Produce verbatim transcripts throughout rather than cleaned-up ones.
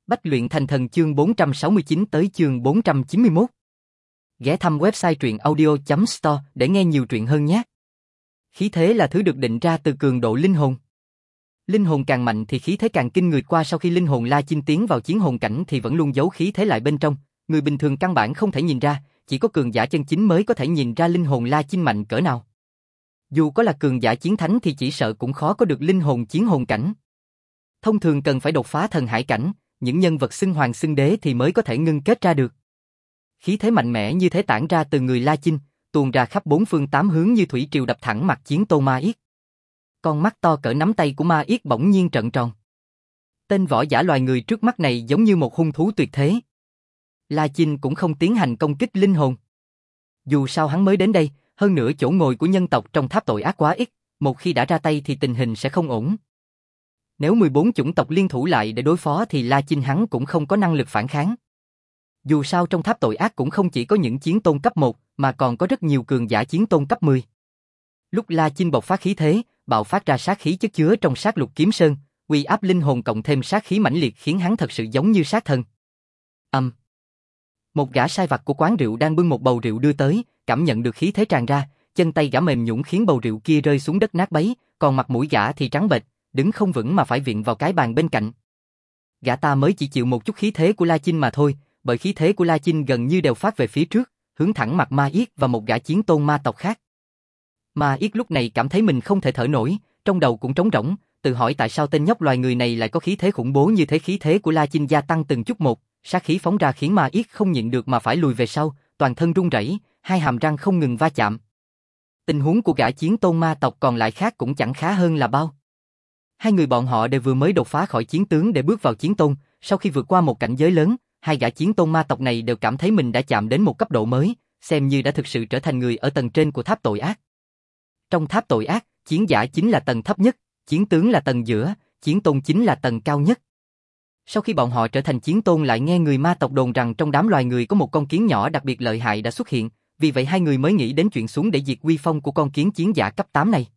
Bách luyện thành thần chương bốn trăm sáu mươi chín tới chương bốn trăm chín mươi mốt. Ghé thăm website truyện audio chấm store để nghe nhiều truyện hơn nhé. Khí thế là thứ được định ra từ cường độ linh hồn. Linh hồn càng mạnh thì khí thế càng kinh người. Qua sau khi linh hồn La Chinh tiến vào chiến hồn cảnh thì vẫn luôn giấu khí thế lại bên trong, người bình thường căn bản không thể nhìn ra, chỉ có cường giả chân chính mới có thể nhìn ra linh hồn La Chinh mạnh cỡ nào. Dù có là cường giả chiến thánh thì chỉ sợ cũng khó có được linh hồn chiến hồn cảnh. Thông thường cần phải đột phá thần hải cảnh, những nhân vật xưng hoàng xưng đế thì mới có thể ngưng kết ra được. Khí thế mạnh mẽ như thế tản ra từ người La Chinh, tuôn ra khắp bốn phương tám hướng như thủy triều đập thẳng mặt Chiến Tôn Ma Yết. Con mắt to cỡ nắm tay của Ma Yết bỗng nhiên trợn tròn. Tên võ giả loài người trước mắt này giống như một hung thú tuyệt thế. La Chinh cũng không tiến hành công kích linh hồn. Dù sao hắn mới đến đây, hơn nữa chỗ ngồi của nhân tộc trong tháp tội ác quá ít, một khi đã ra tay thì tình hình sẽ không ổn. Nếu mười bốn chủng tộc liên thủ lại để đối phó thì La Chinh hắn cũng không có năng lực phản kháng. Dù sao trong tháp tội ác cũng không chỉ có những chiến tôn cấp một, mà còn có rất nhiều cường giả chiến tôn cấp mười. Lúc La Chinh bộc phát khí thế, bạo phát ra sát khí chất chứa trong sát lục kiếm sơn, uy áp linh hồn cộng thêm sát khí mãnh liệt khiến hắn thật sự giống như sát thần. Âm. Um. Một gã sai vặt của quán rượu đang bưng một bầu rượu đưa tới, cảm nhận được khí thế tràn ra, chân tay gã mềm nhũn khiến bầu rượu kia rơi xuống đất nát bấy, còn mặt mũi gã thì trắng bệch, đứng không vững mà phải viện vào cái bàn bên cạnh. Gã ta mới chỉ chịu một chút khí thế của La Chinh mà thôi, bởi khí thế của La Chinh gần như đều phát về phía trước, hướng thẳng mặt Ma Yết và một gã chiến tôn ma tộc khác. Ma Yết lúc này cảm thấy mình không thể thở nổi, trong đầu cũng trống rỗng, tự hỏi tại sao tên nhóc loài người này lại có khí thế khủng bố như thế. Khí thế của La Chinh gia tăng từng chút một, sát khí phóng ra khiến Ma Yết không nhịn được mà phải lùi về sau, toàn thân run rẩy, hai hàm răng không ngừng va chạm. Tình huống của gã chiến tôn ma tộc còn lại khác cũng chẳng khá hơn là bao. Hai người bọn họ đều vừa mới đột phá khỏi chiến tướng để bước vào chiến tôn, sau khi vượt qua một cảnh giới lớn, hai gã chiến tôn ma tộc này đều cảm thấy mình đã chạm đến một cấp độ mới, xem như đã thực sự trở thành người ở tầng trên của tháp tội ác. Trong tháp tội ác, chiến giả chính là tầng thấp nhất, chiến tướng là tầng giữa, chiến tôn chính là tầng cao nhất. Sau khi bọn họ trở thành chiến tôn lại nghe người ma tộc đồn rằng trong đám loài người có một con kiến nhỏ đặc biệt lợi hại đã xuất hiện, vì vậy hai người mới nghĩ đến chuyện xuống để diệt uy phong của con kiến chiến giả cấp tám này.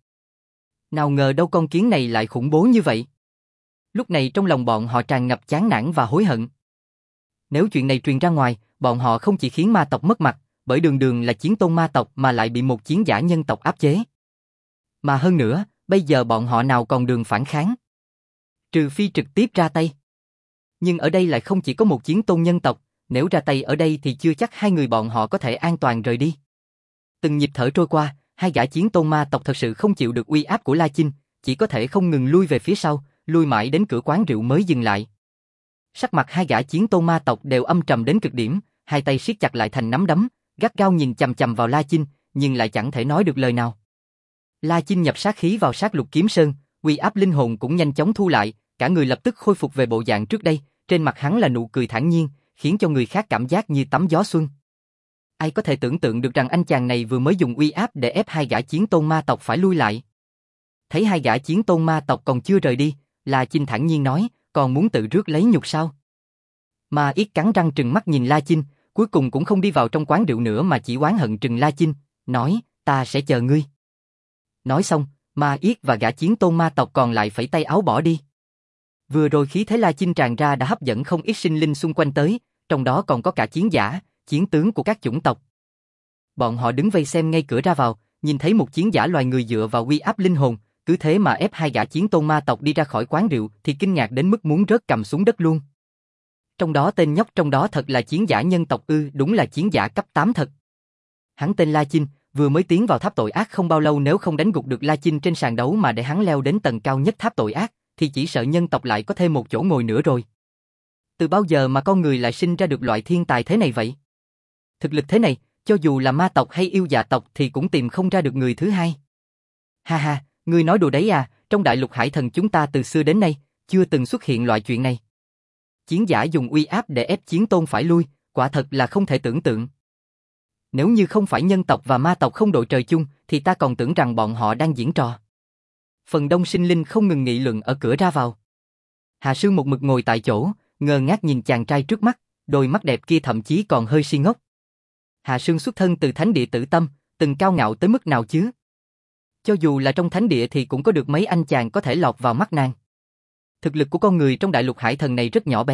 Nào ngờ đâu con kiến này lại khủng bố như vậy. Lúc này trong lòng bọn họ tràn ngập chán nản và hối hận. Nếu chuyện này truyền ra ngoài, bọn họ không chỉ khiến ma tộc mất mặt, bởi đường đường là chiến tôn ma tộc mà lại bị một chiến giả nhân tộc áp chế. Mà hơn nữa, bây giờ bọn họ nào còn đường phản kháng. Trừ phi trực tiếp ra tay. Nhưng ở đây lại không chỉ có một chiến tôn nhân tộc, nếu ra tay ở đây thì chưa chắc hai người bọn họ có thể an toàn rời đi. Từng nhịp thở trôi qua, hai gã chiến tôn ma tộc thật sự không chịu được uy áp của La Chinh, chỉ có thể không ngừng lui về phía sau, lui mãi đến cửa quán rượu mới dừng lại. Sắc mặt hai gã chiến tôn ma tộc đều âm trầm đến cực điểm, hai tay siết chặt lại thành nắm đấm, gắt gao nhìn chằm chằm vào La Chinh, nhưng lại chẳng thể nói được lời nào. La Chinh nhập sát khí vào sát lục kiếm sơn, uy áp linh hồn cũng nhanh chóng thu lại, cả người lập tức khôi phục về bộ dạng trước đây, trên mặt hắn là nụ cười thản nhiên, khiến cho người khác cảm giác như tắm gió xuân. Ai có thể tưởng tượng được rằng anh chàng này vừa mới dùng uy áp để ép hai gã chiến tôn ma tộc phải lui lại. Thấy hai gã chiến tôn ma tộc còn chưa rời đi, La Chinh thản nhiên nói, còn muốn tự rước lấy nhục sao? Ma Yết cắn răng trừng mắt nhìn La Chinh, cuối cùng cũng không đi vào trong quán rượu nữa mà chỉ oán hận trừng La Chinh, nói, ta sẽ chờ ngươi. Nói xong, Ma Yết và gã chiến tôn ma tộc còn lại phẩy tay áo bỏ đi. Vừa rồi khí thế La Chinh tràn ra đã hấp dẫn không ít sinh linh xung quanh tới, trong đó còn có cả chiến giả, chiến tướng của các chủng tộc. Bọn họ đứng vây xem ngay cửa ra vào, nhìn thấy một chiến giả loài người dựa vào uy áp linh hồn, cứ thế mà ép hai gã chiến tôn ma tộc đi ra khỏi quán rượu thì kinh ngạc đến mức muốn rớt cầm xuống đất luôn. Trong đó tên nhóc trong đó thật là chiến giả nhân tộc ư, đúng là chiến giả cấp tám thật. Hắn tên La Chinh, vừa mới tiến vào tháp tội ác không bao lâu, nếu không đánh gục được La Chinh trên sàn đấu mà để hắn leo đến tầng cao nhất tháp tội ác, thì chỉ sợ nhân tộc lại có thêm một chỗ ngồi nữa rồi. Từ bao giờ mà con người lại sinh ra được loại thiên tài thế này vậy? Thực lực thế này, cho dù là ma tộc hay yêu dạ tộc thì cũng tìm không ra được người thứ hai. Ha ha, ngươi nói đùa đấy à, trong đại lục hải thần chúng ta từ xưa đến nay, chưa từng xuất hiện loại chuyện này. Chiến giả dùng uy áp để ép chiến tôn phải lui, quả thật là không thể tưởng tượng. Nếu như không phải nhân tộc và ma tộc không đội trời chung, thì ta còn tưởng rằng bọn họ đang diễn trò. Phần đông sinh linh không ngừng nghị luận ở cửa ra vào. Hà Sương một mực ngồi tại chỗ, ngơ ngác nhìn chàng trai trước mắt, đôi mắt đẹp kia thậm chí còn hơi si ngốc. Hà Sương xuất thân từ thánh địa Tử Tâm, từng cao ngạo tới mức nào chứ? Cho dù là trong thánh địa thì cũng có được mấy anh chàng có thể lọt vào mắt nàng. Thực lực của con người trong đại lục hải thần này rất nhỏ bé,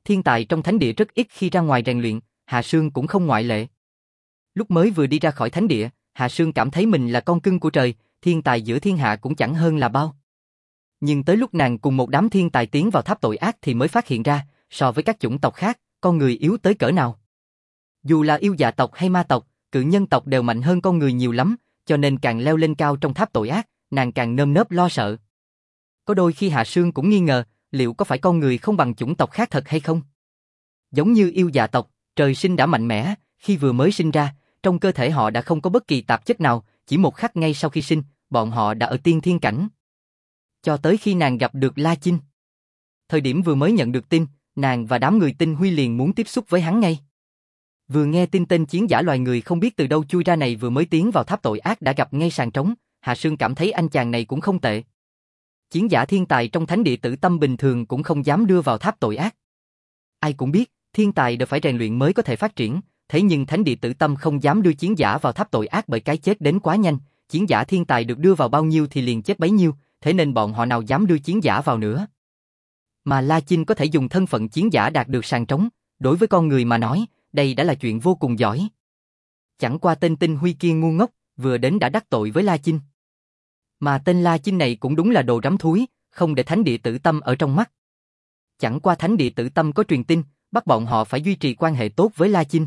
Thiên tài trong thánh địa rất ít khi ra ngoài rèn luyện, Hạ Sương cũng không ngoại lệ. Lúc mới vừa đi ra khỏi thánh địa, Hạ Sương cảm thấy mình là con cưng của trời, thiên tài giữa thiên hạ cũng chẳng hơn là bao. Nhưng tới lúc nàng cùng một đám thiên tài tiến vào tháp tội ác thì mới phát hiện ra, so với các chủng tộc khác, con người yếu tới cỡ nào. Dù là yêu dạ tộc hay ma tộc, cự nhân tộc đều mạnh hơn con người nhiều lắm, cho nên càng leo lên cao trong tháp tội ác, nàng càng nơm nớp lo sợ. Có đôi khi Hạ Sương cũng nghi ngờ, liệu có phải con người không bằng chủng tộc khác thật hay không? Giống như yêu dạ tộc, trời sinh đã mạnh mẽ, khi vừa mới sinh ra, trong cơ thể họ đã không có bất kỳ tạp chất nào, chỉ một khắc ngay sau khi sinh, bọn họ đã ở tiên thiên cảnh. Cho tới khi nàng gặp được La Chinh. Thời điểm vừa mới nhận được tin, nàng và đám người Tinh Huy liền muốn tiếp xúc với hắn ngay. Vừa nghe tin tên chiến giả loài người không biết từ đâu chui ra này vừa mới tiến vào tháp tội ác đã gặp ngay sàn trống, Hạ Sương cảm thấy anh chàng này cũng không tệ. Chiến giả thiên tài trong thánh địa Tử Tâm bình thường cũng không dám đưa vào tháp tội ác. Ai cũng biết, thiên tài đều phải rèn luyện mới có thể phát triển, thế nhưng thánh địa Tử Tâm không dám đưa chiến giả vào tháp tội ác bởi cái chết đến quá nhanh, chiến giả thiên tài được đưa vào bao nhiêu thì liền chết bấy nhiêu, thế nên bọn họ nào dám đưa chiến giả vào nữa. Mà La Chinh có thể dùng thân phận chiến giả đạt được sàn trống, đối với con người mà nói, đây đã là chuyện vô cùng giỏi. Chẳng qua tên Tinh Huy kia ngu ngốc, vừa đến đã đắc tội với La Chinh. Mà tên La Chinh này cũng đúng là đồ rắm thúi, không để thánh địa Tử Tâm ở trong mắt. Chẳng qua thánh địa Tử Tâm có truyền tin, bắt bọn họ phải duy trì quan hệ tốt với La Chinh.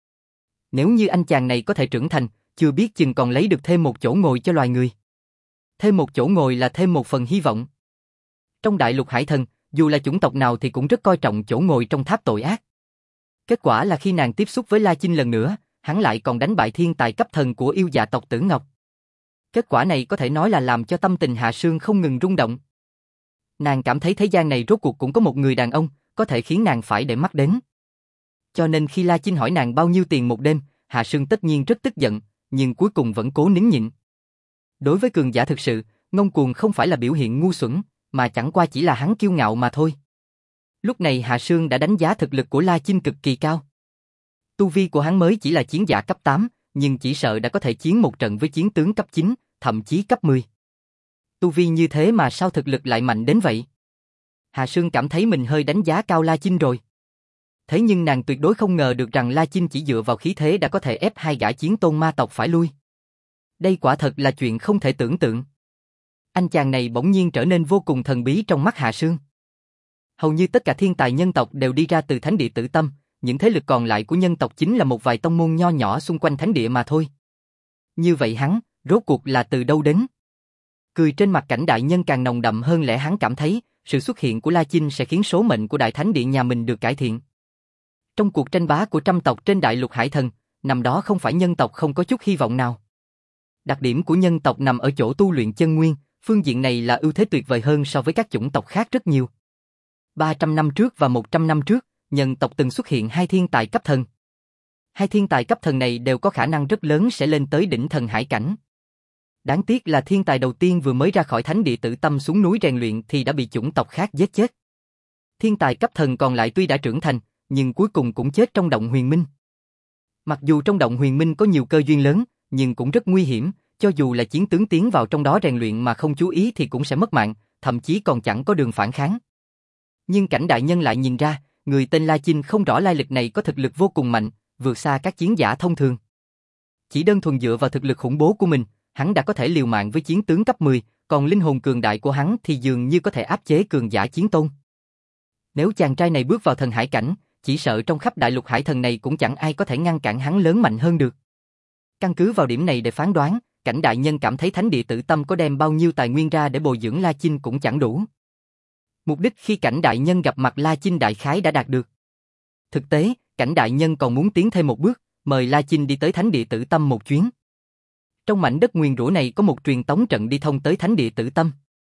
Nếu như anh chàng này có thể trưởng thành, chưa biết chừng còn lấy được thêm một chỗ ngồi cho loài người. Thêm một chỗ ngồi là thêm một phần hy vọng. Trong đại lục hải thần, dù là chủng tộc nào thì cũng rất coi trọng chỗ ngồi trong tháp tội ác. Kết quả là khi nàng tiếp xúc với La Chinh lần nữa, hắn lại còn đánh bại thiên tài cấp thần của yêu dạ tộc Tử Ngọc. Kết quả này có thể nói là làm cho tâm tình Hạ Sương không ngừng rung động. Nàng cảm thấy thế gian này rốt cuộc cũng có một người đàn ông, có thể khiến nàng phải để mắt đến. Cho nên khi La Chinh hỏi nàng bao nhiêu tiền một đêm, Hạ Sương tất nhiên rất tức giận, nhưng cuối cùng vẫn cố nín nhịn. Đối với cường giả thực sự, ngông cuồng không phải là biểu hiện ngu xuẩn, mà chẳng qua chỉ là hắn kiêu ngạo mà thôi. Lúc này Hạ Sương đã đánh giá thực lực của La Chinh cực kỳ cao. Tu vi của hắn mới chỉ là chiến giả cấp tám, nhưng chỉ sợ đã có thể chiến một trận với chiến tướng cấp chín, thậm chí cấp mười. Tu vi như thế mà sao thực lực lại mạnh đến vậy? Hạ Sương cảm thấy mình hơi đánh giá cao La Chinh rồi. Thế nhưng nàng tuyệt đối không ngờ được rằng La Chinh chỉ dựa vào khí thế đã có thể ép hai gã chiến tôn ma tộc phải lui. Đây quả thật là chuyện không thể tưởng tượng. Anh chàng này bỗng nhiên trở nên vô cùng thần bí trong mắt Hạ Sương. Hầu như tất cả thiên tài nhân tộc đều đi ra từ thánh địa Tử Tâm, những thế lực còn lại của nhân tộc chính là một vài tông môn nho nhỏ xung quanh thánh địa mà thôi. Như vậy hắn, rốt cuộc là từ đâu đến? Cười trên mặt Cảnh đại nhân càng nồng đậm hơn lẽ hắn cảm thấy, sự xuất hiện của La Chinh sẽ khiến số mệnh của đại thánh địa nhà mình được cải thiện. Trong cuộc tranh bá của trăm tộc trên đại lục hải thần, nằm đó không phải nhân tộc không có chút hy vọng nào. Đặc điểm của nhân tộc nằm ở chỗ tu luyện chân nguyên, phương diện này là ưu thế tuyệt vời hơn so với các chủng tộc khác rất nhiều. ba trăm năm trước và một trăm năm trước, nhân tộc từng xuất hiện hai thiên tài cấp thần. Hai thiên tài cấp thần này đều có khả năng rất lớn sẽ lên tới đỉnh thần hải cảnh. Đáng tiếc là thiên tài đầu tiên vừa mới ra khỏi thánh địa Tử Tâm xuống núi rèn luyện thì đã bị chủng tộc khác giết chết. Thiên tài cấp thần còn lại tuy đã trưởng thành, nhưng cuối cùng cũng chết trong động huyền minh. Mặc dù trong động huyền minh có nhiều cơ duyên lớn, nhưng cũng rất nguy hiểm, cho dù là chiến tướng tiến vào trong đó rèn luyện mà không chú ý thì cũng sẽ mất mạng, thậm chí còn chẳng có đường phản kháng. Nhưng Cảnh đại nhân lại nhìn ra, người tên La Chinh không rõ lai lịch này có thực lực vô cùng mạnh, vượt xa các chiến giả thông thường. Chỉ đơn thuần dựa vào thực lực khủng bố của mình, hắn đã có thể liều mạng với chiến tướng cấp mười, còn linh hồn cường đại của hắn thì dường như có thể áp chế cường giả chiến tôn. Nếu chàng trai này bước vào thần hải cảnh, chỉ sợ trong khắp đại lục hải thần này cũng chẳng ai có thể ngăn cản hắn lớn mạnh hơn được. Căn cứ vào điểm này để phán đoán, Cảnh đại nhân cảm thấy thánh địa Tử Tâm có đem bao nhiêu tài nguyên ra để bồi dưỡng La Chinh cũng chẳng đủ. Mục đích khi Cảnh đại nhân gặp mặt La Chinh đại khái đã đạt được. Thực tế, Cảnh đại nhân còn muốn tiến thêm một bước, mời La Chinh đi tới thánh địa Tử Tâm một chuyến. Trong mảnh đất nguyền rủa này có một truyền tống trận đi thông tới thánh địa Tử Tâm.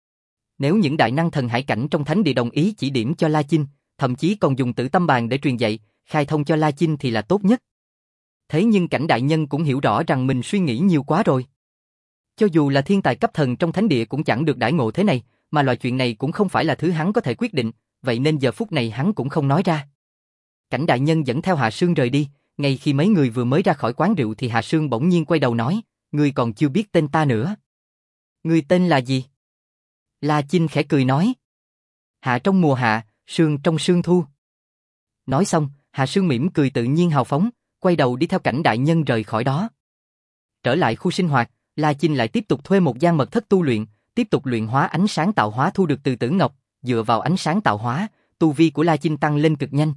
Nếu những đại năng thần hải cảnh trong thánh địa đồng ý chỉ điểm cho La Chinh, thậm chí còn dùng Tử Tâm bàn để truyền dạy, khai thông cho La Chinh thì là tốt nhất. Thế nhưng Cảnh đại nhân cũng hiểu rõ rằng mình suy nghĩ nhiều quá rồi. Cho dù là thiên tài cấp thần trong thánh địa cũng chẳng được đãi ngộ thế này, mà loại chuyện này cũng không phải là thứ hắn có thể quyết định, vậy nên giờ phút này hắn cũng không nói ra. Cảnh đại nhân dẫn theo Hạ Sương rời đi, ngay khi mấy người vừa mới ra khỏi quán rượu thì Hạ Sương bỗng nhiên quay đầu nói, ngươi còn chưa biết tên ta nữa. Ngươi tên là gì? La Chinh khẽ cười nói. Hạ trong mùa hạ, sương trong sương thu. Nói xong, Hạ Sương mỉm cười tự nhiên hào phóng, quay đầu đi theo Cảnh đại nhân rời khỏi đó. Trở lại khu sinh hoạt, La Chinh lại tiếp tục thuê một gian mật thất tu luyện, tiếp tục luyện hóa ánh sáng tạo hóa thu được từ Tử Ngọc, dựa vào ánh sáng tạo hóa, tu vi của La Chinh tăng lên cực nhanh.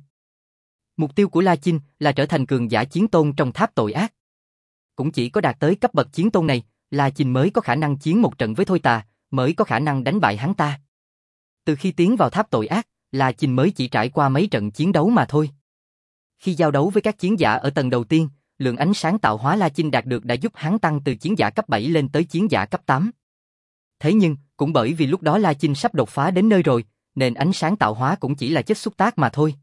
Mục tiêu của La Chinh là trở thành cường giả chiến tôn trong tháp tội ác. Cũng chỉ có đạt tới cấp bậc chiến tôn này, La Chinh mới có khả năng chiến một trận với Thôi Tà, mới có khả năng đánh bại hắn ta. Từ khi tiến vào tháp tội ác, La Chinh mới chỉ trải qua mấy trận chiến đấu mà thôi. Khi giao đấu với các chiến giả ở tầng đầu tiên, lượng ánh sáng tạo hóa La Chinh đạt được đã giúp hắn tăng từ chiến giả cấp bảy lên tới chiến giả cấp tám. Thế nhưng, cũng bởi vì lúc đó La Chinh sắp đột phá đến nơi rồi, nên ánh sáng tạo hóa cũng chỉ là chất xúc tác mà thôi.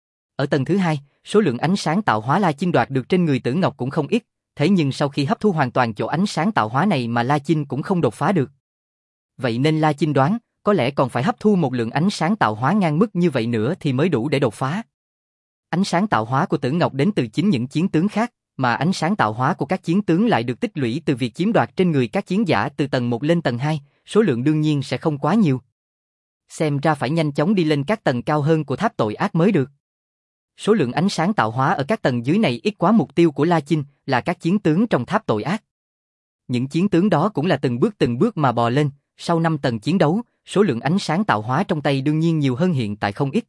Ở tầng thứ hai, số lượng ánh sáng tạo hóa La Chinh đoạt được trên người Tử Ngọc cũng không ít, thế nhưng sau khi hấp thu hoàn toàn chỗ ánh sáng tạo hóa này mà La Chinh cũng không đột phá được. Vậy nên La Chinh đoán, có lẽ còn phải hấp thu một lượng ánh sáng tạo hóa ngang mức như vậy nữa thì mới đủ để đột phá. Ánh sáng tạo hóa của Tử Ngọc đến từ chính những chiến tướng khác, mà ánh sáng tạo hóa của các chiến tướng lại được tích lũy từ việc chiếm đoạt trên người các chiến giả từ tầng một lên tầng hai, số lượng đương nhiên sẽ không quá nhiều. Xem ra phải nhanh chóng đi lên các tầng cao hơn của tháp tội ác mới được. Số lượng ánh sáng tạo hóa ở các tầng dưới này ít quá, mục tiêu của La Chinh là các chiến tướng trong tháp tội ác. Những chiến tướng đó cũng là từng bước từng bước mà bò lên, sau năm tầng chiến đấu, số lượng ánh sáng tạo hóa trong tay đương nhiên nhiều hơn hiện tại không ít.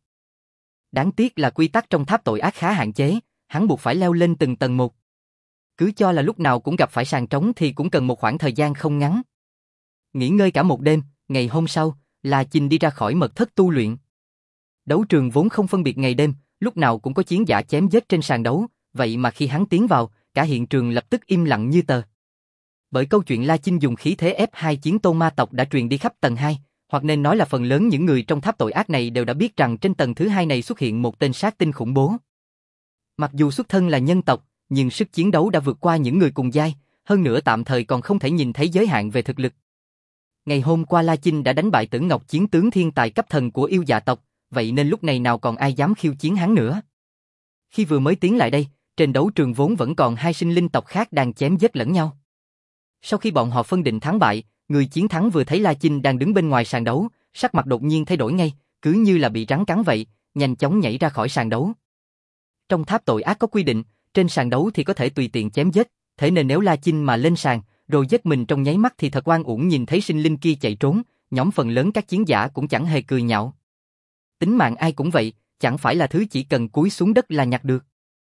Đáng tiếc là quy tắc trong tháp tội ác khá hạn chế, hắn buộc phải leo lên từng tầng một. Cứ cho là lúc nào cũng gặp phải sàn trống thì cũng cần một khoảng thời gian không ngắn. Nghỉ ngơi cả một đêm, ngày hôm sau, La Chinh đi ra khỏi mật thất tu luyện. Đấu trường vốn không phân biệt ngày đêm, lúc nào cũng có chiến giả chém giết trên sàn đấu, vậy mà khi hắn tiến vào, cả hiện trường lập tức im lặng như tờ. Bởi câu chuyện La Chinh dùng khí thế ép hai chiến tôn ma tộc đã truyền đi khắp tầng hai, hoặc nên nói là phần lớn những người trong tháp tội ác này đều đã biết rằng trên tầng thứ hai này xuất hiện một tên sát tinh khủng bố. Mặc dù xuất thân là nhân tộc, nhưng sức chiến đấu đã vượt qua những người cùng giai, hơn nữa tạm thời còn không thể nhìn thấy giới hạn về thực lực. Ngày hôm qua La Chinh đã đánh bại Tử Ngọc, chiến tướng thiên tài cấp thần của yêu dạ tộc, vậy nên lúc này nào còn ai dám khiêu chiến hắn nữa. Khi vừa mới tiến lại đây, trên đấu trường vốn vẫn còn hai sinh linh tộc khác đang chém giết lẫn nhau. Sau khi bọn họ phân định thắng bại, người chiến thắng vừa thấy La Chinh đang đứng bên ngoài sàn đấu, sắc mặt đột nhiên thay đổi ngay, cứ như là bị rắn cắn vậy, nhanh chóng nhảy ra khỏi sàn đấu. Trong tháp tội ác có quy định, trên sàn đấu thì có thể tùy tiện chém giết, thế nên nếu La Chinh mà lên sàn, rồi giết mình trong nháy mắt thì thật oan uổng. Nhìn thấy sinh linh kia chạy trốn, nhóm phần lớn các chiến giả cũng chẳng hề cười nhạo. Tính mạng ai cũng vậy, chẳng phải là thứ chỉ cần cúi xuống đất là nhặt được.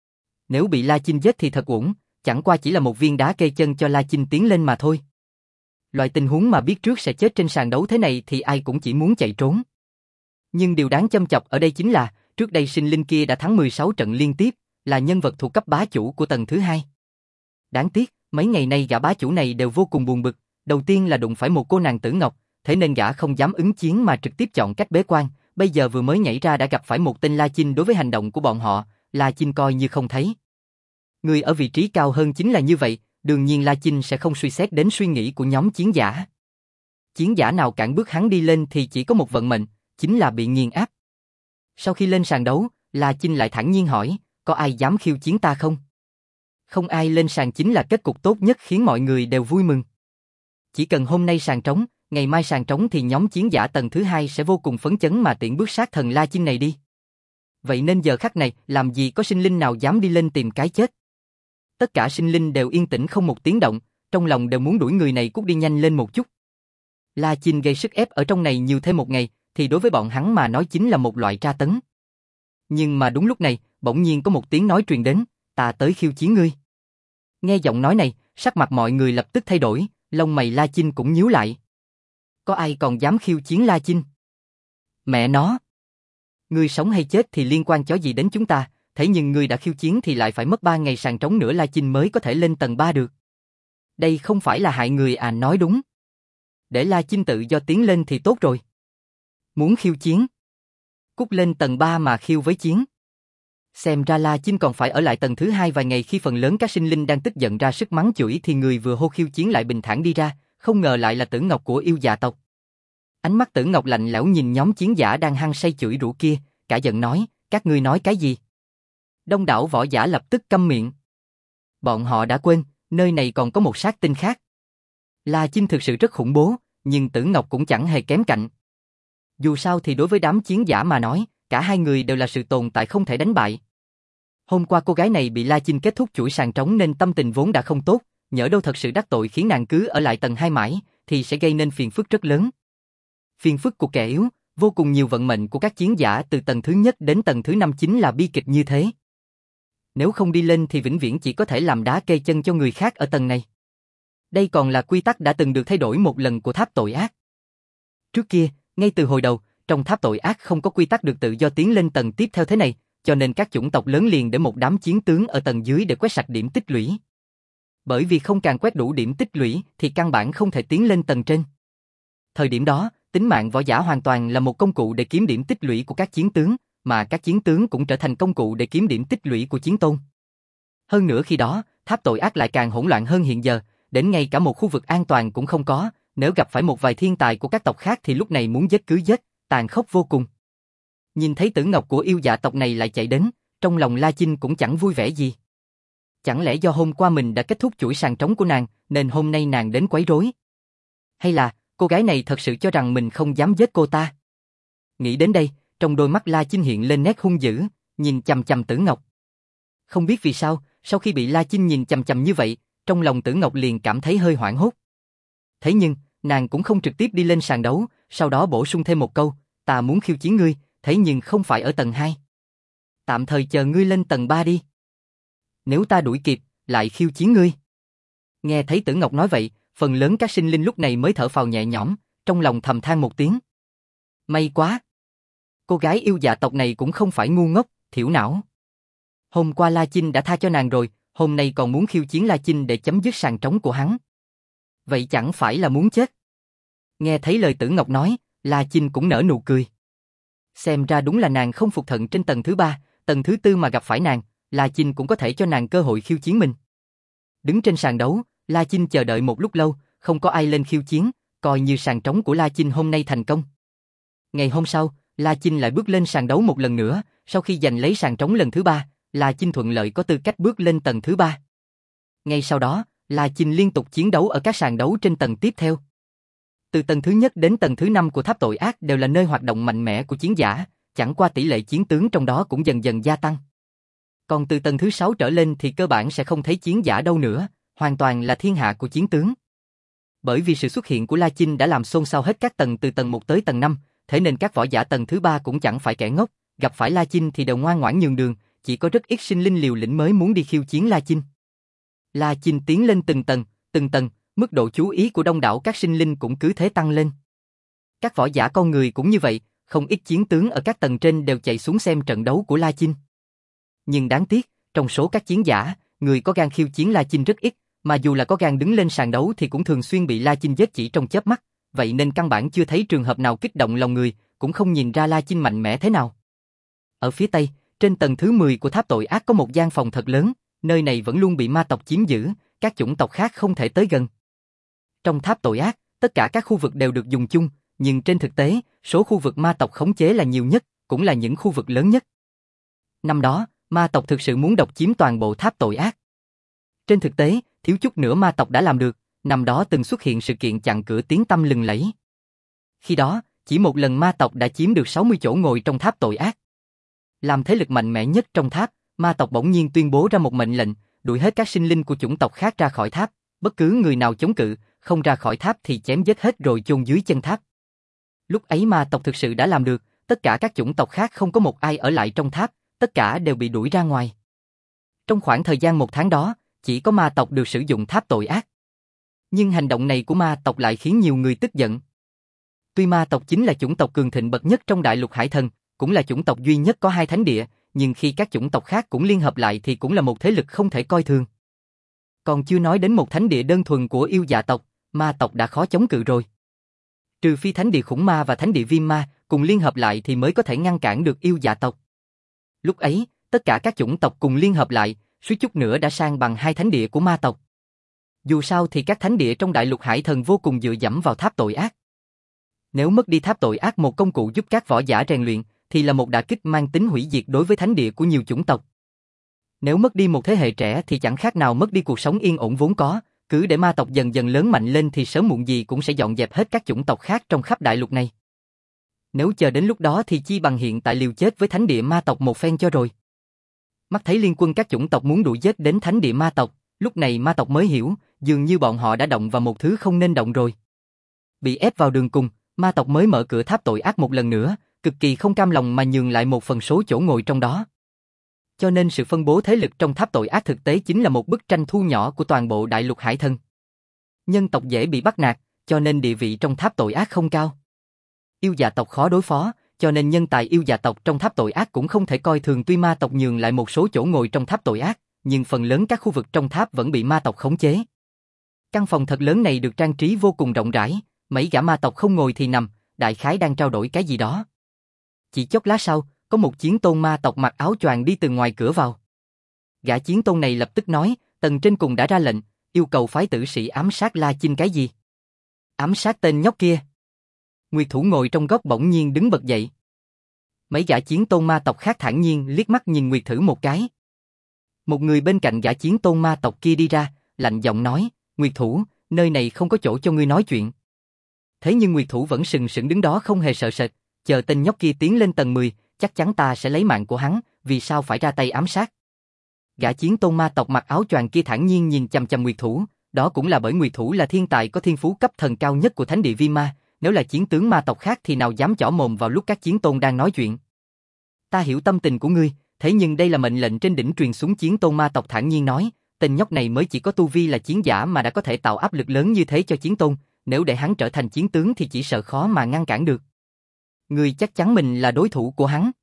Nếu bị La Chinh giết thì thật uổng, chẳng qua chỉ là một viên đá kê chân cho La Chinh tiến lên mà thôi. Loại tình huống mà biết trước sẽ chết trên sàn đấu thế này thì ai cũng chỉ muốn chạy trốn. Nhưng điều đáng châm chọc ở đây chính là, trước đây sinh linh kia đã thắng mười sáu trận liên tiếp, là nhân vật thuộc cấp bá chủ của tầng thứ hai. Đáng tiếc, mấy ngày nay gã bá chủ này đều vô cùng buồn bực, đầu tiên là đụng phải một cô nàng Tử Ngọc, thế nên gã không dám ứng chiến mà trực tiếp chọn cách bế quan, bây giờ vừa mới nhảy ra đã gặp phải một tên La Chinh. Đối với hành động của bọn họ, La Chinh coi như không thấy. Người ở vị trí cao hơn chính là như vậy, đương nhiên La Chinh sẽ không suy xét đến suy nghĩ của nhóm chiến giả. Chiến giả nào cản bước hắn đi lên thì chỉ có một vận mệnh, chính là bị nghiền áp. Sau khi lên sàn đấu, La Chinh lại thản nhiên hỏi, có ai dám khiêu chiến ta không? Không ai lên sàn chính là kết cục tốt nhất, khiến mọi người đều vui mừng. Chỉ cần hôm nay sàn trống, ngày mai sàn trống thì nhóm chiến giả tầng thứ hai sẽ vô cùng phấn chấn mà tiện bước sát thần La Chinh này đi. Vậy nên giờ khắc này, làm gì có sinh linh nào dám đi lên tìm cái chết. Tất cả sinh linh đều yên tĩnh không một tiếng động, trong lòng đều muốn đuổi người này cút đi nhanh lên một chút. La Chinh gây sức ép ở trong này nhiều thêm một ngày, thì đối với bọn hắn mà nói chính là một loại tra tấn. Nhưng mà đúng lúc này, bỗng nhiên có một tiếng nói truyền đến, ta tới khiêu chiến ngươi. Nghe giọng nói này, sắc mặt mọi người lập tức thay đổi, lông mày La Chinh cũng nhíu lại. Có ai còn dám khiêu chiến La Chinh? Mẹ nó! Ngươi sống hay chết thì liên quan chó gì đến chúng ta, thế nhưng ngươi đã khiêu chiến thì lại phải mất ba ngày sàn trống nữa La Chinh mới có thể lên tầng ba được. Đây không phải là hại người à? Nói đúng. Để La Chinh tự do tiến lên thì tốt rồi. Muốn khiêu chiến? Cút lên tầng ba mà khiêu với chiến. Xem ra La Chinh còn phải ở lại tầng thứ hai vài ngày. Khi phần lớn các sinh linh đang tức giận ra sức mắng chửi thì người vừa hô khiêu chiến lại bình thản đi ra, không ngờ lại là Tử Ngọc của yêu dạ tộc. Ánh mắt Tử Ngọc lạnh lẽo nhìn nhóm chiến giả đang hăng say chửi rủa kia, cả giận nói, các ngươi nói cái gì? Đông đảo võ giả lập tức câm miệng. Bọn họ đã quên, nơi này còn có một sát tinh khác. La Chinh thực sự rất khủng bố, nhưng Tử Ngọc cũng chẳng hề kém cạnh. Dù sao thì đối với đám chiến giả mà nói, cả hai người đều là sự tồn tại không thể đánh bại. Hôm qua cô gái này bị La Chinh kết thúc chuỗi sàn trống nên tâm tình vốn đã không tốt, nhỡ đâu thật sự đắc tội khiến nàng cứ ở lại tầng hai mãi, thì sẽ gây nên phiền phức rất lớn. Phiền phức của kẻ yếu, vô cùng nhiều vận mệnh của các chiến giả từ tầng thứ nhất đến tầng thứ năm chính là bi kịch như thế. Nếu không đi lên thì vĩnh viễn chỉ có thể làm đá kê chân cho người khác ở tầng này. Đây còn là quy tắc đã từng được thay đổi một lần của tháp tội ác. Trước kia, ngay từ hồi đầu, trong tháp tội ác không có quy tắc được tự do tiến lên tầng tiếp theo thế này, cho nên các chủng tộc lớn liền để một đám chiến tướng ở tầng dưới để quét sạch điểm tích lũy. Bởi vì không càng quét đủ điểm tích lũy thì căn bản không thể tiến lên tầng trên. Thời điểm đó, tính mạng võ giả hoàn toàn là một công cụ để kiếm điểm tích lũy của các chiến tướng, mà các chiến tướng cũng trở thành công cụ để kiếm điểm tích lũy của chiến tôn. Hơn nữa khi đó, tháp tội ác lại càng hỗn loạn hơn hiện giờ, đến ngay cả một khu vực an toàn cũng không có, nếu gặp phải một vài thiên tài của các tộc khác thì lúc này muốn giết cứ giết, tàn khốc vô cùng. Nhìn thấy tử ngọc của yêu dạ tộc này lại chạy đến, trong lòng La Chinh cũng chẳng vui vẻ gì. Chẳng lẽ do hôm qua mình đã kết thúc chuỗi sàn trống của nàng, nên hôm nay nàng đến quấy rối? Hay là, cô gái này thật sự cho rằng mình không dám giết cô ta? Nghĩ đến đây, trong đôi mắt La Chinh hiện lên nét hung dữ, nhìn chằm chằm Tử Ngọc. Không biết vì sao, sau khi bị La Chinh nhìn chằm chằm như vậy, trong lòng Tử Ngọc liền cảm thấy hơi hoảng hốt. Thế nhưng, nàng cũng không trực tiếp đi lên sàn đấu, sau đó bổ sung thêm một câu, ta muốn khiêu chiến ngươi, thế nhưng không phải ở tầng hai. Tạm thời chờ ngươi lên tầng ba đi. Nếu ta đuổi kịp, lại khiêu chiến ngươi. Nghe thấy Tử Ngọc nói vậy, phần lớn các sinh linh lúc này mới thở phào nhẹ nhõm, trong lòng thầm than một tiếng. May quá. Cô gái yêu dạ tộc này cũng không phải ngu ngốc, thiểu não. Hôm qua La Chinh đã tha cho nàng rồi, hôm nay còn muốn khiêu chiến La Chinh để chấm dứt sàn trống của hắn. Vậy chẳng phải là muốn chết. Nghe thấy lời Tử Ngọc nói, La Chinh cũng nở nụ cười. Xem ra đúng là nàng không phục thận trên tầng thứ ba, tầng thứ tư mà gặp phải nàng, La Chinh cũng có thể cho nàng cơ hội khiêu chiến mình. Đứng trên sàn đấu, La Chinh chờ đợi một lúc lâu, không có ai lên khiêu chiến, coi như sàn trống của La Chinh hôm nay thành công. Ngày hôm sau, La Chinh lại bước lên sàn đấu một lần nữa, sau khi giành lấy sàn trống lần thứ ba, La Chinh thuận lợi có tư cách bước lên tầng thứ ba. Ngay sau đó, La Chinh liên tục chiến đấu ở các sàn đấu trên tầng tiếp theo. Từ tầng thứ nhất đến tầng thứ năm của tháp tội ác đều là nơi hoạt động mạnh mẽ của chiến giả, chẳng qua tỷ lệ chiến tướng trong đó cũng dần dần gia tăng. Còn từ tầng thứ sáu trở lên thì cơ bản sẽ không thấy chiến giả đâu nữa, hoàn toàn là thiên hạ của chiến tướng. Bởi vì sự xuất hiện của La Chinh đã làm xôn xao hết các tầng từ tầng một tới tầng năm, thế nên các võ giả tầng thứ ba cũng chẳng phải kẻ ngốc, gặp phải La Chinh thì đều ngoan ngoãn nhường đường, chỉ có rất ít sinh linh liều lĩnh mới muốn đi khiêu chiến La Chinh. La Chinh tiến lên từng tầng, từng tầng, mức độ chú ý của đông đảo các sinh linh cũng cứ thế tăng lên. Các võ giả con người cũng như vậy, không ít chiến tướng ở các tầng trên đều chạy xuống xem trận đấu của La Chinh. Nhưng đáng tiếc, trong số các chiến giả, người có gan khiêu chiến La Chinh rất ít, mà dù là có gan đứng lên sàn đấu thì cũng thường xuyên bị La Chinh giết chỉ trong chớp mắt, vậy nên căn bản chưa thấy trường hợp nào kích động lòng người, cũng không nhìn ra La Chinh mạnh mẽ thế nào. Ở phía tây, trên tầng thứ mười của tháp tội ác có một gian phòng thật lớn, nơi này vẫn luôn bị ma tộc chiếm giữ, các chủng tộc khác không thể tới gần. Trong tháp tội ác, tất cả các khu vực đều được dùng chung, nhưng trên thực tế, số khu vực ma tộc khống chế là nhiều nhất, cũng là những khu vực lớn nhất. Năm đó, ma tộc thực sự muốn độc chiếm toàn bộ tháp tội ác. Trên thực tế, thiếu chút nữa ma tộc đã làm được, năm đó từng xuất hiện sự kiện chặn cửa tiếng tăm lừng lẫy. Khi đó, chỉ một lần ma tộc đã chiếm được sáu mươi chỗ ngồi trong tháp tội ác. Làm thế lực mạnh mẽ nhất trong tháp, ma tộc bỗng nhiên tuyên bố ra một mệnh lệnh, đuổi hết các sinh linh của chủng tộc khác ra khỏi tháp, bất cứ người nào chống cự, không ra khỏi tháp thì chém giết hết rồi chôn dưới chân tháp. Lúc ấy ma tộc thực sự đã làm được, tất cả các chủng tộc khác không có một ai ở lại trong tháp, tất cả đều bị đuổi ra ngoài. Trong khoảng thời gian một tháng đó, chỉ có ma tộc được sử dụng tháp tội ác. Nhưng hành động này của ma tộc lại khiến nhiều người tức giận. Tuy ma tộc chính là chủng tộc cường thịnh bậc nhất trong đại lục hải thần, cũng là chủng tộc duy nhất có hai thánh địa, nhưng khi các chủng tộc khác cũng liên hợp lại thì cũng là một thế lực không thể coi thường. Còn chưa nói đến một thánh địa đơn thuần của yêu dạ tộc, ma tộc đã khó chống cự rồi. Trừ phi thánh địa khủng ma và thánh địa viêm ma cùng liên hợp lại thì mới có thể ngăn cản được yêu dạ tộc. Lúc ấy, tất cả các chủng tộc cùng liên hợp lại, suýt chút nữa đã sang bằng hai thánh địa của ma tộc. Dù sao thì các thánh địa trong đại lục hải thần vô cùng dựa dẫm vào tháp tội ác. Nếu mất đi tháp tội ác một công cụ giúp các võ giả rèn luyện, thì là một đả kích mang tính hủy diệt đối với thánh địa của nhiều chủng tộc. Nếu mất đi một thế hệ trẻ thì chẳng khác nào mất đi cuộc sống yên ổn vốn có, cứ để ma tộc dần dần lớn mạnh lên thì sớm muộn gì cũng sẽ dọn dẹp hết các chủng tộc khác trong khắp đại lục này. Nếu chờ đến lúc đó thì chi bằng hiện tại liều chết với thánh địa ma tộc một phen cho rồi. Mắt thấy liên quân các chủng tộc muốn đuổi giết đến thánh địa ma tộc, lúc này ma tộc mới hiểu, dường như bọn họ đã động vào một thứ không nên động rồi. Bị ép vào đường cùng, ma tộc mới mở cửa tháp tội ác một lần nữa, cực kỳ không cam lòng mà nhường lại một phần số chỗ ngồi trong đó. Cho nên sự phân bố thế lực trong tháp tội ác thực tế chính là một bức tranh thu nhỏ của toàn bộ đại lục hải thân. Nhân tộc dễ bị bắt nạt, cho nên địa vị trong tháp tội ác không cao. Yêu dạ tộc khó đối phó, cho nên nhân tài yêu dạ tộc trong tháp tội ác cũng không thể coi thường. Tuy ma tộc nhường lại một số chỗ ngồi trong tháp tội ác, nhưng phần lớn các khu vực trong tháp vẫn bị ma tộc khống chế. Căn phòng thật lớn này được trang trí vô cùng rộng rãi, mấy gã ma tộc không ngồi thì nằm, đại khái đang trao đổi cái gì đó. Chỉ chốc lát sau, có một chiến tôn ma tộc mặc áo choàng đi từ ngoài cửa vào. Gã chiến tôn này lập tức nói, tầng trên cùng đã ra lệnh, yêu cầu phái tử sĩ ám sát La Chinh. Cái gì? Ám sát tên nhóc kia? Nguyệt Thủ ngồi trong góc bỗng nhiên đứng bật dậy. Mấy gã chiến tôn ma tộc khác thản nhiên liếc mắt nhìn Nguyệt Thử một cái. Một người bên cạnh gã chiến tôn ma tộc kia đi ra, lạnh giọng nói, Nguyệt Thủ, nơi này không có chỗ cho ngươi nói chuyện. Thế nhưng Nguyệt Thủ vẫn sừng sững đứng đó không hề sợ sệt, chờ tên nhóc kia tiến lên tầng mười, chắc chắn ta sẽ lấy mạng của hắn, vì sao phải ra tay ám sát? Gã chiến tôn ma tộc mặc áo choàng kia thản nhiên nhìn chằm chằm Nguyệt Thủ, đó cũng là bởi Nguyệt Thủ là thiên tài có thiên phú cấp thần cao nhất của thánh địa Viêm Ma, nếu là chiến tướng ma tộc khác thì nào dám chỏ mồm vào lúc các chiến tôn đang nói chuyện. Ta hiểu tâm tình của ngươi, thế nhưng đây là mệnh lệnh trên đỉnh truyền xuống. Chiến tôn ma tộc thản nhiên nói, tên nhóc này mới chỉ có tu vi là chiến giả mà đã có thể tạo áp lực lớn như thế cho chiến tôn, nếu để hắn trở thành chiến tướng thì chỉ sợ khó mà ngăn cản được. Ngươi chắc chắn mình là đối thủ của hắn.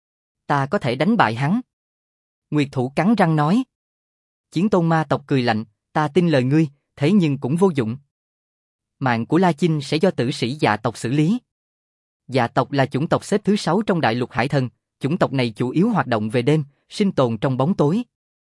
Ta có thể đánh bại hắn. Nguyệt Thủ cắn răng nói. Chiến tôn ma tộc cười lạnh, ta tin lời ngươi, thế nhưng cũng vô dụng. Mạng của La Chinh sẽ do tử sĩ dạ tộc xử lý. Dạ tộc là chủng tộc xếp thứ sáu trong đại lục hải thần, chủng tộc này chủ yếu hoạt động về đêm, sinh tồn trong bóng tối.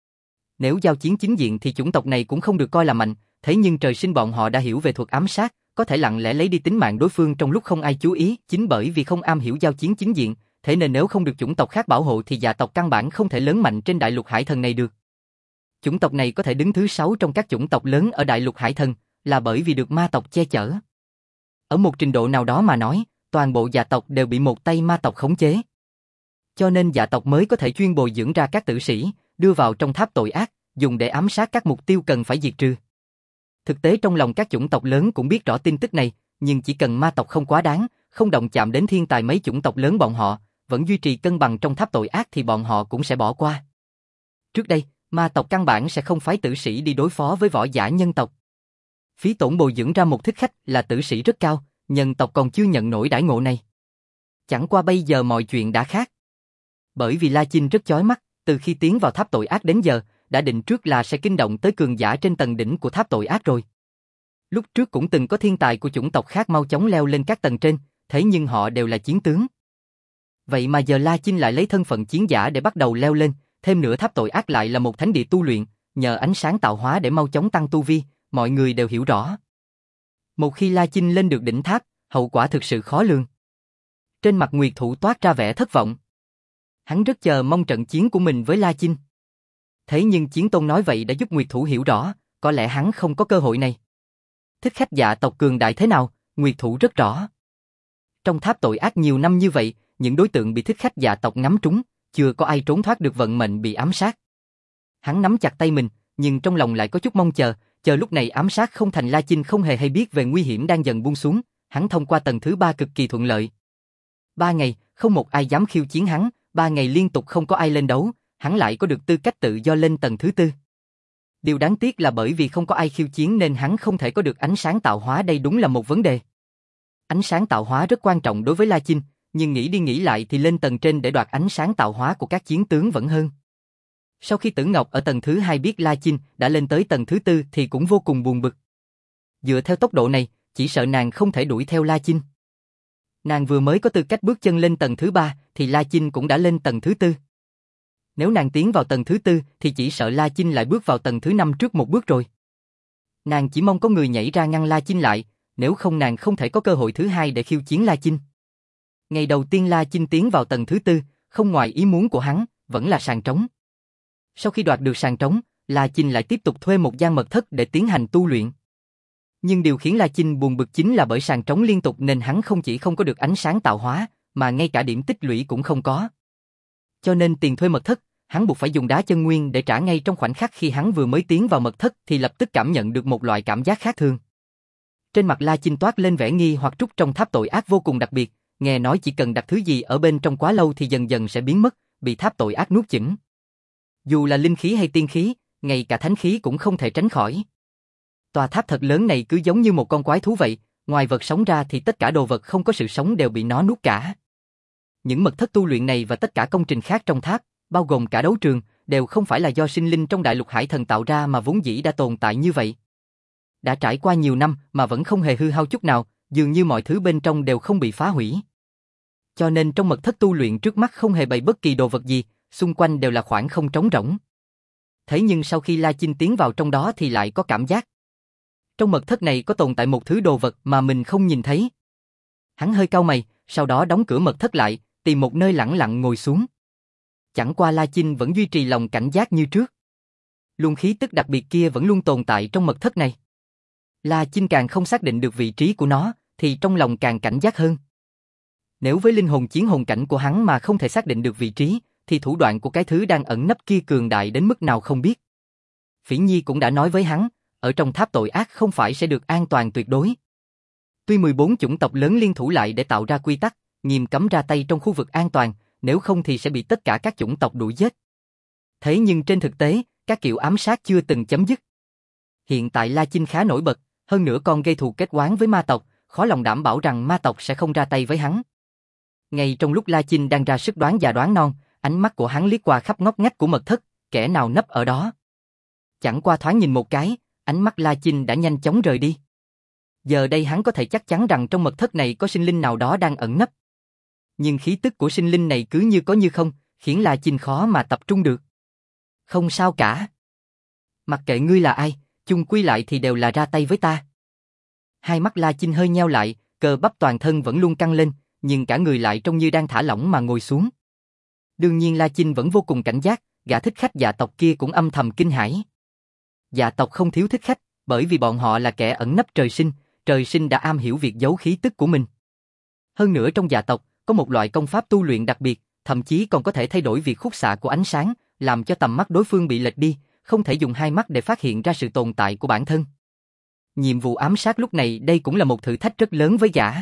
Nếu giao chiến chính diện thì chủng tộc này cũng không được coi là mạnh, thế nhưng trời sinh bọn họ đã hiểu về thuật ám sát, có thể lặng lẽ lấy đi tính mạng đối phương trong lúc không ai chú ý. Chính bởi vì không am hiểu giao chiến chính diện, thế nên nếu không được chủng tộc khác bảo hộ thì dạ tộc căn bản không thể lớn mạnh trên đại lục hải thần này được. Chủng tộc này có thể đứng thứ sáu trong các chủng tộc lớn ở đại lục hải thần, là bởi vì được ma tộc che chở. Ở một trình độ nào đó mà nói, toàn bộ dạ tộc đều bị một tay ma tộc khống chế. Cho nên dạ tộc mới có thể chuyên bồi dưỡng ra các tử sĩ, đưa vào trong tháp tội ác, dùng để ám sát các mục tiêu cần phải diệt trừ. Thực tế trong lòng các chủng tộc lớn cũng biết rõ tin tức này, nhưng chỉ cần ma tộc không quá đáng, không động chạm đến thiên tài mấy chủng tộc lớn bọn họ, vẫn duy trì cân bằng trong tháp tội ác thì bọn họ cũng sẽ bỏ qua. Trước đây, ma tộc căn bản sẽ không phái tử sĩ đi đối phó với võ giả nhân tộc. Phí tổn bồi dưỡng ra một thích khách là tử sĩ rất cao, nhân tộc còn chưa nhận nổi đãi ngộ này. Chẳng qua bây giờ mọi chuyện đã khác. Bởi vì La Chinh rất chói mắt, từ khi tiến vào tháp tội ác đến giờ, đã định trước là sẽ kinh động tới cường giả trên tầng đỉnh của tháp tội ác rồi. Lúc trước cũng từng có thiên tài của chủng tộc khác mau chóng leo lên các tầng trên, thế nhưng họ đều là chiến tướng. Vậy mà giờ La Chinh lại lấy thân phận chiến giả để bắt đầu leo lên, thêm nữa tháp tội ác lại là một thánh địa tu luyện, nhờ ánh sáng tạo hóa để mau chóng tăng tu vi, mọi người đều hiểu rõ. Một khi La Chinh lên được đỉnh tháp, hậu quả thực sự khó lường. Trên mặt Nguyệt Thủ toát ra vẻ thất vọng. Hắn rất chờ mong trận chiến của mình với La Chinh. Thế nhưng Chiến Tôn nói vậy đã giúp Nguyệt Thủ hiểu rõ, có lẽ hắn không có cơ hội này. Thích khách dạ tộc cường đại thế nào, Nguyệt Thủ rất rõ. Trong tháp tội ác nhiều năm như vậy, những đối tượng bị thích khách dạ tộc ngắm trúng, chưa có ai trốn thoát được vận mệnh bị ám sát. Hắn nắm chặt tay mình, nhưng trong lòng lại có chút mong chờ, chờ lúc này ám sát không thành. La Chinh không hề hay biết về nguy hiểm đang dần buông xuống, hắn thông qua tầng thứ ba cực kỳ thuận lợi. Ba ngày, không một ai dám khiêu chiến hắn, ba ngày liên tục không có ai lên đấu, hắn lại có được tư cách tự do lên tầng thứ tư. Điều đáng tiếc là bởi vì không có ai khiêu chiến nên hắn không thể có được ánh sáng tạo hóa, đây đúng là một vấn đề. Ánh sáng tạo hóa rất quan trọng đối với La Chinh, nhưng nghĩ đi nghĩ lại thì lên tầng trên để đoạt ánh sáng tạo hóa của các chiến tướng vẫn hơn. Sau khi Tử Ngọc ở tầng thứ hai biết La Chinh đã lên tới tầng thứ tư thì cũng vô cùng buồn bực. Dựa theo tốc độ này, chỉ sợ nàng không thể đuổi theo La Chinh. Nàng vừa mới có tư cách bước chân lên tầng thứ ba thì La Chinh cũng đã lên tầng thứ tư. Nếu nàng tiến vào tầng thứ tư thì chỉ sợ La Chinh lại bước vào tầng thứ năm trước một bước rồi. Nàng chỉ mong có người nhảy ra ngăn La Chinh lại, nếu không nàng không thể có cơ hội thứ hai để khiêu chiến La Chinh. Ngày đầu tiên La Chinh tiến vào tầng thứ tư, không ngoài ý muốn của hắn, vẫn là sàn trống. Sau khi đoạt được sàn trống, La Chinh lại tiếp tục thuê một gian mật thất để tiến hành tu luyện. Nhưng điều khiến La Chinh buồn bực chính là bởi sàn trống liên tục nên hắn không chỉ không có được ánh sáng tạo hóa, mà ngay cả điểm tích lũy cũng không có. Cho nên tiền thuê mật thất, hắn buộc phải dùng đá chân nguyên để trả ngay trong khoảnh khắc khi hắn vừa mới tiến vào mật thất thì lập tức cảm nhận được một loại cảm giác khác thường. Trên mặt La Chinh toát lên vẻ nghi hoặc trút trong tháp tội ác vô cùng đặc biệt, nghe nói chỉ cần đặt thứ gì ở bên trong quá lâu thì dần dần sẽ biến mất, bị tháp tội ác nuốt chửng. Dù là linh khí hay tiên khí, ngay cả thánh khí cũng không thể tránh khỏi. Tòa tháp thật lớn này cứ giống như một con quái thú vậy, ngoài vật sống ra thì tất cả đồ vật không có sự sống đều bị nó nuốt cả. Những mật thất tu luyện này và tất cả công trình khác trong tháp, bao gồm cả đấu trường, đều không phải là do sinh linh trong đại lục hải thần tạo ra mà vốn dĩ đã tồn tại như vậy. Đã trải qua nhiều năm mà vẫn không hề hư hao chút nào, dường như mọi thứ bên trong đều không bị phá hủy. Cho nên trong mật thất tu luyện trước mắt không hề bày bất kỳ đồ vật gì, xung quanh đều là khoảng không trống rỗng. Thế nhưng sau khi La Chinh tiến vào trong đó thì lại có cảm giác. Trong mật thất này có tồn tại một thứ đồ vật mà mình không nhìn thấy. Hắn hơi cau mày, sau đó đóng cửa mật thất lại, tìm một nơi lẳng lặng ngồi xuống. Chẳng qua La Chinh vẫn duy trì lòng cảnh giác như trước. Luồng khí tức đặc biệt kia vẫn luôn tồn tại trong mật thất này. La Chinh càng không xác định được vị trí của nó, thì trong lòng càng cảnh giác hơn. Nếu với linh hồn chiến hồn cảnh của hắn mà không thể xác định được vị trí, thì thủ đoạn của cái thứ đang ẩn nấp kia cường đại đến mức nào không biết. Phỉ Nhi cũng đã nói với hắn, ở trong tháp tội ác không phải sẽ được an toàn tuyệt đối. Tuy mười bốn chủng tộc lớn liên thủ lại để tạo ra quy tắc, nghiêm cấm ra tay trong khu vực an toàn, nếu không thì sẽ bị tất cả các chủng tộc đuổi giết. Thế nhưng trên thực tế, các kiểu ám sát chưa từng chấm dứt. Hiện tại La Chinh khá nổi bật, hơn nữa còn gây thù kết oán với ma tộc, khó lòng đảm bảo rằng ma tộc sẽ không ra tay với hắn. Ngay trong lúc La Chinh đang ra sức đoán già đoán non, ánh mắt của hắn liếc qua khắp ngóc ngách của mật thất, kẻ nào nấp ở đó. Chẳng qua thoáng nhìn một cái, ánh mắt La Chinh đã nhanh chóng rời đi. Giờ đây hắn có thể chắc chắn rằng trong mật thất này có sinh linh nào đó đang ẩn nấp. Nhưng khí tức của sinh linh này cứ như có như không, khiến La Chinh khó mà tập trung được. Không sao cả. Mặc kệ ngươi là ai, chung quy lại thì đều là ra tay với ta. Hai mắt La Chinh hơi nheo lại, cơ bắp toàn thân vẫn luôn căng lên, nhưng cả người lại trông như đang thả lỏng mà ngồi xuống. Đương nhiên La Chinh vẫn vô cùng cảnh giác, gã thích khách dạ tộc kia cũng âm thầm kinh hãi. Dạ tộc không thiếu thích khách, bởi vì bọn họ là kẻ ẩn nấp trời sinh, trời sinh đã am hiểu việc giấu khí tức của mình. Hơn nữa trong dạ tộc, có một loại công pháp tu luyện đặc biệt, thậm chí còn có thể thay đổi việc khúc xạ của ánh sáng, làm cho tầm mắt đối phương bị lệch đi, không thể dùng hai mắt để phát hiện ra sự tồn tại của bản thân. Nhiệm vụ ám sát lúc này đây cũng là một thử thách rất lớn với gã.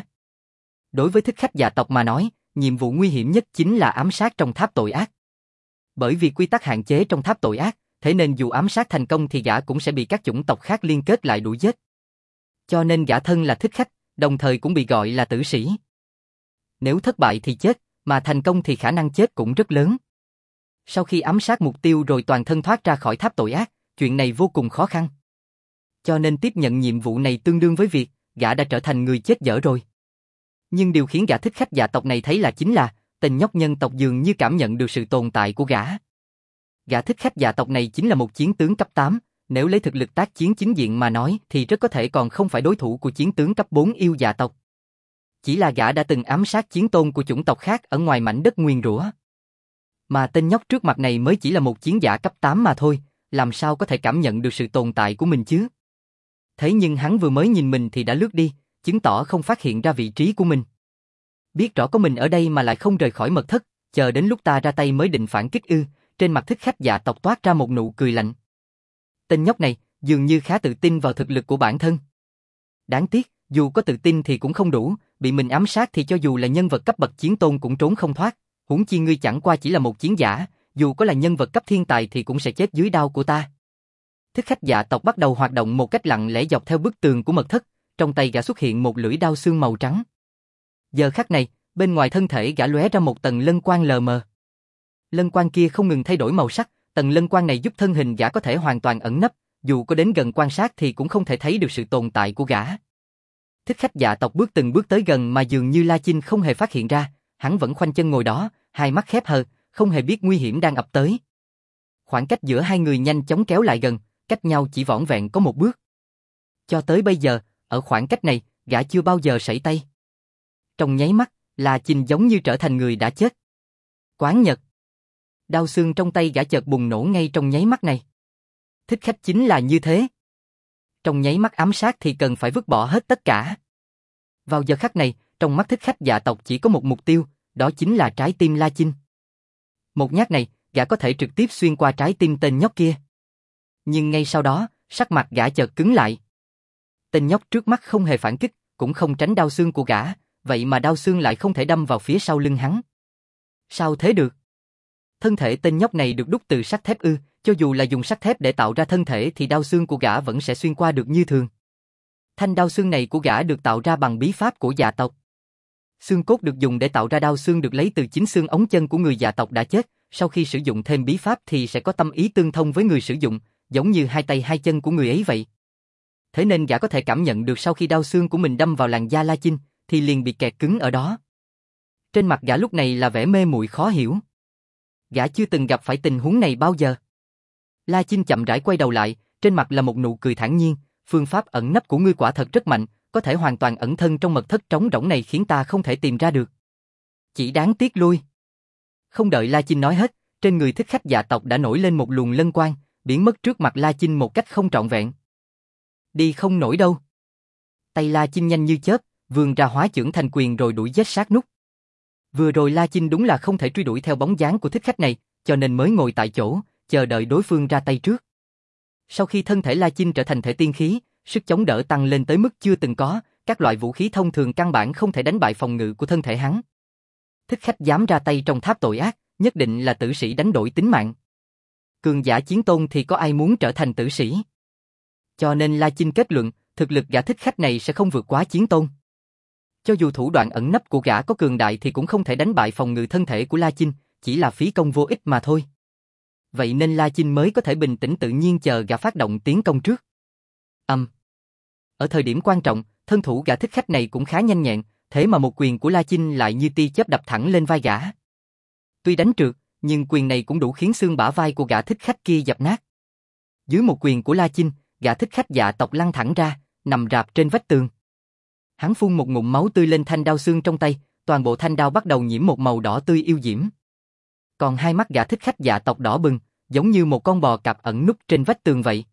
Đối với thích khách dạ tộc mà nói, nhiệm vụ nguy hiểm nhất chính là ám sát trong tháp tội ác. Bởi vì quy tắc hạn chế trong tháp tội ác, thế nên dù ám sát thành công thì gã cũng sẽ bị các chủng tộc khác liên kết lại đuổi giết. Cho nên gã thân là thích khách, đồng thời cũng bị gọi là tử sĩ. Nếu thất bại thì chết, mà thành công thì khả năng chết cũng rất lớn. Sau khi ám sát mục tiêu rồi toàn thân thoát ra khỏi tháp tội ác, chuyện này vô cùng khó khăn. Cho nên tiếp nhận nhiệm vụ này tương đương với việc gã đã trở thành người chết dở rồi. Nhưng điều khiến gã thích khách dạ tộc này thấy là chính là tên nhóc nhân tộc dường như cảm nhận được sự tồn tại của gã. Gã thích khách dạ tộc này chính là một chiến tướng cấp tám, nếu lấy thực lực tác chiến chính diện mà nói thì rất có thể còn không phải đối thủ của chiến tướng cấp bốn yêu dạ tộc. Chỉ là gã đã từng ám sát chiến tôn của chủng tộc khác ở ngoài mảnh đất nguyền rủa. Mà tên nhóc trước mặt này mới chỉ là một chiến giả cấp tám mà thôi, làm sao có thể cảm nhận được sự tồn tại của mình chứ? Thế nhưng hắn vừa mới nhìn mình thì đã lướt đi, chứng tỏ không phát hiện ra vị trí của mình. Biết rõ có mình ở đây mà lại không rời khỏi mật thất, chờ đến lúc ta ra tay mới định phản kích ư, trên mặt thích khách dạ tộc toát ra một nụ cười lạnh. Tên nhóc này dường như khá tự tin vào thực lực của bản thân. Đáng tiếc, dù có tự tin thì cũng không đủ, bị mình ám sát thì cho dù là nhân vật cấp bậc chiến tôn cũng trốn không thoát, huống chi ngươi chẳng qua chỉ là một chiến giả, dù có là nhân vật cấp thiên tài thì cũng sẽ chết dưới đao của ta. Thích khách dạ tộc bắt đầu hoạt động một cách lặng lẽ dọc theo bức tường của mật thất, trong tay gã xuất hiện một lưỡi đao xương màu trắng. Giờ khắc này, bên ngoài thân thể gã lóe ra một tầng lân quang lờ mờ. Lân quang kia không ngừng thay đổi màu sắc, tầng lân quang này giúp thân hình gã có thể hoàn toàn ẩn nấp, dù có đến gần quan sát thì cũng không thể thấy được sự tồn tại của gã. Thích khách dạ tộc bước từng bước tới gần mà dường như La Chinh không hề phát hiện ra, hắn vẫn khoanh chân ngồi đó, hai mắt khép hờ, không hề biết nguy hiểm đang ập tới. Khoảng cách giữa hai người nhanh chóng kéo lại gần, cách nhau chỉ vỏn vẹn có một bước. Cho tới bây giờ, ở khoảng cách này, gã chưa bao giờ sẩy tay. Trong nháy mắt, La Chinh giống như trở thành người đã chết. Quán nhật. Đao xương trong tay gã chợt bùng nổ ngay trong nháy mắt này. Thích khách chính là như thế. Trong nháy mắt ám sát thì cần phải vứt bỏ hết tất cả. Vào giờ khắc này, trong mắt thích khách dạ tộc chỉ có một mục tiêu, đó chính là trái tim La Chinh. Một nhát này, gã có thể trực tiếp xuyên qua trái tim tên nhóc kia. Nhưng ngay sau đó, sắc mặt gã chợt cứng lại. Tên nhóc trước mắt không hề phản kích, cũng không tránh đao xương của gã, vậy mà đao xương lại không thể đâm vào phía sau lưng hắn. Sao thế được? Thân thể tên nhóc này được đúc từ sắt thép ư? Cho dù là dùng sắt thép để tạo ra thân thể thì đao xương của gã vẫn sẽ xuyên qua được như thường. Thanh đao xương này của gã được tạo ra bằng bí pháp của dạ tộc. Xương cốt được dùng để tạo ra đao xương được lấy từ chính xương ống chân của người dạ tộc đã chết, sau khi sử dụng thêm bí pháp thì sẽ có tâm ý tương thông với người sử dụng, giống như hai tay hai chân của người ấy vậy. Thế nên gã có thể cảm nhận được sau khi đao xương của mình đâm vào làn da La Chinh, thì liền bị kẹt cứng ở đó. Trên mặt gã lúc này là vẻ mê muội khó hiểu. Gã chưa từng gặp phải tình huống này bao giờ. La Chinh chậm rãi quay đầu lại, trên mặt là một nụ cười thản nhiên, phương pháp ẩn nấp của ngươi quả thật rất mạnh, có thể hoàn toàn ẩn thân trong mật thất trống rỗng này khiến ta không thể tìm ra được. Chỉ đáng tiếc lui. Không đợi La Chinh nói hết, trên người thích khách dạ tộc đã nổi lên một luồng lân quang, biến mất trước mặt La Chinh một cách không trọn vẹn. Đi không nổi đâu. Tay La Chinh nhanh như chớp, vươn ra hóa chưởng thành quyền rồi đuổi giết sát nút. Vừa rồi La Chinh đúng là không thể truy đuổi theo bóng dáng của thích khách này, cho nên mới ngồi tại chỗ, chờ đợi đối phương ra tay trước. Sau khi thân thể La Chinh trở thành thể tiên khí, sức chống đỡ tăng lên tới mức chưa từng có, các loại vũ khí thông thường căn bản không thể đánh bại phòng ngự của thân thể hắn. Thích khách dám ra tay trong tháp tội ác, nhất định là tử sĩ đánh đổi tính mạng. Cường giả chiến tôn thì có ai muốn trở thành tử sĩ? Cho nên La Chinh kết luận, thực lực gã thích khách này sẽ không vượt quá chiến tôn. Cho dù thủ đoạn ẩn nấp của gã có cường đại thì cũng không thể đánh bại phòng ngự thân thể của La Chinh, chỉ là phí công vô ích mà thôi. Vậy nên La Chinh mới có thể bình tĩnh tự nhiên chờ gã phát động tiến công trước. Âm. Um. Ở thời điểm quan trọng, thân thủ gã thích khách này cũng khá nhanh nhẹn, thế mà một quyền của La Chinh lại như tia chớp đập thẳng lên vai gã. Tuy đánh trượt, nhưng quyền này cũng đủ khiến xương bả vai của gã thích khách kia dập nát. Dưới một quyền của La Chinh, gã thích khách dạ tộc lăn thẳng ra, nằm rạp trên vách tường. Hắn phun một ngụm máu tươi lên thanh đao xương trong tay, toàn bộ thanh đao bắt đầu nhiễm một màu đỏ tươi yêu diễm. Còn hai mắt gã thích khách dạ tộc đỏ bừng, giống như một con bò cạp ẩn núp trên vách tường vậy.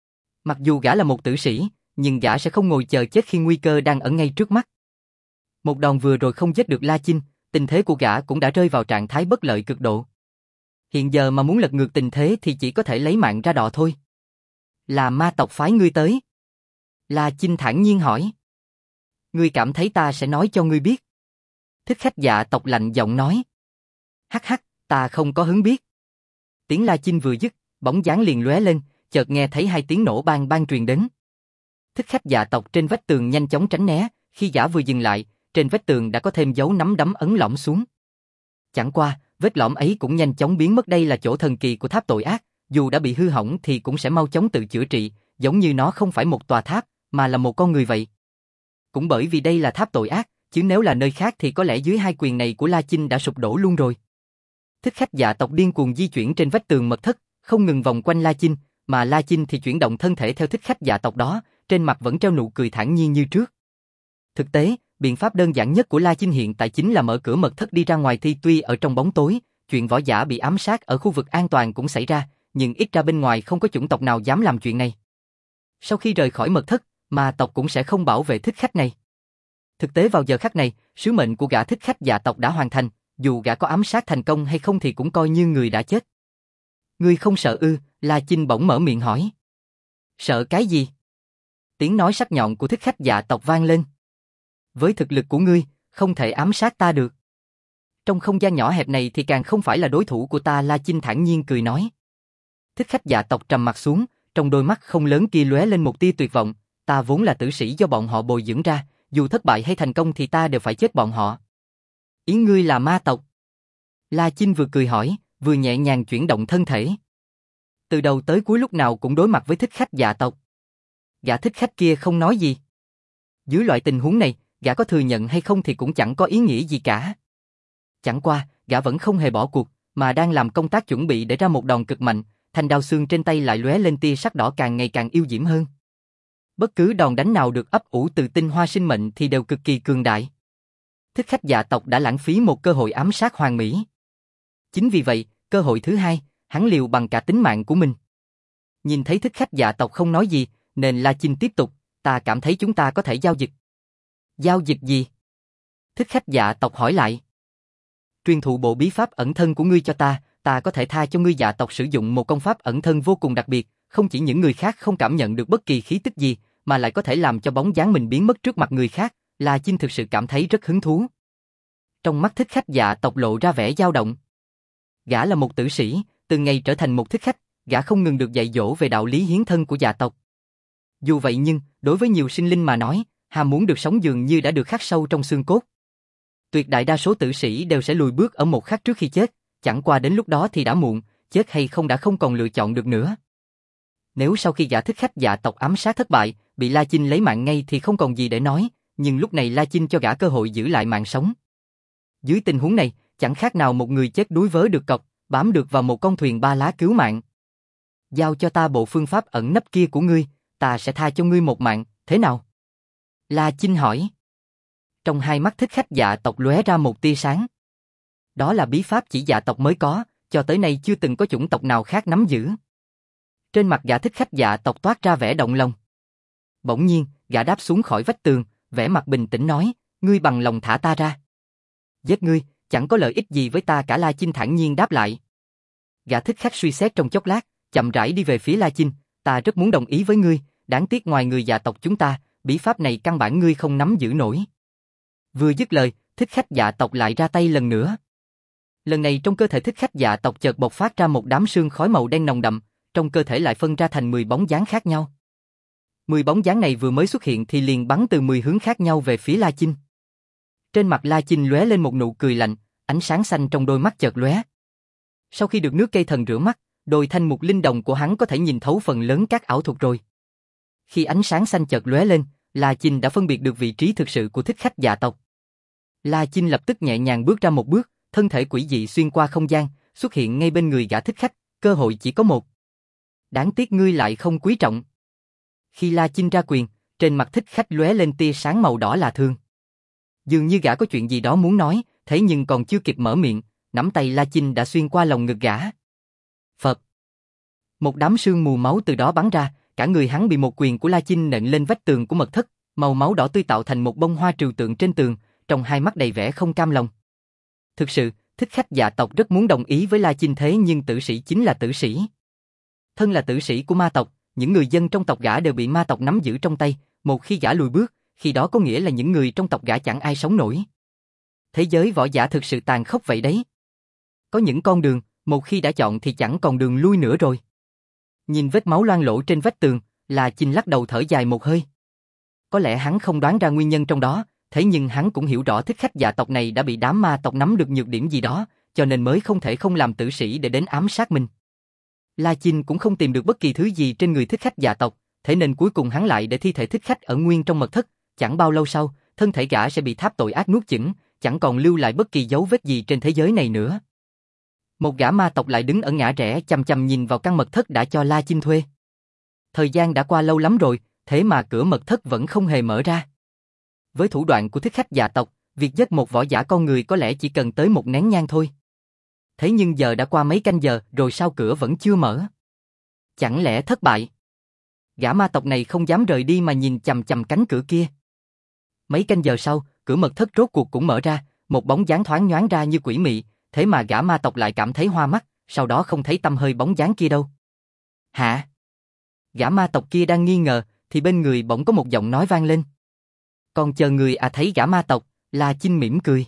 Mặc dù gã là một tử sĩ, nhưng gã sẽ không ngồi chờ chết khi nguy cơ đang ở ngay trước mắt. Một đòn vừa rồi không giết được La Chinh, tình thế của gã cũng đã rơi vào trạng thái bất lợi cực độ. Hiện giờ mà muốn lật ngược tình thế thì chỉ có thể lấy mạng ra đọ thôi. Là ma tộc phái ngươi tới? La Chinh thản nhiên hỏi. Ngươi cảm thấy ta sẽ nói cho ngươi biết? Thích khách dạ tộc lạnh giọng nói. Hắc hắc, ta không có hứng biết. Tiếng La Chinh vừa dứt, bóng dáng liền lóe lên, chợt nghe thấy hai tiếng nổ bang bang truyền đến. Thích khách dạ tộc trên vách tường nhanh chóng tránh né, khi gã vừa dừng lại, trên vách tường đã có thêm dấu nắm đấm ấn lõm xuống. Chẳng qua, vết lõm ấy cũng nhanh chóng biến mất, đây là chỗ thần kỳ của tháp tội ác, dù đã bị hư hỏng thì cũng sẽ mau chóng tự chữa trị, giống như nó không phải một tòa tháp, mà là một con người vậy. Cũng bởi vì đây là tháp tội ác, chứ nếu là nơi khác thì có lẽ dưới hai quyền này của La Chinh đã sụp đổ luôn rồi. Thích khách dạ tộc điên cuồng di chuyển trên vách tường mật thất, không ngừng vòng quanh La Chinh, mà La Chinh thì chuyển động thân thể theo thích khách dạ tộc đó, trên mặt vẫn treo nụ cười thản nhiên như trước. Thực tế, biện pháp đơn giản nhất của La Chinh hiện tại chính là mở cửa mật thất đi ra ngoài, thì tuy ở trong bóng tối, chuyện võ giả bị ám sát ở khu vực an toàn cũng xảy ra, nhưng ít ra bên ngoài không có chủng tộc nào dám làm chuyện này. Sau khi rời khỏi mật thất, ma tộc cũng sẽ không bảo vệ thích khách này. Thực tế vào giờ khắc này, sứ mệnh của gã thích khách dạ tộc đã hoàn thành, dù gã có ám sát thành công hay không thì cũng coi như người đã chết. Ngươi không sợ ư? La Chinh bỗng mở miệng hỏi. Sợ cái gì? Tiếng nói sắc nhọn của thích khách dạ tộc vang lên. Với thực lực của ngươi, không thể ám sát ta được. Trong không gian nhỏ hẹp này thì càng không phải là đối thủ của ta, La Chinh thản nhiên cười nói. Thích khách dạ tộc trầm mặt xuống, trong đôi mắt không lớn kia lóe lên một tia tuyệt vọng. Ta vốn là tử sĩ do bọn họ bồi dưỡng ra, dù thất bại hay thành công thì ta đều phải chết bọn họ. Ý ngươi là ma tộc? La Chinh vừa cười hỏi, vừa nhẹ nhàng chuyển động thân thể. Từ đầu tới cuối lúc nào cũng đối mặt với thích khách dạ tộc. Gã thích khách kia không nói gì. Dưới loại tình huống này, gã có thừa nhận hay không thì cũng chẳng có ý nghĩa gì cả. Chẳng qua, gã vẫn không hề bỏ cuộc, mà đang làm công tác chuẩn bị để ra một đòn cực mạnh, thanh đao xương trên tay lại lóe lên tia sắc đỏ càng ngày càng yêu diễm hơn. Bất cứ đòn đánh nào được ấp ủ từ tinh hoa sinh mệnh thì đều cực kỳ cường đại. Thích khách dạ tộc đã lãng phí một cơ hội ám sát hoàn mỹ. Chính vì vậy, cơ hội thứ hai, hắn liều bằng cả tính mạng của mình. Nhìn thấy thích khách dạ tộc không nói gì, nên La Chinh tiếp tục, ta cảm thấy chúng ta có thể giao dịch. Giao dịch gì? Thích khách dạ tộc hỏi lại. truyền thụ bộ bí pháp ẩn thân của ngươi cho ta, ta có thể tha cho ngươi dạ tộc sử dụng một công pháp ẩn thân vô cùng đặc biệt, không chỉ những người khác không cảm nhận được bất kỳ khí tức gì, mà lại có thể làm cho bóng dáng mình biến mất trước mặt người khác, La Chinh thực sự cảm thấy rất hứng thú. Trong mắt thích khách dạ tộc lộ ra vẻ dao động. Gã là một tử sĩ, từ ngày trở thành một thích khách, gã không ngừng được dạy dỗ về đạo lý hiến thân của dạ tộc. Dù vậy nhưng, đối với nhiều sinh linh mà nói, ham muốn được sống dường như đã được khắc sâu trong xương cốt. Tuyệt đại đa số tử sĩ đều sẽ lùi bước ở một khắc trước khi chết, chẳng qua đến lúc đó thì đã muộn, chết hay không đã không còn lựa chọn được nữa. Nếu sau khi gã thích khách dạ tộc ám sát thất bại, bị La Chinh lấy mạng ngay thì không còn gì để nói, nhưng lúc này La Chinh cho gã cơ hội giữ lại mạng sống. Dưới tình huống này, chẳng khác nào một người chết đuối vớ được cọc, bám được vào một con thuyền ba lá cứu mạng. Giao cho ta bộ phương pháp ẩn nấp kia của ngươi, ta sẽ tha cho ngươi một mạng, thế nào? La Chinh hỏi. Trong hai mắt thích khách dạ tộc lóe ra một tia sáng. Đó là bí pháp chỉ dạ tộc mới có, cho tới nay chưa từng có chủng tộc nào khác nắm giữ. Trên mặt gã thích khách dạ tộc toát ra vẻ động lòng. Bỗng nhiên, gã đáp xuống khỏi vách tường, vẻ mặt bình tĩnh nói, ngươi bằng lòng thả ta ra. Giết ngươi, chẳng có lợi ích gì với ta cả, La Chinh thản nhiên đáp lại. Gã thích khách suy xét trong chốc lát, chậm rãi đi về phía La Chinh, ta rất muốn đồng ý với ngươi, đáng tiếc ngoài người dạ tộc chúng ta, bí pháp này căn bản ngươi không nắm giữ nổi. Vừa dứt lời, thích khách dạ tộc lại ra tay lần nữa. Lần này trong cơ thể thích khách dạ tộc chợt bộc phát ra một đám sương khói màu đen nồng đậm, trong cơ thể lại phân ra thành mười bóng dáng khác nhau. mười bóng dáng này vừa mới xuất hiện thì liền bắn từ mười hướng khác nhau về phía La Chinh. Trên mặt La Chinh lóe lên một nụ cười lạnh, ánh sáng xanh trong đôi mắt chợt lóe. Sau khi được nước cây thần rửa mắt, đôi thanh mục linh đồng của hắn có thể nhìn thấu phần lớn các ảo thuật rồi. Khi ánh sáng xanh chợt lóe lên, La Chinh đã phân biệt được vị trí thực sự của thích khách dạ tộc. La Chinh lập tức nhẹ nhàng bước ra một bước, thân thể quỷ dị xuyên qua không gian, xuất hiện ngay bên người gã thích khách, cơ hội chỉ có một. Đáng tiếc ngươi lại không quý trọng. Khi La Chinh ra quyền, trên mặt thích khách lóe lên tia sáng màu đỏ là thương. Dường như gã có chuyện gì đó muốn nói, thế nhưng còn chưa kịp mở miệng, nắm tay La Chinh đã xuyên qua lồng ngực gã. Phật. Một đám sương mù máu từ đó bắn ra, cả người hắn bị một quyền của La Chinh nện lên vách tường của mật thất, màu máu đỏ tươi tạo thành một bông hoa trừu tượng trên tường, trong hai mắt đầy vẻ không cam lòng. Thực sự, thích khách dạ tộc rất muốn đồng ý với La Chinh thế nhưng tử sĩ chính là tử sĩ. Thân là tử sĩ của ma tộc, những người dân trong tộc gã đều bị ma tộc nắm giữ trong tay, một khi gã lùi bước, khi đó có nghĩa là những người trong tộc gã chẳng ai sống nổi. Thế giới võ giả thực sự tàn khốc vậy đấy. Có những con đường, một khi đã chọn thì chẳng còn đường lui nữa rồi. Nhìn vết máu loang lổ trên vách tường, La Chinh lắc đầu thở dài một hơi. Có lẽ hắn không đoán ra nguyên nhân trong đó, thế nhưng hắn cũng hiểu rõ thích khách dạ tộc này đã bị đám ma tộc nắm được nhược điểm gì đó, cho nên mới không thể không làm tử sĩ để đến ám sát mình. La Chinh cũng không tìm được bất kỳ thứ gì trên người thích khách dạ tộc, thế nên cuối cùng hắn lại để thi thể thích khách ở nguyên trong mật thất, chẳng bao lâu sau, thân thể gã sẽ bị tháp tội ác nuốt chửng, chẳng còn lưu lại bất kỳ dấu vết gì trên thế giới này nữa. Một gã ma tộc lại đứng ở ngã rẽ chằm chằm nhìn vào căn mật thất đã cho La Chinh thuê. Thời gian đã qua lâu lắm rồi, thế mà cửa mật thất vẫn không hề mở ra. Với thủ đoạn của thích khách dạ tộc, việc giết một võ giả con người có lẽ chỉ cần tới một nén nhang thôi. Thế nhưng giờ đã qua mấy canh giờ rồi sao cửa vẫn chưa mở? Chẳng lẽ thất bại? Gã ma tộc này không dám rời đi mà nhìn chằm chằm cánh cửa kia. Mấy canh giờ sau, cửa mật thất rốt cuộc cũng mở ra, một bóng dáng thoáng nhoáng ra như quỷ mị, thế mà gã ma tộc lại cảm thấy hoa mắt, sau đó không thấy tăm hơi bóng dáng kia đâu. Hả? Gã ma tộc kia đang nghi ngờ, thì bên người bỗng có một giọng nói vang lên. Còn chờ người à? Thấy gã ma tộc, La Chinh mỉm cười.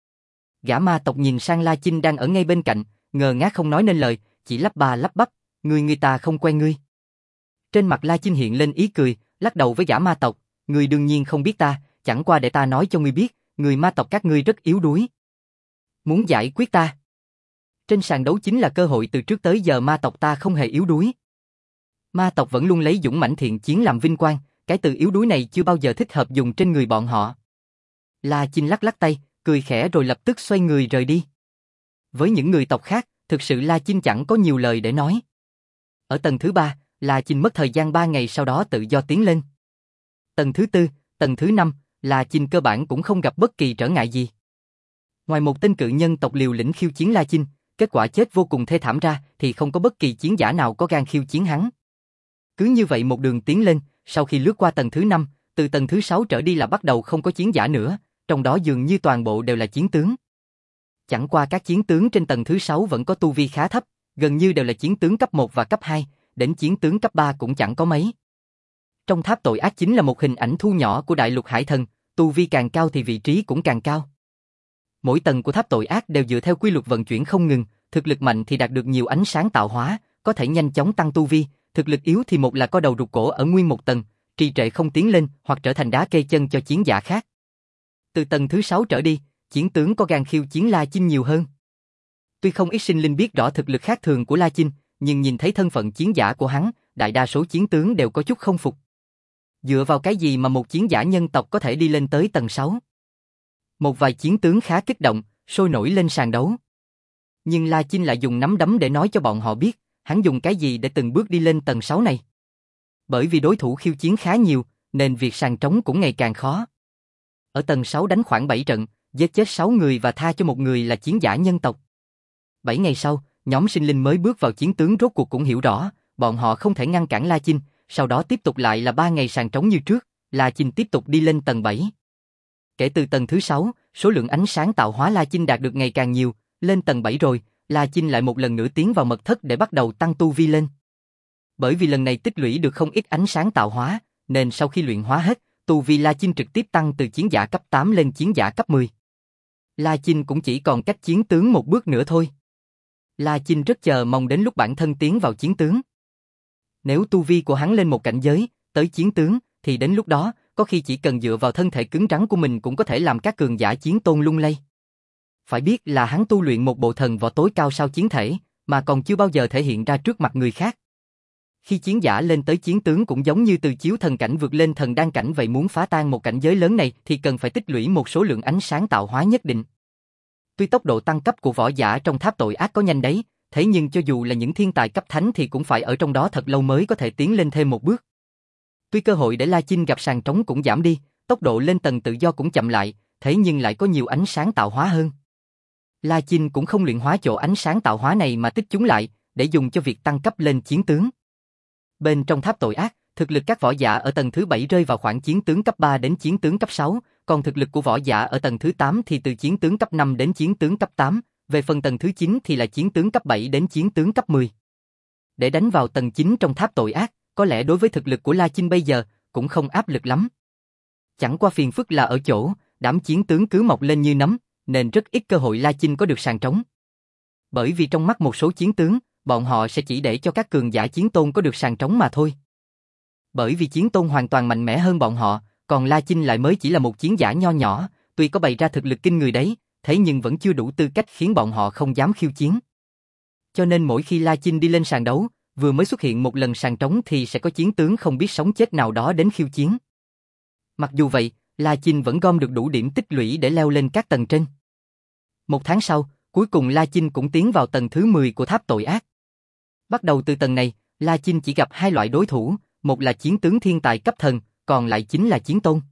Gã ma tộc nhìn sang La Chinh đang ở ngay bên cạnh, ngờ ngác không nói nên lời, chỉ lắp ba lắp bắp, người người ta không quen ngươi. Trên mặt La Chinh hiện lên ý cười, lắc đầu với gã ma tộc, ngươi đương nhiên không biết ta, chẳng qua để ta nói cho ngươi biết, người ma tộc các ngươi rất yếu đuối. Muốn giải quyết ta? Trên sàn đấu chính là cơ hội, từ trước tới giờ ma tộc ta không hề yếu đuối. Ma tộc vẫn luôn lấy dũng mãnh thiện chiến làm vinh quang, cái từ yếu đuối này chưa bao giờ thích hợp dùng trên người bọn họ. La Chinh lắc lắc tay, cười khẽ rồi lập tức xoay người rời đi. Với những người tộc khác, thực sự La Chinh chẳng có nhiều lời để nói. Ở tầng thứ ba, La Chinh mất thời gian ba ngày sau đó tự do tiến lên. Tầng thứ tư, tầng thứ năm, La Chinh cơ bản cũng không gặp bất kỳ trở ngại gì. Ngoài một tên cự nhân tộc liều lĩnh khiêu chiến La Chinh, kết quả chết vô cùng thê thảm ra thì không có bất kỳ chiến giả nào có gan khiêu chiến hắn. Cứ như vậy một đường tiến lên, sau khi lướt qua tầng thứ năm, từ tầng thứ sáu trở đi là bắt đầu không có chiến giả nữa, trong đó dường như toàn bộ đều là chiến tướng. Chẳng qua các chiến tướng trên tầng thứ sáu vẫn có tu vi khá thấp, gần như đều là chiến tướng cấp một và cấp hai, đến chiến tướng cấp ba cũng chẳng có mấy. Trong tháp tội ác chính là một hình ảnh thu nhỏ của đại lục hải thần, tu vi càng cao thì vị trí cũng càng cao. Mỗi tầng của tháp tội ác đều dựa theo quy luật vận chuyển không ngừng, thực lực mạnh thì đạt được nhiều ánh sáng tạo hóa, có thể nhanh chóng tăng tu vi, thực lực yếu thì một là co đầu rụt cổ ở nguyên một tầng, trì trệ không tiến lên hoặc trở thành đá kê chân cho chiến giả khác. Từ tầng thứ sáu trở đi, chiến tướng có gan khiêu chiến La Chinh nhiều hơn. Tuy không ít sinh linh biết rõ thực lực khác thường của La Chinh, nhưng nhìn thấy thân phận chiến giả của hắn, đại đa số chiến tướng đều có chút không phục. Dựa vào cái gì mà một chiến giả nhân tộc có thể đi lên tới tầng sáu? Một vài chiến tướng khá kích động, sôi nổi lên sàn đấu. Nhưng La Chinh lại dùng nắm đấm để nói cho bọn họ biết, hắn dùng cái gì để từng bước đi lên tầng sáu này. Bởi vì đối thủ khiêu chiến khá nhiều, nên việc sàn trống cũng ngày càng khó. Ở tầng sáu đánh khoảng bảy trận, giết chết sáu người và tha cho một người là chiến giả nhân tộc. bảy ngày sau, nhóm sinh linh mới bước vào chiến tướng rốt cuộc cũng hiểu rõ, bọn họ không thể ngăn cản La Chinh, sau đó tiếp tục lại là ba ngày sàn trống như trước, La Chinh tiếp tục đi lên tầng bảy. Kể từ tầng thứ sáu, số lượng ánh sáng tạo hóa La Chinh đạt được ngày càng nhiều, lên tầng bảy rồi, La Chinh lại một lần nữa tiến vào mật thất để bắt đầu tăng tu vi lên. Bởi vì lần này tích lũy được không ít ánh sáng tạo hóa, nên sau khi luyện hóa hết, tu vi La Chinh trực tiếp tăng từ chiến giả cấp tám lên chiến giả cấp mười. La Chinh cũng chỉ còn cách chiến tướng một bước nữa thôi. La Chinh rất chờ mong đến lúc bản thân tiến vào chiến tướng. Nếu tu vi của hắn lên một cảnh giới, tới chiến tướng, thì đến lúc đó, có khi chỉ cần dựa vào thân thể cứng rắn của mình cũng có thể làm các cường giả chiến tôn lung lay. Phải biết là hắn tu luyện một bộ thần võ tối cao sao chiến thể, mà còn chưa bao giờ thể hiện ra trước mặt người khác. Khi chiến giả lên tới chiến tướng cũng giống như từ chiếu thần cảnh vượt lên thần đan cảnh vậy, muốn phá tan một cảnh giới lớn này thì cần phải tích lũy một số lượng ánh sáng tạo hóa nhất định. Tuy tốc độ tăng cấp của võ giả trong tháp tội ác có nhanh đấy, thế nhưng cho dù là những thiên tài cấp thánh thì cũng phải ở trong đó thật lâu mới có thể tiến lên thêm một bước. Tuy cơ hội để La Chinh gặp sàn trống cũng giảm đi, tốc độ lên tầng tự do cũng chậm lại, thế nhưng lại có nhiều ánh sáng tạo hóa hơn. La Chinh cũng không luyện hóa chỗ ánh sáng tạo hóa này mà tích chúng lại, để dùng cho việc tăng cấp lên chiến tướng. Bên trong tháp tội ác, thực lực các võ giả ở tầng thứ bảy rơi vào khoảng chiến tướng cấp ba đến chiến tướng cấp sáu, còn thực lực của võ giả ở tầng thứ tám thì từ chiến tướng cấp năm đến chiến tướng cấp tám, về phần tầng thứ chín thì là chiến tướng cấp bảy đến chiến tướng cấp mười. Để đánh vào tầng chín trong tháp tội ác, có lẽ đối với thực lực của La Chinh bây giờ, cũng không áp lực lắm. Chẳng qua phiền phức là ở chỗ, đám chiến tướng cứ mọc lên như nấm, nên rất ít cơ hội La Chinh có được sàn trống. Bởi vì trong mắt một số chiến tướng, bọn họ sẽ chỉ để cho các cường giả chiến tôn có được sàn trống mà thôi. Bởi vì chiến tôn hoàn toàn mạnh mẽ hơn bọn họ, còn La Chinh lại mới chỉ là một chiến giả nho nhỏ, tuy có bày ra thực lực kinh người đấy, thế nhưng vẫn chưa đủ tư cách khiến bọn họ không dám khiêu chiến. Cho nên mỗi khi La Chinh đi lên sàn đấu, vừa mới xuất hiện một lần sàn trống thì sẽ có chiến tướng không biết sống chết nào đó đến khiêu chiến. Mặc dù vậy, La Chinh vẫn gom được đủ điểm tích lũy để leo lên các tầng trên. Một tháng sau, cuối cùng La Chinh cũng tiến vào tầng thứ mười của tháp tội ác. Bắt đầu từ tầng này, La Chinh chỉ gặp hai loại đối thủ, một là chiến tướng thiên tài cấp thần, còn lại chính là chiến tôn.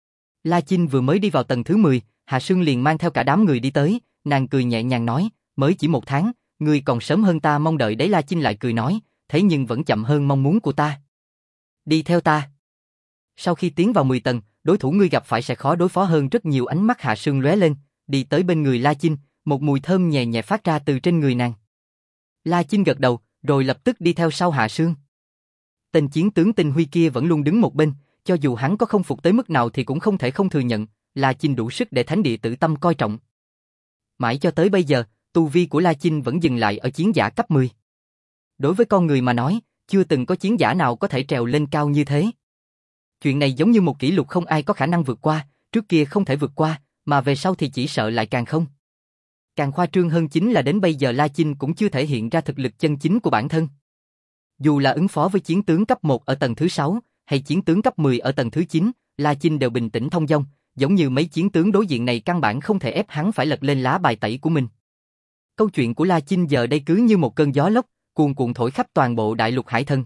La Chinh vừa mới đi vào tầng thứ mười, Hạ Sương liền mang theo cả đám người đi tới, nàng cười nhẹ nhàng nói, mới chỉ một tháng, ngươi còn sớm hơn ta mong đợi đấy. La Chinh lại cười nói, thế nhưng vẫn chậm hơn mong muốn của ta. Đi theo ta. Sau khi tiến vào mười tầng, đối thủ ngươi gặp phải sẽ khó đối phó hơn rất nhiều. Ánh mắt Hạ Sương lóe lên, đi tới bên người La Chinh, một mùi thơm nhẹ nhẹ phát ra từ trên người nàng. La Chinh gật đầu, rồi lập tức đi theo sau Hạ Sương. Tên chiến tướng Tinh Huy kia vẫn luôn đứng một bên, cho dù hắn có không phục tới mức nào thì cũng không thể không thừa nhận, La Chinh đủ sức để thánh địa Tử Tâm coi trọng. Mãi cho tới bây giờ, tu vi của La Chinh vẫn dừng lại ở chiến giả cấp mười. Đối với con người mà nói, chưa từng có chiến giả nào có thể trèo lên cao như thế. Chuyện này giống như một kỷ lục không ai có khả năng vượt qua, trước kia không thể vượt qua, mà về sau thì chỉ sợ lại càng không. Càng khoa trương hơn chính là đến bây giờ La Chinh cũng chưa thể hiện ra thực lực chân chính của bản thân. Dù là ứng phó với chiến tướng cấp một ở tầng thứ sáu, hay chiến tướng cấp mười ở tầng thứ chín, La Chinh đều bình tĩnh thông dong, giống như mấy chiến tướng đối diện này căn bản không thể ép hắn phải lật lên lá bài tẩy của mình. Câu chuyện của La Chinh giờ đây cứ như một cơn gió lốc, cuồn cuộn thổi khắp toàn bộ đại lục hải thần.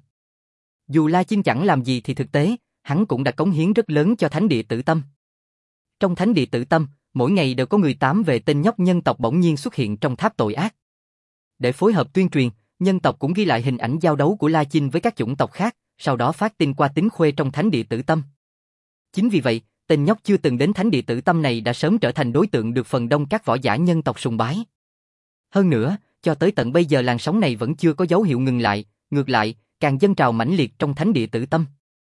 Dù La Chinh chẳng làm gì thì thực tế, hắn cũng đã cống hiến rất lớn cho thánh địa Tử Tâm. Trong thánh địa Tử Tâm, mỗi ngày đều có người tám về tên nhóc nhân tộc bỗng nhiên xuất hiện trong tháp tội ác. Để phối hợp tuyên truyền, nhân tộc cũng ghi lại hình ảnh giao đấu của La Chinh với các chủng tộc khác, sau đó phát tin qua tín khuê trong thánh địa Tử Tâm. Chính vì vậy, tên nhóc chưa từng đến thánh địa Tử Tâm này đã sớm trở thành đối tượng được phần đông các võ giả nhân tộc sùng bái. Hơn nữa, cho tới tận bây giờ làn sóng này vẫn chưa có dấu hiệu ngừng lại, ngược lại, càng dâng trào mãnh liệt trong thánh địa Tử Tâm.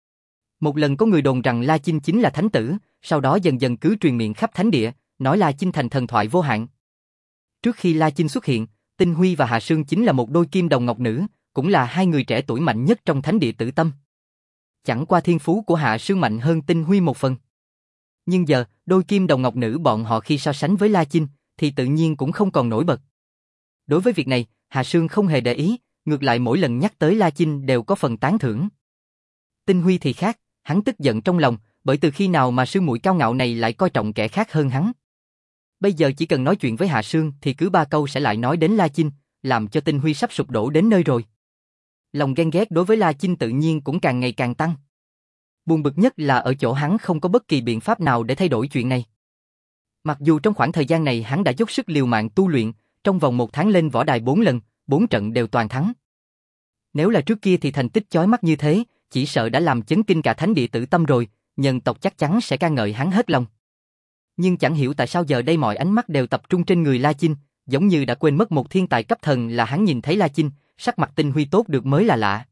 Một lần có người đồn rằng La Chinh chính là thánh tử, sau đó dần dần cứ truyền miệng khắp thánh địa, nói La Chinh thành thần thoại vô hạn. Trước khi La Chinh xuất hiện, Tinh Huy và Hạ Sương chính là một đôi kim đồng ngọc nữ, cũng là hai người trẻ tuổi mạnh nhất trong thánh địa Tử Tâm. Chẳng qua thiên phú của Hạ Sương mạnh hơn Tinh Huy một phần. Nhưng giờ, đôi kim đồng ngọc nữ bọn họ khi so sánh với La Chinh, thì tự nhiên cũng không còn nổi bật. Đối với việc này, Hạ Sương không hề để ý, ngược lại mỗi lần nhắc tới La Chinh đều có phần tán thưởng. Tinh Huy thì khác, hắn tức giận trong lòng, bởi từ khi nào mà sư muội cao ngạo này lại coi trọng kẻ khác hơn hắn. Bây giờ chỉ cần nói chuyện với Hạ Sương thì cứ ba câu sẽ lại nói đến La Chinh, làm cho Tinh Huy sắp sụp đổ đến nơi rồi. Lòng ghen ghét đối với La Chinh tự nhiên cũng càng ngày càng tăng. Buồn bực nhất là ở chỗ hắn không có bất kỳ biện pháp nào để thay đổi chuyện này. Mặc dù trong khoảng thời gian này hắn đã dốc sức liều mạng tu luyện, trong vòng một tháng lên võ đài bốn lần, bốn trận đều toàn thắng. Nếu là trước kia thì thành tích chói mắt như thế, chỉ sợ đã làm chấn kinh cả thánh địa Tử Tâm rồi, nhân tộc chắc chắn sẽ ca ngợi hắn hết lòng. Nhưng chẳng hiểu tại sao giờ đây mọi ánh mắt đều tập trung trên người La Chinh, giống như đã quên mất một thiên tài cấp thần là hắn nhìn thấy La Chinh, sắc mặt Tinh Huy tốt được mới là lạ.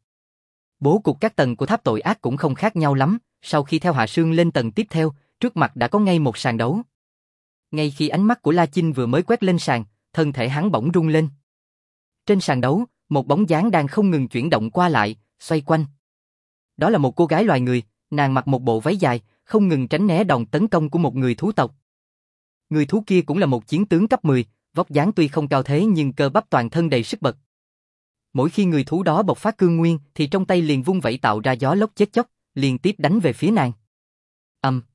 Bố cục các tầng của tháp tội ác cũng không khác nhau lắm, sau khi theo Hạ Sương lên tầng tiếp theo, trước mặt đã có ngay một sàn đấu. Ngay khi ánh mắt của La Chinh vừa mới quét lên sàn, thân thể hắn bỗng rung lên. Trên sàn đấu, một bóng dáng đang không ngừng chuyển động qua lại, xoay quanh. Đó là một cô gái loài người, nàng mặc một bộ váy dài, không ngừng tránh né đòn tấn công của một người thú tộc. Người thú kia cũng là một chiến tướng cấp mười, vóc dáng tuy không cao thế nhưng cơ bắp toàn thân đầy sức bật. Mỗi khi người thú đó bộc phát cương nguyên thì trong tay liền vung vẩy tạo ra gió lốc chết chóc, liên tiếp đánh về phía nàng. Ầm. Um.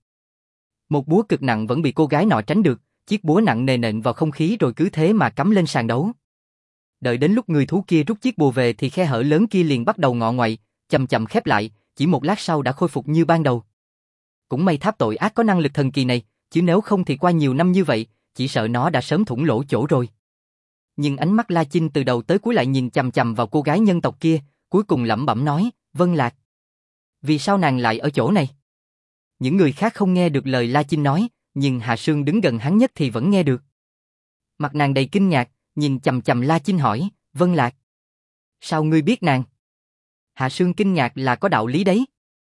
Một búa cực nặng vẫn bị cô gái nọ tránh được, chiếc búa nặng nề nện vào không khí rồi cứ thế mà cắm lên sàn đấu. Đợi đến lúc người thú kia rút chiếc bùa về thì khe hở lớn kia liền bắt đầu ngọ ngoại, chậm chậm khép lại, chỉ một lát sau đã khôi phục như ban đầu. Cũng may tháp tội ác có năng lực thần kỳ này, chứ nếu không thì qua nhiều năm như vậy, chỉ sợ nó đã sớm thủng lỗ chỗ rồi. Nhưng ánh mắt La Chinh từ đầu tới cuối lại nhìn chằm chằm vào cô gái nhân tộc kia, cuối cùng lẩm bẩm nói, Vân Lạc. Vì sao nàng lại ở chỗ này? Những người khác không nghe được lời La Chinh nói, nhưng Hạ Sương đứng gần hắn nhất thì vẫn nghe được. Mặt nàng đầy kinh ngạc, nhìn chằm chằm La Chinh hỏi, Vân Lạc. Sao ngươi biết nàng? Hạ Sương kinh ngạc là có đạo lý đấy.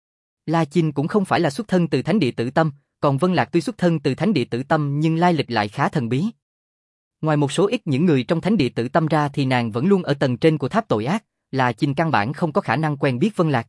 La Chinh cũng không phải là xuất thân từ thánh địa Tử Tâm, còn Vân Lạc tuy xuất thân từ thánh địa Tử Tâm nhưng lai lịch lại khá thần bí. Ngoài một số ít những người trong thánh địa Tử Tâm ra thì nàng vẫn luôn ở tầng trên của tháp tội ác, La Chinh căn bản không có khả năng quen biết Vân Lạc.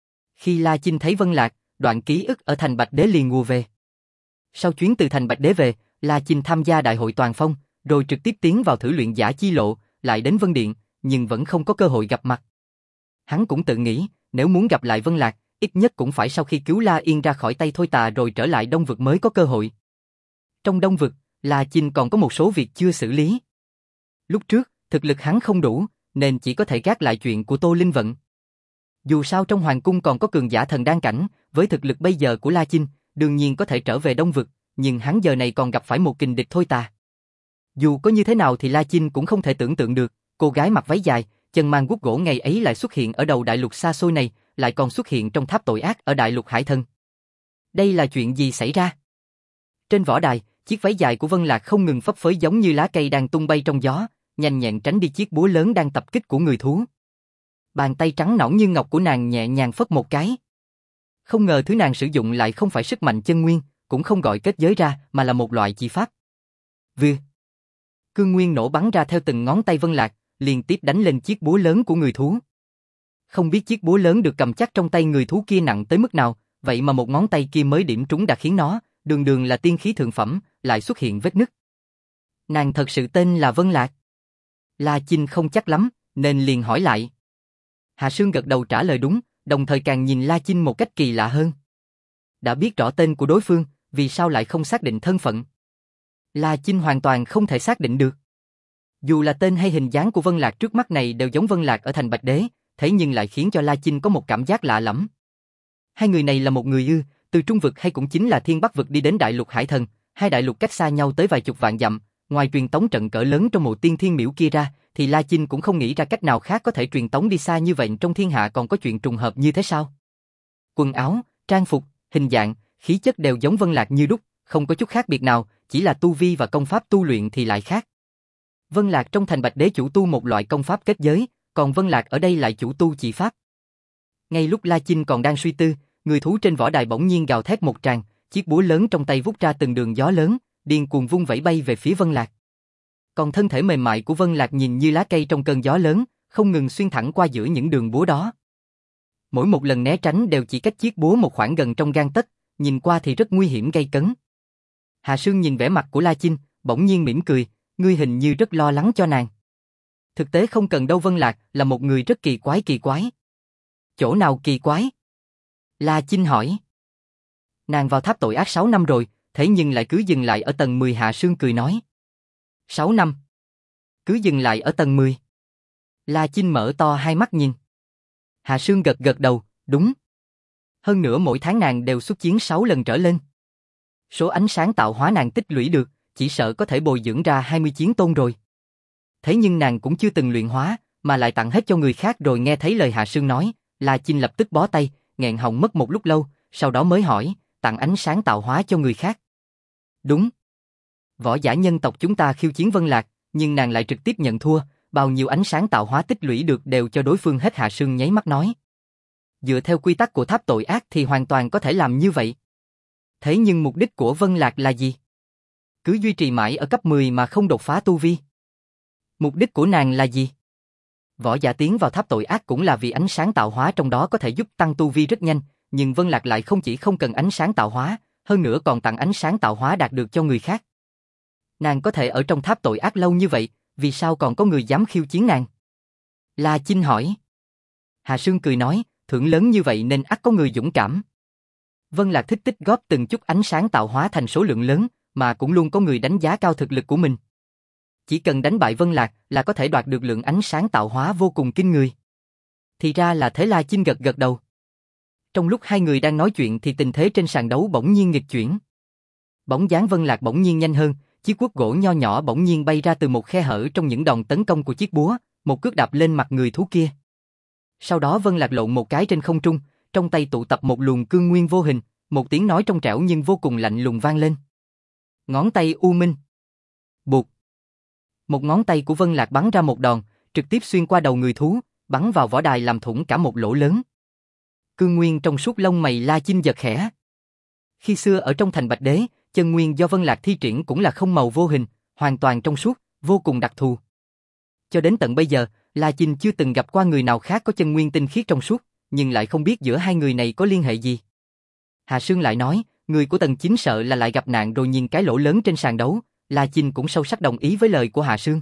Khi La Chinh thấy Vân Lạc, đoạn ký ức ở thành Bạch Đế liền ùa về. Sau chuyến từ thành Bạch Đế về, La Chinh tham gia đại hội toàn phong, rồi trực tiếp tiến vào thử luyện giả chi lộ, lại đến Vân Điện, nhưng vẫn không có cơ hội gặp mặt. Hắn cũng tự nghĩ, nếu muốn gặp lại Vân Lạc, ít nhất cũng phải sau khi cứu La Yên ra khỏi tay Thôi Tà rồi trở lại Đông Vực mới có cơ hội. Trong Đông Vực, La Chinh còn có một số việc chưa xử lý. Lúc trước, thực lực hắn không đủ, nên chỉ có thể gác lại chuyện của Tô Linh Vận. Dù sao trong hoàng cung còn có cường giả thần đan cảnh, với thực lực bây giờ của La Chinh, đương nhiên có thể trở về Đông Vực, nhưng hắn giờ này còn gặp phải một kình địch Thôi Tà. Dù có như thế nào thì La Chinh cũng không thể tưởng tượng được, cô gái mặc váy dài, chân mang guốc gỗ ngày ấy lại xuất hiện ở đầu đại lục xa xôi này, lại còn xuất hiện trong tháp tội ác ở đại lục Hải Thần. Đây là chuyện gì xảy ra? Trên võ đài, chiếc váy dài của Vân Lạc không ngừng phấp phới giống như lá cây đang tung bay trong gió, nhanh nhẹn tránh đi chiếc búa lớn đang tập kích của người thú. Bàn tay trắng nõn như ngọc của nàng nhẹ nhàng phất một cái. Không ngờ thứ nàng sử dụng lại không phải sức mạnh chân nguyên, cũng không gọi kết giới ra, mà là một loại chi pháp. Vừa. Cương nguyên nổ bắn ra theo từng ngón tay Vân Lạc, liên tiếp đánh lên chiếc búa lớn của người thú. Không biết chiếc búa lớn được cầm chắc trong tay người thú kia nặng tới mức nào, vậy mà một ngón tay kia mới điểm trúng đã khiến nó, đường đường là tiên khí thượng phẩm, lại xuất hiện vết nứt. Nàng thật sự tên là Vân Lạc. La Chinh không chắc lắm, nên liền hỏi lại. Hạ Sương gật đầu trả lời đúng, đồng thời càng nhìn La Chinh một cách kỳ lạ hơn. Đã biết rõ tên của đối phương, vì sao lại không xác định thân phận? La Chinh hoàn toàn không thể xác định được. Dù là tên hay hình dáng của Vân Lạc trước mắt này đều giống Vân Lạc ở thành Bạch Đế, thế nhưng lại khiến cho La Chinh có một cảm giác lạ lẫm. Hai người này là một người ư, từ Trung Vực hay cũng chính là Thiên Bắc Vực đi đến đại lục Hải Thần, hai đại lục cách xa nhau tới vài chục vạn dặm, ngoài truyền tống trận cỡ lớn trong mộ tiên thiên miễu kia ra, thì La Chinh cũng không nghĩ ra cách nào khác có thể truyền tống đi xa như vậy. Trong thiên hạ còn có chuyện trùng hợp như thế sao? Quần áo, trang phục, hình dạng, khí chất đều giống Vân Lạc như đúc, không có chút khác biệt nào, chỉ là tu vi và công pháp tu luyện thì lại khác. Vân Lạc trong thành Bạch Đế chủ tu một loại công pháp kết giới, còn Vân Lạc ở đây lại chủ tu chỉ pháp. Ngay lúc La Chinh còn đang suy tư, người thú trên võ đài bỗng nhiên gào thét một tràng, chiếc búa lớn trong tay vút ra từng đường gió lớn, điên cuồng vung vẩy bay về phía Vân Lạc. Còn thân thể mềm mại của Vân Lạc nhìn như lá cây trong cơn gió lớn, không ngừng xuyên thẳng qua giữa những đường búa đó. Mỗi một lần né tránh đều chỉ cách chiếc búa một khoảng gần trong gang tấc, nhìn qua thì rất nguy hiểm gay cấn. Hà Sương nhìn vẻ mặt của La Chinh, bỗng nhiên mỉm cười, ngươi hình như rất lo lắng cho nàng. Thực tế không cần đâu, Vân Lạc là một người rất kỳ quái kỳ quái. Chỗ nào kỳ quái? La Chinh hỏi. Nàng vào tháp tội ác sáu năm rồi, thế nhưng lại cứ dừng lại ở tầng mười. Hà Sương cười nói. sáu năm? Cứ dừng lại ở tầng mười? La Chinh mở to hai mắt nhìn. Hà Sương gật gật đầu, đúng. Hơn nữa mỗi tháng nàng đều xuất chiến sáu lần trở lên. Số ánh sáng tạo hóa nàng tích lũy được, chỉ sợ có thể bồi dưỡng ra hai mươi chiến tôn rồi. Thế nhưng nàng cũng chưa từng luyện hóa, mà lại tặng hết cho người khác rồi. Nghe thấy lời Hà Sương nói, La Chinh lập tức bó tay, nghẹn họng mất một lúc lâu, sau đó mới hỏi, tặng ánh sáng tạo hóa cho người khác. Đúng. Võ giả nhân tộc chúng ta khiêu chiến Vân Lạc, nhưng nàng lại trực tiếp nhận thua, bao nhiêu ánh sáng tạo hóa tích lũy được đều cho đối phương hết. Hà Sương nháy mắt nói. Dựa theo quy tắc của tháp tội ác thì hoàn toàn có thể làm như vậy. Thế nhưng mục đích của Vân Lạc là gì? Cứ duy trì mãi ở cấp mười mà không đột phá tu vi. Mục đích của nàng là gì? Võ giả tiến vào tháp tội ác cũng là vì ánh sáng tạo hóa trong đó có thể giúp tăng tu vi rất nhanh, nhưng Vân Lạc lại không chỉ không cần ánh sáng tạo hóa, hơn nữa còn tặng ánh sáng tạo hóa đạt được cho người khác. Nàng có thể ở trong tháp tội ác lâu như vậy, vì sao còn có người dám khiêu chiến nàng? La Chinh hỏi. Hà Sương cười nói, thưởng lớn như vậy nên ắt có người dũng cảm. Vân Lạc thích tích góp từng chút ánh sáng tạo hóa thành số lượng lớn, mà cũng luôn có người đánh giá cao thực lực của mình. Chỉ cần đánh bại Vân Lạc là có thể đoạt được lượng ánh sáng tạo hóa vô cùng kinh người. Thì ra là thế. La Chinh gật gật đầu. Trong lúc hai người đang nói chuyện thì tình thế trên sàn đấu bỗng nhiên nghịch chuyển. Bóng dáng Vân Lạc bỗng nhiên nhanh hơn, chiếc cuốc gỗ nho nhỏ bỗng nhiên bay ra từ một khe hở trong những đòn tấn công của chiếc búa, một cước đạp lên mặt người thú kia. Sau đó Vân Lạc lộn một cái trên không trung, trong tay tụ tập một luồng cương nguyên vô hình, một tiếng nói trong trẻo nhưng vô cùng lạnh lùng vang lên. Ngón tay U Minh. Bụt. Một ngón tay của Vân Lạc bắn ra một đòn, trực tiếp xuyên qua đầu người thú, bắn vào võ đài làm thủng cả một lỗ lớn. Cương nguyên trong suốt lông mày La Chinh giật khẽ. Khi xưa ở trong thành Bạch Đế, chân nguyên do Vân Lạc thi triển cũng là không màu vô hình, hoàn toàn trong suốt, vô cùng đặc thù. Cho đến tận bây giờ, La Chinh chưa từng gặp qua người nào khác có chân nguyên tinh khiết trong suốt, nhưng lại không biết giữa hai người này có liên hệ gì. Hà Sương lại nói, người của Tần Chính sợ là lại gặp nạn rồi. Nhìn cái lỗ lớn trên sàn đấu, La Chinh cũng sâu sắc đồng ý với lời của Hà Sương.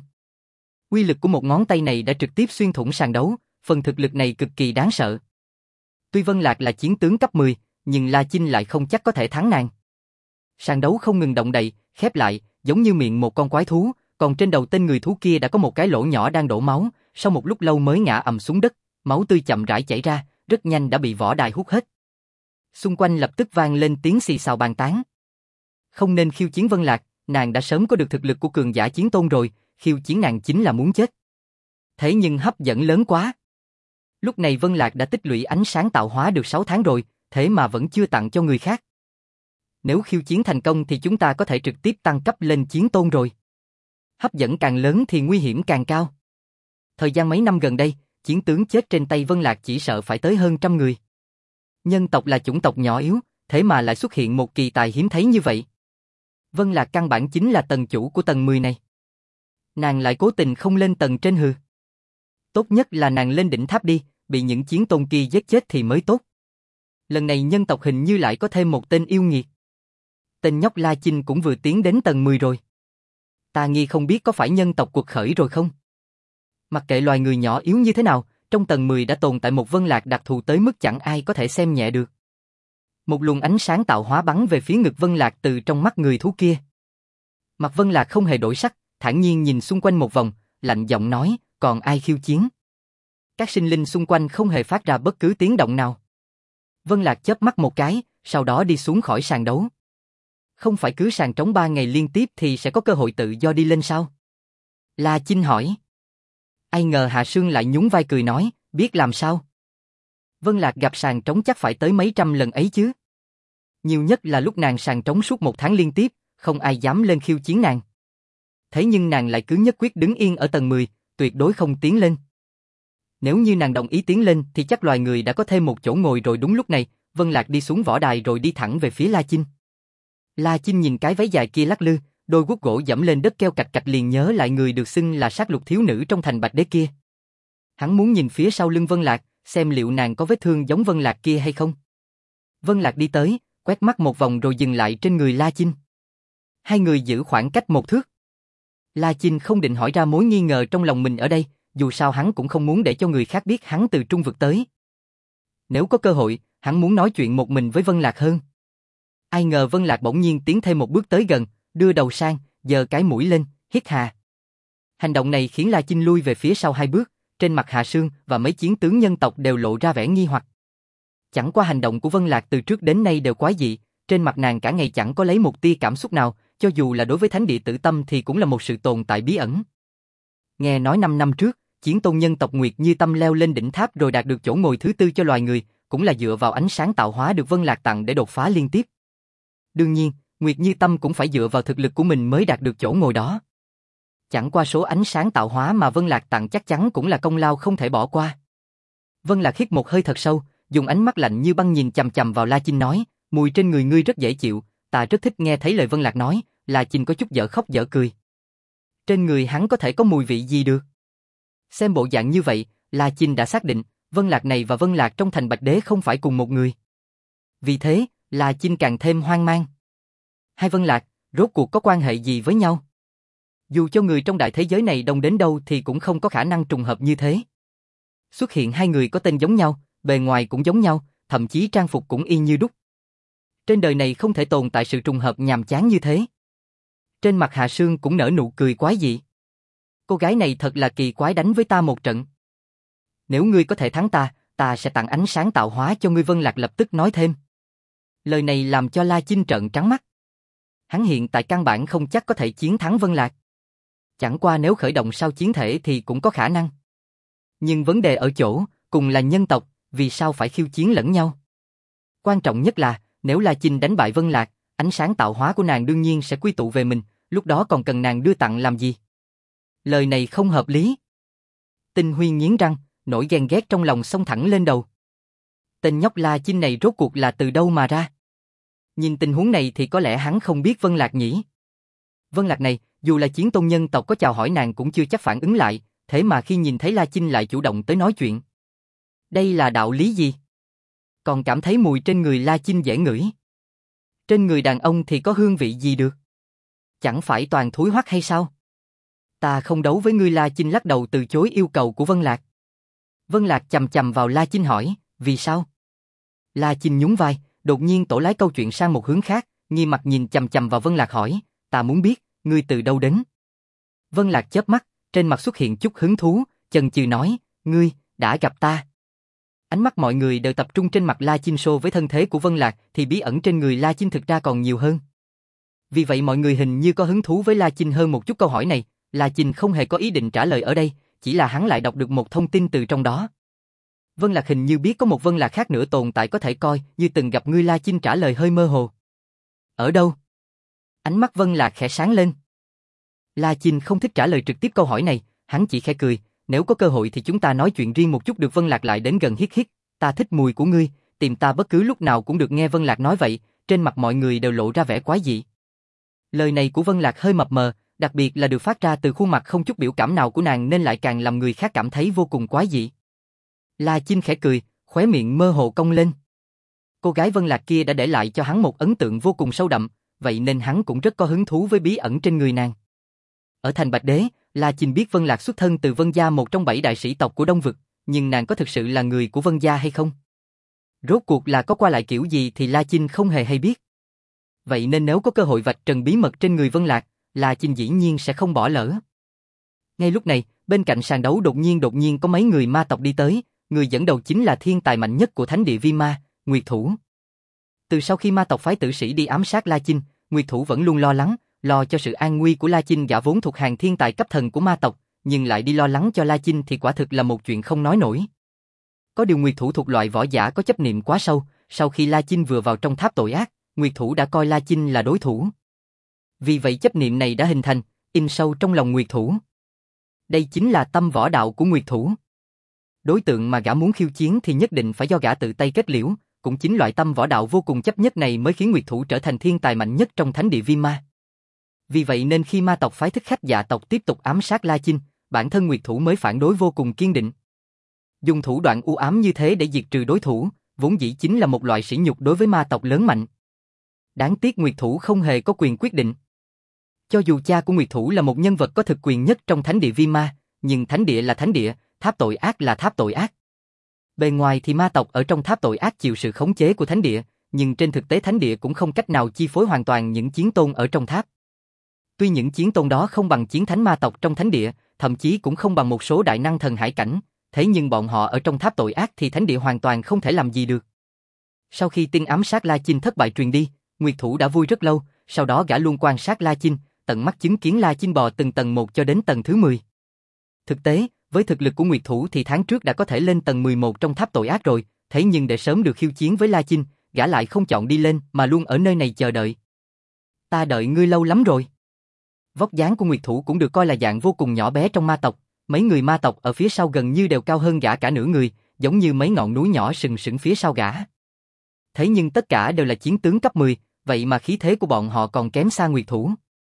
Uy lực của một ngón tay này đã trực tiếp xuyên thủng sàn đấu, phần thực lực này cực kỳ đáng sợ. Tuy Vân Lạc là chiến tướng cấp mười, nhưng La Chinh lại không chắc có thể thắng nàng. Sàn đấu không ngừng động đậy, khép lại, giống như miệng một con quái thú, còn trên đầu tên người thú kia đã có một cái lỗ nhỏ đang đổ máu, sau một lúc lâu mới ngã ầm xuống đất, máu tươi chậm rãi chảy ra, rất nhanh đã bị võ đài hút hết. Xung quanh lập tức vang lên tiếng xì xào bàn tán. Không nên khiêu chiến Vân Lạc, nàng đã sớm có được thực lực của cường giả chiến tôn rồi, khiêu chiến nàng chính là muốn chết. Thế nhưng hấp dẫn lớn quá. Lúc này Vân Lạc đã tích lũy ánh sáng tạo hóa được sáu tháng rồi, thế mà vẫn chưa tặng cho người khác. Nếu khiêu chiến thành công thì chúng ta có thể trực tiếp tăng cấp lên chiến tôn rồi. Hấp dẫn càng lớn thì nguy hiểm càng cao. Thời gian mấy năm gần đây, chiến tướng chết trên tay Vân Lạc chỉ sợ phải tới hơn trăm người. Nhân tộc là chủng tộc nhỏ yếu, thế mà lại xuất hiện một kỳ tài hiếm thấy như vậy. Vân Lạc căn bản chính là tầng chủ của tầng mười này. Nàng lại cố tình không lên tầng trên hừ. Tốt nhất là nàng lên đỉnh tháp đi, bị những chiến tôn kia giết chết thì mới tốt. Lần này nhân tộc hình như lại có thêm một tên yêu nghiệt. Tên nhóc La Chinh cũng vừa tiến đến tầng mười rồi. Ta nghi không biết có phải nhân tộc cuộc khởi rồi không? Mặc kệ loài người nhỏ yếu như thế nào, trong tầng mười đã tồn tại một Vân Lạc đặc thù tới mức chẳng ai có thể xem nhẹ được. Một luồng ánh sáng tạo hóa bắn về phía ngực Vân Lạc từ trong mắt người thú kia. Mặt Vân Lạc không hề đổi sắc, thản nhiên nhìn xung quanh một vòng, lạnh giọng nói, còn ai khiêu chiến? Các sinh linh xung quanh không hề phát ra bất cứ tiếng động nào. Vân Lạc chớp mắt một cái, sau đó đi xuống khỏi sàn đấu. Không phải cứ sàn trống ba ngày liên tiếp thì sẽ có cơ hội tự do đi lên sao? La Chinh hỏi. Ai ngờ Hạ Sương lại nhún vai cười nói, biết làm sao? Vân Lạc gặp sàn trống chắc phải tới mấy trăm lần ấy chứ. Nhiều nhất là lúc nàng sàn trống suốt một tháng liên tiếp, không ai dám lên khiêu chiến nàng. Thế nhưng nàng lại cứ nhất quyết đứng yên ở tầng mười, tuyệt đối không tiến lên. Nếu như nàng đồng ý tiến lên thì chắc loài người đã có thêm một chỗ ngồi rồi. Đúng lúc này, Vân Lạc đi xuống võ đài rồi đi thẳng về phía La Chinh. La Chinh nhìn cái váy dài kia lắc lư, đôi guốc gỗ dẫm lên đất keo cạch cạch liền nhớ lại người được xưng là sát lục thiếu nữ trong thành Bạch Đế kia. Hắn muốn nhìn phía sau lưng Vân Lạc, xem liệu nàng có vết thương giống Vân Lạc kia hay không. Vân Lạc đi tới, quét mắt một vòng rồi dừng lại trên người La Chinh. Hai người giữ khoảng cách một thước. La Chinh không định hỏi ra mối nghi ngờ trong lòng mình ở đây, dù sao hắn cũng không muốn để cho người khác biết hắn từ Trung vực tới. Nếu có cơ hội, hắn muốn nói chuyện một mình với Vân Lạc hơn. Ai ngờ Vân Lạc bỗng nhiên tiến thêm một bước tới gần, đưa đầu sang, giơ cái mũi lên, hít hà. Hành động này khiến La Chinh lui về phía sau hai bước, trên mặt Hà Sương và mấy chiến tướng nhân tộc đều lộ ra vẻ nghi hoặc. Chẳng qua hành động của Vân Lạc từ trước đến nay đều quái dị, trên mặt nàng cả ngày chẳng có lấy một tia cảm xúc nào, cho dù là đối với thánh địa Tử Tâm thì cũng là một sự tồn tại bí ẩn. Nghe nói năm năm trước, chiến tôn nhân tộc Nguyệt Như Tâm leo lên đỉnh tháp rồi đạt được chỗ ngồi thứ tư cho loài người, cũng là dựa vào ánh sáng tạo hóa được Vân Lạc tặng để đột phá liên tiếp. Đương nhiên, Nguyệt Như Tâm cũng phải dựa vào thực lực của mình mới đạt được chỗ ngồi đó. Chẳng qua số ánh sáng tạo hóa mà Vân Lạc tặng chắc chắn cũng là công lao không thể bỏ qua. Vân Lạc hít một hơi thật sâu, dùng ánh mắt lạnh như băng nhìn chằm chằm vào La Chinh nói, mùi trên người ngươi rất dễ chịu, ta rất thích nghe thấy lời Vân Lạc nói. La Chinh có chút dở khóc dở cười. Trên người hắn có thể có mùi vị gì được? Xem bộ dạng như vậy, La Chinh đã xác định, Vân Lạc này và Vân Lạc trong thành Bạch Đế không phải cùng một người. Vì thế, La Chinh càng thêm hoang mang. Hai Vân Lạc, rốt cuộc có quan hệ gì với nhau? Dù cho người trong đại thế giới này đông đến đâu thì cũng không có khả năng trùng hợp như thế. Xuất hiện hai người có tên giống nhau, bề ngoài cũng giống nhau, thậm chí trang phục cũng y như đúc. Trên đời này không thể tồn tại sự trùng hợp nhàm chán như thế. Trên mặt Hạ Sương cũng nở nụ cười quái dị. Cô gái này thật là kỳ quái, đánh với ta một trận. Nếu ngươi có thể thắng ta, ta sẽ tặng ánh sáng tạo hóa cho ngươi. Vân Lạc lập tức nói thêm. Lời này làm cho La Chinh trợn trắng mắt. Hắn hiện tại căn bản không chắc có thể chiến thắng Vân Lạc. Chẳng qua nếu khởi động sau chiến thể thì cũng có khả năng. Nhưng vấn đề ở chỗ, cùng là nhân tộc, vì sao phải khiêu chiến lẫn nhau? Quan trọng nhất là, nếu La Chinh đánh bại Vân Lạc, ánh sáng tạo hóa của nàng đương nhiên sẽ quy tụ về mình, lúc đó còn cần nàng đưa tặng làm gì? Lời này không hợp lý. Tinh Huy nghiến răng, nỗi ghen ghét trong lòng xông thẳng lên đầu. Tên nhóc La Chinh này rốt cuộc là từ đâu mà ra? Nhìn tình huống này thì có lẽ hắn không biết Vân Lạc nhỉ? Vân Lạc này, dù là chiến tôn nhân tộc có chào hỏi nàng cũng chưa chắc phản ứng lại, thế mà khi nhìn thấy La Chinh lại chủ động tới nói chuyện. Đây là đạo lý gì? Còn cảm thấy mùi trên người La Chinh dễ ngửi. Trên người đàn ông thì có hương vị gì được? Chẳng phải toàn thúi hoắc hay sao? Ta không đấu với ngươi. La Chinh lắc đầu từ chối yêu cầu của Vân Lạc. Vân Lạc chầm chầm vào La Chinh hỏi, vì sao? La Chinh nhún vai, đột nhiên tổ lái câu chuyện sang một hướng khác, nghi mặt nhìn chầm chầm vào Vân Lạc hỏi, ta muốn biết, ngươi từ đâu đến? Vân Lạc chớp mắt, trên mặt xuất hiện chút hứng thú, chần chừ nói, ngươi, đã gặp ta. Ánh mắt mọi người đều tập trung trên mặt La Chinh so với thân thế của Vân Lạc thì bí ẩn trên người La Chinh thực ra còn nhiều hơn. Vì vậy mọi người hình như có hứng thú với La Chinh hơn một chút. Câu hỏi này, La Chinh không hề có ý định trả lời ở đây, chỉ là hắn lại đọc được một thông tin từ trong đó. Vân Lạc hình như biết có một Vân Lạc khác nữa tồn tại có thể coi như từng gặp ngươi. La Chinh trả lời hơi mơ hồ. Ở đâu? Ánh mắt Vân Lạc khẽ sáng lên. La Chinh không thích trả lời trực tiếp câu hỏi này, hắn chỉ khẽ cười, nếu có cơ hội thì chúng ta nói chuyện riêng một chút được. Vân Lạc lại đến gần hít hít, ta thích mùi của ngươi, tìm ta bất cứ lúc nào cũng được. Nghe Vân Lạc nói vậy, trên mặt mọi người đều lộ ra vẻ quái dị. Lời này của Vân Lạc hơi mập mờ, đặc biệt là được phát ra từ khuôn mặt không chút biểu cảm nào của nàng nên lại càng làm người khác cảm thấy vô cùng quái dị. La Chinh khẽ cười, khóe miệng mơ hồ cong lên. Cô gái Vân Lạc kia đã để lại cho hắn một ấn tượng vô cùng sâu đậm, vậy nên hắn cũng rất có hứng thú với bí ẩn trên người nàng. Ở thành Bạch Đế, La Chinh biết Vân Lạc xuất thân từ Vân gia, một trong bảy đại sĩ tộc của Đông vực, nhưng nàng có thực sự là người của Vân gia hay không? Rốt cuộc là có qua lại kiểu gì thì La Chinh không hề hay biết. Vậy nên nếu có cơ hội vạch trần bí mật trên người Vân Lạc, La Chinh dĩ nhiên sẽ không bỏ lỡ. Ngay lúc này, bên cạnh sàn đấu đột nhiên đột nhiên có mấy người ma tộc đi tới, người dẫn đầu chính là thiên tài mạnh nhất của thánh địa Vi Ma, Nguyệt Thủ. Từ sau khi ma tộc phái tử sĩ đi ám sát La Chinh, Nguyệt Thủ vẫn luôn lo lắng, lo cho sự an nguy của La Chinh. Gã vốn thuộc hàng thiên tài cấp thần của ma tộc, nhưng lại đi lo lắng cho La Chinh thì quả thực là một chuyện không nói nổi. Có điều Nguyệt Thủ thuộc loại võ giả có chấp niệm quá sâu, sau khi La Chinh vừa vào trong tháp tội ác, Nguyệt Thủ đã coi La Chinh là đối thủ. Vì vậy chấp niệm này đã hình thành, in sâu trong lòng Nguyệt Thủ. Đây chính là tâm võ đạo của Nguyệt Thủ. Đối tượng mà gã muốn khiêu chiến thì nhất định phải do gã tự tay kết liễu, cũng chính loại tâm võ đạo vô cùng chấp nhất này mới khiến Nguyệt Thủ trở thành thiên tài mạnh nhất trong thánh địa Viêm Ma. Vì vậy nên khi ma tộc phái Thích Khách Dạ tộc tiếp tục ám sát La Chinh, bản thân Nguyệt Thủ mới phản đối vô cùng kiên định. Dùng thủ đoạn u ám như thế để diệt trừ đối thủ, vốn dĩ chính là một loại sỉ nhục đối với ma tộc lớn mạnh. Đáng tiếc Nguyệt Thủ không hề có quyền quyết định. Cho dù cha của Nguyệt Thủ là một nhân vật có thực quyền nhất trong thánh địa Viêm Ma, nhưng thánh địa là thánh địa, tháp tội ác là tháp tội ác. Bề ngoài thì ma tộc ở trong tháp tội ác chịu sự khống chế của thánh địa, nhưng trên thực tế thánh địa cũng không cách nào chi phối hoàn toàn những chiến tôn ở trong tháp. Tuy những chiến tôn đó không bằng chiến thánh ma tộc trong thánh địa, thậm chí cũng không bằng một số đại năng thần hải cảnh, thế nhưng bọn họ ở trong tháp tội ác thì thánh địa hoàn toàn không thể làm gì được. Sau khi tin ám sát La Chinh thất bại truyền đi, Nguyệt Thủ đã vui rất lâu, sau đó gã luôn quan sát La Chinh, tận mắt chứng kiến La Chinh bò từng tầng một cho đến tầng thứ mười. Thực tế, với thực lực của Nguyệt Thủ thì tháng trước đã có thể lên tầng mười một trong tháp tội ác rồi, thế nhưng để sớm được khiêu chiến với La Chinh, gã lại không chọn đi lên mà luôn ở nơi này chờ đợi. Ta đợi ngươi lâu lắm rồi. Vóc dáng của Nguyệt Thủ cũng được coi là dạng vô cùng nhỏ bé trong ma tộc, mấy người ma tộc ở phía sau gần như đều cao hơn gã cả nửa người, giống như mấy ngọn núi nhỏ sừng sững phía sau gã. Thế nhưng tất cả đều là chiến tướng cấp mười, vậy mà khí thế của bọn họ còn kém xa Nguyệt Thủ.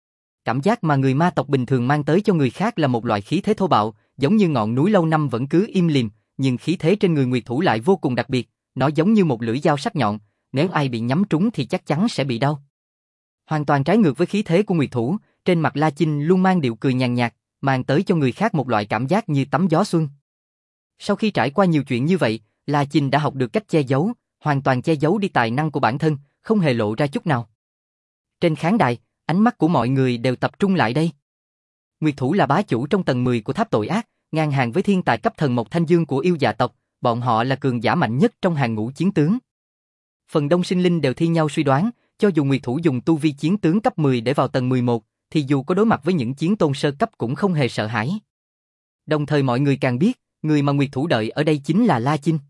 Cảm giác mà người ma tộc bình thường mang tới cho người khác là một loại khí thế thô bạo, giống như ngọn núi lâu năm vẫn cứ im lìm, nhưng khí thế trên người Nguyệt Thủ lại vô cùng đặc biệt, nó giống như một lưỡi dao sắc nhọn, nếu ai bị nhắm trúng thì chắc chắn sẽ bị đau. Hoàn toàn trái ngược với khí thế của Nguyệt Thủ, trên mặt La Chinh luôn mang điệu cười nhàn nhạt, mang tới cho người khác một loại cảm giác như tắm gió xuân. Sau khi trải qua nhiều chuyện như vậy, La Chinh đã học được cách che giấu, hoàn toàn che giấu đi tài năng của bản thân, không hề lộ ra chút nào. Trên khán đài, ánh mắt của mọi người đều tập trung lại đây. Nguyệt Thủ là bá chủ trong tầng mười của tháp tội ác, ngang hàng với thiên tài cấp thần Mộc Thanh Dương của yêu dạ tộc, bọn họ là cường giả mạnh nhất trong hàng ngũ chiến tướng. Phần đông sinh linh đều thi nhau suy đoán, cho dù Nguyệt Thủ dùng tu vi chiến tướng cấp mười để vào tầng mười một, thì dù có đối mặt với những chiến tôn sơ cấp cũng không hề sợ hãi. Đồng thời mọi người càng biết, người mà Nguyệt Thủ đợi ở đây chính là La Chinh.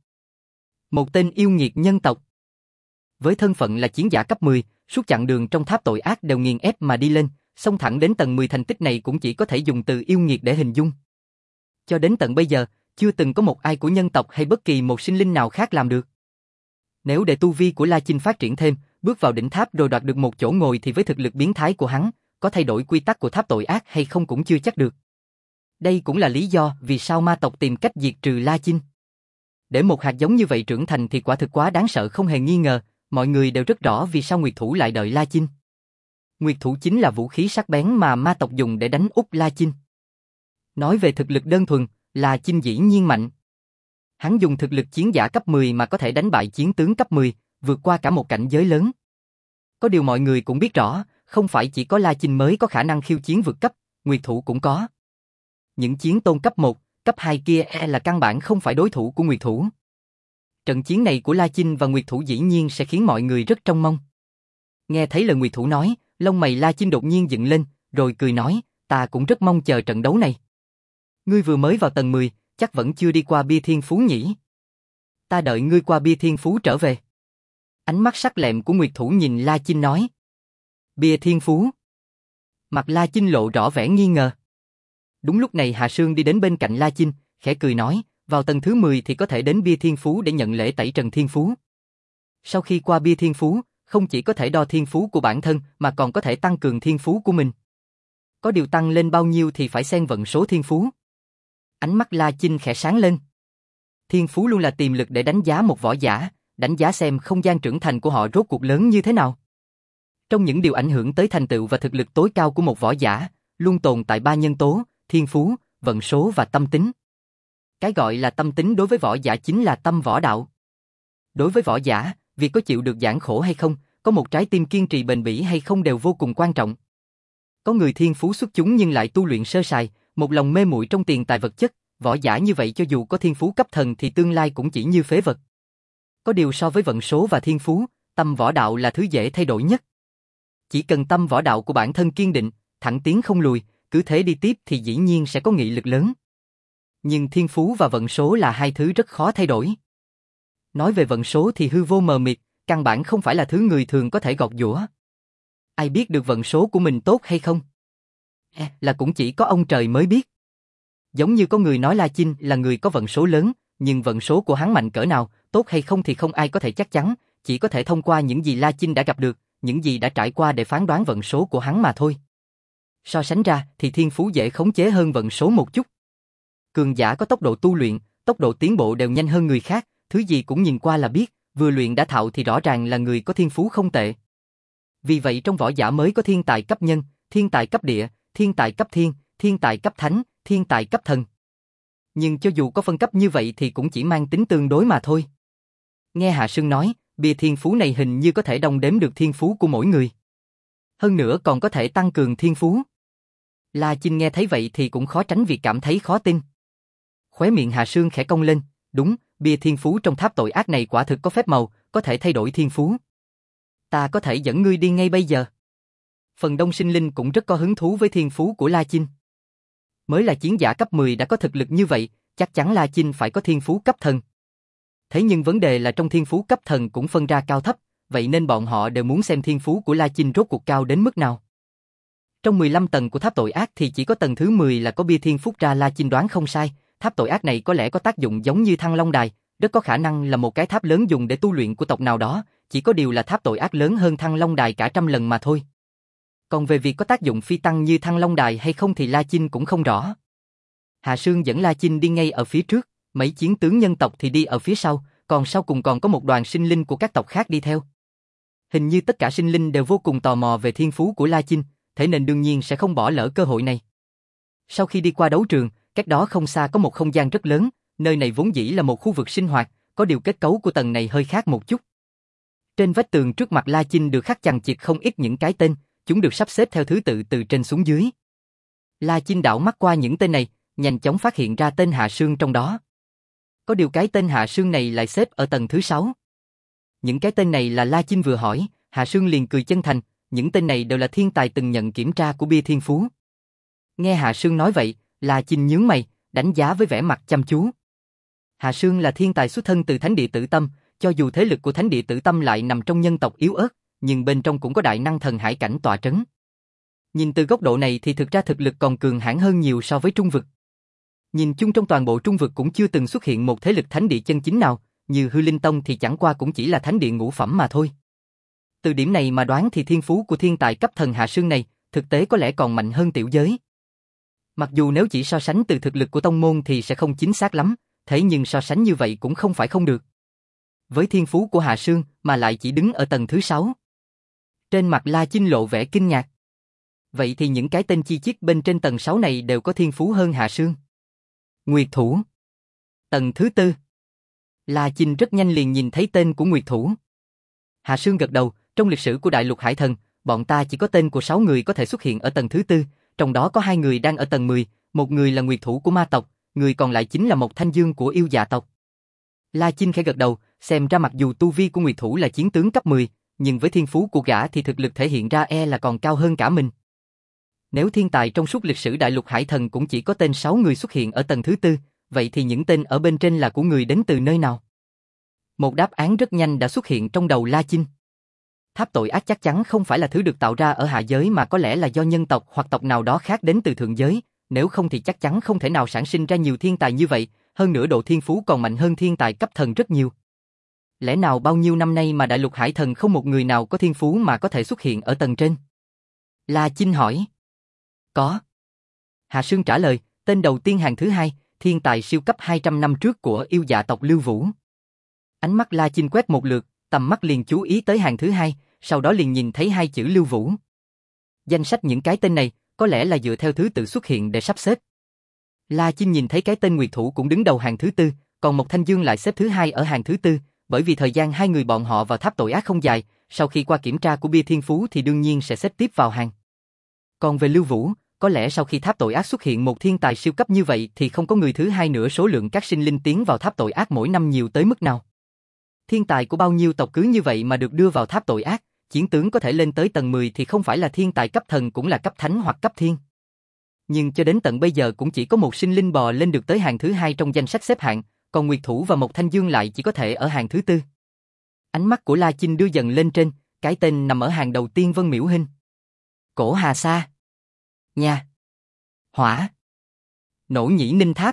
Một tên yêu nghiệt nhân tộc. Với thân phận là chiến giả cấp mười, suốt chặng đường trong tháp tội ác đều nghiền ép mà đi lên, xông thẳng đến tầng mười, thành tích này cũng chỉ có thể dùng từ yêu nghiệt để hình dung. Cho đến tận bây giờ, chưa từng có một ai của nhân tộc hay bất kỳ một sinh linh nào khác làm được. Nếu để tu vi của La Chinh phát triển thêm, bước vào đỉnh tháp rồi đoạt được một chỗ ngồi thì với thực lực biến thái của hắn, có thay đổi quy tắc của tháp tội ác hay không cũng chưa chắc được. Đây cũng là lý do vì sao ma tộc tìm cách diệt trừ La Chinh. Để một hạt giống như vậy trưởng thành thì quả thực quá đáng sợ không hề nghi ngờ, mọi người đều rất rõ vì sao Nguyệt Thủ lại đợi La Chinh. Nguyệt Thủ chính là vũ khí sắc bén mà ma tộc dùng để đánh úp La Chinh. Nói về thực lực đơn thuần, La Chinh dĩ nhiên mạnh. Hắn dùng thực lực chiến giả cấp mười mà có thể đánh bại chiến tướng cấp mười, vượt qua cả một cảnh giới lớn. Có điều mọi người cũng biết rõ, không phải chỉ có La Chinh mới có khả năng khiêu chiến vượt cấp, Nguyệt Thủ cũng có. Những chiến tôn cấp một, cấp hai kia e là căn bản không phải đối thủ của Nguyệt Thủ. Trận chiến này của La Chinh và Nguyệt Thủ dĩ nhiên sẽ khiến mọi người rất trông mong. Nghe thấy lời Nguyệt Thủ nói, lông mày La Chinh đột nhiên dựng lên, rồi cười nói, ta cũng rất mong chờ trận đấu này. Ngươi vừa mới vào tầng mười, chắc vẫn chưa đi qua bia thiên phú nhỉ? Ta đợi ngươi qua bia thiên phú trở về. Ánh mắt sắc lẹm của Nguyệt Thủ nhìn La Chinh nói. Bia thiên phú. Mặt La Chinh lộ rõ vẻ nghi ngờ. Đúng lúc này Hà Sương đi đến bên cạnh La Chinh, khẽ cười nói, vào tầng thứ mười thì có thể đến bia thiên phú để nhận lễ tẩy trần thiên phú. Sau khi qua bia thiên phú, không chỉ có thể đo thiên phú của bản thân mà còn có thể tăng cường thiên phú của mình. Có điều tăng lên bao nhiêu thì phải xem vận số thiên phú. Ánh mắt La Chinh khẽ sáng lên. Thiên phú luôn là tiềm lực để đánh giá một võ giả, đánh giá xem không gian trưởng thành của họ rốt cuộc lớn như thế nào. Trong những điều ảnh hưởng tới thành tựu và thực lực tối cao của một võ giả, luôn tồn tại ba nhân tố, thiên phú, vận số và tâm tính. Cái gọi là tâm tính đối với võ giả chính là tâm võ đạo. Đối với võ giả, việc có chịu được gian khổ hay không, có một trái tim kiên trì bền bỉ hay không đều vô cùng quan trọng. Có người thiên phú xuất chúng nhưng lại tu luyện sơ sài, một lòng mê muội trong tiền tài vật chất, võ giả như vậy cho dù có thiên phú cấp thần thì tương lai cũng chỉ như phế vật. Có điều so với vận số và thiên phú, tâm võ đạo là thứ dễ thay đổi nhất. Chỉ cần tâm võ đạo của bản thân kiên định, thẳng tiến không lùi, cứ thế đi tiếp thì dĩ nhiên sẽ có nghị lực lớn. Nhưng thiên phú và vận số là hai thứ rất khó thay đổi. Nói về vận số thì hư vô mờ mịt, căn bản không phải là thứ người thường có thể gọt giũa. Ai biết được vận số của mình tốt hay không? À, là cũng chỉ có ông trời mới biết. Giống như có người nói La Chinh là người có vận số lớn, nhưng vận số của hắn mạnh cỡ nào, tốt hay không thì không ai có thể chắc chắn, chỉ có thể thông qua những gì La Chinh đã gặp được, những gì đã trải qua để phán đoán vận số của hắn mà thôi. So sánh ra thì thiên phú dễ khống chế hơn vận số một chút. Cường giả có tốc độ tu luyện, tốc độ tiến bộ đều nhanh hơn người khác, thứ gì cũng nhìn qua là biết, vừa luyện đã thạo thì rõ ràng là người có thiên phú không tệ. Vì vậy trong võ giả mới có thiên tài cấp nhân, thiên tài cấp địa, thiên tài cấp thiên, thiên tài cấp thánh, thiên tài cấp thần. Nhưng cho dù có phân cấp như vậy thì cũng chỉ mang tính tương đối mà thôi. Nghe Hạ Sương nói, bia thiên phú này hình như có thể đong đếm được thiên phú của mỗi người. Hơn nữa còn có thể tăng cường thiên phú. La Chinh nghe thấy vậy thì cũng khó tránh việc cảm thấy khó tin. Khóe miệng Hạ Sương khẽ cong lên, đúng, bia thiên phú trong tháp tội ác này quả thực có phép màu, có thể thay đổi thiên phú. Ta có thể dẫn ngươi đi ngay bây giờ. Phần đông sinh linh cũng rất có hứng thú với thiên phú của La Chinh. Mới là chiến giả cấp mười đã có thực lực như vậy, chắc chắn La Chinh phải có thiên phú cấp thần. Thế nhưng vấn đề là trong thiên phú cấp thần cũng phân ra cao thấp, vậy nên bọn họ đều muốn xem thiên phú của La Chinh rốt cuộc cao đến mức nào. Trong mười lăm tầng của tháp tội ác thì chỉ có tầng thứ mười là có bia thiên phú ra, La Chinh đoán không sai, tháp tội ác này có lẽ có tác dụng giống như Thăng Long Đài, rất có khả năng là một cái tháp lớn dùng để tu luyện của tộc nào đó, chỉ có điều là tháp tội ác lớn hơn Thăng Long Đài cả trăm lần mà thôi. Còn về việc có tác dụng phi tăng như Thăng Long Đài hay không thì La Chinh cũng không rõ. Hạ Sương dẫn La Chinh đi ngay ở phía trước, mấy chiến tướng nhân tộc thì đi ở phía sau, còn sau cùng còn có một đoàn sinh linh của các tộc khác đi theo. Hình như tất cả sinh linh đều vô cùng tò mò về thiên phú của La Chinh, thế nên đương nhiên sẽ không bỏ lỡ cơ hội này. Sau khi đi qua đấu trường, cách đó không xa có một không gian rất lớn, nơi này vốn dĩ là một khu vực sinh hoạt, có điều kết cấu của tầng này hơi khác một chút. Trên vách tường trước mặt La Chinh được khắc chằng chịt không ít những cái tên, chúng được sắp xếp theo thứ tự từ trên xuống dưới. La Chinh đảo mắt qua những tên này, nhanh chóng phát hiện ra tên Hạ Sương trong đó. Có điều cái tên Hạ Sương này lại xếp ở tầng thứ sáu. Những cái tên này là La Chinh vừa hỏi, Hạ Sương liền cười chân thành, những tên này đều là thiên tài từng nhận kiểm tra của bia thiên phú. Nghe Hạ Sương nói vậy, La Chinh nhướng mày, đánh giá với vẻ mặt chăm chú. Hạ Sương là thiên tài xuất thân từ Thánh Địa Tử Tâm, cho dù thế lực của Thánh Địa Tử Tâm lại nằm trong nhân tộc yếu ớt, nhưng bên trong cũng có đại năng thần hải cảnh tọa trấn. Nhìn từ góc độ này thì thực ra thực lực còn cường hãn hơn nhiều so với Trung vực. Nhìn chung trong toàn bộ Trung vực cũng chưa từng xuất hiện một thế lực thánh địa chân chính nào, như Hư Linh Tông thì chẳng qua cũng chỉ là thánh địa ngũ phẩm mà thôi. Từ điểm này mà đoán thì thiên phú của thiên tài cấp thần Hạ Sương này, thực tế có lẽ còn mạnh hơn tiểu giới. Mặc dù nếu chỉ so sánh từ thực lực của tông môn thì sẽ không chính xác lắm, thế nhưng so sánh như vậy cũng không phải không được. Với thiên phú của Hạ Sương mà lại chỉ đứng ở tầng thứ sáu. Trên mặt La Chinh lộ vẻ kinh ngạc. Vậy thì những cái tên chi chít bên trên tầng sáu này đều có thiên phú hơn Hạ Sương. Nguyệt Thủ. Tầng thứ tư. La Chinh rất nhanh liền nhìn thấy tên của Nguyệt Thủ. Hạ Sương gật đầu, trong lịch sử của Đại Lục Hải Thần, bọn ta chỉ có tên của sáu người có thể xuất hiện ở tầng thứ tư, trong đó có hai người đang ở tầng mười, một người là Nguyệt Thủ của ma tộc, người còn lại chính là một Thanh Dương của yêu dạ tộc. La Chinh khẽ gật đầu, xem ra mặc dù tu vi của Nguyệt Thủ là chiến tướng cấp mười, nhưng với thiên phú của gã thì thực lực thể hiện ra e là còn cao hơn cả mình. Nếu thiên tài trong suốt lịch sử Đại Lục Hải Thần cũng chỉ có tên sáu người xuất hiện ở tầng thứ tư, vậy thì những tên ở bên trên là của người đến từ nơi nào? Một đáp án rất nhanh đã xuất hiện trong đầu La Chinh. Tháp tội ác chắc chắn không phải là thứ được tạo ra ở hạ giới mà có lẽ là do nhân tộc hoặc tộc nào đó khác đến từ thượng giới, nếu không thì chắc chắn không thể nào sản sinh ra nhiều thiên tài như vậy, hơn nữa độ thiên phú còn mạnh hơn thiên tài cấp thần rất nhiều. Lẽ nào bao nhiêu năm nay mà Đại Lục Hải Thần không một người nào có thiên phú mà có thể xuất hiện ở tầng trên? La Chinh hỏi. Có. Hạ Sương trả lời, tên đầu tiên hàng thứ hai, thiên tài siêu cấp hai trăm năm trước của yêu dạ tộc Lưu Vũ. Ánh mắt La Chinh quét một lượt, tầm mắt liền chú ý tới hàng thứ hai, sau đó liền nhìn thấy hai chữ Lưu Vũ. Danh sách những cái tên này, có lẽ là dựa theo thứ tự xuất hiện để sắp xếp. La Chinh nhìn thấy cái tên Nguyệt Thủ cũng đứng đầu hàng thứ tư, còn một Thanh Dương lại xếp thứ hai ở hàng thứ tư, bởi vì thời gian hai người bọn họ vào tháp tội ác không dài, sau khi qua kiểm tra của bia thiên phú thì đương nhiên sẽ xếp tiếp vào hàng. Còn về Lưu Vũ, có lẽ sau khi tháp tội ác xuất hiện một thiên tài siêu cấp như vậy thì không có người thứ hai nữa, số lượng các sinh linh tiến vào tháp tội ác mỗi năm nhiều tới mức nào. Thiên tài của bao nhiêu tộc cứ như vậy mà được đưa vào tháp tội ác, chiến tướng có thể lên tới tầng mười thì không phải là thiên tài cấp thần cũng là cấp thánh hoặc cấp thiên. Nhưng cho đến tận bây giờ cũng chỉ có một sinh linh bò lên được tới hàng thứ hai trong danh sách xếp hạng, còn Nguyệt Thủ và một Thanh Dương lại chỉ có thể ở hàng thứ tư. Ánh mắt của La Chinh đưa dần lên trên, cái tên nằm ở hàng đầu tiên Vân Miểu Hinh. Cổ Hà Sa. Nha. Hỏa. Nỗ Nhĩ Ninh Tháp.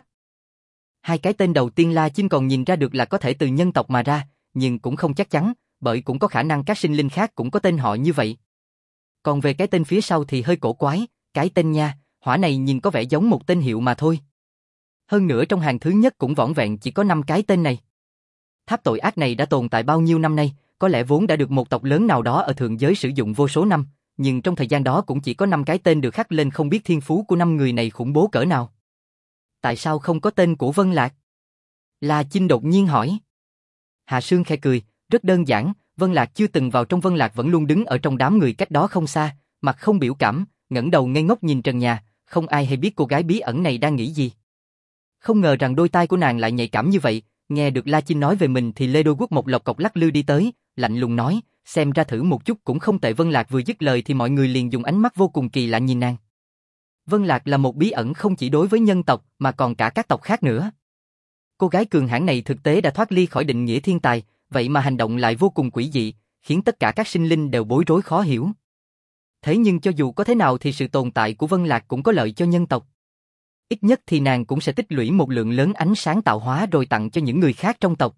Hai cái tên đầu tiên La Chinh còn nhìn ra được là có thể từ nhân tộc mà ra, nhưng cũng không chắc chắn, bởi cũng có khả năng các sinh linh khác cũng có tên họ như vậy. Còn về cái tên phía sau thì hơi cổ quái, cái tên Nha, Hỏa này nhìn có vẻ giống một tên hiệu mà thôi. Hơn nữa trong hàng thứ nhất cũng vỏn vẹn chỉ có năm cái tên này. Tháp tội ác này đã tồn tại bao nhiêu năm nay, có lẽ vốn đã được một tộc lớn nào đó ở thượng giới sử dụng vô số năm, nhưng trong thời gian đó cũng chỉ có năm cái tên được khắc lên, không biết thiên phú của năm người này khủng bố cỡ nào. Tại sao không có tên của Vân Lạc? La Chinh đột nhiên hỏi. Hà Sương khẽ cười, rất đơn giản, Vân Lạc chưa từng vào trong, Vân Lạc vẫn luôn đứng ở trong đám người cách đó không xa, mặt không biểu cảm, ngẩng đầu ngây ngốc nhìn trần nhà, không ai hay biết cô gái bí ẩn này đang nghĩ gì. Không ngờ rằng đôi tai của nàng lại nhạy cảm như vậy, nghe được La Chinh nói về mình thì Lê Đôi Quốc một lộc cộc lắc lư đi tới, lạnh lùng nói, xem ra thử một chút cũng không tệ. Vân Lạc vừa dứt lời thì mọi người liền dùng ánh mắt vô cùng kỳ lạ nhìn nàng. Vân Lạc là một bí ẩn không chỉ đối với nhân tộc mà còn cả các tộc khác nữa. Cô gái cường hãn này thực tế đã thoát ly khỏi định nghĩa thiên tài, vậy mà hành động lại vô cùng quỷ dị, khiến tất cả các sinh linh đều bối rối khó hiểu. Thế nhưng cho dù có thế nào thì sự tồn tại của Vân Lạc cũng có lợi cho nhân tộc. Ít nhất thì nàng cũng sẽ tích lũy một lượng lớn ánh sáng tạo hóa rồi tặng cho những người khác trong tộc.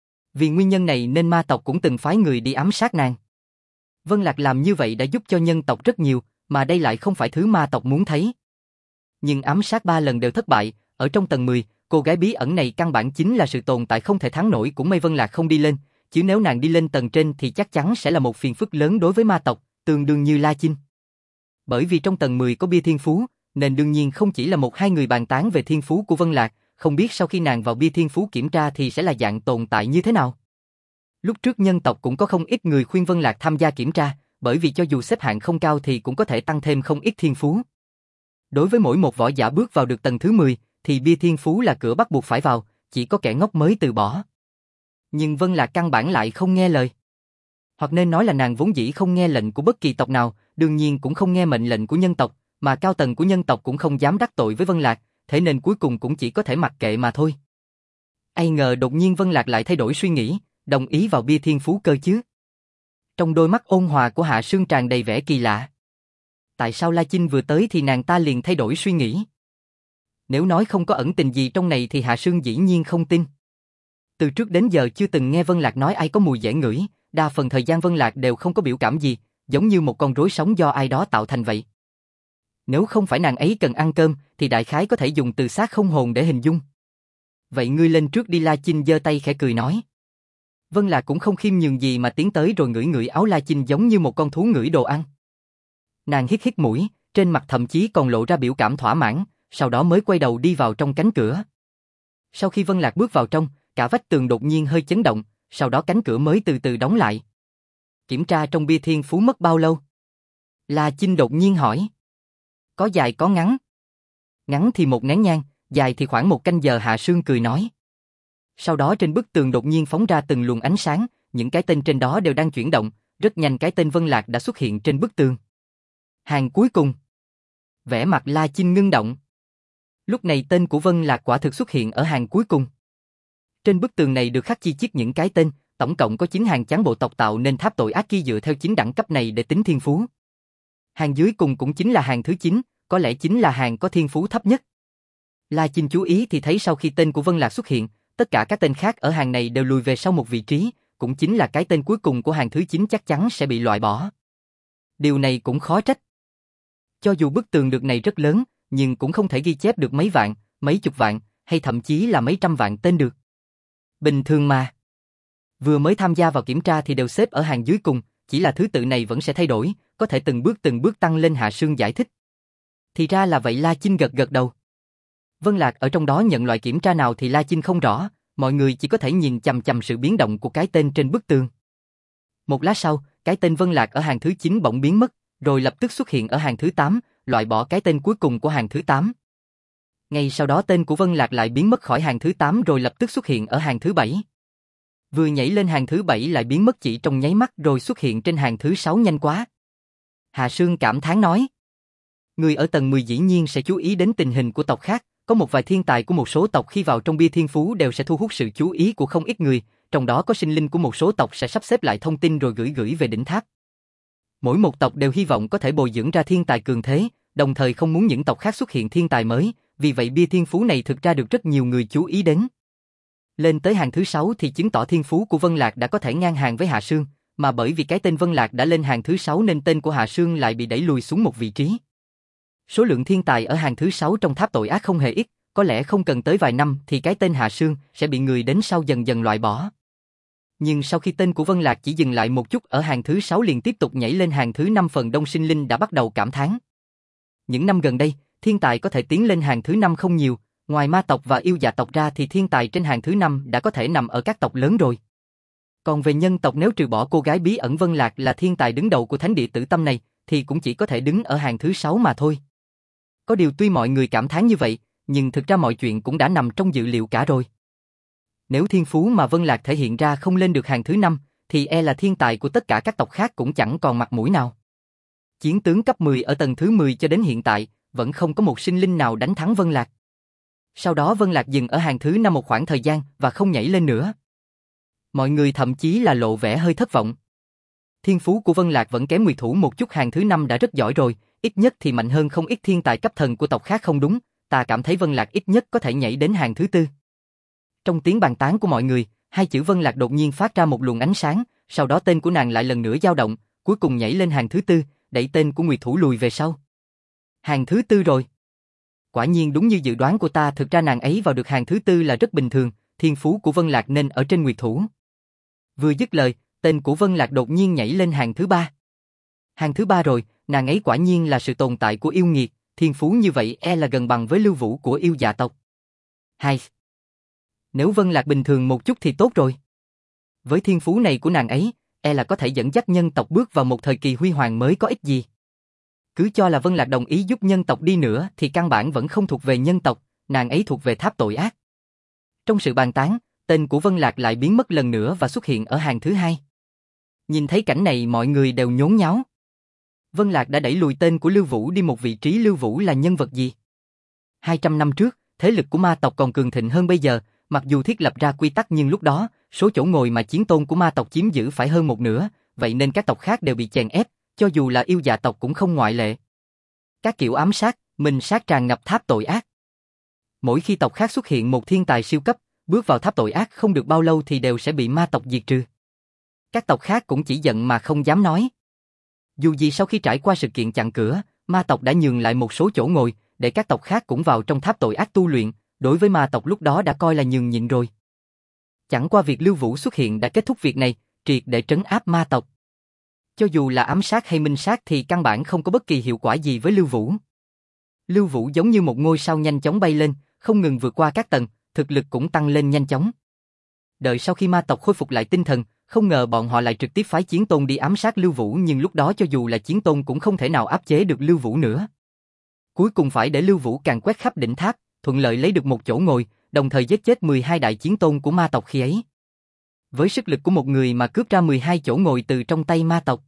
Vì nguyên nhân này nên ma tộc cũng từng phái người đi ám sát nàng. Vân Lạc làm như vậy đã giúp cho nhân tộc rất nhiều, mà đây lại không phải thứ ma tộc muốn thấy. Nhưng ám sát ba lần đều thất bại, ở trong tầng mười, cô gái bí ẩn này căn bản chính là sự tồn tại không thể thắng nổi, cũng may Vân Lạc không đi lên, chứ nếu nàng đi lên tầng trên thì chắc chắn sẽ là một phiền phức lớn đối với ma tộc, tương đương như La Chinh. Bởi vì trong tầng mười có bia thiên phú, nên đương nhiên không chỉ là một hai người bàn tán về thiên phú của Vân Lạc, không biết sau khi nàng vào bia thiên phú kiểm tra thì sẽ là dạng tồn tại như thế nào. Lúc trước nhân tộc cũng có không ít người khuyên Vân Lạc tham gia kiểm tra, bởi vì cho dù xếp hạng không cao thì cũng có thể tăng thêm không ít thiên phú. Đối với mỗi một võ giả bước vào được tầng thứ mười, thì bia thiên phú là cửa bắt buộc phải vào, chỉ có kẻ ngốc mới từ bỏ. Nhưng Vân Lạc căn bản lại không nghe lời. Hoặc nên nói là nàng vốn dĩ không nghe lệnh của bất kỳ tộc nào, đương nhiên cũng không nghe mệnh lệnh của nhân tộc, mà cao tầng của nhân tộc cũng không dám đắc tội với Vân Lạc, thế nên cuối cùng cũng chỉ có thể mặc kệ mà thôi. Ai ngờ đột nhiên Vân Lạc lại thay đổi suy nghĩ, đồng ý vào bia thiên phú cơ chứ. Trong đôi mắt ôn hòa của Hạ Sương tràn đầy vẻ kỳ lạ. Tại sao La Chinh vừa tới thì nàng ta liền thay đổi suy nghĩ? Nếu nói không có ẩn tình gì trong này thì Hạ Sương dĩ nhiên không tin. Từ trước đến giờ chưa từng nghe Vân Lạc nói ai có mùi dễ ngửi, đa phần thời gian Vân Lạc đều không có biểu cảm gì, giống như một con rối sống do ai đó tạo thành vậy. Nếu không phải nàng ấy cần ăn cơm thì đại khái có thể dùng từ xác không hồn để hình dung. Vậy ngươi lên trước đi. La Chinh giơ tay khẽ cười nói. Vân Lạc cũng không khiêm nhường gì mà tiến tới rồi ngửi ngửi áo La Chinh giống như một con thú ngửi đồ ăn. Nàng hít hít mũi, trên mặt thậm chí còn lộ ra biểu cảm thỏa mãn, sau đó mới quay đầu đi vào trong cánh cửa. Sau khi Vân Lạc bước vào trong, cả vách tường đột nhiên hơi chấn động, sau đó cánh cửa mới từ từ đóng lại. Kiểm tra trong bia thiên phú mất bao lâu? La Chinh đột nhiên hỏi. Có dài có ngắn. Ngắn thì một nén nhang, dài thì khoảng một canh giờ. Hạ Sương cười nói. Sau đó trên bức tường đột nhiên phóng ra từng luồng ánh sáng, những cái tên trên đó đều đang chuyển động, rất nhanh cái tên Vân Lạc đã xuất hiện trên bức tường. Hàng cuối cùng. Vẻ mặt La Chinh ngưng động. Lúc này tên của Vân Lạc quả thực xuất hiện ở hàng cuối cùng. Trên bức tường này được khắc chi chít những cái tên, tổng cộng có chín hàng chán bộ tộc tạo nên tháp tội ác kia dựa theo chín đẳng cấp này để tính thiên phú. Hàng dưới cùng cũng chính là hàng thứ chín, có lẽ chính là hàng có thiên phú thấp nhất. La Chinh chú ý thì thấy sau khi tên của Vân Lạc xuất hiện, tất cả các tên khác ở hàng này đều lùi về sau một vị trí, cũng chính là cái tên cuối cùng của hàng thứ chín chắc chắn sẽ bị loại bỏ. Điều này cũng khó trách. Cho dù bức tường được này rất lớn, nhưng cũng không thể ghi chép được mấy vạn, mấy chục vạn, hay thậm chí là mấy trăm vạn tên được. Bình thường mà. Vừa mới tham gia vào kiểm tra thì đều xếp ở hàng dưới cùng, chỉ là thứ tự này vẫn sẽ thay đổi, có thể từng bước từng bước tăng lên. Hạ Sương giải thích. Thì ra là vậy. La Chinh gật gật đầu. Vân Lạc ở trong đó nhận loại kiểm tra nào thì La Chinh không rõ, mọi người chỉ có thể nhìn chằm chằm sự biến động của cái tên trên bức tường. Một lát sau, cái tên Vân Lạc ở hàng thứ chín bỗng biến mất, rồi lập tức xuất hiện ở hàng thứ tám, loại bỏ cái tên cuối cùng của hàng thứ tám. Ngay sau đó tên của Vân Lạc lại biến mất khỏi hàng thứ tám rồi lập tức xuất hiện ở hàng thứ bảy. Vừa nhảy lên hàng thứ bảy lại biến mất chỉ trong nháy mắt rồi xuất hiện trên hàng thứ sáu nhanh quá. Hạ Sương cảm thán nói. Người ở tầng mười dĩ nhiên sẽ chú ý đến tình hình của tộc khác, có một vài thiên tài của một số tộc khi vào trong bia thiên phú đều sẽ thu hút sự chú ý của không ít người, trong đó có sinh linh của một số tộc sẽ sắp xếp lại thông tin rồi gửi gửi về đỉnh tháp. Mỗi một tộc đều hy vọng có thể bồi dưỡng ra thiên tài cường thế, đồng thời không muốn những tộc khác xuất hiện thiên tài mới, vì vậy bia thiên phú này thực ra được rất nhiều người chú ý đến. Lên tới hàng thứ sáu thì chứng tỏ thiên phú của Vân Lạc đã có thể ngang hàng với Hạ Sương, mà bởi vì cái tên Vân Lạc đã lên hàng thứ sáu nên tên của Hạ Sương lại bị đẩy lùi xuống một vị trí. Số lượng thiên tài ở hàng thứ sáu trong tháp tội ác không hề ít, có lẽ không cần tới vài năm thì cái tên Hạ Sương sẽ bị người đến sau dần dần loại bỏ. Nhưng sau khi tên của Vân Lạc chỉ dừng lại một chút ở hàng thứ sáu liền tiếp tục nhảy lên hàng thứ năm, phần đông sinh linh đã bắt đầu cảm thán. Những năm gần đây, thiên tài có thể tiến lên hàng thứ năm không nhiều, ngoài ma tộc và yêu dạ tộc ra thì thiên tài trên hàng thứ năm đã có thể nằm ở các tộc lớn rồi. Còn về nhân tộc, nếu trừ bỏ cô gái bí ẩn Vân Lạc là thiên tài đứng đầu của thánh địa Tử Tâm này, thì cũng chỉ có thể đứng ở hàng thứ sáu mà thôi. Có điều tuy mọi người cảm thán như vậy, nhưng thực ra mọi chuyện cũng đã nằm trong dự liệu cả rồi. Nếu thiên phú mà Vân Lạc thể hiện ra không lên được hàng thứ năm, thì e là thiên tài của tất cả các tộc khác cũng chẳng còn mặt mũi nào. Chiến tướng cấp mười ở tầng thứ mười cho đến hiện tại, vẫn không có một sinh linh nào đánh thắng Vân Lạc. Sau đó Vân Lạc dừng ở hàng thứ năm một khoảng thời gian và không nhảy lên nữa. Mọi người thậm chí là lộ vẻ hơi thất vọng. Thiên phú của Vân Lạc vẫn kém Nguyệt Thủ một chút, hàng thứ năm đã rất giỏi rồi, ít nhất thì mạnh hơn không ít thiên tài cấp thần của tộc khác. Không đúng, ta cảm thấy Vân Lạc ít nhất có thể nhảy đến hàng thứ tư. Trong tiếng bàn tán của mọi người, hai chữ Vân Lạc đột nhiên phát ra một luồng ánh sáng, sau đó tên của nàng lại lần nữa dao động, cuối cùng nhảy lên hàng thứ tư, đẩy tên của Nguyệt Thủ lùi về sau. Hàng thứ tư rồi. Quả nhiên đúng như dự đoán của ta, thực ra nàng ấy vào được hàng thứ tư là rất bình thường, thiên phú của Vân Lạc nên ở trên Nguyệt Thủ. Vừa dứt lời, tên của Vân Lạc đột nhiên nhảy lên hàng thứ ba. Hàng thứ ba rồi, nàng ấy quả nhiên là sự tồn tại của yêu nghiệt, thiên phú như vậy e là gần bằng với Lưu Vũ của yêu dạ tộc. Hai. Nếu Vân Lạc bình thường một chút thì tốt rồi. Với thiên phú này của nàng ấy, e là có thể dẫn dắt nhân tộc bước vào một thời kỳ huy hoàng mới có ích gì. Cứ cho là Vân Lạc đồng ý giúp nhân tộc đi nữa thì căn bản vẫn không thuộc về nhân tộc, nàng ấy thuộc về tháp tội ác. Trong sự bàn tán, tên của Vân Lạc lại biến mất lần nữa và xuất hiện ở hàng thứ hai. Nhìn thấy cảnh này mọi người đều nhốn nháo. Vân Lạc đã đẩy lùi tên của Lưu Vũ đi một vị trí. Lưu Vũ là nhân vật gì? hai trăm năm trước, thế lực của ma tộc còn cường thịnh hơn bây giờ, mặc dù thiết lập ra quy tắc nhưng lúc đó, số chỗ ngồi mà chiến tôn của ma tộc chiếm giữ phải hơn một nửa, vậy nên các tộc khác đều bị chèn ép, cho dù là yêu dạ tộc cũng không ngoại lệ. Các kiểu ám sát, minh sát tràn ngập tháp tội ác. Mỗi khi tộc khác xuất hiện một thiên tài siêu cấp, bước vào tháp tội ác không được bao lâu thì đều sẽ bị ma tộc diệt trừ. Các tộc khác cũng chỉ giận mà không dám nói. Dù gì sau khi trải qua sự kiện chặn cửa, ma tộc đã nhường lại một số chỗ ngồi, để các tộc khác cũng vào trong tháp tội ác tu luyện, đối với ma tộc lúc đó đã coi là nhường nhịn rồi. Chẳng qua việc Lưu Vũ xuất hiện đã kết thúc việc này, triệt để trấn áp ma tộc. Cho dù là ám sát hay minh sát thì căn bản không có bất kỳ hiệu quả gì với Lưu Vũ. Lưu Vũ giống như một ngôi sao nhanh chóng bay lên, không ngừng vượt qua các tầng, thực lực cũng tăng lên nhanh chóng. Đợi sau khi ma tộc khôi phục lại tinh thần, không ngờ bọn họ lại trực tiếp phái chiến tôn đi ám sát Lưu Vũ, nhưng lúc đó cho dù là chiến tôn cũng không thể nào áp chế được Lưu Vũ nữa. Cuối cùng phải để Lưu Vũ càn quét khắp đỉnh tháp, thuận lợi lấy được một chỗ ngồi, đồng thời giết chết mười hai đại chiến tôn của ma tộc khi ấy. Với sức lực của một người mà cướp ra mười hai chỗ ngồi từ trong tay ma tộc.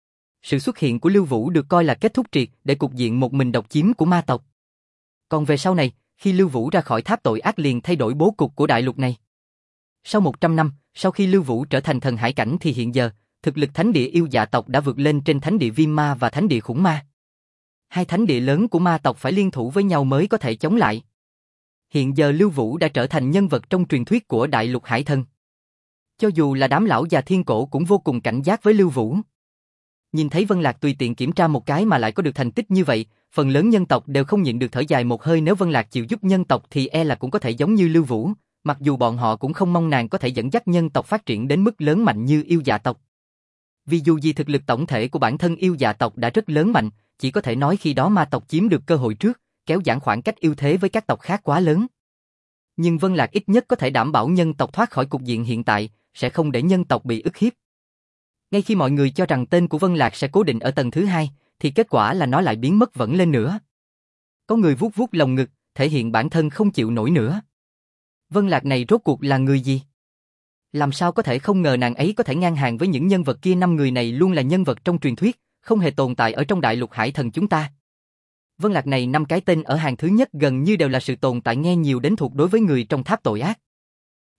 Sự xuất hiện của Lưu Vũ được coi là kết thúc triệt để cục diện một mình độc chiếm của ma tộc. Còn về sau này, khi Lưu Vũ ra khỏi tháp tội ác liền thay đổi bố cục của đại lục này. Sau một trăm năm, sau khi Lưu Vũ trở thành thần hải cảnh thì hiện giờ, thực lực thánh địa yêu dạ tộc đã vượt lên trên thánh địa viêm ma và thánh địa khủng ma. Hai thánh địa lớn của ma tộc phải liên thủ với nhau mới có thể chống lại. Hiện giờ Lưu Vũ đã trở thành nhân vật trong truyền thuyết của đại lục hải thần. Cho dù là đám lão già thiên cổ cũng vô cùng cảnh giác với Lưu Vũ. Nhìn thấy Vân Lạc tùy tiện kiểm tra một cái mà lại có được thành tích như vậy, phần lớn nhân tộc đều không nhịn được thở dài một hơi. Nếu Vân Lạc chịu giúp nhân tộc thì e là cũng có thể giống như Lưu Vũ, mặc dù bọn họ cũng không mong nàng có thể dẫn dắt nhân tộc phát triển đến mức lớn mạnh như yêu dạ tộc. Vì dù gì thực lực tổng thể của bản thân yêu dạ tộc đã rất lớn mạnh, chỉ có thể nói khi đó ma tộc chiếm được cơ hội trước, kéo giãn khoảng cách ưu thế với các tộc khác quá lớn. Nhưng Vân Lạc ít nhất có thể đảm bảo nhân tộc thoát khỏi cục diện hiện tại, sẽ không để nhân tộc bị ức hiếp. Ngay khi mọi người cho rằng tên của Vân Lạc sẽ cố định ở tầng thứ hai, thì kết quả là nó lại biến mất vẫn lên nữa. Có người vuốt vuốt lồng ngực, thể hiện bản thân không chịu nổi nữa. Vân Lạc này rốt cuộc là người gì? Làm sao có thể không ngờ nàng ấy có thể ngang hàng với những nhân vật kia? Năm người này luôn là nhân vật trong truyền thuyết, không hề tồn tại ở trong đại lục hải thần chúng ta. Vân Lạc này năm cái tên ở hàng thứ nhất gần như đều là sự tồn tại nghe nhiều đến thuộc đối với người trong tháp tội ác.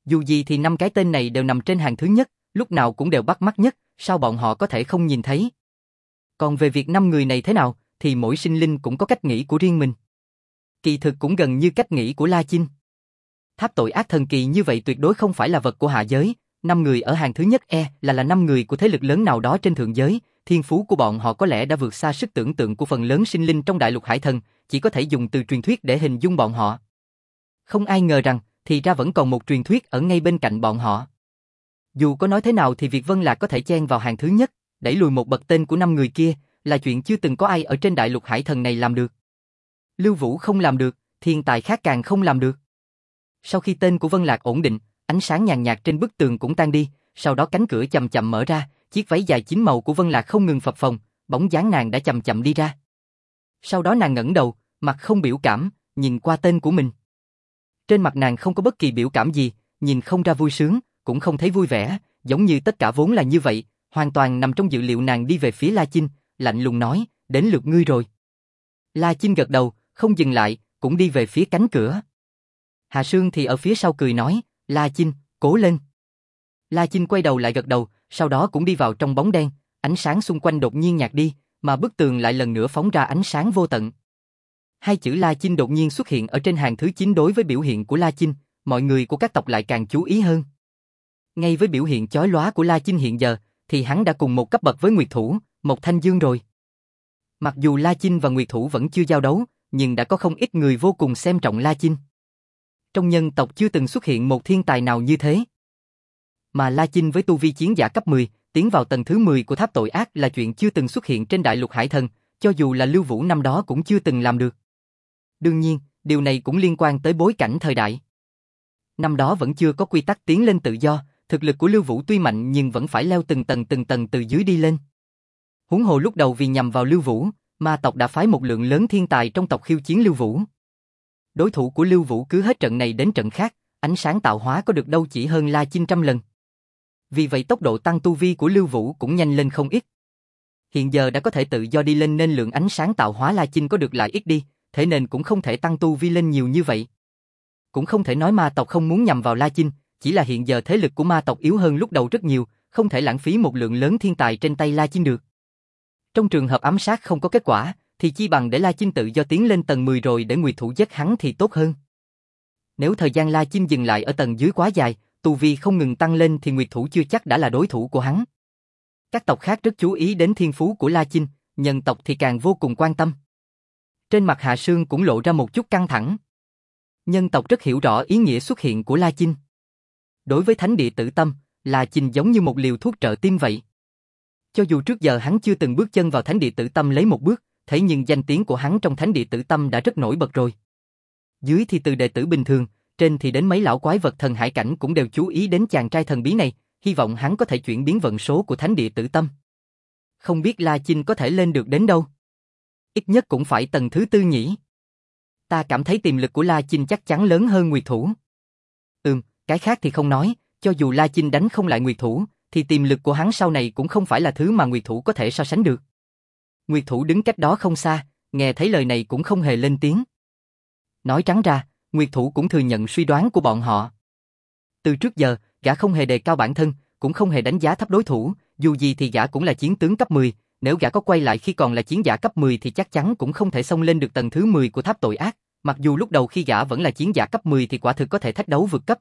Dù gì thì năm cái tên này đều nằm trên hàng thứ nhất, lúc nào cũng đều bắt mắt nhất, sao bọn họ có thể không nhìn thấy? Còn về việc năm người này thế nào, thì mỗi sinh linh cũng có cách nghĩ của riêng mình. Kỳ thực cũng gần như cách nghĩ của La Chinh. Tháp tội ác thần kỳ như vậy tuyệt đối không phải là vật của hạ giới, năm người ở hàng thứ nhất e là là năm người của thế lực lớn nào đó trên thượng giới, thiên phú của bọn họ có lẽ đã vượt xa sức tưởng tượng của phần lớn sinh linh trong đại lục hải thần, chỉ có thể dùng từ truyền thuyết để hình dung bọn họ. Không ai ngờ rằng, thì ra vẫn còn một truyền thuyết ở ngay bên cạnh bọn họ. Dù có nói thế nào thì việc Vân Lạc có thể chen vào hàng thứ nhất, đẩy lùi một bậc tên của năm người kia, là chuyện chưa từng có ai ở trên đại lục hải thần này làm được. Lưu Vũ không làm được, thiên tài khác càng không làm được. Sau khi tên của Vân Lạc ổn định, ánh sáng nhàn nhạt trên bức tường cũng tan đi, sau đó cánh cửa chậm chậm mở ra, chiếc váy dài chín màu của Vân Lạc không ngừng phập phồng, bóng dáng nàng đã chậm chậm đi ra. Sau đó nàng ngẩng đầu, mặt không biểu cảm, nhìn qua tên của mình. Trên mặt nàng không có bất kỳ biểu cảm gì, nhìn không ra vui sướng, cũng không thấy vui vẻ, giống như tất cả vốn là như vậy, hoàn toàn nằm trong dự liệu. Nàng đi về phía La Chinh, lạnh lùng nói, đến lượt ngươi rồi. La Chinh gật đầu, không dừng lại, cũng đi về phía cánh cửa. Hà Sương thì ở phía sau cười nói, La Chinh, cố lên. La Chinh quay đầu lại gật đầu, sau đó cũng đi vào trong bóng đen, ánh sáng xung quanh đột nhiên nhạt đi, mà bức tường lại lần nữa phóng ra ánh sáng vô tận. Hai chữ La Chinh đột nhiên xuất hiện ở trên hàng thứ chín. Đối với biểu hiện của La Chinh, mọi người của các tộc lại càng chú ý hơn. Ngay với biểu hiện chói lóa của La Chinh hiện giờ, thì hắn đã cùng một cấp bậc với Nguyệt Thủ, Mộc Thanh Dương rồi. Mặc dù La Chinh và Nguyệt Thủ vẫn chưa giao đấu, nhưng đã có không ít người vô cùng xem trọng La Chinh. Trong nhân tộc chưa từng xuất hiện một thiên tài nào như thế. Mà La Chinh với tu vi chiến giả cấp mười, tiến vào tầng thứ mười của tháp tội ác là chuyện chưa từng xuất hiện trên đại lục hải thần, cho dù là Lưu Vũ năm đó cũng chưa từng làm được. Đương nhiên, điều này cũng liên quan tới bối cảnh thời đại. Năm đó vẫn chưa có quy tắc tiến lên tự do, thực lực của Lưu Vũ tuy mạnh nhưng vẫn phải leo từng tầng từng tầng từ dưới đi lên. Huống hồ lúc đầu vì nhằm vào Lưu Vũ, ma tộc đã phái một lượng lớn thiên tài trong tộc khiêu chiến Lưu Vũ. Đối thủ của Lưu Vũ cứ hết trận này đến trận khác, ánh sáng tạo hóa có được đâu chỉ hơn La Chinh trăm lần. Vì vậy tốc độ tăng tu vi của Lưu Vũ cũng nhanh lên không ít. Hiện giờ đã có thể tự do đi lên nên lượng ánh sáng tạo hóa La Chinh có được lại ít đi, thế nên cũng không thể tăng tu vi lên nhiều như vậy. Cũng không thể nói ma tộc không muốn nhằm vào La Chinh, chỉ là hiện giờ thế lực của ma tộc yếu hơn lúc đầu rất nhiều, không thể lãng phí một lượng lớn thiên tài trên tay La Chinh được. Trong trường hợp ám sát không có kết quả, thì chi bằng để La Chinh tự do tiến lên tầng mười rồi để Nguyệt Thủ giết hắn thì tốt hơn. Nếu thời gian La Chinh dừng lại ở tầng dưới quá dài, tu vi không ngừng tăng lên thì Nguyệt Thủ chưa chắc đã là đối thủ của hắn. Các tộc khác rất chú ý đến thiên phú của La Chinh, nhân tộc thì càng vô cùng quan tâm. Trên mặt Hạ Sương cũng lộ ra một chút căng thẳng. Nhân tộc rất hiểu rõ ý nghĩa xuất hiện của La Chinh. Đối với thánh địa Tử Tâm, La Chinh giống như một liều thuốc trợ tim vậy. Cho dù trước giờ hắn chưa từng bước chân vào thánh địa Tử Tâm lấy một bước, thế nhưng danh tiếng của hắn trong thánh địa Tử Tâm đã rất nổi bật rồi. Dưới thì từ đệ tử bình thường, trên thì đến mấy lão quái vật thần hải cảnh cũng đều chú ý đến chàng trai thần bí này, hy vọng hắn có thể chuyển biến vận số của thánh địa Tử Tâm. Không biết La Chinh có thể lên được đến đâu? Ít nhất cũng phải tầng thứ tư nhỉ. Ta cảm thấy tiềm lực của La Chinh chắc chắn lớn hơn Nguyệt Thủ. Ừm, cái khác thì không nói, cho dù La Chinh đánh không lại Nguyệt Thủ, thì tiềm lực của hắn sau này cũng không phải là thứ mà Nguyệt Thủ có thể so sánh được. Nguyệt Thủ đứng cách đó không xa, nghe thấy lời này cũng không hề lên tiếng. Nói trắng ra, Nguyệt Thủ cũng thừa nhận suy đoán của bọn họ. Từ trước giờ, gã không hề đề cao bản thân, cũng không hề đánh giá thấp đối thủ, dù gì thì gã cũng là chiến tướng cấp mười, nếu gã có quay lại khi còn là chiến giả cấp mười thì chắc chắn cũng không thể xông lên được tầng thứ mười của tháp tội ác, mặc dù lúc đầu khi gã vẫn là chiến giả cấp mười thì quả thực có thể thách đấu vượt cấp.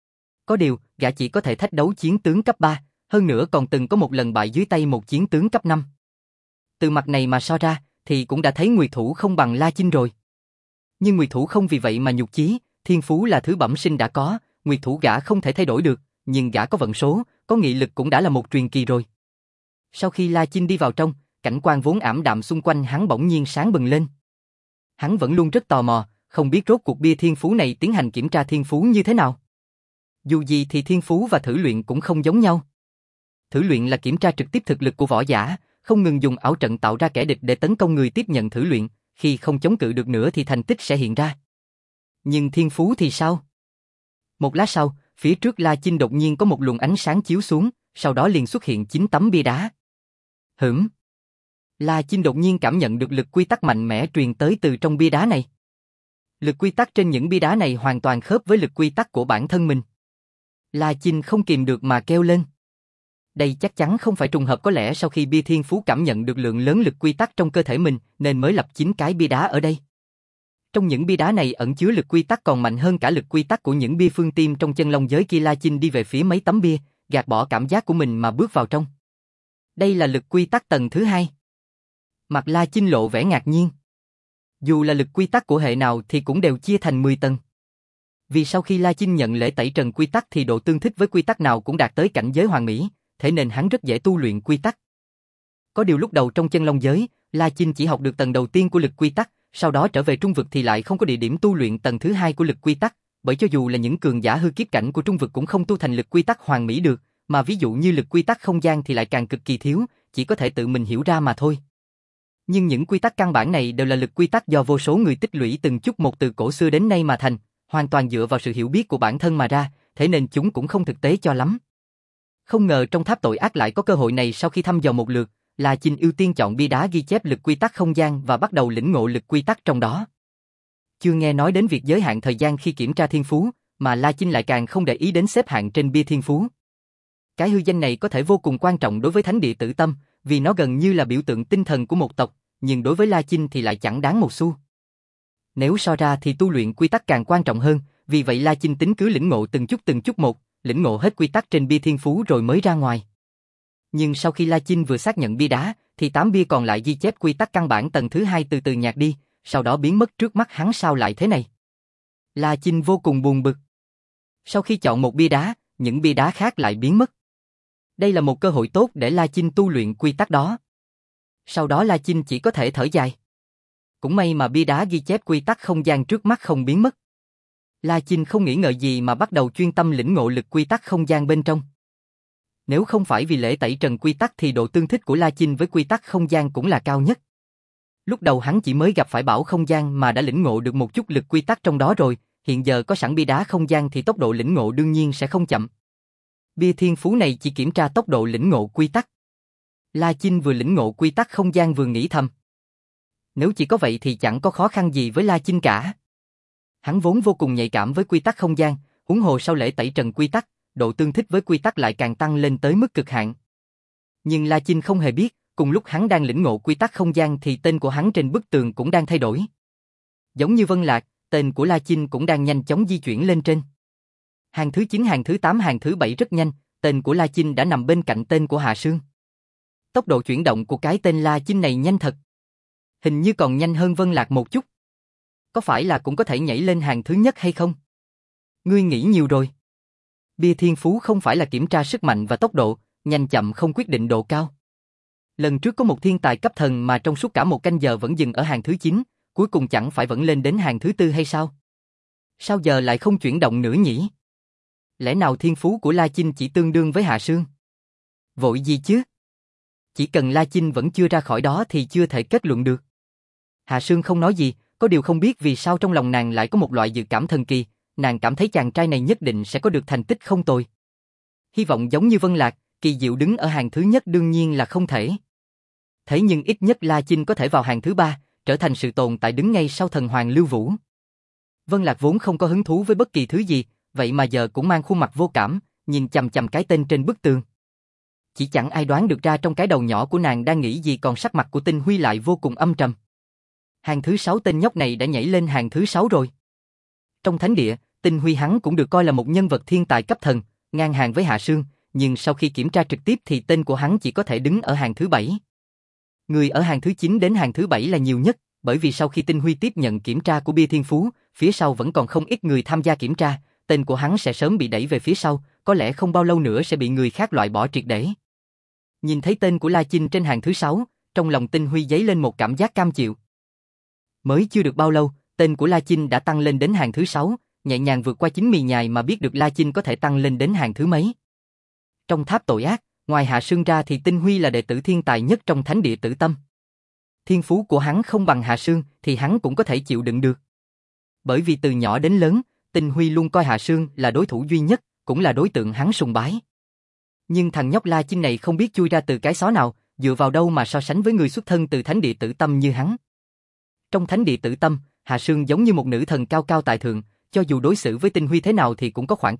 Có điều, gã chỉ có thể thách đấu chiến tướng cấp ba, hơn nữa còn từng có một lần bại dưới tay một chiến tướng cấp năm. Từ mặt này mà so ra, thì cũng đã thấy Nguyệt Thủ không bằng La Chinh rồi. Nhưng Nguyệt Thủ không vì vậy mà nhục chí, thiên phú là thứ bẩm sinh đã có, Nguyệt Thủ gã không thể thay đổi được, nhưng gã có vận số, có nghị lực cũng đã là một truyền kỳ rồi. Sau khi La Chinh đi vào trong, cảnh quan vốn ảm đạm xung quanh hắn bỗng nhiên sáng bừng lên. Hắn vẫn luôn rất tò mò, không biết rốt cuộc bia thiên phú này tiến hành kiểm tra thiên phú như thế nào. Dù gì thì thiên phú và thử luyện cũng không giống nhau. Thử luyện là kiểm tra trực tiếp thực lực của võ giả, không ngừng dùng ảo trận tạo ra kẻ địch để tấn công người tiếp nhận thử luyện, khi không chống cự được nữa thì thành tích sẽ hiện ra. Nhưng thiên phú thì sao? Một lát sau, phía trước La Chinh đột nhiên có một luồng ánh sáng chiếu xuống, sau đó liền xuất hiện chín tấm bia đá. Hửm? La Chinh đột nhiên cảm nhận được lực quy tắc mạnh mẽ truyền tới từ trong bia đá này. Lực quy tắc trên những bia đá này hoàn toàn khớp với lực quy tắc của bản thân mình. La Chinh không kìm được mà kêu lên. Đây chắc chắn không phải trùng hợp, có lẽ sau khi bia thiên phú cảm nhận được lượng lớn lực quy tắc trong cơ thể mình nên mới lập chín cái bia đá ở đây. Trong những bia đá này ẩn chứa lực quy tắc còn mạnh hơn cả lực quy tắc của những bia phương tiêm trong chân long giới kia. La Chinh đi về phía mấy tấm bia, gạt bỏ cảm giác của mình mà bước vào trong. Đây là lực quy tắc tầng thứ hai. Mặt La Chinh lộ vẻ ngạc nhiên. Dù là lực quy tắc của hệ nào thì cũng đều chia thành mười tầng. Vì sau khi La Chinh nhận lễ tẩy trần quy tắc thì độ tương thích với quy tắc nào cũng đạt tới cảnh giới hoàn mỹ, thế nên hắn rất dễ tu luyện quy tắc. Có điều lúc đầu trong chân long giới, La Chinh chỉ học được tầng đầu tiên của lực quy tắc, sau đó trở về trung vực thì lại không có địa điểm tu luyện tầng thứ hai của lực quy tắc, bởi cho dù là những cường giả hư kiếp cảnh của trung vực cũng không tu thành lực quy tắc hoàn mỹ được, mà ví dụ như lực quy tắc không gian thì lại càng cực kỳ thiếu, chỉ có thể tự mình hiểu ra mà thôi. Nhưng những quy tắc căn bản này đều là lực quy tắc do vô số người tích lũy từng chút một từ cổ xưa đến nay mà thành, hoàn toàn dựa vào sự hiểu biết của bản thân mà ra, thế nên chúng cũng không thực tế cho lắm. Không ngờ trong tháp tội ác lại có cơ hội này. Sau khi thăm dò một lượt, La Chinh ưu tiên chọn bia đá ghi chép lực quy tắc không gian và bắt đầu lĩnh ngộ lực quy tắc trong đó. Chưa nghe nói đến việc giới hạn thời gian khi kiểm tra thiên phú, mà La Chinh lại càng không để ý đến xếp hạng trên bia thiên phú. Cái hư danh này có thể vô cùng quan trọng đối với thánh địa Tử Tâm, vì nó gần như là biểu tượng tinh thần của một tộc, nhưng đối với La Chinh thì lại chẳng đáng một xu. Nếu so ra thì tu luyện quy tắc càng quan trọng hơn, vì vậy La Chinh tính cứ lĩnh ngộ từng chút từng chút một, lĩnh ngộ hết quy tắc trên bia thiên phú rồi mới ra ngoài. Nhưng sau khi La Chinh vừa xác nhận bia đá, thì tám bia còn lại ghi chép quy tắc căn bản tầng thứ hai từ từ nhạt đi, sau đó biến mất trước mắt hắn. Sao lại thế này? La Chinh vô cùng buồn bực. Sau khi chọn một bia đá, những bia đá khác lại biến mất. Đây là một cơ hội tốt để La Chinh tu luyện quy tắc đó. Sau đó La Chinh chỉ có thể thở dài. Cũng may mà bia đá ghi chép quy tắc không gian trước mắt không biến mất. La Chinh không nghĩ ngợi gì mà bắt đầu chuyên tâm lĩnh ngộ lực quy tắc không gian bên trong. Nếu không phải vì lễ tẩy trần quy tắc thì độ tương thích của La Chinh với quy tắc không gian cũng là cao nhất. Lúc đầu hắn chỉ mới gặp phải bảo không gian mà đã lĩnh ngộ được một chút lực quy tắc trong đó rồi, hiện giờ có sẵn bia đá không gian thì tốc độ lĩnh ngộ đương nhiên sẽ không chậm. Bia thiên phú này chỉ kiểm tra tốc độ lĩnh ngộ quy tắc. La Chinh vừa lĩnh ngộ quy tắc không gian vừa nghĩ thầm. Nếu chỉ có vậy thì chẳng có khó khăn gì với La Chinh cả. Hắn vốn vô cùng nhạy cảm với quy tắc không gian, huống hồ sau lễ tẩy trần quy tắc, độ tương thích với quy tắc lại càng tăng lên tới mức cực hạn. Nhưng La Chinh không hề biết, cùng lúc hắn đang lĩnh ngộ quy tắc không gian thì tên của hắn trên bức tường cũng đang thay đổi. Giống như Vân Lạc, tên của La Chinh cũng đang nhanh chóng di chuyển lên trên. Hàng thứ chín, hàng thứ tám, hàng thứ bảy rất nhanh, tên của La Chinh đã nằm bên cạnh tên của Hạ Sương. Tốc độ chuyển động của cái tên La Chinh này nhanh thật. Hình như còn nhanh hơn Vân Lạc một chút. Có phải là cũng có thể nhảy lên hàng thứ nhất hay không? Ngươi nghĩ nhiều rồi. Bia thiên phú không phải là kiểm tra sức mạnh và tốc độ, nhanh chậm không quyết định độ cao. Lần trước có một thiên tài cấp thần mà trong suốt cả một canh giờ vẫn dừng ở hàng thứ chín, cuối cùng chẳng phải vẫn lên đến hàng thứ tư hay sao? Sao giờ lại không chuyển động nữa nhỉ? Lẽ nào thiên phú của La Chinh chỉ tương đương với Hạ Sương? Vội gì chứ? Chỉ cần La Chinh vẫn chưa ra khỏi đó thì chưa thể kết luận được. Hạ Sương không nói gì, có điều không biết vì sao trong lòng nàng lại có một loại dự cảm thần kỳ, nàng cảm thấy chàng trai này nhất định sẽ có được thành tích không tồi. Hy vọng giống như Vân Lạc, kỳ diệu đứng ở hàng thứ nhất đương nhiên là không thể. Thế nhưng ít nhất La Chinh có thể vào hàng thứ ba, trở thành sự tồn tại đứng ngay sau thần hoàng Lưu Vũ. Vân Lạc vốn không có hứng thú với bất kỳ thứ gì, vậy mà giờ cũng mang khuôn mặt vô cảm, nhìn chằm chằm cái tên trên bức tường. Chỉ chẳng ai đoán được ra trong cái đầu nhỏ của nàng đang nghĩ gì, còn sắc mặt của Tinh Huy lại vô cùng âm trầm. Hàng thứ sáu, tên nhóc này đã nhảy lên hàng thứ sáu rồi. Trong thánh địa, Tinh Huy hắn cũng được coi là một nhân vật thiên tài cấp thần, ngang hàng với Hạ Sương, nhưng sau khi kiểm tra trực tiếp thì tên của hắn chỉ có thể đứng ở hàng thứ bảy. Người ở hàng thứ chín đến hàng thứ bảy là nhiều nhất, bởi vì sau khi Tinh Huy tiếp nhận kiểm tra của bia thiên phú, phía sau vẫn còn không ít người tham gia kiểm tra, tên của hắn sẽ sớm bị đẩy về phía sau, có lẽ không bao lâu nữa sẽ bị người khác loại bỏ triệt để. Nhìn thấy tên của La Chinh trên hàng thứ sáu, trong lòng Tinh Huy dấy lên một cảm giác cam chịu. Mới chưa được bao lâu, tên của La Chinh đã tăng lên đến hàng thứ sáu, nhẹ nhàng vượt qua chính mì nhài mà biết được La Chinh có thể tăng lên đến hàng thứ mấy. Trong tháp tội ác, ngoài Hạ Sương ra thì Tinh Huy là đệ tử thiên tài nhất trong thánh địa Tử Tâm. Thiên phú của hắn không bằng Hạ Sương thì hắn cũng có thể chịu đựng được. Bởi vì từ nhỏ đến lớn, Tinh Huy luôn coi Hạ Sương là đối thủ duy nhất, cũng là đối tượng hắn sùng bái. Nhưng thằng nhóc La Chinh này không biết chui ra từ cái xó nào, dựa vào đâu mà so sánh với người xuất thân từ thánh địa Tử Tâm như hắn. Trong thánh địa Tử Tâm, Hạ Sương giống như một nữ thần cao cao tại thượng, cho dù đối xử với Tinh Huy thế nào thì cũng có khoảng cách,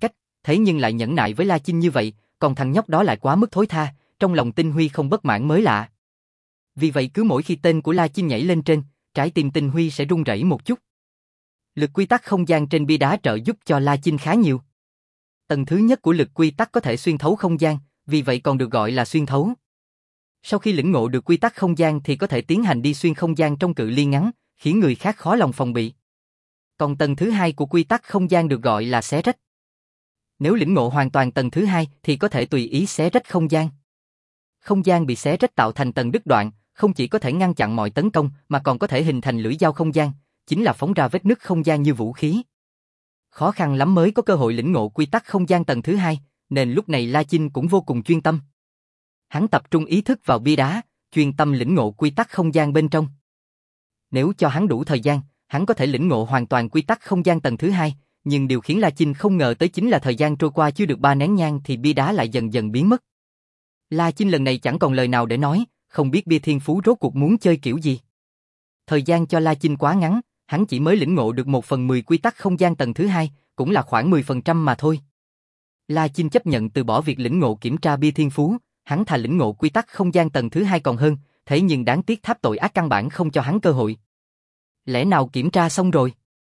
thế nhưng lại nhẫn nại với La Chinh như vậy, còn thằng nhóc đó lại quá mức thối tha, trong lòng Tinh Huy không bất mãn mới lạ. Vì vậy cứ mỗi khi tên của La Chinh nhảy lên trên, trái tim Tinh Huy sẽ run rẩy một chút. Lực quy tắc không gian trên bia đá trợ giúp cho La Chinh khá nhiều. Tầng thứ nhất của lực quy tắc có thể xuyên thấu không gian, vì vậy còn được gọi là xuyên thấu. Sau khi lĩnh ngộ được quy tắc không gian thì có thể tiến hành đi xuyên không gian trong cự ly ngắn, khiến người khác khó lòng phòng bị. Còn tầng thứ hai của quy tắc không gian được gọi là xé rách. Nếu lĩnh ngộ hoàn toàn tầng thứ hai thì có thể tùy ý xé rách không gian. Không gian bị xé rách tạo thành tầng đứt đoạn, không chỉ có thể ngăn chặn mọi tấn công mà còn có thể hình thành lưỡi dao không gian, chính là phóng ra vết nứt không gian như vũ khí. Khó khăn lắm mới có cơ hội lĩnh ngộ quy tắc không gian tầng thứ hai, nên lúc này La Chinh cũng vô cùng chuyên tâm. Hắn tập trung ý thức vào bia đá, chuyên tâm lĩnh ngộ quy tắc không gian bên trong. Nếu cho hắn đủ thời gian, hắn có thể lĩnh ngộ hoàn toàn quy tắc không gian tầng thứ hai, nhưng điều khiến La Chinh không ngờ tới chính là thời gian trôi qua chưa được ba nén nhang thì bia đá lại dần dần biến mất. La Chinh lần này chẳng còn lời nào để nói, không biết bia thiên phú rốt cuộc muốn chơi kiểu gì. Thời gian cho La Chinh quá ngắn, hắn chỉ mới lĩnh ngộ được một phần mười quy tắc không gian tầng thứ hai, cũng là khoảng mười phần trăm mà thôi. La Chinh chấp nhận từ bỏ việc lĩnh ngộ kiểm tra bia thiên phú, hắn thà lĩnh ngộ quy tắc không gian tầng thứ hai còn hơn, thế nhưng đáng tiếc tháp tội ác căn bản không cho hắn cơ hội. Lẽ nào kiểm tra xong rồi?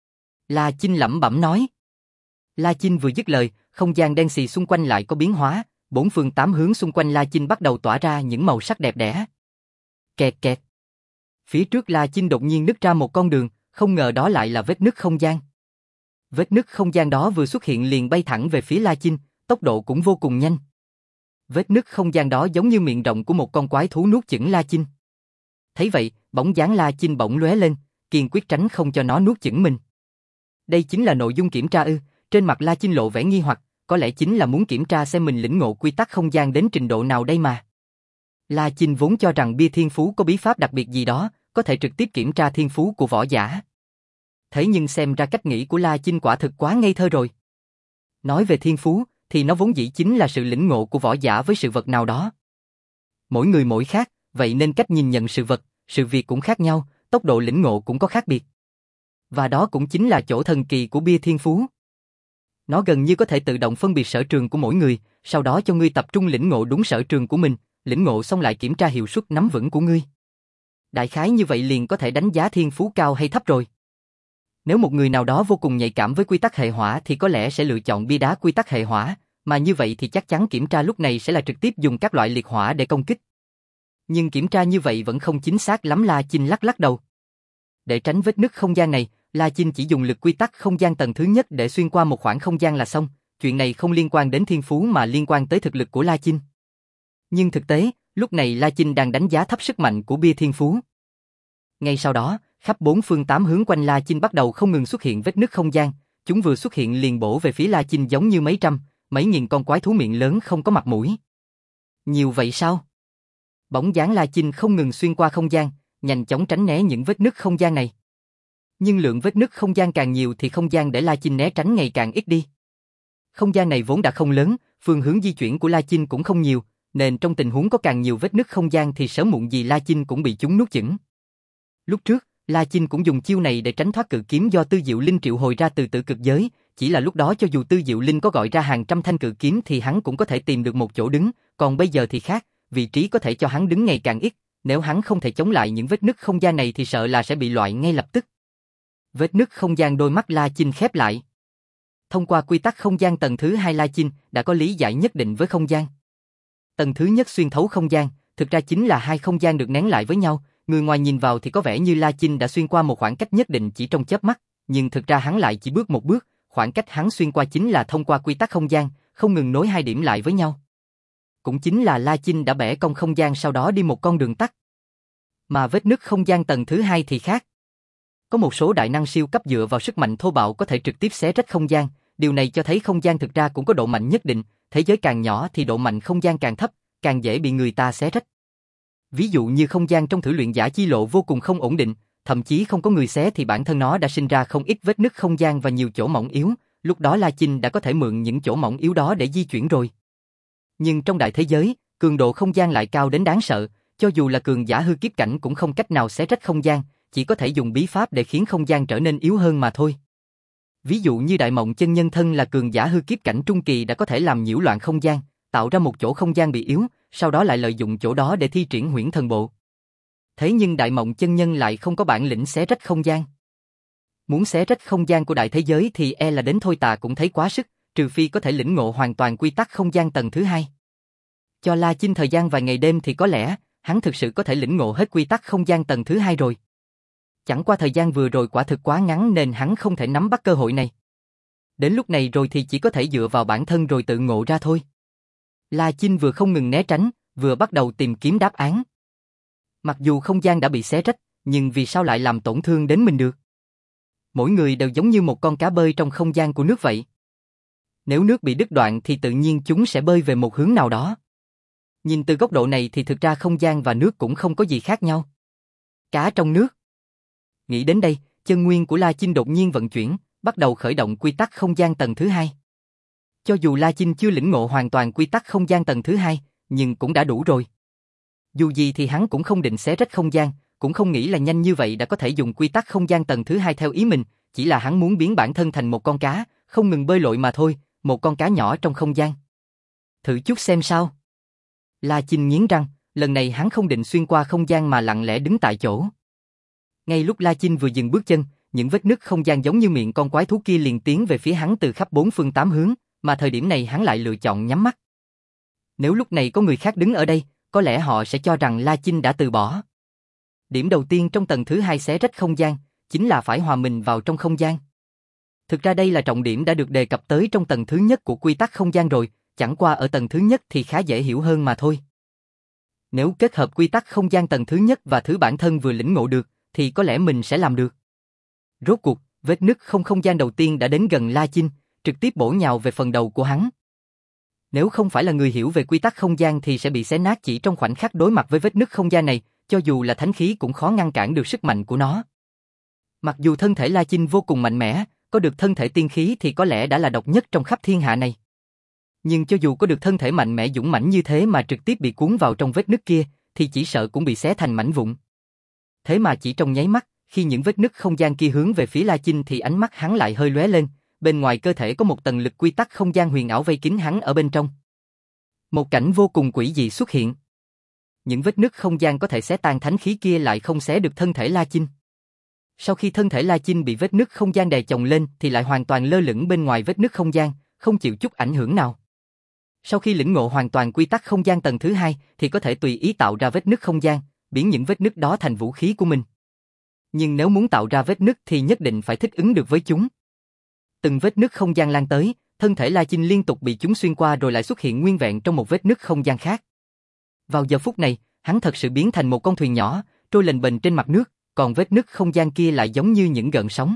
La Chinh lẩm bẩm nói. La Chinh vừa dứt lời, không gian đen xì xung quanh lại có biến hóa, bốn phương tám hướng xung quanh La Chinh bắt đầu tỏa ra những màu sắc đẹp đẽ. Kẹt kẹt. Phía trước La Chinh đột nhiên nứt ra một con đường, không ngờ đó lại là vết nứt không gian. Vết nứt không gian đó vừa xuất hiện liền bay thẳng về phía La Chinh, tốc độ cũng vô cùng nhanh. Vết nứt không gian đó giống như miệng rộng của một con quái thú nuốt chửng La Chinh. Thấy vậy, bóng dáng La Chinh bỗng lóe lên, kiên quyết tránh không cho nó nuốt chửng mình. Đây chính là nội dung kiểm tra ư? Trên mặt La Chinh lộ vẻ nghi hoặc, có lẽ chính là muốn kiểm tra xem mình lĩnh ngộ quy tắc không gian đến trình độ nào đây mà. La Chinh vốn cho rằng bia thiên phú có bí pháp đặc biệt gì đó, có thể trực tiếp kiểm tra thiên phú của võ giả. Thế nhưng xem ra cách nghĩ của La Chinh quả thực quá ngây thơ rồi. Nói về thiên phú, thì nó vốn dĩ chính là sự lĩnh ngộ của võ giả với sự vật nào đó. Mỗi người mỗi khác, vậy nên cách nhìn nhận sự vật, sự việc cũng khác nhau, tốc độ lĩnh ngộ cũng có khác biệt. Và đó cũng chính là chỗ thần kỳ của bia thiên phú. Nó gần như có thể tự động phân biệt sở trường của mỗi người, sau đó cho ngươi tập trung lĩnh ngộ đúng sở trường của mình, lĩnh ngộ xong lại kiểm tra hiệu suất nắm vững của ngươi. Đại khái như vậy liền có thể đánh giá thiên phú cao hay thấp rồi. Nếu một người nào đó vô cùng nhạy cảm với quy tắc hệ hỏa thì có lẽ sẽ lựa chọn bia đá quy tắc hệ hỏa, mà như vậy thì chắc chắn kiểm tra lúc này sẽ là trực tiếp dùng các loại liệt hỏa để công kích. Nhưng kiểm tra như vậy vẫn không chính xác lắm. La Chinh lắc lắc đầu. Để tránh vết nứt không gian này, La Chinh chỉ dùng lực quy tắc không gian tầng thứ nhất để xuyên qua một khoảng không gian là xong, chuyện này không liên quan đến thiên phú mà liên quan tới thực lực của La Chinh. Nhưng thực tế, lúc này La Chinh đang đánh giá thấp sức mạnh của bia thiên phú. Ngay sau đó, khắp bốn phương tám hướng quanh La Chinh bắt đầu không ngừng xuất hiện vết nứt không gian, chúng vừa xuất hiện liền bổ về phía La Chinh giống như mấy trăm, mấy nghìn con quái thú miệng lớn không có mặt mũi. Nhiều vậy sao? Bóng dáng La Chinh không ngừng xuyên qua không gian, nhanh chóng tránh né những vết nứt không gian này. Nhưng lượng vết nứt không gian càng nhiều thì không gian để La Chinh né tránh ngày càng ít đi. Không gian này vốn đã không lớn, phương hướng di chuyển của La Chinh cũng không nhiều, nên trong tình huống có càng nhiều vết nứt không gian thì sớm muộn gì La Chinh cũng bị chúng nuốt chửng. Lúc trước, La Chinh cũng dùng chiêu này để tránh thoát cự kiếm do Tư Diệu Linh triệu hồi ra từ tử cực giới, chỉ là lúc đó cho dù Tư Diệu Linh có gọi ra hàng trăm thanh cự kiếm thì hắn cũng có thể tìm được một chỗ đứng, còn bây giờ thì khác, vị trí có thể cho hắn đứng ngày càng ít, nếu hắn không thể chống lại những vết nứt không gian này thì sợ là sẽ bị loại ngay lập tức. Vết nứt không gian đôi mắt La Chinh khép lại. Thông qua quy tắc không gian tầng thứ hai La Chinh đã có lý giải nhất định với không gian. Tầng thứ nhất xuyên thấu không gian, thực ra chính là hai không gian được nén lại với nhau, người ngoài nhìn vào thì có vẻ như La Chinh đã xuyên qua một khoảng cách nhất định chỉ trong chớp mắt, nhưng thực ra hắn lại chỉ bước một bước, khoảng cách hắn xuyên qua chính là thông qua quy tắc không gian, không ngừng nối hai điểm lại với nhau. Cũng chính là La Chinh đã bẻ cong không gian sau đó đi một con đường tắt. Mà vết nứt không gian tầng thứ hai thì khác. Có một số đại năng siêu cấp dựa vào sức mạnh thô bạo có thể trực tiếp xé rách không gian, điều này cho thấy không gian thực ra cũng có độ mạnh nhất định, thế giới càng nhỏ thì độ mạnh không gian càng thấp, càng dễ bị người ta xé rách. Ví dụ như không gian trong thử luyện giả chi lộ vô cùng không ổn định, thậm chí không có người xé thì bản thân nó đã sinh ra không ít vết nứt không gian và nhiều chỗ mỏng yếu, lúc đó La Chinh đã có thể mượn những chỗ mỏng yếu đó để di chuyển rồi. Nhưng trong đại thế giới, cường độ không gian lại cao đến đáng sợ, cho dù là cường giả hư kiếp cảnh cũng không cách nào xé rách không gian, chỉ có thể dùng bí pháp để khiến không gian trở nên yếu hơn mà thôi. Ví dụ như Đại Mộng Chân Nhân thân là cường giả hư kiếp cảnh trung kỳ đã có thể làm nhiễu loạn không gian, tạo ra một chỗ không gian bị yếu, sau đó lại lợi dụng chỗ đó để thi triển Huyễn Thần Bộ. Thế nhưng Đại Mộng Chân Nhân lại không có bản lĩnh xé rách không gian. Muốn xé rách không gian của đại thế giới thì e là đến thôi tà cũng thấy quá sức, trừ phi có thể lĩnh ngộ hoàn toàn quy tắc không gian tầng thứ hai. Cho La Chinh thời gian vài ngày đêm thì có lẽ hắn thực sự có thể lĩnh ngộ hết quy tắc không gian tầng thứ hai rồi. Chẳng qua thời gian vừa rồi quả thực quá ngắn nên hắn không thể nắm bắt cơ hội này. Đến lúc này rồi thì chỉ có thể dựa vào bản thân rồi tự ngộ ra thôi. La Chinh vừa không ngừng né tránh, vừa bắt đầu tìm kiếm đáp án. Mặc dù không gian đã bị xé rách, nhưng vì sao lại làm tổn thương đến mình được? Mỗi người đều giống như một con cá bơi trong không gian của nước vậy. Nếu nước bị đứt đoạn thì tự nhiên chúng sẽ bơi về một hướng nào đó. Nhìn từ góc độ này thì thực ra không gian và nước cũng không có gì khác nhau. Cá trong nước. Nghĩ đến đây, chân nguyên của La Chinh đột nhiên vận chuyển, bắt đầu khởi động quy tắc không gian tầng thứ hai. Cho dù La Chinh chưa lĩnh ngộ hoàn toàn quy tắc không gian tầng thứ hai, nhưng cũng đã đủ rồi. Dù gì thì hắn cũng không định xé rách không gian, cũng không nghĩ là nhanh như vậy đã có thể dùng quy tắc không gian tầng thứ hai theo ý mình, chỉ là hắn muốn biến bản thân thành một con cá, không ngừng bơi lội mà thôi, một con cá nhỏ trong không gian. Thử chút xem sao. La Chinh nghiến răng, lần này hắn không định xuyên qua không gian mà lặng lẽ đứng tại chỗ. Ngay lúc La Chinh vừa dừng bước chân, những vết nứt không gian giống như miệng con quái thú kia liền tiến về phía hắn từ khắp bốn phương tám hướng, mà thời điểm này hắn lại lựa chọn nhắm mắt. Nếu lúc này có người khác đứng ở đây, có lẽ họ sẽ cho rằng La Chinh đã từ bỏ. Điểm đầu tiên trong tầng thứ hai xé rách không gian, chính là phải hòa mình vào trong không gian. Thực ra đây là trọng điểm đã được đề cập tới trong tầng thứ nhất của quy tắc không gian rồi, chẳng qua ở tầng thứ nhất thì khá dễ hiểu hơn mà thôi. Nếu kết hợp quy tắc không gian tầng thứ nhất và thứ bản thân vừa lĩnh ngộ được, thì có lẽ mình sẽ làm được. Rốt cuộc, vết nứt không không gian đầu tiên đã đến gần La Chinh, trực tiếp bổ nhào về phần đầu của hắn. Nếu không phải là người hiểu về quy tắc không gian thì sẽ bị xé nát chỉ trong khoảnh khắc đối mặt với vết nứt không gian này, cho dù là thánh khí cũng khó ngăn cản được sức mạnh của nó. Mặc dù thân thể La Chinh vô cùng mạnh mẽ, có được thân thể tiên khí thì có lẽ đã là độc nhất trong khắp thiên hạ này. Nhưng cho dù có được thân thể mạnh mẽ dũng mãnh như thế mà trực tiếp bị cuốn vào trong vết nứt kia, thì chỉ sợ cũng bị xé thành mảnh vụn. Thế mà chỉ trong nháy mắt, khi những vết nứt không gian kia hướng về phía La Chinh thì ánh mắt hắn lại hơi lóe lên, bên ngoài cơ thể có một tầng lực quy tắc không gian huyền ảo vây kín hắn ở bên trong. Một cảnh vô cùng quỷ dị xuất hiện. Những vết nứt không gian có thể xé tan thánh khí kia lại không xé được thân thể La Chinh. Sau khi thân thể La Chinh bị vết nứt không gian đè chồng lên thì lại hoàn toàn lơ lửng bên ngoài vết nứt không gian, không chịu chút ảnh hưởng nào. Sau khi lĩnh ngộ hoàn toàn quy tắc không gian tầng thứ hai thì có thể tùy ý tạo ra vết nứt không gian, biến những vết nứt đó thành vũ khí của mình. Nhưng nếu muốn tạo ra vết nứt thì nhất định phải thích ứng được với chúng. Từng vết nứt không gian lan tới, thân thể La Chinh liên tục bị chúng xuyên qua rồi lại xuất hiện nguyên vẹn trong một vết nứt không gian khác. Vào giờ phút này, hắn thật sự biến thành một con thuyền nhỏ, trôi lềnh bềnh trên mặt nước, còn vết nứt không gian kia lại giống như những gợn sóng.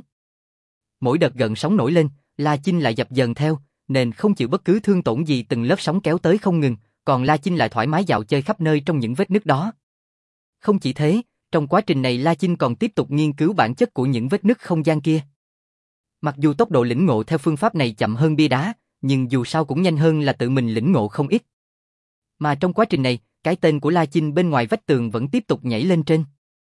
Mỗi đợt gợn sóng nổi lên, La Chinh lại dập dờn theo, nên không chịu bất cứ thương tổn gì từng lớp sóng kéo tới không ngừng, còn La Chinh lại thoải mái dạo chơi khắp nơi trong những vết nứt đó. Không chỉ thế, trong quá trình này La Chinh còn tiếp tục nghiên cứu bản chất của những vết nứt không gian kia. Mặc dù tốc độ lĩnh ngộ theo phương pháp này chậm hơn bia đá, nhưng dù sao cũng nhanh hơn là tự mình lĩnh ngộ không ít. Mà trong quá trình này, cái tên của La Chinh bên ngoài vách tường vẫn tiếp tục nhảy lên trên.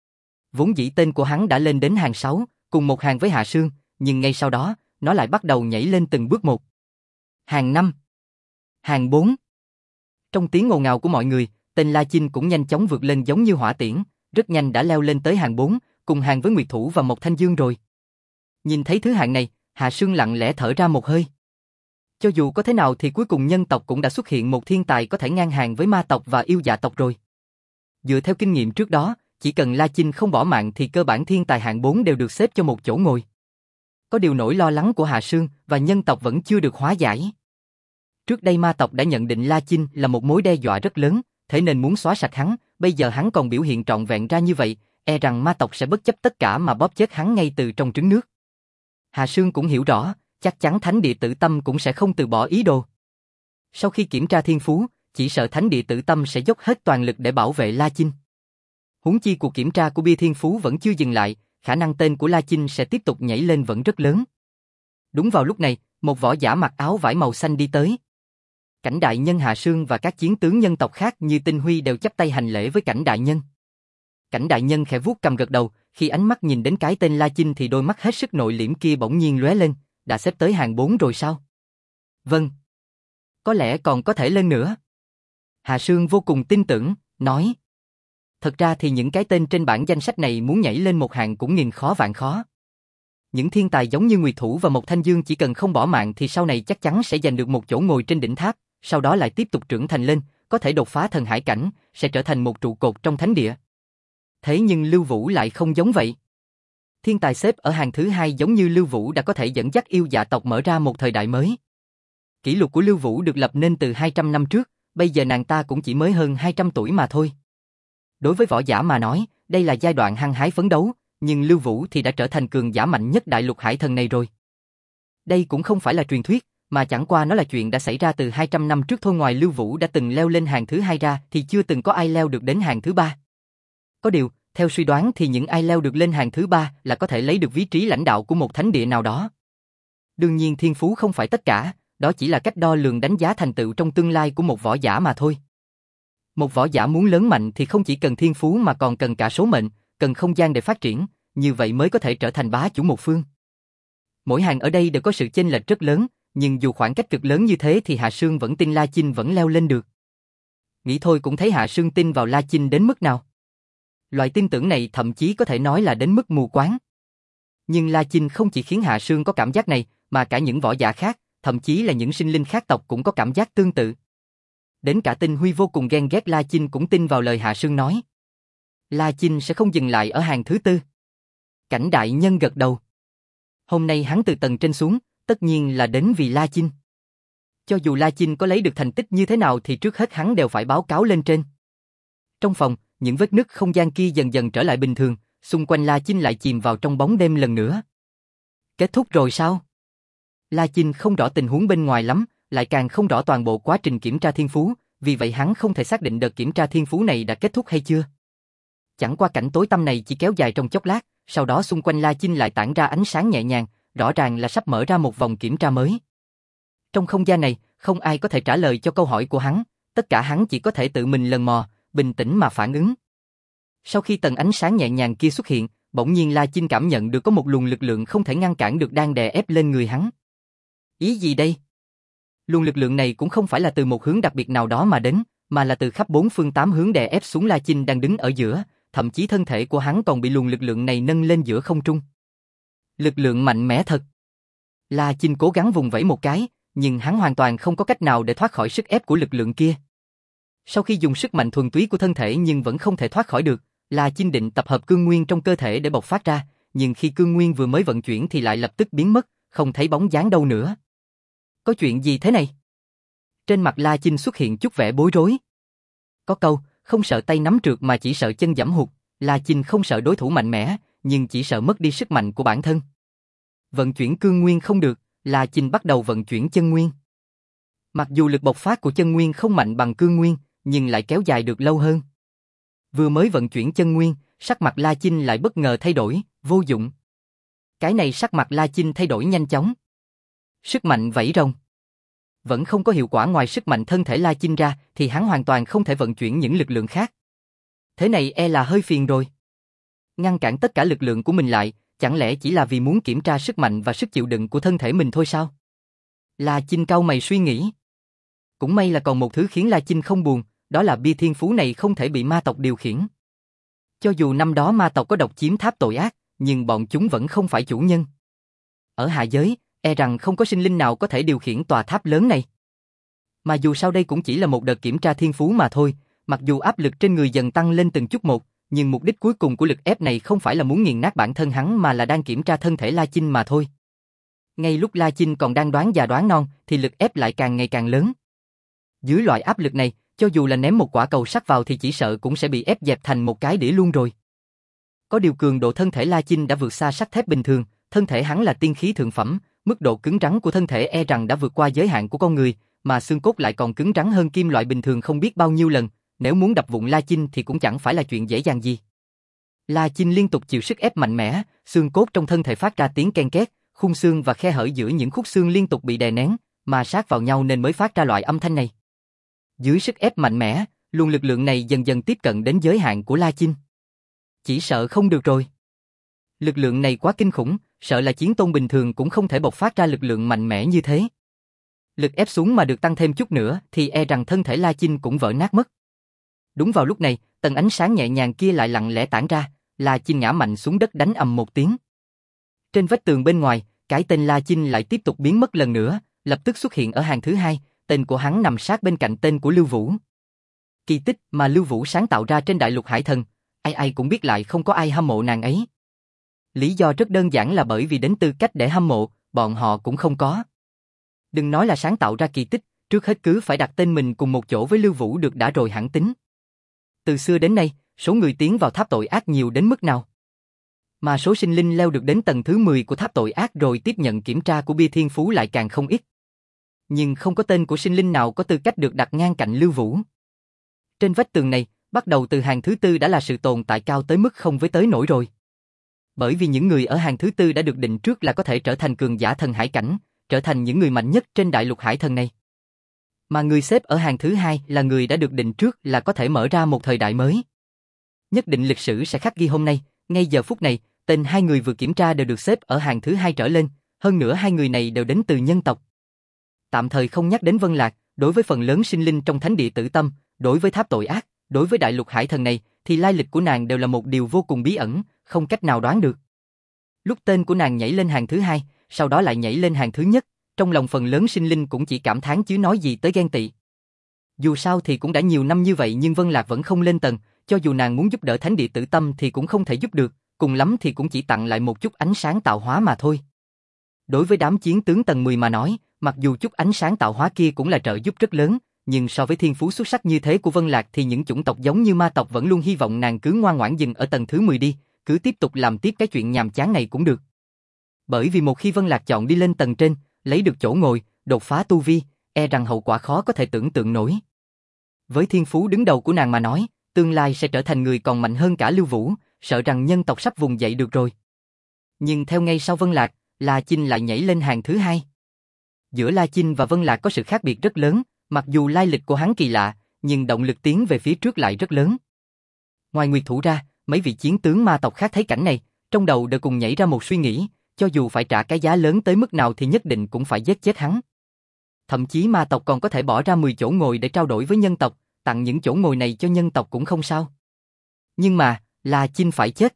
Vốn dĩ tên của hắn đã lên đến hàng sáu, cùng một hàng với Hạ Sương, nhưng ngay sau đó, nó lại bắt đầu nhảy lên từng bước một. Hàng năm, hàng bốn. Trong tiếng ồn ào của mọi người, tên La Chinh cũng nhanh chóng vượt lên giống như hỏa tiễn, rất nhanh đã leo lên tới hàng bốn, cùng hàng với Nguyệt Thủ và Mộc Thanh Dương rồi. Nhìn thấy thứ hạng này, Hạ Sương lặng lẽ thở ra một hơi. Cho dù có thế nào thì cuối cùng nhân tộc cũng đã xuất hiện một thiên tài có thể ngang hàng với ma tộc và yêu dạ tộc rồi. Dựa theo kinh nghiệm trước đó, chỉ cần La Chinh không bỏ mạng thì cơ bản thiên tài hạng bốn đều được xếp cho một chỗ ngồi. Có điều nỗi lo lắng của Hạ Sương và nhân tộc vẫn chưa được hóa giải. Trước đây ma tộc đã nhận định La Chinh là một mối đe dọa rất lớn, thế nên muốn xóa sạch hắn, bây giờ hắn còn biểu hiện trọn vẹn ra như vậy, e rằng ma tộc sẽ bất chấp tất cả mà bóp chết hắn ngay từ trong trứng nước. Hạ Sương cũng hiểu rõ, chắc chắn Thánh Địa Tử Tâm cũng sẽ không từ bỏ ý đồ. Sau khi kiểm tra thiên phú, chỉ sợ Thánh Địa Tử Tâm sẽ dốc hết toàn lực để bảo vệ La Chinh. Huống chi cuộc kiểm tra của bia thiên phú vẫn chưa dừng lại, khả năng tên của La Chinh sẽ tiếp tục nhảy lên vẫn rất lớn. Đúng vào lúc này, một võ giả mặc áo vải màu xanh đi tới. Cảnh đại nhân Hạ Sương và các chiến tướng nhân tộc khác như Tinh Huy đều chắp tay hành lễ với cảnh đại nhân. Cảnh đại nhân khẽ vuốt cầm gật đầu, khi ánh mắt nhìn đến cái tên La Chinh thì đôi mắt hết sức nội liễm kia bỗng nhiên lóe lên, đã xếp tới hàng bốn rồi sao? Vâng. Có lẽ còn có thể lên nữa. Hà Sương vô cùng tin tưởng, nói. Thật ra thì những cái tên trên bảng danh sách này muốn nhảy lên một hàng cũng nghìn khó vạn khó. Những thiên tài giống như Nguyệt Thủ và Mộc Thanh Dương chỉ cần không bỏ mạng thì sau này chắc chắn sẽ giành được một chỗ ngồi trên đỉnh tháp, sau đó lại tiếp tục trưởng thành lên, có thể đột phá thần hải cảnh, sẽ trở thành một trụ cột trong thánh địa. Thế nhưng Lưu Vũ lại không giống vậy. Thiên tài xếp ở hàng thứ hai giống như Lưu Vũ đã có thể dẫn dắt yêu dạ tộc mở ra một thời đại mới. Kỷ lục của Lưu Vũ được lập nên từ hai trăm năm trước, bây giờ nàng ta cũng chỉ mới hơn hai trăm tuổi mà thôi. Đối với võ giả mà nói, đây là giai đoạn hăng hái phấn đấu, nhưng Lưu Vũ thì đã trở thành cường giả mạnh nhất đại lục hải thần này rồi. Đây cũng không phải là truyền thuyết, mà chẳng qua nó là chuyện đã xảy ra từ hai trăm năm trước thôi. Ngoài Lưu Vũ đã từng leo lên hàng thứ hai ra thì chưa từng có ai leo được đến hàng thứ ba. Có điều, theo suy đoán thì những ai leo được lên hàng thứ ba là có thể lấy được vị trí lãnh đạo của một thánh địa nào đó. Đương nhiên thiên phú không phải tất cả, đó chỉ là cách đo lường đánh giá thành tựu trong tương lai của một võ giả mà thôi. Một võ giả muốn lớn mạnh thì không chỉ cần thiên phú mà còn cần cả số mệnh, cần không gian để phát triển, như vậy mới có thể trở thành bá chủ một phương. Mỗi hàng ở đây đều có sự chênh lệch rất lớn, nhưng dù khoảng cách cực lớn như thế thì Hạ Sương vẫn tin La Chinh vẫn leo lên được. Nghĩ thôi cũng thấy Hạ Sương tin vào La Chinh đến mức nào. Loại tin tưởng này thậm chí có thể nói là đến mức mù quáng. Nhưng La Chinh không chỉ khiến Hạ Sương có cảm giác này, mà cả những võ giả khác, thậm chí là những sinh linh khác tộc cũng có cảm giác tương tự. Đến cả Tinh Huy vô cùng ghen ghét La Chinh cũng tin vào lời Hạ Sương nói. La Chinh sẽ không dừng lại ở hàng thứ tư. Cảnh đại nhân gật đầu. Hôm nay hắn từ tầng trên xuống, tất nhiên là đến vì La Chinh. Cho dù La Chinh có lấy được thành tích như thế nào thì trước hết hắn đều phải báo cáo lên trên. Trong phòng, những vết nứt không gian kia dần dần trở lại bình thường, xung quanh La Chinh lại chìm vào trong bóng đêm lần nữa. Kết thúc rồi sao? La Chinh không rõ tình huống bên ngoài lắm, lại càng không rõ toàn bộ quá trình kiểm tra thiên phú, vì vậy hắn không thể xác định đợt kiểm tra thiên phú này đã kết thúc hay chưa. Chẳng qua cảnh tối tăm này chỉ kéo dài trong chốc lát, sau đó xung quanh La Chinh lại tản ra ánh sáng nhẹ nhàng, rõ ràng là sắp mở ra một vòng kiểm tra mới. Trong không gian này, không ai có thể trả lời cho câu hỏi của hắn, tất cả hắn chỉ có thể tự mình lần mò, bình tĩnh mà phản ứng. Sau khi tầng ánh sáng nhẹ nhàng kia xuất hiện, bỗng nhiên La Chinh cảm nhận được có một luồng lực lượng không thể ngăn cản được đang đè ép lên người hắn. Ý gì đây? Luồng lực lượng này cũng không phải là từ một hướng đặc biệt nào đó mà đến, mà là từ khắp bốn phương tám hướng đè ép xuống La Chinh đang đứng ở giữa, thậm chí thân thể của hắn còn bị luồng lực lượng này nâng lên giữa không trung. Lực lượng mạnh mẽ thật. La Chinh cố gắng vùng vẫy một cái, nhưng hắn hoàn toàn không có cách nào để thoát khỏi sức ép của lực lượng kia. Sau khi dùng sức mạnh thuần túy của thân thể nhưng vẫn không thể thoát khỏi được, La Chinh định tập hợp cương nguyên trong cơ thể để bộc phát ra, nhưng khi cương nguyên vừa mới vận chuyển thì lại lập tức biến mất, không thấy bóng dáng đâu nữa. Có chuyện gì thế này? Trên mặt La Chinh xuất hiện chút vẻ bối rối. Có câu, không sợ tay nắm trượt mà chỉ sợ chân giẫm hụt, La Chinh không sợ đối thủ mạnh mẽ, nhưng chỉ sợ mất đi sức mạnh của bản thân. Vận chuyển cương nguyên không được, La Chinh bắt đầu vận chuyển chân nguyên. Mặc dù lực bộc phát của chân nguyên không mạnh bằng cương nguyên, nhưng lại kéo dài được lâu hơn. Vừa mới vận chuyển chân nguyên, sắc mặt La Chinh lại bất ngờ thay đổi, vô dụng. Cái này sắc mặt La Chinh thay đổi nhanh chóng. Sức mạnh vẫy rồng. Vẫn không có hiệu quả, ngoài sức mạnh thân thể La Chinh ra thì hắn hoàn toàn không thể vận chuyển những lực lượng khác. Thế này e là hơi phiền rồi. Ngăn cản tất cả lực lượng của mình lại, chẳng lẽ chỉ là vì muốn kiểm tra sức mạnh và sức chịu đựng của thân thể mình thôi sao? La Chinh cau mày suy nghĩ. Cũng may là còn một thứ khiến La Chinh không buồn, đó là bia thiên phú này không thể bị ma tộc điều khiển. Cho dù năm đó ma tộc có độc chiếm tháp tội ác, nhưng bọn chúng vẫn không phải chủ nhân. Ở hạ giới, e rằng không có sinh linh nào có thể điều khiển tòa tháp lớn này. Mà dù sao đây cũng chỉ là một đợt kiểm tra thiên phú mà thôi, mặc dù áp lực trên người dần tăng lên từng chút một, nhưng mục đích cuối cùng của lực ép này không phải là muốn nghiền nát bản thân hắn mà là đang kiểm tra thân thể La Chinh mà thôi. Ngay lúc La Chinh còn đang đoán già đoán non thì lực ép lại càng ngày càng lớn. Dưới loại áp lực này, cho dù là ném một quả cầu sắt vào thì chỉ sợ cũng sẽ bị ép dẹp thành một cái đĩa luôn rồi. Có điều cường độ thân thể La Chinh đã vượt xa sắt thép bình thường, thân thể hắn là tiên khí thượng phẩm, mức độ cứng rắn của thân thể e rằng đã vượt qua giới hạn của con người, mà xương cốt lại còn cứng rắn hơn kim loại bình thường không biết bao nhiêu lần, nếu muốn đập vụn La Chinh thì cũng chẳng phải là chuyện dễ dàng gì. La Chinh liên tục chịu sức ép mạnh mẽ, xương cốt trong thân thể phát ra tiếng ken két, khung xương và khe hở giữa những khúc xương liên tục bị đè nén, mà sát vào nhau nên mới phát ra loại âm thanh này. Dưới sức ép mạnh mẽ, luồng lực lượng này dần dần tiếp cận đến giới hạn của La Chinh. Chỉ sợ không được rồi. Lực lượng này quá kinh khủng, sợ là chiến tôn bình thường cũng không thể bộc phát ra lực lượng mạnh mẽ như thế. Lực ép xuống mà được tăng thêm chút nữa thì e rằng thân thể La Chinh cũng vỡ nát mất. Đúng vào lúc này, tầng ánh sáng nhẹ nhàng kia lại lặng lẽ tản ra, La Chinh ngã mạnh xuống đất đánh ầm một tiếng. Trên vách tường bên ngoài, cái tên La Chinh lại tiếp tục biến mất lần nữa, lập tức xuất hiện ở hàng thứ hai, tên của hắn nằm sát bên cạnh tên của Lưu Vũ. Kỳ tích mà Lưu Vũ sáng tạo ra trên đại lục hải thần, ai ai cũng biết lại không có ai hâm mộ nàng ấy. Lý do rất đơn giản là bởi vì đến tư cách để hâm mộ, bọn họ cũng không có. Đừng nói là sáng tạo ra kỳ tích, trước hết cứ phải đặt tên mình cùng một chỗ với Lưu Vũ được đã rồi hẳn tính. Từ xưa đến nay, số người tiến vào tháp tội ác nhiều đến mức nào? Mà số sinh linh leo được đến tầng thứ mười của tháp tội ác rồi tiếp nhận kiểm tra của bia thiên phú lại càng không ít. Nhưng không có tên của sinh linh nào có tư cách được đặt ngang cạnh Lưu Vũ. Trên vách tường này, bắt đầu từ hàng thứ tư đã là sự tồn tại cao tới mức không với tới nổi rồi. Bởi vì những người ở hàng thứ tư đã được định trước là có thể trở thành cường giả thần hải cảnh, trở thành những người mạnh nhất trên đại lục hải thần này. Mà người xếp ở hàng thứ hai là người đã được định trước là có thể mở ra một thời đại mới. Nhất định lịch sử sẽ khắc ghi hôm nay, ngay giờ phút này, tên hai người vừa kiểm tra đều được xếp ở hàng thứ hai trở lên, hơn nữa hai người này đều đến từ nhân tộc. Tạm thời không nhắc đến Vân Lạc, đối với phần lớn sinh linh trong thánh địa Tử Tâm, đối với tháp tội ác, đối với đại lục hải thần này, thì lai lịch của nàng đều là một điều vô cùng bí ẩn, không cách nào đoán được. Lúc tên của nàng nhảy lên hàng thứ hai, sau đó lại nhảy lên hàng thứ nhất, trong lòng phần lớn sinh linh cũng chỉ cảm thán chứ nói gì tới ghen tị. Dù sao thì cũng đã nhiều năm như vậy nhưng Vân Lạc vẫn không lên tầng, cho dù nàng muốn giúp đỡ thánh địa Tử Tâm thì cũng không thể giúp được, cùng lắm thì cũng chỉ tặng lại một chút ánh sáng tạo hóa mà thôi. Đối với đám chiến tướng tầng mười mà nói, mặc dù chút ánh sáng tạo hóa kia cũng là trợ giúp rất lớn, nhưng so với thiên phú xuất sắc như thế của Vân Lạc thì những chủng tộc giống như ma tộc vẫn luôn hy vọng nàng cứ ngoan ngoãn dừng ở tầng thứ mười đi, cứ tiếp tục làm tiếp cái chuyện nhàm chán này cũng được. Bởi vì một khi Vân Lạc chọn đi lên tầng trên, lấy được chỗ ngồi, đột phá tu vi, e rằng hậu quả khó có thể tưởng tượng nổi. Với thiên phú đứng đầu của nàng mà nói, tương lai sẽ trở thành người còn mạnh hơn cả Lưu Vũ, sợ rằng nhân tộc sắp vùng dậy được rồi. Nhưng theo ngay sau Vân Lạc, La Chinh lại nhảy lên hàng thứ hai. Giữa La Chinh và Vân Lạc có sự khác biệt rất lớn, mặc dù lai lịch của hắn kỳ lạ, nhưng động lực tiến về phía trước lại rất lớn. Ngoài Nguyệt Thủ ra, mấy vị chiến tướng ma tộc khác thấy cảnh này, trong đầu đều cùng nhảy ra một suy nghĩ, cho dù phải trả cái giá lớn tới mức nào thì nhất định cũng phải giết chết hắn. Thậm chí ma tộc còn có thể bỏ ra mười chỗ ngồi để trao đổi với nhân tộc, tặng những chỗ ngồi này cho nhân tộc cũng không sao. Nhưng mà, La Chinh phải chết.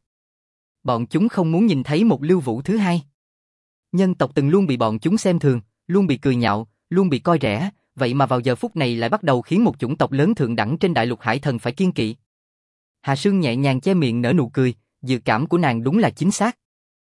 Bọn chúng không muốn nhìn thấy một Lưu Vũ thứ hai. Nhân tộc từng luôn bị bọn chúng xem thường, luôn bị cười nhạo, luôn bị coi rẻ, vậy mà vào giờ phút này lại bắt đầu khiến một chủng tộc lớn thượng đẳng trên đại lục hải thần phải kiêng kỵ. Hà Sương nhẹ nhàng che miệng nở nụ cười, dự cảm của nàng đúng là chính xác.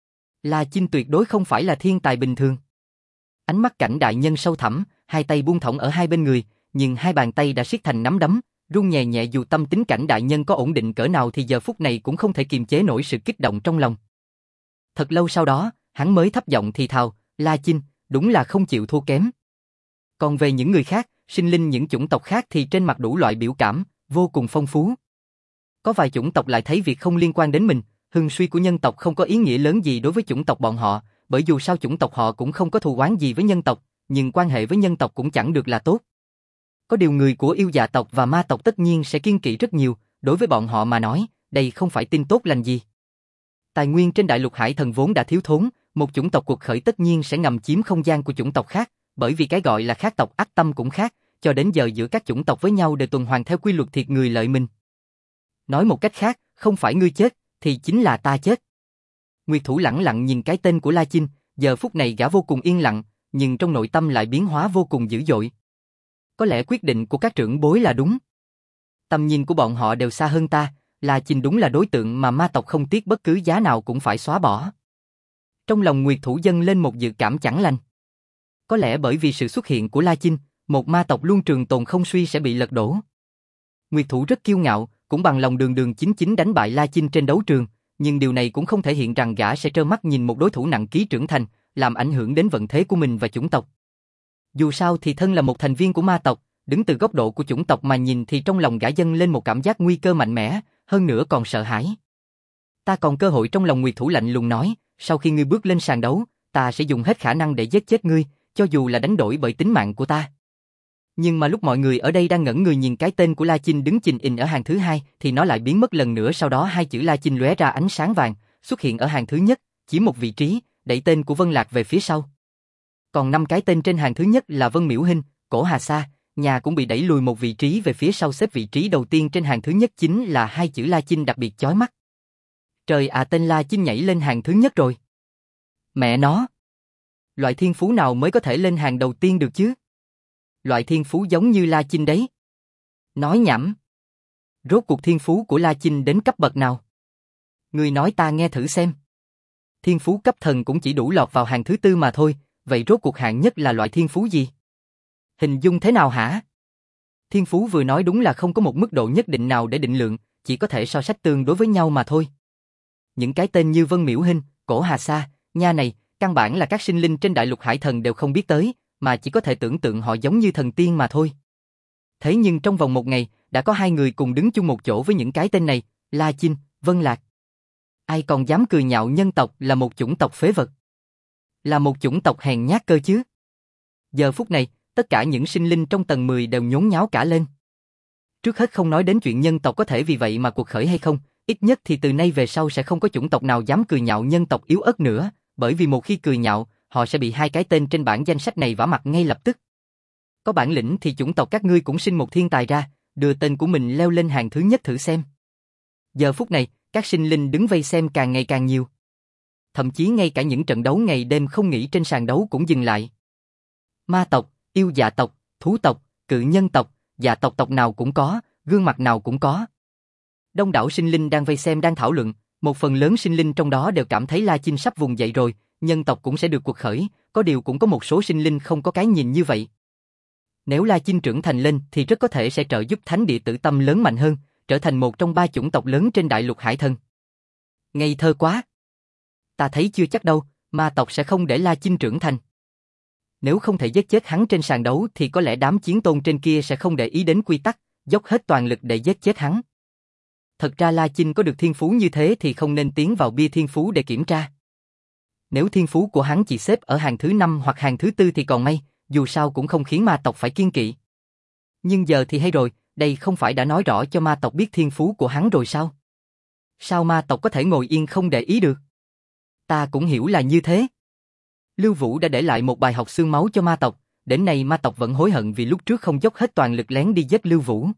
La Chinh tuyệt đối không phải là thiên tài bình thường. Ánh mắt Cảnh đại nhân sâu thẳm, hai tay buông thõng ở hai bên người, nhưng hai bàn tay đã siết thành nắm đấm, run nhẹ nhẹ dù tâm tính Cảnh đại nhân có ổn định cỡ nào thì giờ phút này cũng không thể kiềm chế nổi sự kích động trong lòng. Thật lâu sau đó, hắn mới thấp giọng thì thào, La Chinh, đúng là không chịu thua kém. Còn về những người khác, sinh linh những chủng tộc khác thì trên mặt đủ loại biểu cảm, vô cùng phong phú. Có vài chủng tộc lại thấy việc không liên quan đến mình, hưng suy của nhân tộc không có ý nghĩa lớn gì đối với chủng tộc bọn họ, bởi dù sao chủng tộc họ cũng không có thù oán gì với nhân tộc, nhưng quan hệ với nhân tộc cũng chẳng được là tốt. Có điều người của yêu dạ tộc và ma tộc tất nhiên sẽ kiêng kỵ rất nhiều, đối với bọn họ mà nói, đây không phải tin tốt lành gì. Tài nguyên trên đại lục hải thần vốn đã thiếu thốn, một chủng tộc cuộc khởi tất nhiên sẽ ngầm chiếm không gian của chủng tộc khác, bởi vì cái gọi là khác tộc ác tâm cũng khác, cho đến giờ giữa các chủng tộc với nhau đều tuần hoàn theo quy luật thiệt người lợi mình. Nói một cách khác, không phải ngươi chết, thì chính là ta chết. Nguyệt Thủ lẳng lặng nhìn cái tên của La Chinh, giờ phút này gã vô cùng yên lặng, nhưng trong nội tâm lại biến hóa vô cùng dữ dội. Có lẽ quyết định của các trưởng bối là đúng. Tầm nhìn của bọn họ đều xa hơn ta, La Chinh đúng là đối tượng mà ma tộc không tiếc bất cứ giá nào cũng phải xóa bỏ. Trong lòng Nguyệt Thủ dâng lên một dự cảm chẳng lành. Có lẽ bởi vì sự xuất hiện của La Chinh, một ma tộc luôn trường tồn không suy sẽ bị lật đổ. Nguyệt Thủ rất kiêu ngạo, cũng bằng lòng đường đường chính chính đánh bại La Chinh trên đấu trường, nhưng điều này cũng không thể hiện rằng gã sẽ trơ mắt nhìn một đối thủ nặng ký trưởng thành, làm ảnh hưởng đến vận thế của mình và chủng tộc. Dù sao thì thân là một thành viên của ma tộc, đứng từ góc độ của chủng tộc mà nhìn thì trong lòng gã dâng lên một cảm giác nguy cơ mạnh mẽ, hơn nữa còn sợ hãi. Ta còn cơ hội trong lòng Nguyệt Thủ lạnh lùng nói, sau khi ngươi bước lên sàn đấu, ta sẽ dùng hết khả năng để giết chết ngươi, cho dù là đánh đổi bởi tính mạng của ta. Nhưng mà lúc mọi người ở đây đang ngẩn người nhìn cái tên của La Chinh đứng chình ình ở hàng thứ hai, thì nó lại biến mất lần nữa, sau đó hai chữ La Chinh lóe ra ánh sáng vàng, xuất hiện ở hàng thứ nhất, chỉ một vị trí, đẩy tên của Vân Lạc về phía sau. Còn năm cái tên trên hàng thứ nhất là Vân Miễu Hinh, Cổ Hà Sa, nhà cũng bị đẩy lùi một vị trí về phía sau, xếp vị trí đầu tiên trên hàng thứ nhất chính là hai chữ La Chinh đặc biệt chói mắt. Trời ạ, tên La Chinh nhảy lên hàng thứ nhất rồi. Mẹ nó! Loại thiên phú nào mới có thể lên hàng đầu tiên được chứ? Loại thiên phú giống như La Chinh đấy. Nói nhảm. Rốt cuộc thiên phú của La Chinh đến cấp bậc nào? Ngươi nói ta nghe thử xem. Thiên phú cấp thần cũng chỉ đủ lọt vào hàng thứ tư mà thôi, vậy rốt cuộc hạng nhất là loại thiên phú gì? Hình dung thế nào hả? Thiên phú vừa nói đúng là không có một mức độ nhất định nào để định lượng, chỉ có thể so sánh tương đối với nhau mà thôi. Những cái tên như Vân Miễu Hinh, Cổ Hà Sa, nha này, căn bản là các sinh linh trên đại lục hải thần đều không biết tới, mà chỉ có thể tưởng tượng họ giống như thần tiên mà thôi. Thế nhưng trong vòng một ngày, đã có hai người cùng đứng chung một chỗ với những cái tên này, La Chinh, Vân Lạc. Ai còn dám cười nhạo nhân tộc là một chủng tộc phế vật? Là một chủng tộc hèn nhát cơ chứ? Giờ phút này, tất cả những sinh linh trong tầng mười đều nhốn nháo cả lên. Trước hết không nói đến chuyện nhân tộc có thể vì vậy mà cuộc khởi hay không, ít nhất thì từ nay về sau sẽ không có chủng tộc nào dám cười nhạo nhân tộc yếu ớt nữa, bởi vì một khi cười nhạo, họ sẽ bị hai cái tên trên bảng danh sách này vả mặt ngay lập tức. Có bản lĩnh thì chủng tộc các ngươi cũng sinh một thiên tài ra, đưa tên của mình leo lên hàng thứ nhất thử xem. Giờ phút này, các sinh linh đứng vây xem càng ngày càng nhiều. Thậm chí ngay cả những trận đấu ngày đêm không nghỉ trên sàn đấu cũng dừng lại. Ma tộc, yêu dạ tộc, thú tộc, cự nhân tộc, dạ tộc tộc nào cũng có, gương mặt nào cũng có. Đông đảo sinh linh đang vây xem đang thảo luận, một phần lớn sinh linh trong đó đều cảm thấy La Chinh sắp vùng dậy rồi, nhân tộc cũng sẽ được cuộc khởi, có điều cũng có một số sinh linh không có cái nhìn như vậy. Nếu La Chinh trưởng thành lên thì rất có thể sẽ trợ giúp thánh địa Tử Tâm lớn mạnh hơn, trở thành một trong ba chủng tộc lớn trên đại lục hải thần. Ngây thơ quá! Ta thấy chưa chắc đâu, ma tộc sẽ không để La Chinh trưởng thành. Nếu không thể giết chết hắn trên sàn đấu thì có lẽ đám chiến tôn trên kia sẽ không để ý đến quy tắc, dốc hết toàn lực để giết chết hắn. Thật ra La Chinh có được thiên phú như thế thì không nên tiến vào bia thiên phú để kiểm tra. Nếu thiên phú của hắn chỉ xếp ở hàng thứ năm hoặc hàng thứ tư thì còn may, dù sao cũng không khiến ma tộc phải kiêng kỵ. Nhưng giờ thì hay rồi, đây không phải đã nói rõ cho ma tộc biết thiên phú của hắn rồi sao? Sao ma tộc có thể ngồi yên không để ý được? Ta cũng hiểu là như thế. Lưu Vũ đã để lại một bài học xương máu cho ma tộc, đến nay ma tộc vẫn hối hận vì lúc trước không dốc hết toàn lực lén đi giết Lưu Vũ.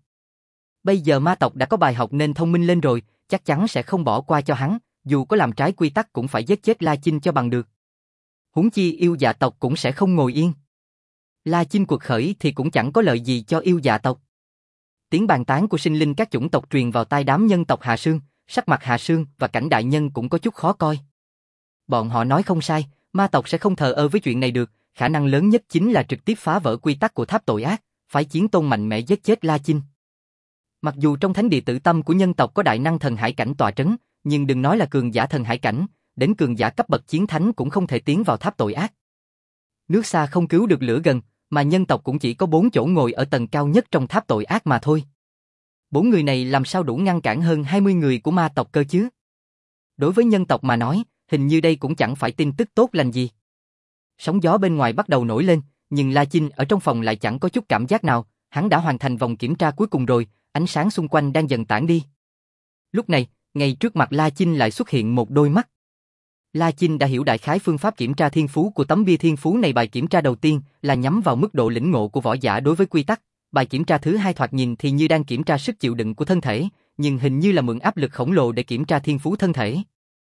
Bây giờ ma tộc đã có bài học nên thông minh lên rồi, chắc chắn sẽ không bỏ qua cho hắn, dù có làm trái quy tắc cũng phải giết chết La Chinh cho bằng được. Huống chi yêu dạ tộc cũng sẽ không ngồi yên. La Chinh cuộc khởi thì cũng chẳng có lợi gì cho yêu dạ tộc. Tiếng bàn tán của sinh linh các chủng tộc truyền vào tai đám nhân tộc Hạ Sương, sắc mặt Hạ Sương và Cảnh Đại Nhân cũng có chút khó coi. Bọn họ nói không sai, ma tộc sẽ không thờ ơ với chuyện này được, khả năng lớn nhất chính là trực tiếp phá vỡ quy tắc của tháp tội ác, phái chiến tôn mạnh mẽ giết chết La Chinh. Mặc dù trong thánh địa Tử Tâm của nhân tộc có đại năng thần hải cảnh tọa trấn, nhưng đừng nói là cường giả thần hải cảnh, đến cường giả cấp bậc chiến thánh cũng không thể tiến vào tháp tội ác. Nước xa không cứu được lửa gần, mà nhân tộc cũng chỉ có bốn chỗ ngồi ở tầng cao nhất trong tháp tội ác mà thôi. Bốn người này làm sao đủ ngăn cản hơn hai mươi người của ma tộc cơ chứ? Đối với nhân tộc mà nói, hình như đây cũng chẳng phải tin tức tốt lành gì. Sóng gió bên ngoài bắt đầu nổi lên, nhưng La Chinh ở trong phòng lại chẳng có chút cảm giác nào, hắn đã hoàn thành vòng kiểm tra cuối cùng rồi, ánh sáng xung quanh đang dần tản đi. Lúc này, ngay trước mặt La Chinh lại xuất hiện một đôi mắt. La Chinh đã hiểu đại khái phương pháp kiểm tra thiên phú của tấm bia thiên phú này. Bài kiểm tra đầu tiên là nhắm vào mức độ lĩnh ngộ của võ giả đối với quy tắc, bài kiểm tra thứ hai thoạt nhìn thì như đang kiểm tra sức chịu đựng của thân thể, nhưng hình như là mượn áp lực khổng lồ để kiểm tra thiên phú thân thể.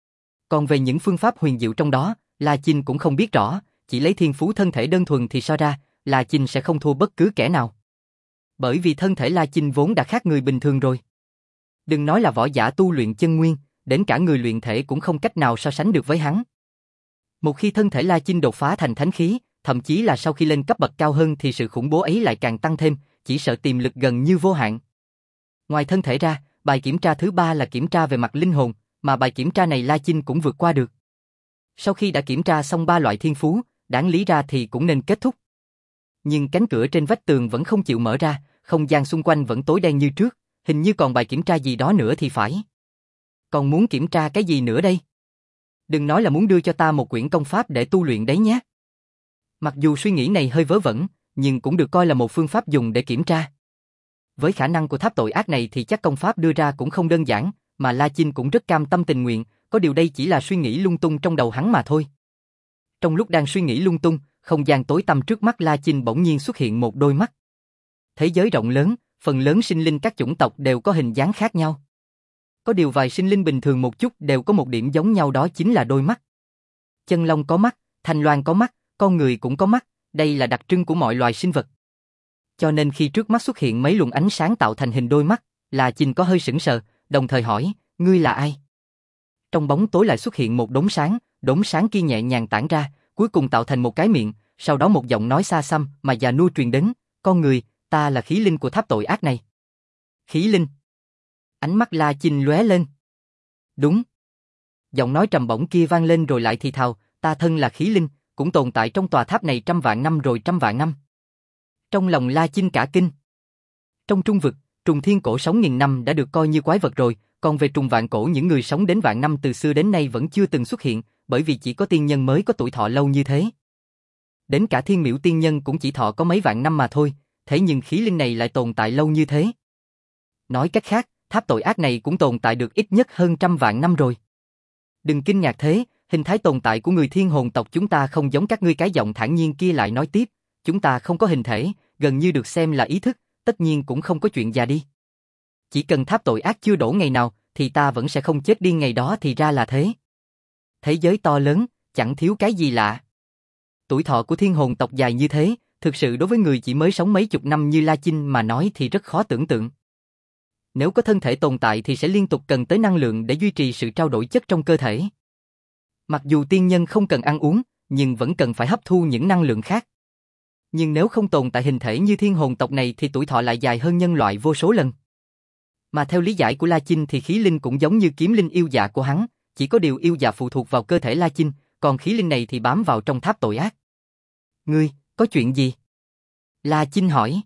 Còn về những phương pháp huyền diệu trong đó, La Chinh cũng không biết rõ, chỉ lấy thiên phú thân thể đơn thuần thì so ra, La Chinh sẽ không thua bất cứ kẻ nào. Bởi vì thân thể La Chinh vốn đã khác người bình thường rồi. Đừng nói là võ giả tu luyện chân nguyên, đến cả người luyện thể cũng không cách nào so sánh được với hắn. Một khi thân thể La Chinh đột phá thành thánh khí, thậm chí là sau khi lên cấp bậc cao hơn thì sự khủng bố ấy lại càng tăng thêm, chỉ sợ tiềm lực gần như vô hạn. Ngoài thân thể ra, bài kiểm tra thứ ba là kiểm tra về mặt linh hồn, mà bài kiểm tra này La Chinh cũng vượt qua được. Sau khi đã kiểm tra xong ba loại thiên phú, đáng lý ra thì cũng nên kết thúc. Nhưng cánh cửa trên vách tường vẫn không chịu mở ra, không gian xung quanh vẫn tối đen như trước, hình như còn bài kiểm tra gì đó nữa thì phải. Còn muốn kiểm tra cái gì nữa đây? Đừng nói là muốn đưa cho ta một quyển công pháp để tu luyện đấy nhé. Mặc dù suy nghĩ này hơi vớ vẩn, nhưng cũng được coi là một phương pháp dùng để kiểm tra. Với khả năng của tháp tội ác này thì chắc công pháp đưa ra cũng không đơn giản, mà La Chinh cũng rất cam tâm tình nguyện, có điều đây chỉ là suy nghĩ lung tung trong đầu hắn mà thôi. Trong lúc đang suy nghĩ lung tung, không gian tối tăm trước mắt La Chinh bỗng nhiên xuất hiện một đôi mắt. Thế giới rộng lớn, phần lớn sinh linh các chủng tộc đều có hình dáng khác nhau. Có điều vài sinh linh bình thường một chút đều có một điểm giống nhau, đó chính là đôi mắt. Chân long có mắt, thanh loan có mắt, con người cũng có mắt, đây là đặc trưng của mọi loài sinh vật. Cho nên khi trước mắt xuất hiện mấy luồng ánh sáng tạo thành hình đôi mắt, La Chinh có hơi sững sờ, đồng thời hỏi, ngươi là ai? Trong bóng tối lại xuất hiện một đốm sáng, đốm sáng kia nhẹ nhàng tản ra, cuối cùng tạo thành một cái miệng, sau đó một giọng nói xa xăm mà già nua truyền đến, con người, ta là khí linh của tháp tội ác này. Khí linh? Ánh mắt La Chinh lóe lên. Đúng. Giọng nói trầm bổng kia vang lên rồi lại thì thào, ta thân là khí linh, cũng tồn tại trong tòa tháp này trăm vạn năm rồi trăm vạn năm. Trong lòng La Chinh cả kinh. Trong trung vực, trùng thiên cổ sống nghìn năm đã được coi như quái vật rồi, còn về trùng vạn cổ những người sống đến vạn năm từ xưa đến nay vẫn chưa từng xuất hiện, bởi vì chỉ có tiên nhân mới có tuổi thọ lâu như thế. Đến cả thiên miễu tiên nhân cũng chỉ thọ có mấy vạn năm mà thôi, thế nhưng khí linh này lại tồn tại lâu như thế. Nói cách khác, tháp tội ác này cũng tồn tại được ít nhất hơn trăm vạn năm rồi. Đừng kinh ngạc thế, hình thái tồn tại của người thiên hồn tộc chúng ta không giống các ngươi. Cái giọng thản nhiên kia lại nói tiếp, chúng ta không có hình thể, gần như được xem là ý thức, tất nhiên cũng không có chuyện già đi. Chỉ cần tháp tội ác chưa đổ ngày nào, thì ta vẫn sẽ không chết điên ngày đó, thì ra là thế. Thế giới to lớn, chẳng thiếu cái gì lạ. Tuổi thọ của thiên hồn tộc dài như thế, thực sự đối với người chỉ mới sống mấy chục năm như La Chinh mà nói thì rất khó tưởng tượng. Nếu có thân thể tồn tại thì sẽ liên tục cần tới năng lượng để duy trì sự trao đổi chất trong cơ thể. Mặc dù tiên nhân không cần ăn uống, nhưng vẫn cần phải hấp thu những năng lượng khác. Nhưng nếu không tồn tại hình thể như thiên hồn tộc này thì tuổi thọ lại dài hơn nhân loại vô số lần. Mà theo lý giải của La Chinh thì khí linh cũng giống như kiếm linh yêu dạ của hắn, chỉ có điều yêu dạ phụ thuộc vào cơ thể La Chinh, còn khí linh này thì bám vào trong tháp tội ác. Ngươi, có chuyện gì? La Chinh hỏi.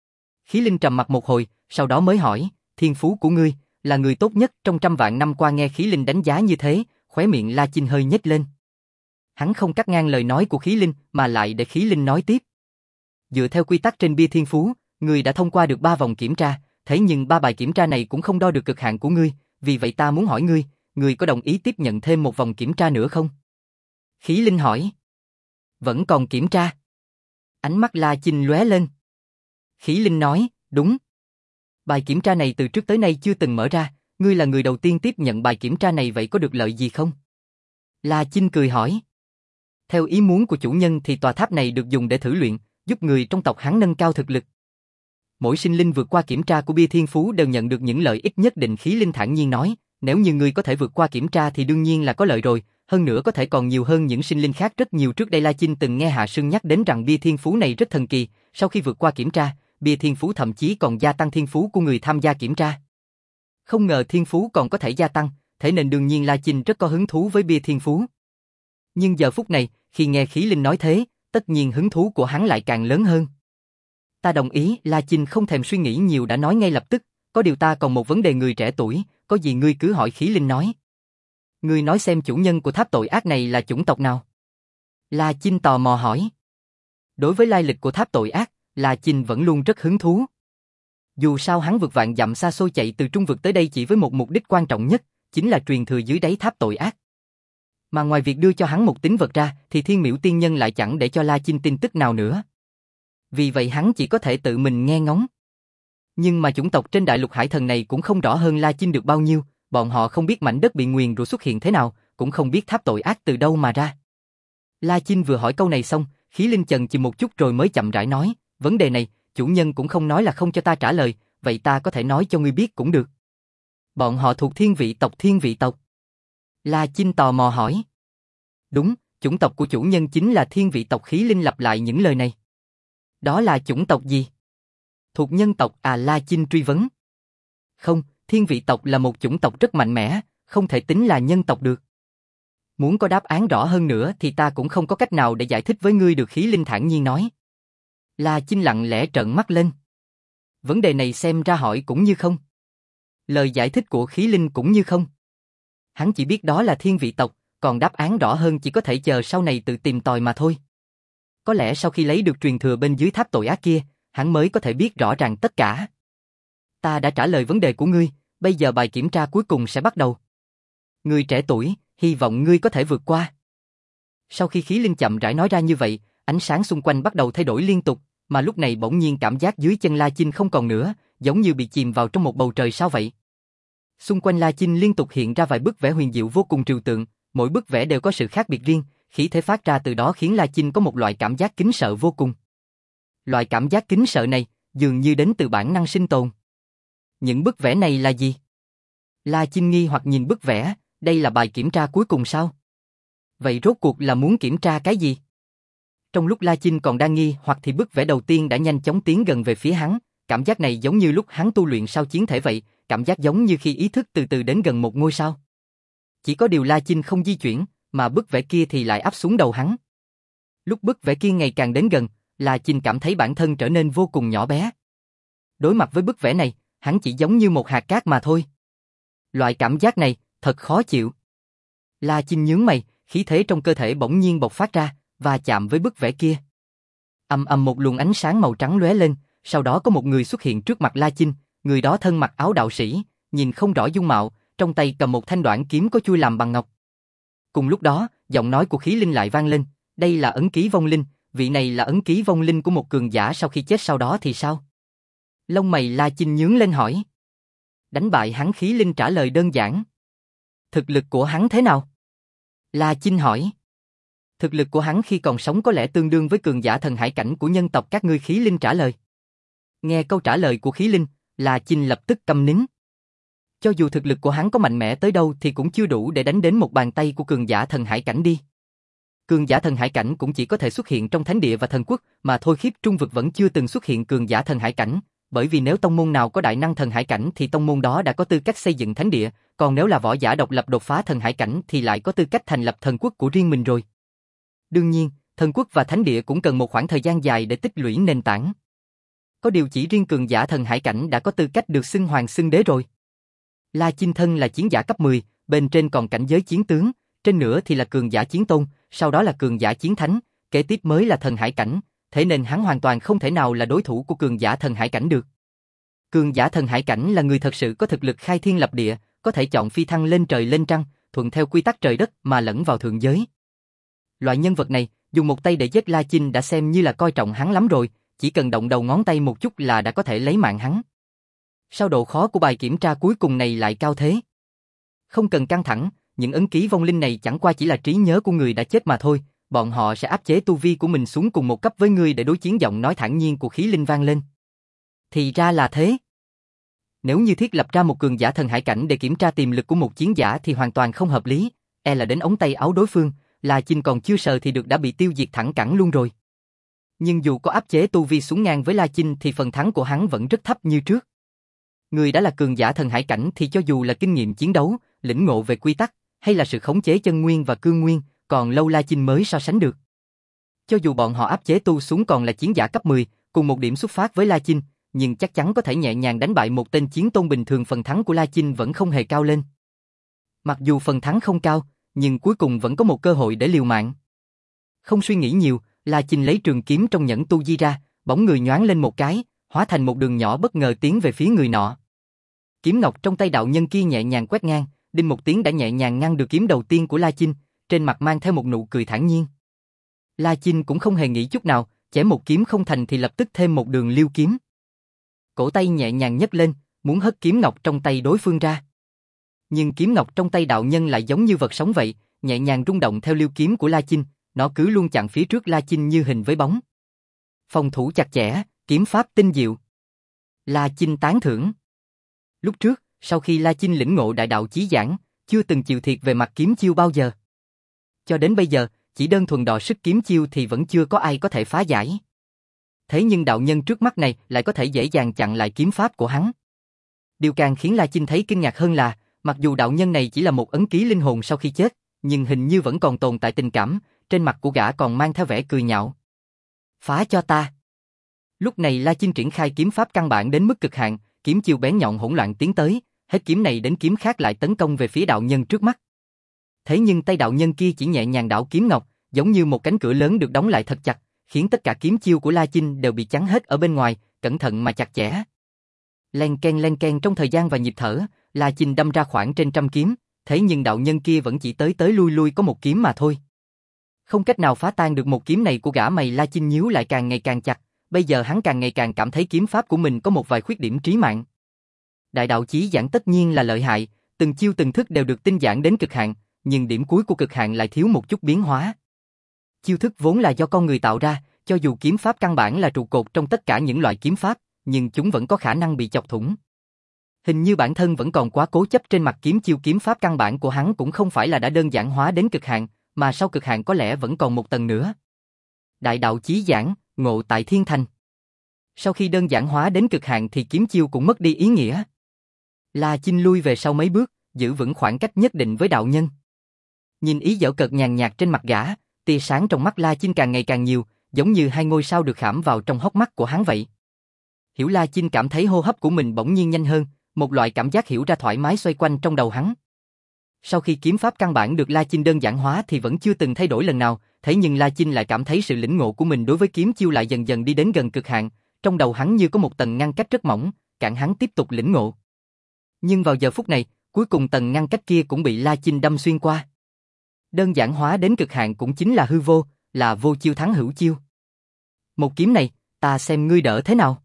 Khí linh trầm mặt một hồi, sau đó mới hỏi, thiên phú của ngươi, là người tốt nhất trong trăm vạn năm qua. Nghe khí linh đánh giá như thế, khóe miệng La Chinh hơi nhếch lên. Hắn không cắt ngang lời nói của khí linh, mà lại để khí linh nói tiếp. Dựa theo quy tắc trên bia thiên phú, ngươi đã thông qua được ba vòng kiểm tra, thế nhưng ba bài kiểm tra này cũng không đo được cực hạn của ngươi, vì vậy ta muốn hỏi ngươi, ngươi có đồng ý tiếp nhận thêm một vòng kiểm tra nữa không? Khí linh hỏi. Vẫn còn kiểm tra? Ánh mắt La Chinh lóe lên. Khí linh nói, đúng. Bài kiểm tra này từ trước tới nay chưa từng mở ra, ngươi là người đầu tiên tiếp nhận bài kiểm tra này, vậy có được lợi gì không? La Chinh cười hỏi. Theo ý muốn của chủ nhân thì tòa tháp này được dùng để thử luyện, giúp người trong tộc hắn nâng cao thực lực. Mỗi sinh linh vượt qua kiểm tra của bia thiên phú đều nhận được những lợi ích nhất định. Khí linh thản nhiên nói, nếu như ngươi có thể vượt qua kiểm tra thì đương nhiên là có lợi rồi, hơn nữa có thể còn nhiều hơn những sinh linh khác rất nhiều. Trước đây La Chinh từng nghe Hạ Sương nhắc đến rằng bia thiên phú này rất thần kỳ, sau khi vượt qua kiểm tra, bia thiên phú thậm chí còn gia tăng thiên phú của người tham gia kiểm tra. Không ngờ thiên phú còn có thể gia tăng, thế nên đương nhiên La Chinh rất có hứng thú với bia thiên phú. Nhưng giờ phút này, khi nghe khí linh nói thế, tất nhiên hứng thú của hắn lại càng lớn hơn. Ta đồng ý. La Chinh không thèm suy nghĩ nhiều đã nói ngay lập tức, có điều ta còn một vấn đề. Người trẻ tuổi, có gì ngươi cứ hỏi. Khí linh nói. Ngươi nói xem chủ nhân của tháp tội ác này là chủng tộc nào? La Chinh tò mò hỏi. Đối với lai lịch của tháp tội ác, La Chinh vẫn luôn rất hứng thú. Dù sao hắn vượt vạn dặm xa xôi chạy từ trung vực tới đây chỉ với một mục đích quan trọng nhất, chính là truyền thừa dưới đáy tháp tội ác. Mà ngoài việc đưa cho hắn một tín vật ra, thì thiên miễu tiên nhân lại chẳng để cho La Chinh tin tức nào nữa. Vì vậy hắn chỉ có thể tự mình nghe ngóng. Nhưng mà chủng tộc trên đại lục hải thần này cũng không rõ hơn La Chinh được bao nhiêu, bọn họ không biết mảnh đất bị nguyền rủa xuất hiện thế nào, cũng không biết tháp tội ác từ đâu mà ra. La Chinh vừa hỏi câu này xong, khí linh chần chừ một chút rồi mới chậm rãi nói, vấn đề này, chủ nhân cũng không nói là không cho ta trả lời, vậy ta có thể nói cho ngươi biết cũng được. Bọn họ thuộc thiên vị tộc. Thiên vị tộc? La Chinh tò mò hỏi. Đúng, chủng tộc của chủ nhân chính là thiên vị tộc. Khí linh lặp lại những lời này. Đó là chủng tộc gì? Thuộc nhân tộc à? La Chinh truy vấn. Không, thiên vị tộc là một chủng tộc rất mạnh mẽ, không thể tính là nhân tộc được. Muốn có đáp án rõ hơn nữa thì ta cũng không có cách nào để giải thích với ngươi được. Khí linh thản nhiên nói. La Chinh lặng lẽ trợn mắt lên. Vấn đề này xem ra hỏi cũng như không. Lời giải thích của khí linh cũng như không. Hắn chỉ biết đó là thiên vị tộc, còn đáp án rõ hơn chỉ có thể chờ sau này tự tìm tòi mà thôi. Có lẽ sau khi lấy được truyền thừa bên dưới tháp tội ác kia, hắn mới có thể biết rõ ràng tất cả. Ta đã trả lời vấn đề của ngươi, bây giờ bài kiểm tra cuối cùng sẽ bắt đầu. Người trẻ tuổi, hy vọng ngươi có thể vượt qua. Sau khi khí linh chậm rãi nói ra như vậy, ánh sáng xung quanh bắt đầu thay đổi liên tục, mà lúc này bỗng nhiên cảm giác dưới chân La Chinh không còn nữa, giống như bị chìm vào trong một bầu trời sao vậy. Xung quanh La Chinh liên tục hiện ra vài bức vẽ huyền diệu vô cùng trừu tượng, mỗi bức vẽ đều có sự khác biệt riêng, khí thế phát ra từ đó khiến La Chinh có một loại cảm giác kính sợ vô cùng. Loại cảm giác kính sợ này, dường như đến từ bản năng sinh tồn. Những bức vẽ này là gì? La Chinh nghi hoặc nhìn bức vẽ, đây là bài kiểm tra cuối cùng sao? Vậy rốt cuộc là muốn kiểm tra cái gì? Trong lúc La Chinh còn đang nghi hoặc thì bức vẽ đầu tiên đã nhanh chóng tiến gần về phía hắn, cảm giác này giống như lúc hắn tu luyện sao chiến thể vậy, cảm giác giống như khi ý thức từ từ đến gần một ngôi sao. Chỉ có điều La Chinh không di chuyển, mà bức vẽ kia thì lại áp xuống đầu hắn. Lúc bức vẽ kia ngày càng đến gần, La Chinh cảm thấy bản thân trở nên vô cùng nhỏ bé. Đối mặt với bức vẽ này, hắn chỉ giống như một hạt cát mà thôi. Loại cảm giác này, thật khó chịu. La Chinh nhướng mày, khí thế trong cơ thể bỗng nhiên bộc phát ra, và chạm với bức vẽ kia. Ầm ầm một luồng ánh sáng màu trắng lóe lên, sau đó có một người xuất hiện trước mặt La Chinh, người đó thân mặc áo đạo sĩ, nhìn không rõ dung mạo, trong tay cầm một thanh đoạn kiếm có chui làm bằng ngọc. Cùng lúc đó, giọng nói của khí linh lại vang lên, đây là ấn ký vong linh, vị này là ấn ký vong linh của một cường giả sau khi chết sau đó thì sao? Lông mày La Chinh nhướng lên hỏi. Đánh bại hắn, khí linh trả lời đơn giản. Thực lực của hắn thế nào? La Chinh hỏi. Thực lực của hắn khi còn sống có lẽ tương đương với cường giả thần hải cảnh của nhân tộc các ngươi, khí linh trả lời. Nghe câu trả lời của khí linh, La Chinh lập tức câm nín. Cho dù thực lực của hắn có mạnh mẽ tới đâu thì cũng chưa đủ để đánh đến một bàn tay của cường giả thần hải cảnh đi. Cường giả thần hải cảnh cũng chỉ có thể xuất hiện trong thánh địa và thần quốc, mà thôi Khiếp Trung vực vẫn chưa từng xuất hiện cường giả thần hải cảnh, bởi vì nếu tông môn nào có đại năng thần hải cảnh thì tông môn đó đã có tư cách xây dựng thánh địa, còn nếu là võ giả độc lập đột phá thần hải cảnh thì lại có tư cách thành lập thần quốc của riêng mình rồi. Đương nhiên, thần quốc và thánh địa cũng cần một khoảng thời gian dài để tích lũy nền tảng. Có điều chỉ riêng cường giả thần hải cảnh đã có tư cách được xưng hoàng xưng đế rồi. La Chinh thân là chiến giả cấp mười, bên trên còn cảnh giới chiến tướng, trên nữa thì là cường giả chiến tôn, sau đó là cường giả chiến thánh, kế tiếp mới là thần hải cảnh, thế nên hắn hoàn toàn không thể nào là đối thủ của cường giả thần hải cảnh được. Cường giả thần hải cảnh là người thật sự có thực lực khai thiên lập địa, có thể chọn phi thăng lên trời lên trăng, thuận theo quy tắc trời đất mà lẫn vào thượng giới. Loại nhân vật này, dùng một tay để giết La Chinh đã xem như là coi trọng hắn lắm rồi, chỉ cần động đầu ngón tay một chút là đã có thể lấy mạng hắn. Sao độ khó của bài kiểm tra cuối cùng này lại cao thế? Không cần căng thẳng, những ấn ký vong linh này chẳng qua chỉ là trí nhớ của người đã chết mà thôi, bọn họ sẽ áp chế tu vi của mình xuống cùng một cấp với ngươi để đối chiến. Giọng nói thản nhiên của khí linh vang lên. Thì ra là thế. Nếu như thiết lập ra một cường giả thần hải cảnh để kiểm tra tiềm lực của một chiến giả thì hoàn toàn không hợp lý, e là đến ống tay áo đối phương, La Chinh còn chưa sờ thì được đã bị tiêu diệt thẳng cẳng luôn rồi. Nhưng dù có áp chế tu vi xuống ngang với La Chinh thì phần thắng của hắn vẫn rất thấp như trước. Người đã là cường giả thần hải cảnh thì cho dù là kinh nghiệm chiến đấu, lĩnh ngộ về quy tắc, hay là sự khống chế chân nguyên và cương nguyên, còn lâu La Chinh mới so sánh được. Cho dù bọn họ áp chế tu xuống còn là chiến giả cấp mười, cùng một điểm xuất phát với La Chinh, nhưng chắc chắn có thể nhẹ nhàng đánh bại một tên chiến tôn bình thường, phần thắng của La Chinh vẫn không hề cao lên. Mặc dù phần thắng không cao, nhưng cuối cùng vẫn có một cơ hội để liều mạng. Không suy nghĩ nhiều, La Chinh lấy trường kiếm trong nhẫn tu di ra, bóng người nhoáng lên một cái, hóa thành một đường nhỏ bất ngờ tiến về phía người nọ. Kiếm ngọc trong tay đạo nhân kia nhẹ nhàng quét ngang, đinh một tiếng đã nhẹ nhàng ngăn được kiếm đầu tiên của La Chinh, trên mặt mang theo một nụ cười thản nhiên. La Chinh cũng không hề nghĩ chút nào, chém một kiếm không thành thì lập tức thêm một đường liêu kiếm. Cổ tay nhẹ nhàng nhấc lên, muốn hất kiếm ngọc trong tay đối phương ra. Nhưng kiếm ngọc trong tay đạo nhân lại giống như vật sống vậy, nhẹ nhàng rung động theo liêu kiếm của La Chinh, nó cứ luôn chặn phía trước La Chinh như hình với bóng. Phòng thủ chặt chẽ, kiếm pháp tinh diệu. La Chinh tán thưởng. Lúc trước, sau khi La Chinh lĩnh ngộ đại đạo chí giảng, chưa từng chịu thiệt về mặt kiếm chiêu bao giờ. Cho đến bây giờ, chỉ đơn thuần đọ sức kiếm chiêu thì vẫn chưa có ai có thể phá giải. Thế nhưng đạo nhân trước mắt này lại có thể dễ dàng chặn lại kiếm pháp của hắn. Điều càng khiến La Chinh thấy kinh ngạc hơn là, mặc dù đạo nhân này chỉ là một ấn ký linh hồn sau khi chết, nhưng hình như vẫn còn tồn tại tình cảm, trên mặt của gã còn mang theo vẻ cười nhạo. Phá cho ta. Lúc này La Chinh triển khai kiếm pháp căn bản đến mức cực hạn, kiếm chiêu bén nhọn hỗn loạn tiến tới, hết kiếm này đến kiếm khác lại tấn công về phía đạo nhân trước mắt. Thế nhưng tay đạo nhân kia chỉ nhẹ nhàng đảo kiếm ngọc, giống như một cánh cửa lớn được đóng lại thật chặt, khiến tất cả kiếm chiêu của La Chinh đều bị chắn hết ở bên ngoài, cẩn thận mà chặt chẽ. Len ken len ken trong thời gian và nhịp thở, La Chinh đâm ra khoảng trên trăm kiếm, thế nhưng đạo nhân kia vẫn chỉ tới tới lui lui có một kiếm mà thôi. Không cách nào phá tan được một kiếm này của gã mày La Chinh nhíu lại càng ngày càng chặt, bây giờ hắn càng ngày càng cảm thấy kiếm pháp của mình có một vài khuyết điểm trí mạng. Đại đạo chí giảng tất nhiên là lợi hại, từng chiêu từng thức đều được tinh giản đến cực hạn, nhưng điểm cuối của cực hạn lại thiếu một chút biến hóa. Chiêu thức vốn là do con người tạo ra, cho dù kiếm pháp căn bản là trụ cột trong tất cả những loại kiếm pháp, nhưng chúng vẫn có khả năng bị chọc thủng. Hình như bản thân vẫn còn quá cố chấp trên mặt kiếm chiêu kiếm pháp căn bản của hắn cũng không phải là đã đơn giản hóa đến cực hạn, mà sau cực hạn có lẽ vẫn còn một tầng nữa. Đại đạo chí giảng, ngộ tại thiên thành. Sau khi đơn giản hóa đến cực hạn thì kiếm chiêu cũng mất đi ý nghĩa. La Chinh lui về sau mấy bước, giữ vững khoảng cách nhất định với đạo nhân. Nhìn ý giễu cợt nhàn nhạt trên mặt gã, tia sáng trong mắt La Chinh càng ngày càng nhiều, giống như hai ngôi sao được khảm vào trong hốc mắt của hắn vậy. Hiểu La Chinh cảm thấy hô hấp của mình bỗng nhiên nhanh hơn, một loại cảm giác hiểu ra thoải mái xoay quanh trong đầu hắn. Sau khi kiếm pháp căn bản được La Chinh đơn giản hóa thì vẫn chưa từng thay đổi lần nào, thế nhưng La Chinh lại cảm thấy sự lĩnh ngộ của mình đối với kiếm chiêu lại dần dần đi đến gần cực hạn, trong đầu hắn như có một tầng ngăn cách rất mỏng, cản hắn tiếp tục lĩnh ngộ. Nhưng vào giờ phút này, cuối cùng tầng ngăn cách kia cũng bị La Chinh đâm xuyên qua. Đơn giản hóa đến cực hạn cũng chính là hư vô, là vô chiêu thắng hữu chiêu. Một kiếm này, ta xem ngươi đỡ thế nào.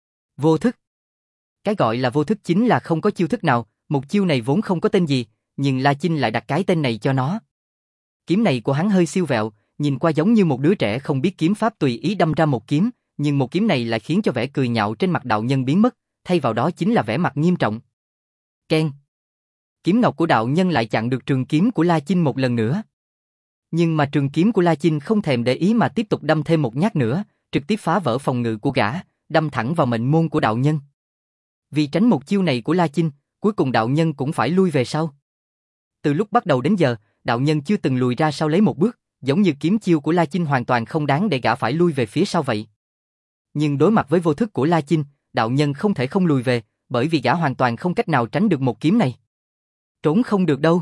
Vô thức. Cái gọi là vô thức chính là không có chiêu thức nào, một chiêu này vốn không có tên gì, nhưng La Chinh lại đặt cái tên này cho nó. Kiếm này của hắn hơi siêu vẹo, nhìn qua giống như một đứa trẻ không biết kiếm pháp tùy ý đâm ra một kiếm, nhưng một kiếm này lại khiến cho vẻ cười nhạo trên mặt đạo nhân biến mất, thay vào đó chính là vẻ mặt nghiêm trọng. Keng. Kiếm ngọc của đạo nhân lại chặn được trường kiếm của La Chinh một lần nữa. Nhưng mà trường kiếm của La Chinh không thèm để ý mà tiếp tục đâm thêm một nhát nữa, trực tiếp phá vỡ phòng ngự của gã, đâm thẳng vào mệnh môn của đạo nhân. Vì tránh một chiêu này của La Chinh, cuối cùng đạo nhân cũng phải lui về sau. Từ lúc bắt đầu đến giờ, đạo nhân chưa từng lùi ra sau lấy một bước, giống như kiếm chiêu của La Chinh hoàn toàn không đáng để gã phải lui về phía sau vậy. Nhưng đối mặt với vô thức của La Chinh, đạo nhân không thể không lùi về, bởi vì gã hoàn toàn không cách nào tránh được một kiếm này. Trốn không được đâu.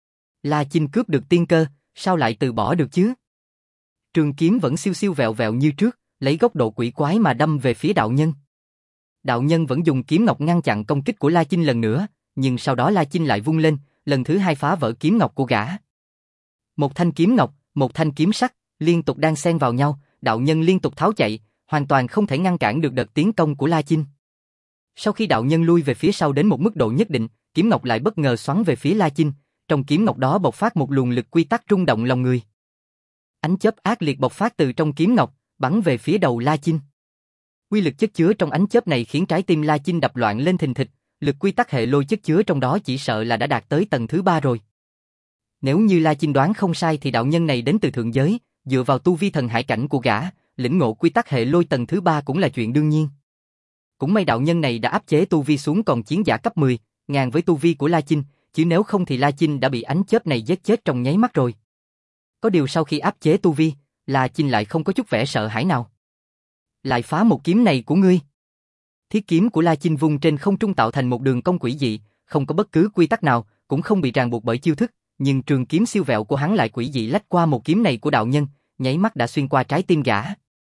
La Chinh cướp được tiên cơ, sao lại từ bỏ được chứ? Trường kiếm vẫn siêu siêu vẹo vẹo như trước, lấy góc độ quỷ quái mà đâm về phía đạo nhân. Đạo nhân vẫn dùng kiếm ngọc ngăn chặn công kích của La Chinh lần nữa, nhưng sau đó La Chinh lại vung lên, lần thứ hai phá vỡ kiếm ngọc của gã. Một thanh kiếm ngọc, một thanh kiếm sắt, liên tục đan xen vào nhau, đạo nhân liên tục tháo chạy, hoàn toàn không thể ngăn cản được đợt tiến công của La Chinh. Sau khi đạo nhân lui về phía sau đến một mức độ nhất định, kiếm ngọc lại bất ngờ xoắn về phía La Chinh, trong kiếm ngọc đó bộc phát một luồng lực quy tắc rung động lòng người. Ánh chớp ác liệt bộc phát từ trong kiếm ngọc, bắn về phía đầu La Chinh. Quy lực chất chứa trong ánh chớp này khiến trái tim La Chinh đập loạn lên thình thịch, lực quy tắc hệ lôi chất chứa trong đó chỉ sợ là đã đạt tới tầng thứ ba rồi. Nếu như La Chinh đoán không sai thì đạo nhân này đến từ thượng giới, dựa vào tu vi thần hải cảnh của gã, lĩnh ngộ quy tắc hệ lôi tầng thứ ba cũng là chuyện đương nhiên. Cũng may đạo nhân này đã áp chế tu vi xuống còn chiến giả cấp mười, ngàn với tu vi của La Chinh, chứ nếu không thì La Chinh đã bị ánh chớp này giết chết trong nháy mắt rồi. Có điều sau khi áp chế tu vi, La Chinh lại không có chút vẻ sợ hãi nào. Lại phá một kiếm này của ngươi. Thiết kiếm của La Chinh vung trên không trung tạo thành một đường cong quỷ dị, không có bất cứ quy tắc nào, cũng không bị ràng buộc bởi chiêu thức, nhưng trường kiếm siêu vẹo của hắn lại quỷ dị lách qua một kiếm này của đạo nhân, nháy mắt đã xuyên qua trái tim gã.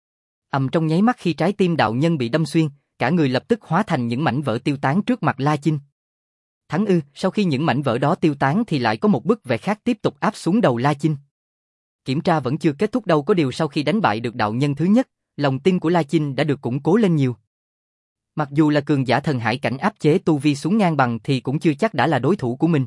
Ầm, trong nháy mắt khi trái tim đạo nhân bị đâm xuyên, cả người lập tức hóa thành những mảnh vỡ tiêu tán trước mặt La Chinh. Thắng ư? Sau khi những mảnh vỡ đó tiêu tán thì lại có một bức vẽ khác tiếp tục áp xuống đầu La Chinh. Kiểm tra vẫn chưa kết thúc đâu, có điều sau khi đánh bại được đạo nhân thứ nhất, lòng tin của La Chinh đã được củng cố lên nhiều. Mặc dù là cường giả thần hải cảnh áp chế tu vi xuống ngang bằng thì cũng chưa chắc đã là đối thủ của mình.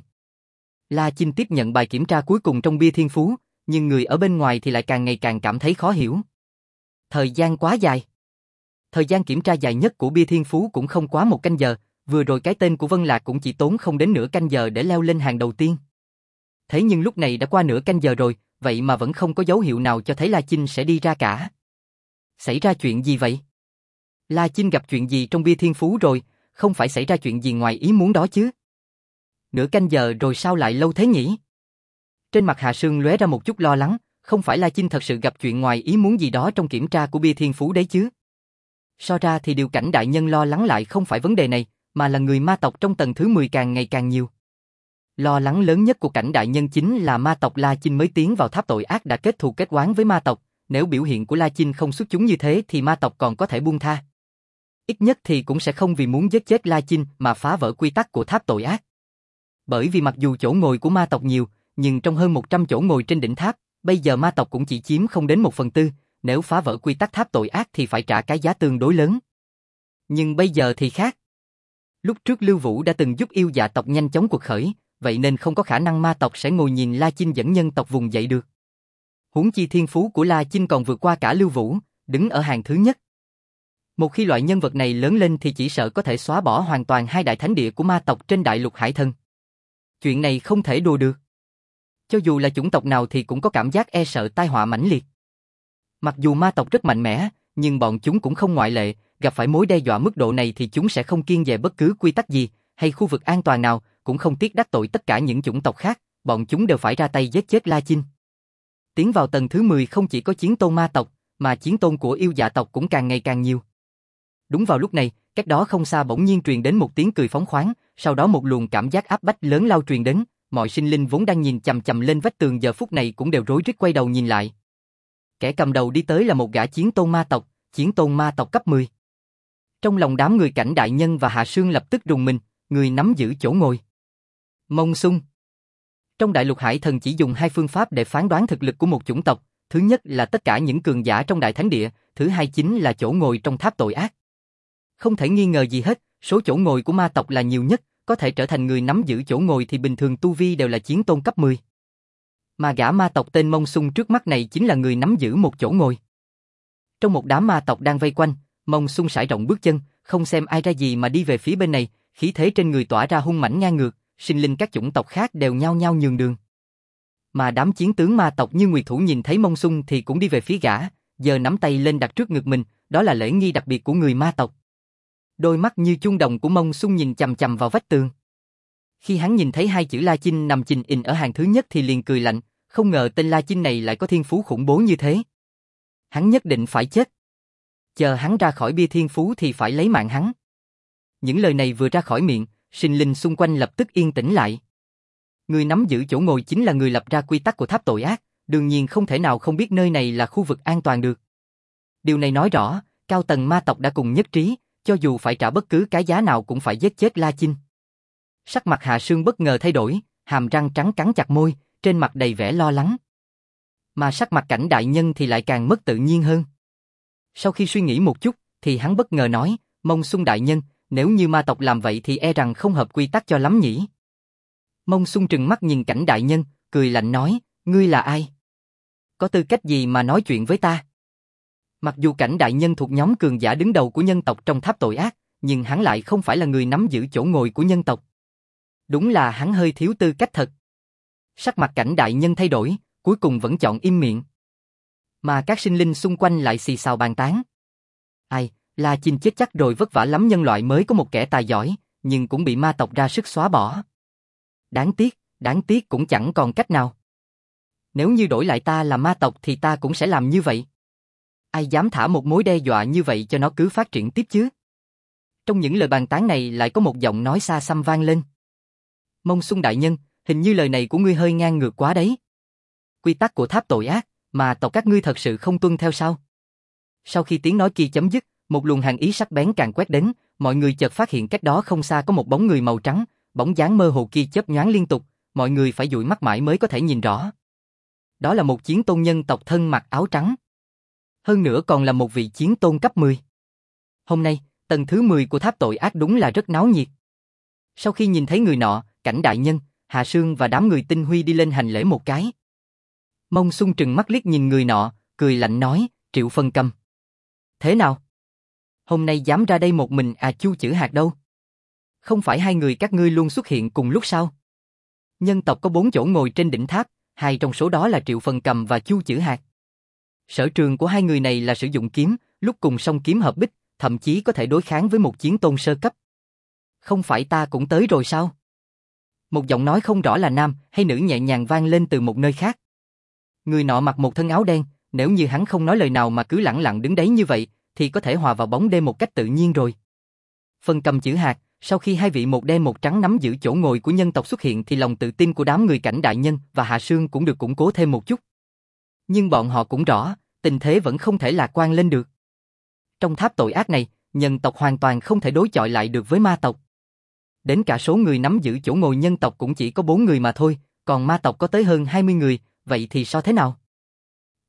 La Chinh tiếp nhận bài kiểm tra cuối cùng trong bia thiên phú, nhưng người ở bên ngoài thì lại càng ngày càng cảm thấy khó hiểu. Thời gian quá dài. Thời gian kiểm tra dài nhất của bia thiên phú cũng không quá một canh giờ, vừa rồi cái tên của Vân Lạc cũng chỉ tốn không đến nửa canh giờ để leo lên hàng đầu tiên. Thế nhưng lúc này đã qua nửa canh giờ rồi, vậy mà vẫn không có dấu hiệu nào cho thấy La Chinh sẽ đi ra cả. Xảy ra chuyện gì vậy? La Chinh gặp chuyện gì trong bia thiên phú rồi, không phải xảy ra chuyện gì ngoài ý muốn đó chứ? Nửa canh giờ rồi sao lại lâu thế nhỉ? Trên mặt Hạ Sương lóe ra một chút lo lắng, không phải La Chinh thật sự gặp chuyện ngoài ý muốn gì đó trong kiểm tra của bia thiên phú đấy chứ? So ra thì điều Cảnh đại nhân lo lắng lại không phải vấn đề này, mà là người ma tộc trong tầng thứ mười càng ngày càng nhiều. Lo lắng lớn nhất của Cảnh đại nhân chính là ma tộc La Chinh mới tiến vào tháp tội ác đã kết thù kết oán với ma tộc, nếu biểu hiện của La Chinh không xuất chúng như thế thì ma tộc còn có thể buông tha. Ít nhất thì cũng sẽ không vì muốn giết chết La Chinh mà phá vỡ quy tắc của tháp tội ác. Bởi vì mặc dù chỗ ngồi của ma tộc nhiều, nhưng trong hơn một trăm chỗ ngồi trên đỉnh tháp, Bây giờ ma tộc cũng chỉ chiếm không đến một phần tư, nếu phá vỡ quy tắc tháp tội ác thì phải trả cái giá tương đối lớn. Nhưng bây giờ thì khác. Lúc trước Lưu Vũ đã từng giúp yêu dạ tộc nhanh chóng cuộc khởi, vậy nên không có khả năng ma tộc sẽ ngồi nhìn La Chinh dẫn nhân tộc vùng dậy được. Huống chi thiên phú của La Chinh còn vượt qua cả Lưu Vũ, đứng ở hàng thứ nhất. Một khi loại nhân vật này lớn lên thì chỉ sợ có thể xóa bỏ hoàn toàn hai đại thánh địa của ma tộc trên đại lục Hải Thần. Chuyện này không thể đùa được. Cho dù là chủng tộc nào thì cũng có cảm giác e sợ tai họa mãnh liệt. Mặc dù ma tộc rất mạnh mẽ, nhưng bọn chúng cũng không ngoại lệ, gặp phải mối đe dọa mức độ này thì chúng sẽ không kiêng dè bất cứ quy tắc gì, hay khu vực an toàn nào, cũng không tiếc đắc tội tất cả những chủng tộc khác, bọn chúng đều phải ra tay giết chết La Chinh. Tiến vào tầng thứ mười không chỉ có chiến tôn ma tộc, mà chiến tôn của yêu dạ tộc cũng càng ngày càng nhiều. Đúng vào lúc này, cách đó không xa bỗng nhiên truyền đến một tiếng cười phóng khoáng, sau đó một luồng cảm giác áp bách lớn lao truyền đến, mọi sinh linh vốn đang nhìn chằm chằm lên vách tường giờ phút này cũng đều rối rít quay đầu nhìn lại. Kẻ cầm đầu đi tới là một gã chiến tôn ma tộc, chiến tôn ma tộc cấp mười. Trong lòng đám người Cảnh đại nhân và Hạ Sương lập tức rùng mình, người nắm giữ chỗ ngồi. Mông Sung. Trong đại lục Hải Thần chỉ dùng hai phương pháp để phán đoán thực lực của một chủng tộc, thứ nhất là tất cả những cường giả trong đại thánh địa, thứ hai chính là chỗ ngồi trong tháp tội ác. Không thể nghi ngờ gì hết, số chỗ ngồi của ma tộc là nhiều nhất, có thể trở thành người nắm giữ chỗ ngồi thì bình thường tu vi đều là chiến tôn cấp mười. Mà gã ma tộc tên Mông Sung trước mắt này chính là người nắm giữ một chỗ ngồi. Trong một đám ma tộc đang vây quanh, Mông Sung sải rộng bước chân, không xem ai ra gì mà đi về phía bên này, khí thế trên người tỏa ra hung mãnh ngang ngược, sinh linh các chủng tộc khác đều nhao nhao nhường đường. Mà đám chiến tướng ma tộc như Nguyệt Thủ nhìn thấy Mông Sung thì cũng đi về phía gã, giờ nắm tay lên đặt trước ngực mình, đó là lễ nghi đặc biệt của người ma tộc. Đôi mắt như chuông đồng của Mông Sung nhìn chằm chằm vào vách tường. Khi hắn nhìn thấy hai chữ La Chinh nằm chình in ở hàng thứ nhất thì liền cười lạnh, không ngờ tên La Chinh này lại có thiên phú khủng bố như thế. Hắn nhất định phải chết. Chờ hắn ra khỏi bia thiên phú thì phải lấy mạng hắn. Những lời này vừa ra khỏi miệng, sinh linh xung quanh lập tức yên tĩnh lại. Người nắm giữ chỗ ngồi chính là người lập ra quy tắc của tháp tội ác, đương nhiên không thể nào không biết nơi này là khu vực an toàn được. Điều này nói rõ, cao tầng ma tộc đã cùng nhất trí, cho dù phải trả bất cứ cái giá nào cũng phải giết chết La Chinh. Sắc mặt Hạ Sương bất ngờ thay đổi, hàm răng trắng cắn chặt môi, trên mặt đầy vẻ lo lắng. Mà sắc mặt Cảnh đại nhân thì lại càng mất tự nhiên hơn. Sau khi suy nghĩ một chút, thì hắn bất ngờ nói, Mông Sung đại nhân, nếu như ma tộc làm vậy thì e rằng không hợp quy tắc cho lắm nhỉ. Mông Sung trừng mắt nhìn Cảnh đại nhân, cười lạnh nói, ngươi là ai? Có tư cách gì mà nói chuyện với ta? Mặc dù Cảnh đại nhân thuộc nhóm cường giả đứng đầu của nhân tộc trong tháp tội ác, nhưng hắn lại không phải là người nắm giữ chỗ ngồi của nhân tộc. Đúng là hắn hơi thiếu tư cách thật. Sắc mặt Cảnh đại nhân thay đổi, cuối cùng vẫn chọn im miệng. Mà các sinh linh xung quanh lại xì xào bàn tán. Ai, La Chinh chết chắc rồi, vất vả lắm, nhân loại mới có một kẻ tài giỏi, nhưng cũng bị ma tộc ra sức xóa bỏ. Đáng tiếc, đáng tiếc cũng chẳng còn cách nào. Nếu như đổi lại ta là ma tộc thì ta cũng sẽ làm như vậy. Ai dám thả một mối đe dọa như vậy cho nó cứ phát triển tiếp chứ? Trong những lời bàn tán này lại có một giọng nói xa xăm vang lên. Mông Sung đại nhân, hình như lời này của ngươi hơi ngang ngược quá đấy. Quy tắc của tháp tội ác, mà tộc các ngươi thật sự không tuân theo sao? Sau khi tiếng nói kia chấm dứt, một luồng hàn ý sắc bén càng quét đến, mọi người chợt phát hiện cách đó không xa có một bóng người màu trắng, bóng dáng mơ hồ kia chớp nhoáng liên tục, mọi người phải dụi mắt mãi mới có thể nhìn rõ. Đó là một chiến tôn nhân tộc thân mặc áo trắng. Hơn nữa còn là một vị chiến tôn cấp mười. Hôm nay, tầng thứ mười của tháp tội ác đúng là rất náo nhiệt. Sau khi nhìn thấy người nọ, Cảnh đại nhân, Hạ Sương và đám người Tinh Huy đi lên hành lễ một cái. Mông Sung trừng mắt liếc nhìn người nọ, cười lạnh nói, Triệu Phân Cầm. Thế nào? Hôm nay dám ra đây một mình à? Chu Chữ Hạt đâu? Không phải hai người các ngươi luôn xuất hiện cùng lúc sao? Nhân tộc có bốn chỗ ngồi trên đỉnh tháp, hai trong số đó là Triệu Phân Cầm và Chu Chữ Hạt. Sở trường của hai người này là sử dụng kiếm, lúc cùng song kiếm hợp bích, thậm chí có thể đối kháng với một chiến tôn sơ cấp. Không phải ta cũng tới rồi sao? Một giọng nói không rõ là nam hay nữ nhẹ nhàng vang lên từ một nơi khác. Người nọ mặc một thân áo đen, nếu như hắn không nói lời nào mà cứ lẳng lặng đứng đấy như vậy, thì có thể hòa vào bóng đêm một cách tự nhiên rồi. Phân Cầm, Chữ Hạt, sau khi hai vị một đen một trắng nắm giữ chỗ ngồi của nhân tộc xuất hiện thì lòng tự tin của đám người Cảnh đại nhân và Hạ Sương cũng được củng cố thêm một chút. Nhưng bọn họ cũng rõ, tình thế vẫn không thể lạc quan lên được. Trong tháp tội ác này, nhân tộc hoàn toàn không thể đối chọi lại được với ma tộc. Đến cả số người nắm giữ chỗ ngồi nhân tộc cũng chỉ có bốn người mà thôi, còn ma tộc có tới hơn hai mươi người, vậy thì sao thế nào?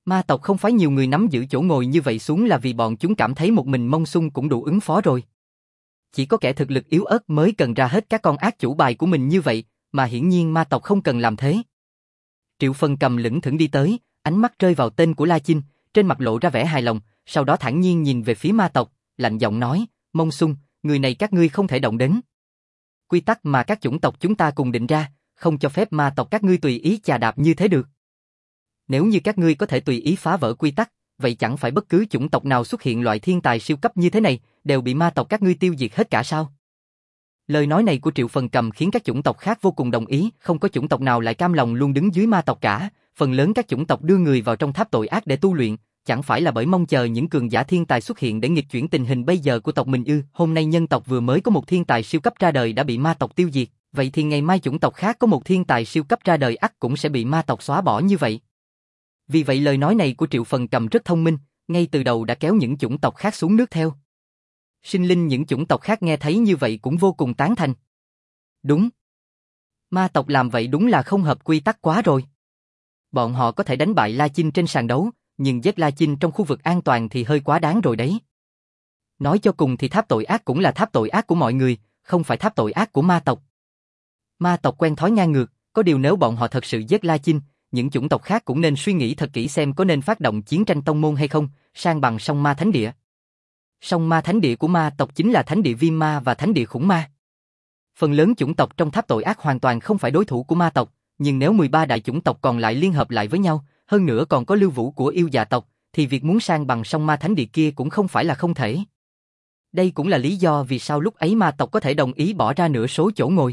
Ma tộc không phải nhiều người nắm giữ chỗ ngồi như vậy xuống là vì bọn chúng cảm thấy một mình Mông Xung cũng đủ ứng phó rồi. Chỉ có kẻ thực lực yếu ớt mới cần ra hết các con ác chủ bài của mình như vậy, mà hiển nhiên ma tộc không cần làm thế. Triệu Phần Cầm lững thững đi tới, ánh mắt rơi vào tên của La Chinh, trên mặt lộ ra vẻ hài lòng, sau đó thản nhiên nhìn về phía ma tộc, lạnh giọng nói, Mông Xung, người này các ngươi không thể động đến. Quy tắc mà các chủng tộc chúng ta cùng định ra, không cho phép ma tộc các ngươi tùy ý chà đạp như thế được. Nếu như các ngươi có thể tùy ý phá vỡ quy tắc, vậy chẳng phải bất cứ chủng tộc nào xuất hiện loại thiên tài siêu cấp như thế này, đều bị ma tộc các ngươi tiêu diệt hết cả sao? Lời nói này của Triệu Phần Cầm khiến các chủng tộc khác vô cùng đồng ý, không có chủng tộc nào lại cam lòng luôn đứng dưới ma tộc cả, phần lớn các chủng tộc đưa người vào trong tháp tội ác để tu luyện, chẳng phải là bởi mong chờ những cường giả thiên tài xuất hiện để nghịch chuyển tình hình bây giờ của tộc mình ư? Hôm nay nhân tộc vừa mới có một thiên tài siêu cấp ra đời đã bị ma tộc tiêu diệt, vậy thì ngày mai chủng tộc khác có một thiên tài siêu cấp ra đời ắt cũng sẽ bị ma tộc xóa bỏ như vậy. Vì vậy lời nói này của Triệu Phần Cầm rất thông minh, ngay từ đầu đã kéo những chủng tộc khác xuống nước theo. Sinh linh những chủng tộc khác nghe thấy như vậy cũng vô cùng tán thành. Đúng. Ma tộc làm vậy đúng là không hợp quy tắc quá rồi. Bọn họ có thể đánh bại La Chinh trên sàn đấu, nhưng giết La Chinh trong khu vực an toàn thì hơi quá đáng rồi đấy. Nói cho cùng thì tháp tội ác cũng là tháp tội ác của mọi người, không phải tháp tội ác của ma tộc. Ma tộc quen thói ngang ngược, có điều nếu bọn họ thật sự giết La Chinh, những chủng tộc khác cũng nên suy nghĩ thật kỹ xem có nên phát động chiến tranh tông môn hay không, sang bằng song ma thánh địa. Song ma thánh địa của ma tộc chính là thánh địa viêm ma và thánh địa khủng ma. Phần lớn chủng tộc trong tháp tội ác hoàn toàn không phải đối thủ của ma tộc, nhưng nếu mười ba đại chủng tộc còn lại liên hợp lại với nhau, hơn nữa còn có Lưu Vũ của yêu dạ tộc, thì việc muốn sang bằng song ma thánh địa kia cũng không phải là không thể. Đây cũng là lý do vì sao lúc ấy ma tộc có thể đồng ý bỏ ra nửa số chỗ ngồi.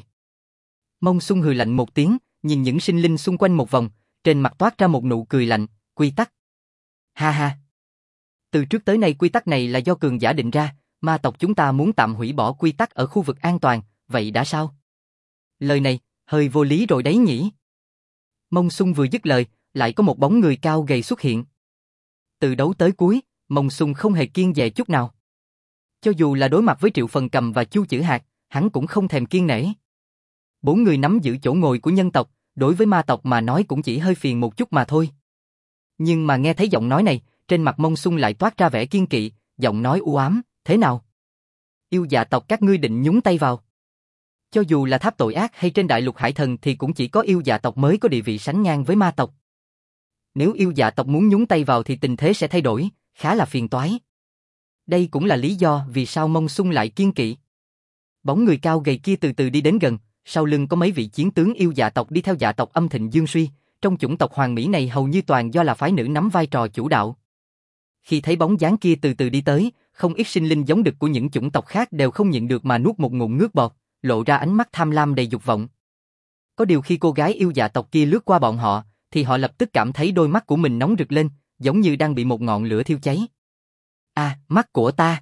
Mông Xung hừ lạnh một tiếng, nhìn những sinh linh xung quanh một vòng, trên mặt toát ra một nụ cười lạnh, quy tắc. Ha ha. Từ trước tới nay quy tắc này là do cường giả định ra, ma tộc chúng ta muốn tạm hủy bỏ quy tắc ở khu vực an toàn, vậy đã sao? Lời này, hơi vô lý rồi đấy nhỉ? Mông Xung vừa dứt lời, lại có một bóng người cao gầy xuất hiện. Từ đấu tới cuối, Mông Xung không hề kiêng dè chút nào. Cho dù là đối mặt với Triệu Phần Cầm và Chu Chử Hạt, hắn cũng không thèm kiêng nể. Bốn người nắm giữ chỗ ngồi của nhân tộc, đối với ma tộc mà nói cũng chỉ hơi phiền một chút mà thôi. Nhưng mà nghe thấy giọng nói này, trên mặt Mông Xung lại toát ra vẻ kiên kỵ, giọng nói u ám, thế nào? Yêu dạ tộc các ngươi định nhúng tay vào. Cho dù là tháp tội ác hay trên đại lục hải thần thì cũng chỉ có yêu dạ tộc mới có địa vị sánh ngang với ma tộc. Nếu yêu dạ tộc muốn nhúng tay vào thì tình thế sẽ thay đổi, khá là phiền toái. Đây cũng là lý do vì sao Mông Xung lại kiên kỵ. Bóng người cao gầy kia từ từ đi đến gần, sau lưng có mấy vị chiến tướng yêu dạ tộc đi theo dạ tộc Âm Thịnh Dương Suy, trong chủng tộc Hoàng Mỹ này hầu như toàn do là phái nữ nắm vai trò chủ đạo. Khi thấy bóng dáng kia từ từ đi tới, không ít sinh linh giống đực của những chủng tộc khác đều không nhịn được mà nuốt một ngụm nước bọt, lộ ra ánh mắt tham lam đầy dục vọng. Có điều khi cô gái yêu dạ tộc kia lướt qua bọn họ, thì họ lập tức cảm thấy đôi mắt của mình nóng rực lên, giống như đang bị một ngọn lửa thiêu cháy. À, mắt của ta!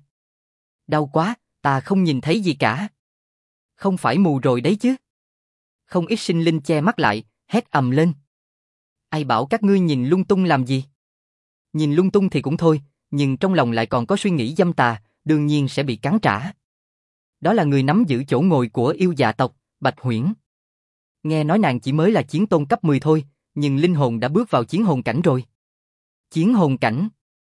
Đau quá, ta không nhìn thấy gì cả. Không phải mù rồi đấy chứ? Không ít sinh linh che mắt lại, hét ầm lên. Ai bảo các ngươi nhìn lung tung làm gì? Nhìn lung tung thì cũng thôi, nhưng trong lòng lại còn có suy nghĩ dâm tà, đương nhiên sẽ bị cắn trả. Đó là người nắm giữ chỗ ngồi của yêu dạ tộc, Bạch Huyễn. Nghe nói nàng chỉ mới là chiến tôn cấp mười thôi, nhưng linh hồn đã bước vào chiến hồn cảnh rồi. Chiến hồn cảnh?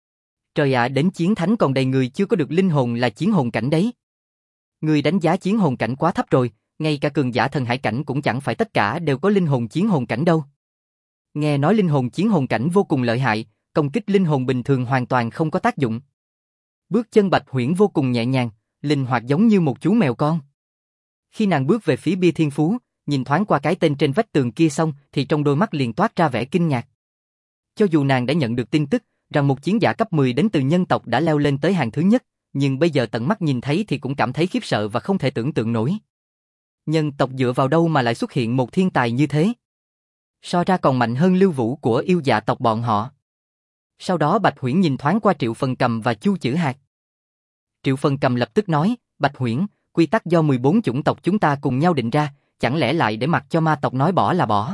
Trời ạ, đến chiến thánh còn đầy người chưa có được linh hồn là chiến hồn cảnh đấy. Người đánh giá chiến hồn cảnh quá thấp rồi, ngay cả cường giả thần hải cảnh cũng chẳng phải tất cả đều có linh hồn chiến hồn cảnh đâu. Nghe nói linh hồn chiến hồn cảnh vô cùng lợi hại, công kích linh hồn bình thường hoàn toàn không có tác dụng. Bước chân Bạch Huyễn vô cùng nhẹ nhàng, linh hoạt giống như một chú mèo con. Khi nàng bước về phía bia thiên phú, nhìn thoáng qua cái tên trên vách tường kia xong thì trong đôi mắt liền toát ra vẻ kinh ngạc. Cho dù nàng đã nhận được tin tức rằng một chiến giả cấp mười đến từ nhân tộc đã leo lên tới hàng thứ nhất, nhưng bây giờ tận mắt nhìn thấy thì cũng cảm thấy khiếp sợ và không thể tưởng tượng nổi. Nhân tộc dựa vào đâu mà lại xuất hiện một thiên tài như thế? So ra còn mạnh hơn Lưu Vũ của yêu dạ tộc bọn họ. Sau đó Bạch Huyễn nhìn thoáng qua Triệu Phần Cầm và Chu Chử Hạt. Triệu Phần Cầm lập tức nói, Bạch Huyễn, quy tắc do mười bốn chủng tộc chúng ta cùng nhau định ra, chẳng lẽ lại để mặc cho ma tộc nói bỏ là bỏ?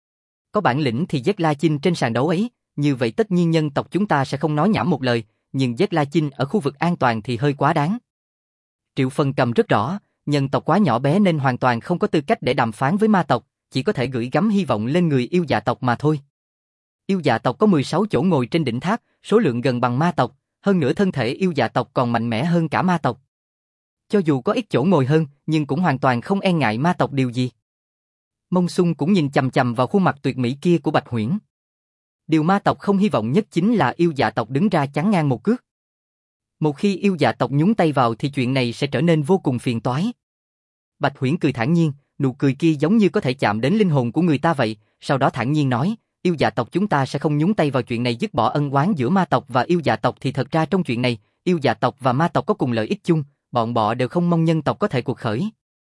Có bản lĩnh thì giết La Chinh trên sàn đấu ấy, như vậy tất nhiên nhân tộc chúng ta sẽ không nói nhảm một lời, nhưng giết La Chinh ở khu vực an toàn thì hơi quá đáng. Triệu Phần Cầm rất rõ, nhân tộc quá nhỏ bé nên hoàn toàn không có tư cách để đàm phán với ma tộc, chỉ có thể gửi gắm hy vọng lên người yêu dạ tộc mà thôi. Yêu dạ tộc có mười sáu chỗ ngồi trên đỉnh tháp, số lượng gần bằng ma tộc, hơn nữa thân thể yêu dạ tộc còn mạnh mẽ hơn cả ma tộc. Cho dù có ít chỗ ngồi hơn, nhưng cũng hoàn toàn không e ngại ma tộc điều gì. Mông Sung cũng nhìn chằm chằm vào khuôn mặt tuyệt mỹ kia của Bạch Huyễn. Điều ma tộc không hy vọng nhất chính là yêu dạ tộc đứng ra chắn ngang một cước. Một khi yêu dạ tộc nhúng tay vào thì chuyện này sẽ trở nên vô cùng phiền toái. Bạch Huyễn cười thản nhiên, nụ cười kia giống như có thể chạm đến linh hồn của người ta vậy, sau đó thản nhiên nói, yêu dạ tộc chúng ta sẽ không nhúng tay vào chuyện này, dứt bỏ ân oán giữa ma tộc và yêu dạ tộc, thì thật ra trong chuyện này, yêu dạ tộc và ma tộc có cùng lợi ích chung, bọn bọ đều không mong nhân tộc có thể cuộc khởi.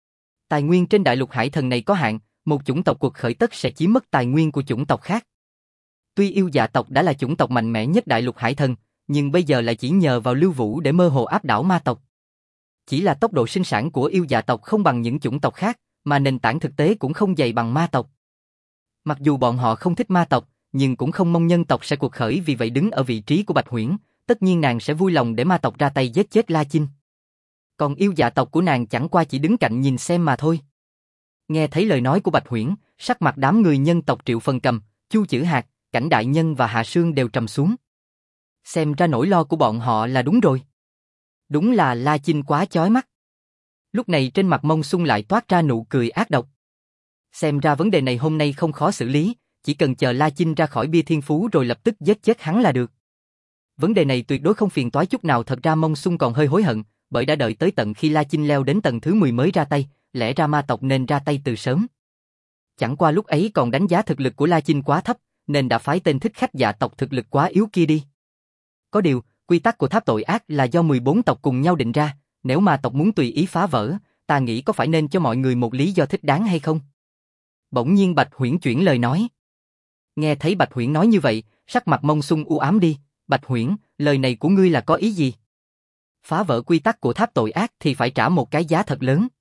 Tài nguyên trên đại lục hải thần này có hạn, một chủng tộc cuộc khởi tất sẽ chiếm mất tài nguyên của chủng tộc khác. Tuy yêu dạ tộc đã là chủng tộc mạnh mẽ nhất đại lục hải thần, nhưng bây giờ lại chỉ nhờ vào Lưu Vũ để mơ hồ áp đảo ma tộc. Chỉ là tốc độ sinh sản của yêu dạ tộc không bằng những chủng tộc khác, mà nền tảng thực tế cũng không dày bằng ma tộc. Mặc dù bọn họ không thích ma tộc, nhưng cũng không mong nhân tộc sẽ cuộc khởi, vì vậy đứng ở vị trí của Bạch Huyễn, tất nhiên nàng sẽ vui lòng để ma tộc ra tay giết chết La Chinh. Còn yêu dạ tộc của nàng chẳng qua chỉ đứng cạnh nhìn xem mà thôi. Nghe thấy lời nói của Bạch Huyễn, sắc mặt đám người nhân tộc Triệu Phần Cầm, Chu Chữ Hạc, Cảnh Đại Nhân và Hạ Sương đều trầm xuống. Xem ra nỗi lo của bọn họ là đúng rồi. Đúng là La Chinh quá chói mắt. Lúc này trên mặt Mông Sung lại toát ra nụ cười ác độc. Xem ra vấn đề này hôm nay không khó xử lý, chỉ cần chờ La Chinh ra khỏi bia thiên phú rồi lập tức giết chết hắn là được. Vấn đề này tuyệt đối không phiền toái chút nào, thật ra Mông Sung còn hơi hối hận, bởi đã đợi tới tận khi La Chinh leo đến tầng thứ mười mới ra tay, lẽ ra ma tộc nên ra tay từ sớm. Chẳng qua lúc ấy còn đánh giá thực lực của La Chinh quá thấp, nên đã phái tên thích khách dạ tộc thực lực quá yếu kia đi. Có điều, quy tắc của tháp tội ác là do mười bốn tộc cùng nhau định ra, nếu ma tộc muốn tùy ý phá vỡ, ta nghĩ có phải nên cho mọi người một lý do thích đáng hay không? Bỗng nhiên Bạch Huyễn chuyển lời nói. Nghe thấy Bạch Huyễn nói như vậy, sắc mặt Mông Sung u ám đi. Bạch Huyễn, lời này của ngươi là có ý gì? Phá vỡ quy tắc của tháp tội ác thì phải trả một cái giá thật lớn.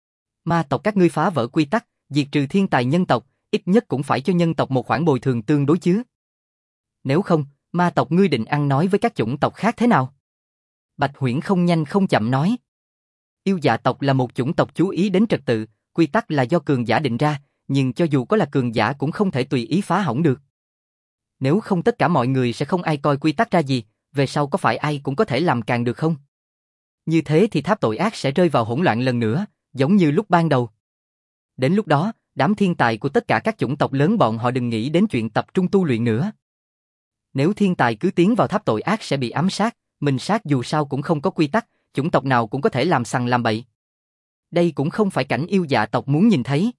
Ma tộc các ngươi phá vỡ quy tắc, diệt trừ thiên tài nhân tộc, ít nhất cũng phải cho nhân tộc một khoản bồi thường tương đối chứ. Nếu không, ma tộc ngươi định ăn nói với các chủng tộc khác thế nào? Bạch Huyễn không nhanh không chậm nói. Yêu dạ tộc là một chủng tộc chú ý đến trật tự, quy tắc là do cường giả định ra, nhưng cho dù có là cường giả cũng không thể tùy ý phá hỏng được. Nếu không tất cả mọi người sẽ không ai coi quy tắc ra gì, về sau có phải ai cũng có thể làm càng được không? Như thế thì tháp tội ác sẽ rơi vào hỗn loạn lần nữa, giống như lúc ban đầu. Đến lúc đó, đám thiên tài của tất cả các chủng tộc lớn bọn họ đừng nghĩ đến chuyện tập trung tu luyện nữa. Nếu thiên tài cứ tiến vào tháp tội ác sẽ bị ám sát, mình sát dù sao cũng không có quy tắc, chủng tộc nào cũng có thể làm sằng làm bậy. Đây cũng không phải cảnh yêu dạ tộc muốn nhìn thấy.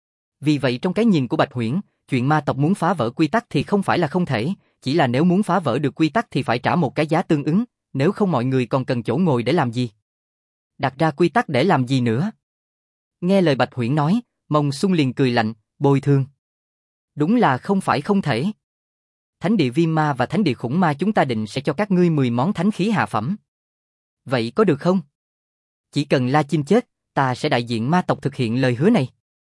Vì vậy trong cái nhìn của Bạch Huyễn, chuyện ma tộc muốn phá vỡ quy tắc thì không phải là không thể, chỉ là nếu muốn phá vỡ được quy tắc thì phải trả một cái giá tương ứng, nếu không mọi người còn cần chỗ ngồi để làm gì? Đặt ra quy tắc để làm gì nữa? Nghe lời Bạch Huyễn nói, Mông Sung liền cười lạnh, bồi thường. Đúng là không phải không thể. Thánh địa viêm ma và thánh địa khủng ma chúng ta định sẽ cho các ngươi mười món thánh khí hạ phẩm. Vậy có được không? Chỉ cần La Chinh chết, ta sẽ đại diện ma tộc thực hiện lời hứa này.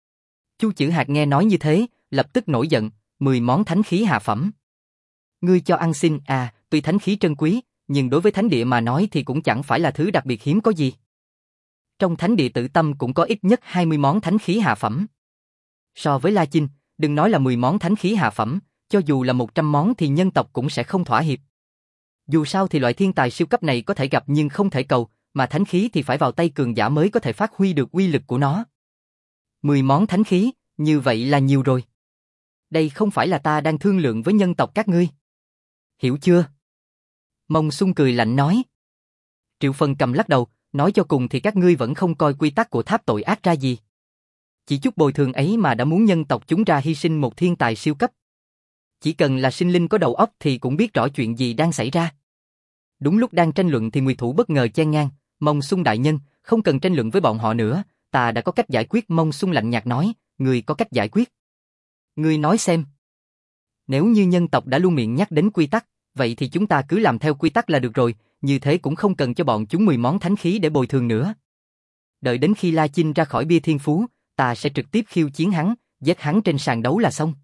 Chu Chữ Hạc nghe nói như thế, lập tức nổi giận, mười món thánh khí hạ phẩm. Ngươi cho ăn xin à, tuy thánh khí trân quý, nhưng đối với thánh địa mà nói thì cũng chẳng phải là thứ đặc biệt hiếm có gì. Trong thánh địa Tử Tâm cũng có ít nhất hai mươi món thánh khí hạ phẩm. So với La Chinh, đừng nói là mười món thánh khí hạ phẩm, cho dù là một trăm món thì nhân tộc cũng sẽ không thỏa hiệp. Dù sao thì loại thiên tài siêu cấp này có thể gặp nhưng không thể cầu, mà thánh khí thì phải vào tay cường giả mới có thể phát huy được uy lực của nó. mười món thánh khí, như vậy là nhiều rồi. Đây không phải là ta đang thương lượng với nhân tộc các ngươi. Hiểu chưa? Mông Sung cười lạnh nói. Triệu Phần Cầm lắc đầu, nói cho cùng thì các ngươi vẫn không coi quy tắc của tháp tội ác ra gì. Chỉ chút bồi thường ấy mà đã muốn nhân tộc chúng ra hy sinh một thiên tài siêu cấp. Chỉ cần là sinh linh có đầu óc thì cũng biết rõ chuyện gì đang xảy ra. Đúng lúc đang tranh luận thì Nguyệt Thủ bất ngờ chen ngang, Mông Sung đại nhân, không cần tranh luận với bọn họ nữa, ta đã có cách giải quyết. Mông Sung lạnh nhạt nói, người có cách giải quyết. Ngươi nói xem. Nếu như nhân tộc đã luôn miệng nhắc đến quy tắc, vậy thì chúng ta cứ làm theo quy tắc là được rồi, như thế cũng không cần cho bọn chúng mười món thánh khí để bồi thường nữa. Đợi đến khi La Chinh ra khỏi bia thiên phú, ta sẽ trực tiếp khiêu chiến hắn, giết hắn trên sàn đấu là xong.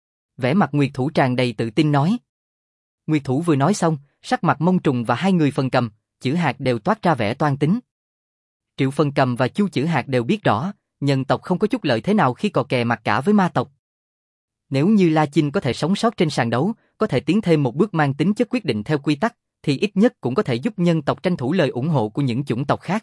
Vẻ mặt Nguyệt Thủ tràn đầy tự tin nói. Nguyệt Thủ vừa nói xong, sắc mặt Mông Trùng và hai người Phần Cầm, Chữ Hạc đều toát ra vẻ toan tính. Triệu Phần Cầm và Chu Chữ Hạc đều biết rõ, nhân tộc không có chút lợi thế nào khi cò kè mặt cả với ma tộc. Nếu như La Chinh có thể sống sót trên sàn đấu, có thể tiến thêm một bước mang tính chất quyết định theo quy tắc, thì ít nhất cũng có thể giúp nhân tộc tranh thủ lời ủng hộ của những chủng tộc khác.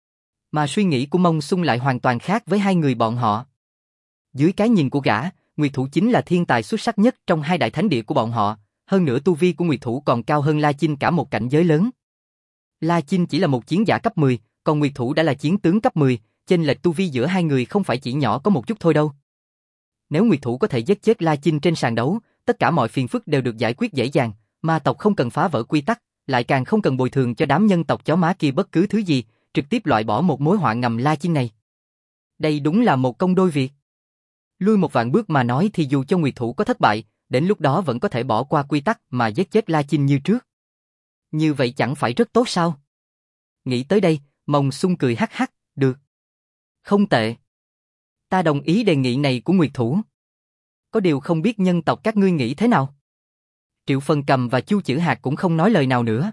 Mà suy nghĩ của Mông Xung lại hoàn toàn khác với hai người bọn họ. Dưới cái nhìn của gã, Nguyệt Thủ chính là thiên tài xuất sắc nhất trong hai đại thánh địa của bọn họ, hơn nữa tu vi của Nguyệt Thủ còn cao hơn La Chinh cả một cảnh giới lớn. La Chinh chỉ là một chiến giả cấp mười, còn Nguyệt Thủ đã là chiến tướng cấp mười, chênh lệch tu vi giữa hai người không phải chỉ nhỏ có một chút thôi đâu. Nếu Nguyệt Thủ có thể giết chết La Chinh trên sàn đấu, tất cả mọi phiền phức đều được giải quyết dễ dàng, ma tộc không cần phá vỡ quy tắc, lại càng không cần bồi thường cho đám nhân tộc chó má kia bất cứ thứ gì, trực tiếp loại bỏ một mối họa ngầm La Chinh này. Đây đúng là một công đôi việc. Lui một vạn bước mà nói thì dù cho Nguyệt Thủ có thất bại, đến lúc đó vẫn có thể bỏ qua quy tắc mà giết chết La Chinh như trước. Như vậy chẳng phải rất tốt sao? Nghĩ tới đây, Mông Xung cười hắc hắc, được. Không tệ. Ta đồng ý đề nghị này của Nguyệt Thủ. Có điều không biết nhân tộc các ngươi nghĩ thế nào? Triệu Phân Cầm và Chu Chữ Hạc cũng không nói lời nào nữa.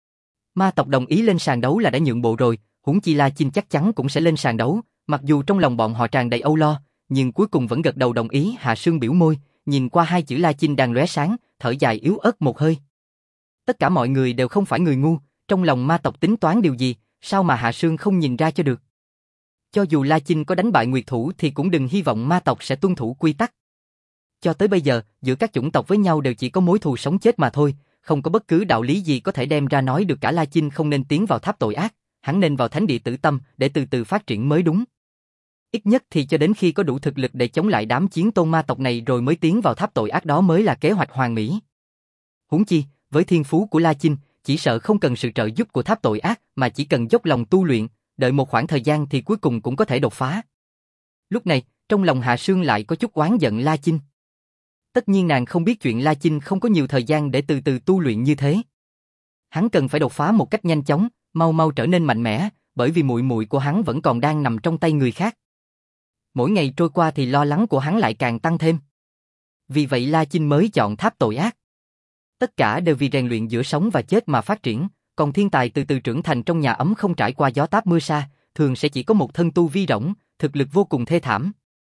Ma tộc đồng ý lên sàn đấu là đã nhượng bộ rồi, huống chi La Chinh chắc chắn cũng sẽ lên sàn đấu, mặc dù trong lòng bọn họ tràn đầy âu lo, nhưng cuối cùng vẫn gật đầu đồng ý. Hạ Sương biểu môi, nhìn qua hai chữ La Chinh đang lóe sáng, thở dài yếu ớt một hơi. Tất cả mọi người đều không phải người ngu, trong lòng ma tộc tính toán điều gì, sao mà Hạ Sương không nhìn ra cho được. Cho dù La Chinh có đánh bại Nguyệt Thủ thì cũng đừng hy vọng ma tộc sẽ tuân thủ quy tắc. Cho tới bây giờ, giữa các chủng tộc với nhau đều chỉ có mối thù sống chết mà thôi, không có bất cứ đạo lý gì có thể đem ra nói được cả. La Chinh không nên tiến vào tháp tội ác, hắn nên vào thánh địa Tử Tâm để từ từ phát triển mới đúng. Ít nhất thì cho đến khi có đủ thực lực để chống lại đám chiến tôn ma tộc này rồi mới tiến vào tháp tội ác, đó mới là kế hoạch hoàn mỹ. Huống chi, với thiên phú của La Chinh, chỉ sợ không cần sự trợ giúp của tháp tội ác mà chỉ cần dốc lòng tu luyện, đợi một khoảng thời gian thì cuối cùng cũng có thể đột phá. Lúc này, trong lòng Hạ Sương lại có chút oán giận La Chinh. Tất nhiên nàng không biết chuyện La Chinh không có nhiều thời gian để từ từ tu luyện như thế. Hắn cần phải đột phá một cách nhanh chóng, mau mau trở nên mạnh mẽ, bởi vì muội muội của hắn vẫn còn đang nằm trong tay người khác. Mỗi ngày trôi qua thì lo lắng của hắn lại càng tăng thêm. Vì vậy La Chinh mới chọn tháp tội ác. Tất cả đều vì rèn luyện giữa sống và chết mà phát triển, còn thiên tài từ từ trưởng thành trong nhà ấm không trải qua gió táp mưa sa, thường sẽ chỉ có một thân tu vi rỗng, thực lực vô cùng thê thảm.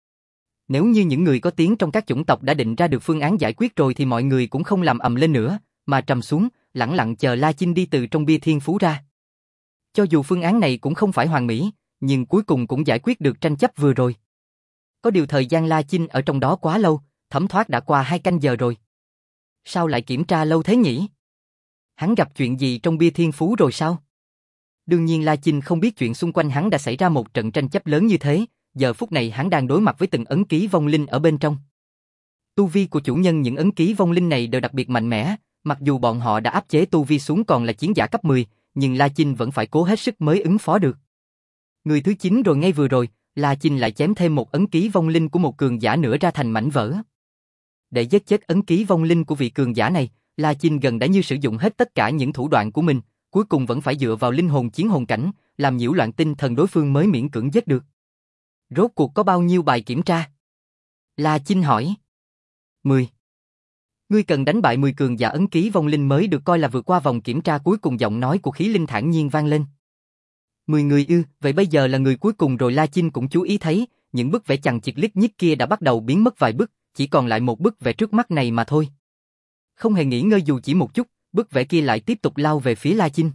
Nếu như những người có tiếng trong các chủng tộc đã định ra được phương án giải quyết rồi thì mọi người cũng không làm ầm lên nữa, mà trầm xuống, lẳng lặng chờ La Chinh đi từ trong bia thiên phú ra. Cho dù phương án này cũng không phải hoàn mỹ, nhưng cuối cùng cũng giải quyết được tranh chấp vừa rồi. Có điều thời gian La Chinh ở trong đó quá lâu, thấm thoát đã qua hai canh giờ rồi. Sao lại kiểm tra lâu thế nhỉ? Hắn gặp chuyện gì trong bia thiên phú rồi sao? Đương nhiên La Chinh không biết chuyện xung quanh hắn đã xảy ra một trận tranh chấp lớn như thế, giờ phút này hắn đang đối mặt với từng ấn ký vong linh ở bên trong. Tu vi của chủ nhân những ấn ký vong linh này đều đặc biệt mạnh mẽ, mặc dù bọn họ đã áp chế tu vi xuống còn là chiến giả cấp mười, nhưng La Chinh vẫn phải cố hết sức mới ứng phó được. Người thứ chín rồi ngay vừa rồi, La Chinh lại chém thêm một ấn ký vong linh của một cường giả nữa ra thành mảnh vỡ. Để giết chết ấn ký vong linh của vị cường giả này, La Chinh gần đã như sử dụng hết tất cả những thủ đoạn của mình, cuối cùng vẫn phải dựa vào linh hồn chiến hồn cảnh, làm nhiễu loạn tinh thần đối phương mới miễn cưỡng giết được. Rốt cuộc có bao nhiêu bài kiểm tra? La Chinh hỏi. mười. Ngươi cần đánh bại mười cường giả ấn ký vong linh mới được coi là vượt qua vòng kiểm tra cuối cùng. Giọng nói của Khí Linh thản nhiên vang lên. mười người ư, vậy bây giờ là người cuối cùng rồi. La Chinh cũng chú ý thấy, những bức vẽ chằng chịt lít nhít kia đã bắt đầu biến mất vài bức, chỉ còn lại một bức vẽ trước mắt này mà thôi. Không hề nghỉ ngơi dù chỉ một chút, bức vẽ kia lại tiếp tục lao về phía La Chinh.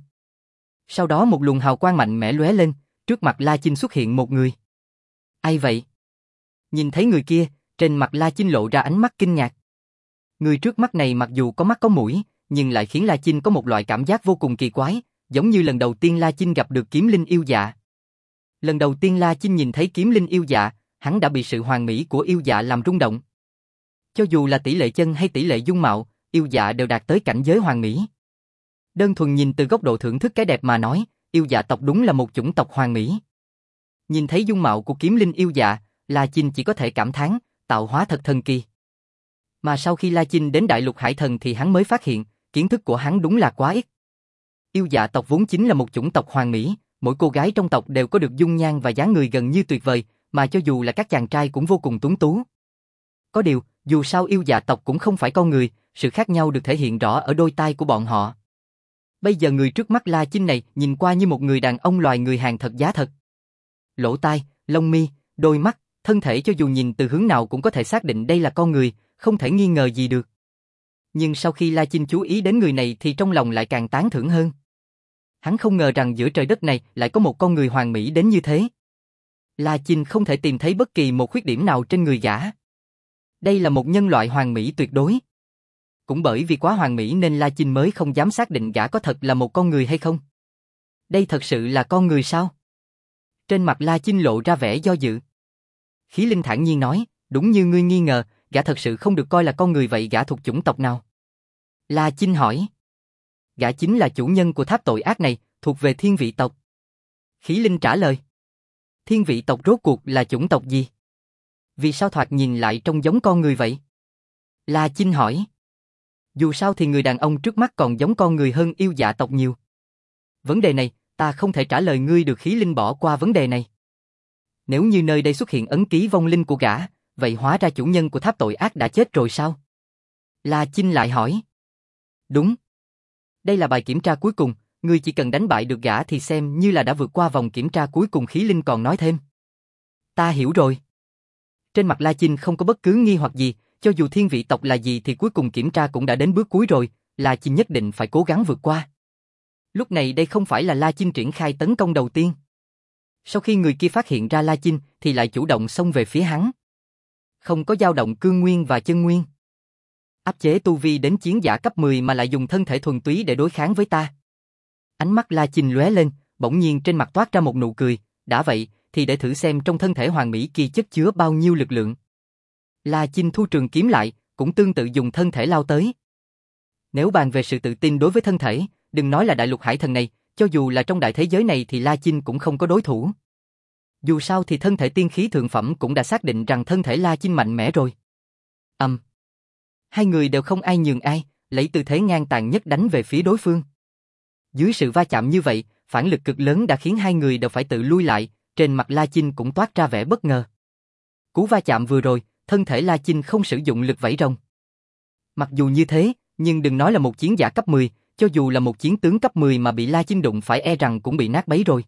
Sau đó một luồng hào quang mạnh mẽ lóe lên, trước mặt La Chinh xuất hiện một người. Ai vậy? Nhìn thấy người kia, trên mặt La Chinh lộ ra ánh mắt kinh ngạc. Người trước mắt này mặc dù có mắt có mũi, nhưng lại khiến La Chinh có một loại cảm giác vô cùng kỳ quái, giống như lần đầu tiên La Chinh gặp được kiếm linh yêu dạ. Lần đầu tiên La Chinh nhìn thấy kiếm linh yêu dạ, hắn đã bị sự hoàn mỹ của yêu dạ làm rung động. Cho dù là tỷ lệ chân hay tỷ lệ dung mạo, yêu dạ đều đạt tới cảnh giới hoàn mỹ. Đơn thuần nhìn từ góc độ thưởng thức cái đẹp mà nói, yêu dạ tộc đúng là một chủng tộc hoàn mỹ. Nhìn thấy dung mạo của kiếm linh yêu dạ, La Chinh chỉ có thể cảm thán, tạo hóa thật thần kỳ. Mà sau khi La Chinh đến Đại Lục Hải Thần thì hắn mới phát hiện, kiến thức của hắn đúng là quá ít. Yêu dạ tộc vốn chính là một chủng tộc hoàn mỹ, mỗi cô gái trong tộc đều có được dung nhan và dáng người gần như tuyệt vời, mà cho dù là các chàng trai cũng vô cùng tuấn tú. Có điều, dù sao yêu dạ tộc cũng không phải con người, sự khác nhau được thể hiện rõ ở đôi tai của bọn họ. Bây giờ người trước mắt La Chinh này nhìn qua như một người đàn ông loài người hàng thật giá thật. Lỗ tai, lông mi, đôi mắt, thân thể cho dù nhìn từ hướng nào cũng có thể xác định đây là con người, không thể nghi ngờ gì được. Nhưng sau khi La Chinh chú ý đến người này thì trong lòng lại càng tán thưởng hơn. Hắn không ngờ rằng giữa trời đất này lại có một con người hoàn mỹ đến như thế. La Chinh không thể tìm thấy bất kỳ một khuyết điểm nào trên người gã. Đây là một nhân loại hoàn mỹ tuyệt đối. Cũng bởi vì quá hoàn mỹ nên La Chinh mới không dám xác định gã có thật là một con người hay không. Đây thật sự là con người sao? Trên mặt La Chinh lộ ra vẻ do dự. Khí Linh thản nhiên nói, đúng như ngươi nghi ngờ, gã thật sự không được coi là con người, vậy gã thuộc chủng tộc nào? La Chinh hỏi. Gã chính là chủ nhân của tháp tội ác này, thuộc về thiên vị tộc. Khí Linh trả lời. Thiên vị tộc rốt cuộc là chủng tộc gì? Vì sao thoạt nhìn lại trông giống con người vậy? La Chinh hỏi. Dù sao thì người đàn ông trước mắt còn giống con người hơn yêu dạ tộc nhiều. Vấn đề này, ta không thể trả lời ngươi được. Khí Linh bỏ qua vấn đề này. Nếu như nơi đây xuất hiện ấn ký vong linh của gã, vậy hóa ra chủ nhân của tháp tội ác đã chết rồi sao? La Chinh lại hỏi. Đúng. Đây là bài kiểm tra cuối cùng, ngươi chỉ cần đánh bại được gã thì xem như là đã vượt qua vòng kiểm tra cuối cùng. Khí Linh còn nói thêm. Ta hiểu rồi. Trên mặt La Chinh không có bất cứ nghi hoặc gì, cho dù thiên vị tộc là gì thì cuối cùng kiểm tra cũng đã đến bước cuối rồi, La Chinh nhất định phải cố gắng vượt qua. Lúc này đây không phải là La Chinh triển khai tấn công đầu tiên. Sau khi người kia phát hiện ra La Chinh thì lại chủ động xông về phía hắn. Không có dao động cương nguyên và chân nguyên. Áp chế tu vi đến chiến giả cấp mười mà lại dùng thân thể thuần túy để đối kháng với ta. Ánh mắt La Chinh lóe lên, bỗng nhiên trên mặt toát ra một nụ cười, đã vậy thì để thử xem trong thân thể hoàn mỹ kia chất chứa bao nhiêu lực lượng. La Chinh thu trường kiếm lại, cũng tương tự dùng thân thể lao tới. Nếu bàn về sự tự tin đối với thân thể, đừng nói là đại lục hải thần này, cho dù là trong đại thế giới này thì La Chinh cũng không có đối thủ. Dù sao thì thân thể tiên khí thượng phẩm cũng đã xác định rằng thân thể La Chinh mạnh mẽ rồi. Ầm. Um. Hai người đều không ai nhường ai, lấy tư thế ngang tàn nhất đánh về phía đối phương. Dưới sự va chạm như vậy, phản lực cực lớn đã khiến hai người đều phải tự lui lại, trên mặt La Chinh cũng toát ra vẻ bất ngờ. Cú va chạm vừa rồi, thân thể La Chinh không sử dụng lực vẫy rồng. Mặc dù như thế, nhưng đừng nói là một chiến giả cấp mười, cho dù là một chiến tướng cấp mười mà bị La Chinh đụng phải e rằng cũng bị nát bấy rồi.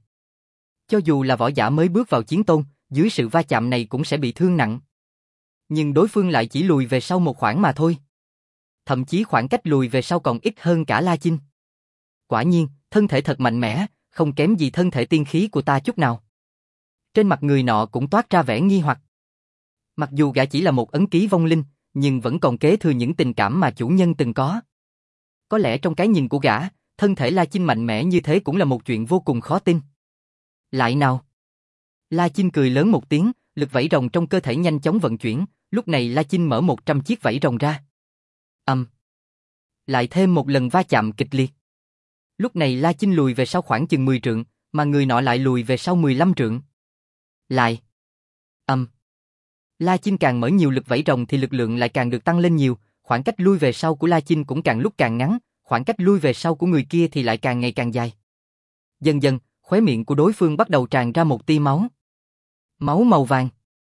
Cho dù là võ giả mới bước vào chiến tôn, dưới sự va chạm này cũng sẽ bị thương nặng. Nhưng đối phương lại chỉ lùi về sau một khoảng mà thôi. Thậm chí khoảng cách lùi về sau còn ít hơn cả La Chinh. Quả nhiên, thân thể thật mạnh mẽ, không kém gì thân thể tiên khí của ta chút nào. Trên mặt người nọ cũng toát ra vẻ nghi hoặc. Mặc dù gã chỉ là một ấn ký vong linh, nhưng vẫn còn kế thừa những tình cảm mà chủ nhân từng có. Có lẽ trong cái nhìn của gã, thân thể La Chinh mạnh mẽ như thế cũng là một chuyện vô cùng khó tin. Lại nào? La Chinh cười lớn một tiếng, lực vảy rồng trong cơ thể nhanh chóng vận chuyển, lúc này La Chinh mở một trăm chiếc vảy rồng ra. Ầm. Um. Lại thêm một lần va chạm kịch liệt. Lúc này La Chinh lùi về sau khoảng chừng mười trượng, mà người nọ lại lùi về sau mười lăm trượng. Lại. Ầm. Um. La Chinh càng mở nhiều lực vẫy rồng thì lực lượng lại càng được tăng lên nhiều, khoảng cách lui về sau của La Chinh cũng càng lúc càng ngắn, khoảng cách lui về sau của người kia thì lại càng ngày càng dài. Dần dần, khóe miệng của đối phương bắt đầu tràn ra một tia máu. Máu màu vàng.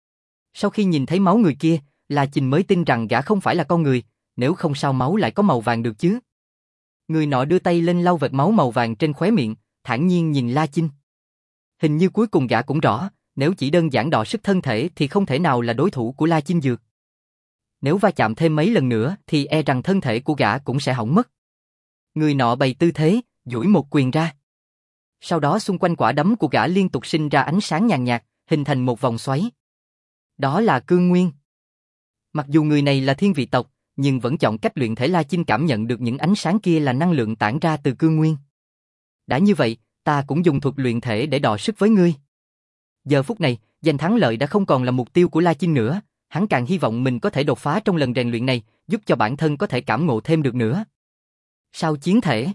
Sau khi nhìn thấy máu người kia, La Chinh mới tin rằng gã không phải là con người, nếu không sao máu lại có màu vàng được chứ. Người nọ đưa tay lên lau vệt máu màu vàng trên khóe miệng, thản nhiên nhìn La Chinh. Hình như cuối cùng gã cũng rõ, nếu chỉ đơn giản đọ sức thân thể thì không thể nào là đối thủ của La Chinh Dược. Nếu va chạm thêm mấy lần nữa thì e rằng thân thể của gã cũng sẽ hỏng mất. Người nọ bày tư thế, duỗi một quyền ra. Sau đó xung quanh quả đấm của gã liên tục sinh ra ánh sáng nhàn nhạt, hình thành một vòng xoáy. Đó là cương nguyên. Mặc dù người này là thiên vị tộc, nhưng vẫn chọn cách luyện thể. La Chinh cảm nhận được những ánh sáng kia là năng lượng tản ra từ cương nguyên. Đã như vậy, ta cũng dùng thuật luyện thể để đọ sức với ngươi. Giờ phút này, giành thắng lợi đã không còn là mục tiêu của La Chinh nữa, hắn càng hy vọng mình có thể đột phá trong lần rèn luyện này, giúp cho bản thân có thể cảm ngộ thêm được nữa. Sao chiến thể?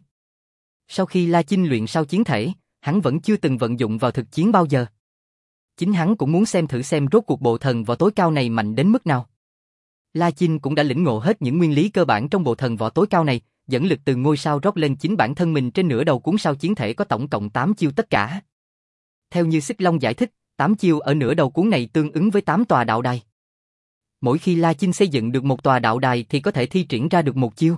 Sau khi La Chinh luyện sao chiến thể, hắn vẫn chưa từng vận dụng vào thực chiến bao giờ. Chính hắn cũng muốn xem thử xem rốt cuộc bộ thần võ tối cao này mạnh đến mức nào. La Chinh cũng đã lĩnh ngộ hết những nguyên lý cơ bản trong bộ thần võ tối cao này, dẫn lực từ ngôi sao rót lên chính bản thân mình. Trên nửa đầu cuốn sao chiến thể có tổng cộng tám chiêu tất cả. Theo như Xích Long giải thích, tám chiêu ở nửa đầu cuốn này tương ứng với tám tòa đạo đài. Mỗi khi La Chinh xây dựng được một tòa đạo đài thì có thể thi triển ra được một chiêu.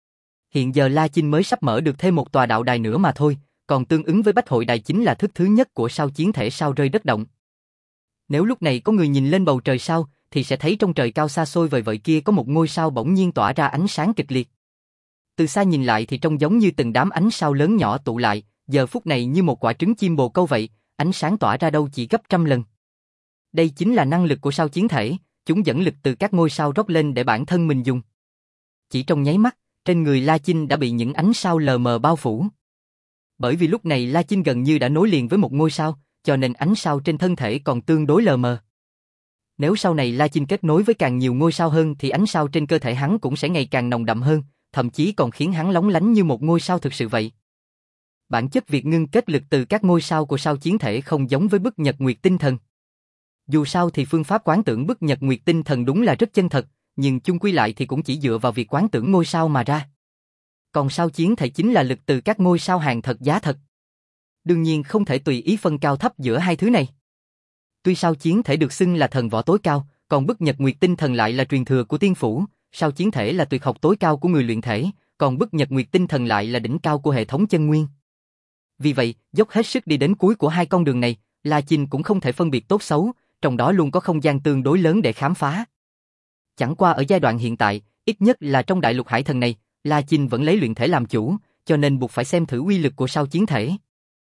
Hiện giờ La Chinh mới sắp mở được thêm một tòa đạo đài nữa mà thôi, còn tương ứng với Bách Hội Đài chính là thức thứ nhất của sao chiến thể sao rơi đất động. Nếu lúc này có người nhìn lên bầu trời sao, thì sẽ thấy trong trời cao xa xôi vời vợi kia có một ngôi sao bỗng nhiên tỏa ra ánh sáng kịch liệt. Từ xa nhìn lại thì trông giống như từng đám ánh sao lớn nhỏ tụ lại, giờ phút này như một quả trứng chim bồ câu vậy, ánh sáng tỏa ra đâu chỉ gấp trăm lần. Đây chính là năng lực của sao chiến thể, chúng dẫn lực từ các ngôi sao rót lên để bản thân mình dùng. Chỉ trong nháy mắt, trên người La Chinh đã bị những ánh sao lờ mờ bao phủ. Bởi vì lúc này La Chinh gần như đã nối liền với một ngôi sao, cho nên ánh sao trên thân thể còn tương đối lờ mờ. Nếu sau này La Chinh kết nối với càng nhiều ngôi sao hơn thì ánh sao trên cơ thể hắn cũng sẽ ngày càng nồng đậm hơn, thậm chí còn khiến hắn lóng lánh như một ngôi sao thực sự vậy. Bản chất việc ngưng kết lực từ các ngôi sao của sao chiến thể không giống với bức nhật nguyệt tinh thần. Dù sao thì phương pháp quán tưởng bức nhật nguyệt tinh thần đúng là rất chân thật, nhưng chung quy lại thì cũng chỉ dựa vào việc quán tưởng ngôi sao mà ra. Còn sao chiến thể chính là lực từ các ngôi sao hàng thật giá thật. Đương nhiên không thể tùy ý phân cao thấp giữa hai thứ này. Tuy sao chiến thể được xưng là thần võ tối cao, còn bức nhật nguyệt tinh thần lại là truyền thừa của tiên phủ, sao chiến thể là tuyệt học tối cao của người luyện thể, còn bức nhật nguyệt tinh thần lại là đỉnh cao của hệ thống chân nguyên. Vì vậy, dốc hết sức đi đến cuối của hai con đường này, La Chinh cũng không thể phân biệt tốt xấu, trong đó luôn có không gian tương đối lớn để khám phá. Chẳng qua ở giai đoạn hiện tại, ít nhất là trong đại lục hải thần này, La Chinh vẫn lấy luyện thể làm chủ, cho nên buộc phải xem thử uy lực của sao chiến thể.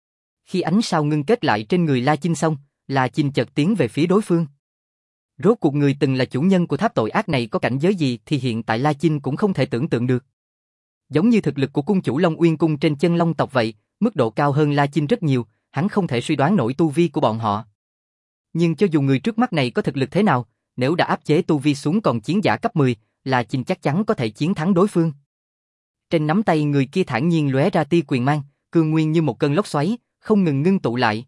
Khi ánh sao ngưng kết lại trên người La Chinh xong, La Chinh chợt tiến về phía đối phương. Rốt cuộc người từng là chủ nhân của tháp tội ác này có cảnh giới gì thì hiện tại La Chinh cũng không thể tưởng tượng được. Giống như thực lực của cung chủ Long Uyên Cung trên chân Long tộc vậy, mức độ cao hơn La Chinh rất nhiều, hắn không thể suy đoán nổi tu vi của bọn họ. Nhưng cho dù người trước mắt này có thực lực thế nào, nếu đã áp chế tu vi xuống còn chiến giả cấp mười, La Chinh chắc chắn có thể chiến thắng đối phương. Trên nắm tay người kia thản nhiên lóe ra tia quyền mang, cương nguyên như một cơn lốc xoáy, không ngừng ngưng tụ lại.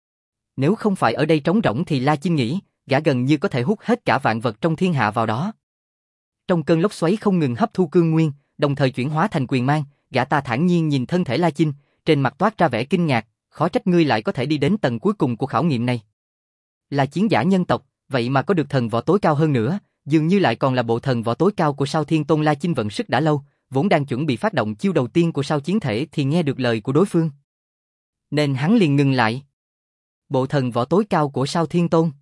Nếu không phải ở đây trống rỗng thì La Chinh nghĩ, gã gần như có thể hút hết cả vạn vật trong thiên hạ vào đó. Trong cơn lốc xoáy không ngừng hấp thu cương nguyên, đồng thời chuyển hóa thành quyền mang, gã ta thản nhiên nhìn thân thể La Chinh, trên mặt toát ra vẻ kinh ngạc, khó trách ngươi lại có thể đi đến tầng cuối cùng của khảo nghiệm này. Là chiến giả nhân tộc, vậy mà có được thần võ tối cao hơn nữa, dường như lại còn là bộ thần võ tối cao của sao thiên tôn. La Chinh vận sức đã lâu, vốn đang chuẩn bị phát động chiêu đầu tiên của sao chiến thể thì nghe được lời của đối phương. Nên hắn liền ngừng lại. Bộ thần võ tối cao của sao thiên tôn?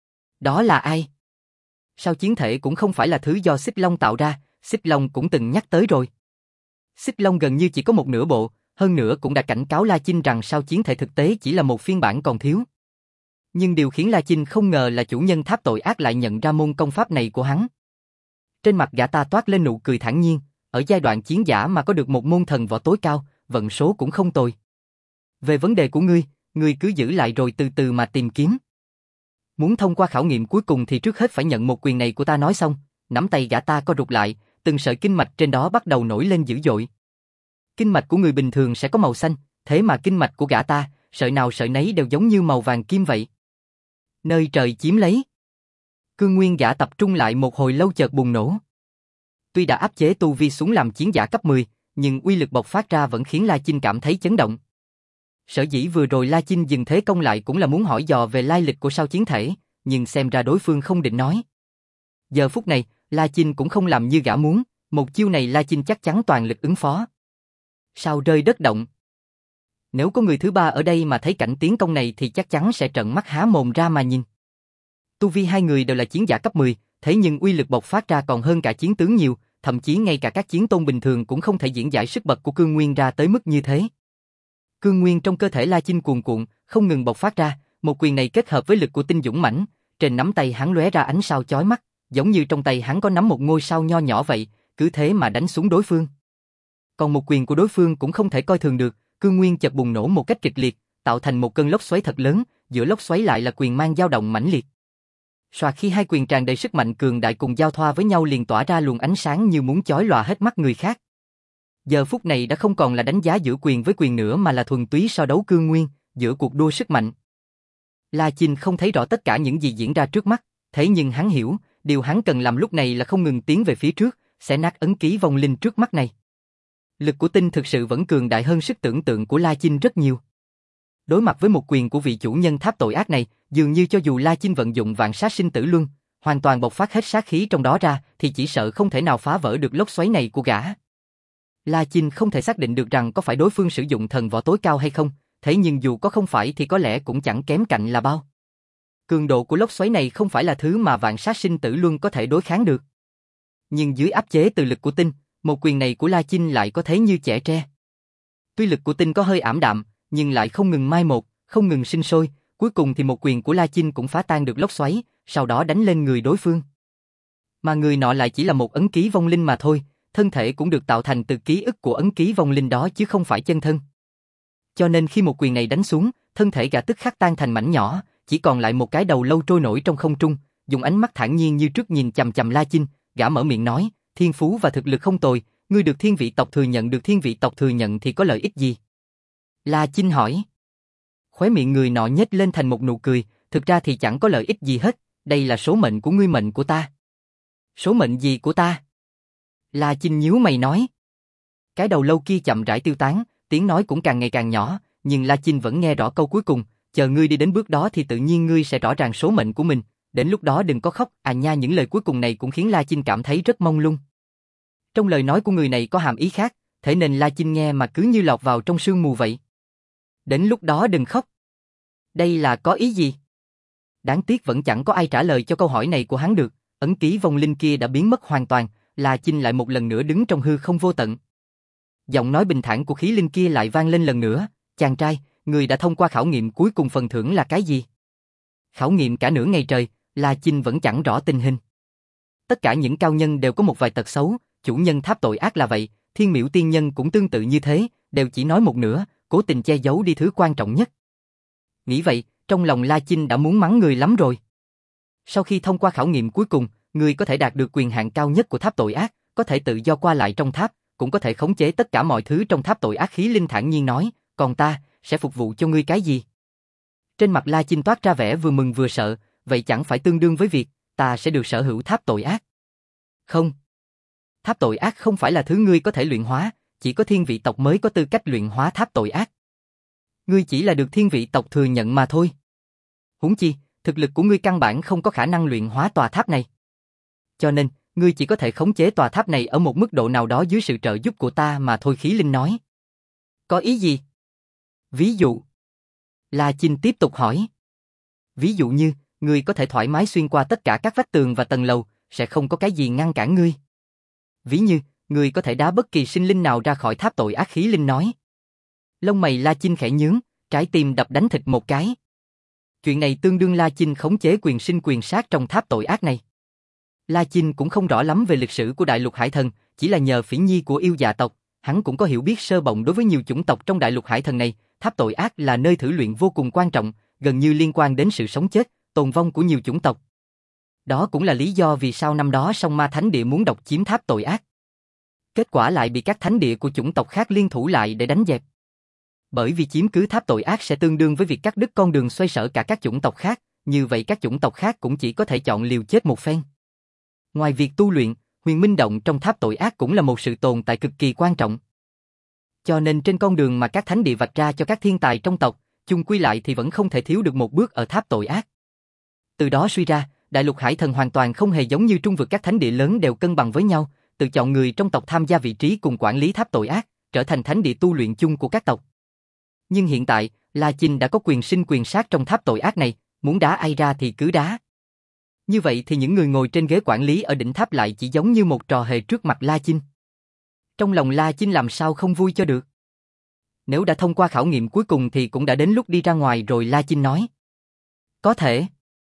Đó là ai? Sao chiến thể cũng không phải là thứ do Xích Long tạo ra, Xích Long cũng từng nhắc tới rồi. Xích Long gần như chỉ có một nửa bộ, hơn nữa cũng đã cảnh cáo La Chinh rằng sao chiến thể thực tế chỉ là một phiên bản còn thiếu. Nhưng điều khiến La Chinh không ngờ là chủ nhân tháp tội ác lại nhận ra môn công pháp này của hắn. Trên mặt gã ta toát lên nụ cười thản nhiên, ở giai đoạn chiến giả mà có được một môn thần võ tối cao, vận số cũng không tồi. Về vấn đề của ngươi, ngươi cứ giữ lại rồi từ từ mà tìm kiếm. Muốn thông qua khảo nghiệm cuối cùng thì trước hết phải nhận một quyền này của ta. Nói xong, nắm tay gã ta co rụt lại, từng sợi kinh mạch trên đó bắt đầu nổi lên dữ dội. Kinh mạch của người bình thường sẽ có màu xanh, thế mà kinh mạch của gã ta, sợi nào sợi nấy đều giống như màu vàng kim vậy. Nơi trời chiếm lấy. Cương nguyên gã tập trung lại một hồi lâu chợt bùng nổ. Tuy đã áp chế tu vi xuống làm chiến giả cấp mười, nhưng uy lực bộc phát ra vẫn khiến La Chinh cảm thấy chấn động. Sở dĩ vừa rồi La Chinh dừng thế công lại cũng là muốn hỏi dò về lai lịch của sao chiến thể, nhưng xem ra đối phương không định nói. Giờ phút này, La Chinh cũng không làm như gã muốn, một chiêu này La Chinh chắc chắn toàn lực ứng phó. Sao rơi đất động. Nếu có người thứ ba ở đây mà thấy cảnh tiến công này thì chắc chắn sẽ trợn mắt há mồm ra mà nhìn. Tu vi hai người đều là chiến giả cấp mười, thế nhưng uy lực bộc phát ra còn hơn cả chiến tướng nhiều, thậm chí ngay cả các chiến tôn bình thường cũng không thể diễn giải sức bật của cương nguyên ra tới mức như thế. Cương nguyên trong cơ thể La Chinh cuồn cuộn, không ngừng bộc phát ra, một quyền này kết hợp với lực của tinh dũng mãnh, trên nắm tay hắn lóe ra ánh sao chói mắt, giống như trong tay hắn có nắm một ngôi sao nho nhỏ vậy, cứ thế mà đánh xuống đối phương. Còn một quyền của đối phương cũng không thể coi thường được, cương nguyên chợt bùng nổ một cách kịch liệt, tạo thành một cơn lốc xoáy thật lớn, giữa lốc xoáy lại là quyền mang dao động mãnh liệt. Xoạt khi hai quyền tràn đầy sức mạnh cường đại cùng giao thoa với nhau liền tỏa ra luồng ánh sáng như muốn chói lòa hết mắt người khác. Giờ phút này đã không còn là đánh giá giữa quyền với quyền nữa mà là thuần túy so đấu cương nguyên, giữa cuộc đua sức mạnh. La Chinh không thấy rõ tất cả những gì diễn ra trước mắt, thế nhưng hắn hiểu, điều hắn cần làm lúc này là không ngừng tiến về phía trước, sẽ nát ấn ký vong linh trước mắt này. Lực của tinh thực sự vẫn cường đại hơn sức tưởng tượng của La Chinh rất nhiều. Đối mặt với một quyền của vị chủ nhân tháp tội ác này, dường như cho dù La Chinh vận dụng vạn sát sinh tử luân, hoàn toàn bộc phát hết sát khí trong đó ra, thì chỉ sợ không thể nào phá vỡ được lốc xoáy này của gã. La Chinh không thể xác định được rằng có phải đối phương sử dụng thần võ tối cao hay không, thế nhưng dù có không phải thì có lẽ cũng chẳng kém cạnh là bao. Cường độ của lốc xoáy này không phải là thứ mà vạn sát sinh tử luân có thể đối kháng được. Nhưng dưới áp chế từ lực của tinh, một quyền này của La Chinh lại có thế như chẻ tre. Tuy lực của tinh có hơi ảm đạm, nhưng lại không ngừng mai một, không ngừng sinh sôi, cuối cùng thì một quyền của La Chinh cũng phá tan được lốc xoáy, sau đó đánh lên người đối phương. Mà người nọ lại chỉ là một ấn ký vong linh mà thôi, thân thể cũng được tạo thành từ ký ức của ấn ký vong linh đó chứ không phải chân thân. Cho nên khi một quyền này đánh xuống, thân thể gã tức khắc tan thành mảnh nhỏ, chỉ còn lại một cái đầu lâu trôi nổi trong không trung, dùng ánh mắt thản nhiên như trước nhìn chằm chằm La Chinh, gã mở miệng nói, thiên phú và thực lực không tồi, ngươi được thiên vị tộc thừa nhận được thiên vị tộc thừa nhận thì có lợi ích gì? La Chinh hỏi. Khóe miệng người nọ nhếch lên thành một nụ cười, thực ra thì chẳng có lợi ích gì hết, đây là số mệnh của ngươi mệnh của ta. Số mệnh gì của ta? La Chinh nhíu mày nói. Cái đầu lâu kia chậm rãi tiêu tán, tiếng nói cũng càng ngày càng nhỏ, nhưng La Chinh vẫn nghe rõ câu cuối cùng, chờ ngươi đi đến bước đó thì tự nhiên ngươi sẽ rõ ràng số mệnh của mình, đến lúc đó đừng có khóc, à nha. Những lời cuối cùng này cũng khiến La Chinh cảm thấy rất mông lung. Trong lời nói của người này có hàm ý khác, thế nên La Chinh nghe mà cứ như lọt vào trong sương mù vậy. Đến lúc đó đừng khóc. Đây là có ý gì? Đáng tiếc vẫn chẳng có ai trả lời cho câu hỏi này của hắn được, ấn ký vong linh kia đã biến mất hoàn toàn, La Chinh lại một lần nữa đứng trong hư không vô tận. Giọng nói bình thản của khí linh kia lại vang lên lần nữa, chàng trai, người đã thông qua khảo nghiệm cuối cùng phần thưởng là cái gì? Khảo nghiệm cả nửa ngày trời, La Chinh vẫn chẳng rõ tình hình. Tất cả những cao nhân đều có một vài tật xấu, chủ nhân tháp tội ác là vậy, Thiên Miễu tiên nhân cũng tương tự như thế, đều chỉ nói một nửa, cố tình che giấu đi thứ quan trọng nhất. Nghĩ vậy, trong lòng La Chinh đã muốn mắng người lắm rồi. Sau khi thông qua khảo nghiệm cuối cùng, người có thể đạt được quyền hạn cao nhất của tháp tội ác, có thể tự do qua lại trong tháp, cũng có thể khống chế tất cả mọi thứ trong tháp tội ác. Khí linh thản nhiên nói, còn ta, sẽ phục vụ cho ngươi cái gì? Trên mặt La Chinh toát ra vẻ vừa mừng vừa sợ, vậy chẳng phải tương đương với việc, ta sẽ được sở hữu tháp tội ác? Không. Tháp tội ác không phải là thứ ngươi có thể luyện hóa, chỉ có thiên vị tộc mới có tư cách luyện hóa tháp tội ác. Ngươi chỉ là được thiên vị tộc thừa nhận mà thôi. Huống chi, thực lực của ngươi căn bản không có khả năng luyện hóa tòa tháp này. Cho nên, ngươi chỉ có thể khống chế tòa tháp này ở một mức độ nào đó dưới sự trợ giúp của ta mà thôi. Khí linh nói. Có ý gì? Ví dụ. La Chinh tiếp tục hỏi. Ví dụ như, ngươi có thể thoải mái xuyên qua tất cả các vách tường và tầng lầu, sẽ không có cái gì ngăn cản ngươi. Ví như, ngươi có thể đá bất kỳ sinh linh nào ra khỏi tháp tội ác. Khí linh nói. Lông mày La Chinh khẽ nhướng, trái tim đập đánh thịt một cái. Chuyện này tương đương La Chinh khống chế quyền sinh quyền sát trong tháp tội ác này. La Chinh cũng không rõ lắm về lịch sử của Đại Lục Hải Thần, chỉ là nhờ phỉ nhi của yêu dạ tộc, hắn cũng có hiểu biết sơ bộng đối với nhiều chủng tộc trong Đại Lục Hải Thần này. Tháp tội ác là nơi thử luyện vô cùng quan trọng, gần như liên quan đến sự sống chết, tồn vong của nhiều chủng tộc. Đó cũng là lý do vì sao năm đó Song Ma Thánh Địa muốn độc chiếm tháp tội ác. Kết quả lại bị các thánh địa của chủng tộc khác liên thủ lại để đánh dẹp. Bởi vì chiếm cứ tháp tội ác sẽ tương đương với việc cắt đứt con đường xoay sở cả các chủng tộc khác, như vậy các chủng tộc khác cũng chỉ có thể chọn liều chết một phen. Ngoài việc tu luyện, huyền minh động trong tháp tội ác cũng là một sự tồn tại cực kỳ quan trọng. Cho nên trên con đường mà các thánh địa vạch ra cho các thiên tài trong tộc, chung quy lại thì vẫn không thể thiếu được một bước ở tháp tội ác. Từ đó suy ra, Đại Lục Hải Thần hoàn toàn không hề giống như trung vực, các thánh địa lớn đều cân bằng với nhau, tự chọn người trong tộc tham gia vị trí cùng quản lý tháp tội ác, trở thành thánh địa tu luyện chung của các tộc. Nhưng hiện tại, La Chinh đã có quyền sinh quyền sát trong tháp tội ác này, muốn đá ai ra thì cứ đá. Như vậy thì những người ngồi trên ghế quản lý ở đỉnh tháp lại chỉ giống như một trò hề trước mặt La Chinh. Trong lòng La Chinh làm sao không vui cho được. Nếu đã thông qua khảo nghiệm cuối cùng thì cũng đã đến lúc đi ra ngoài rồi. La Chinh nói. Có thể.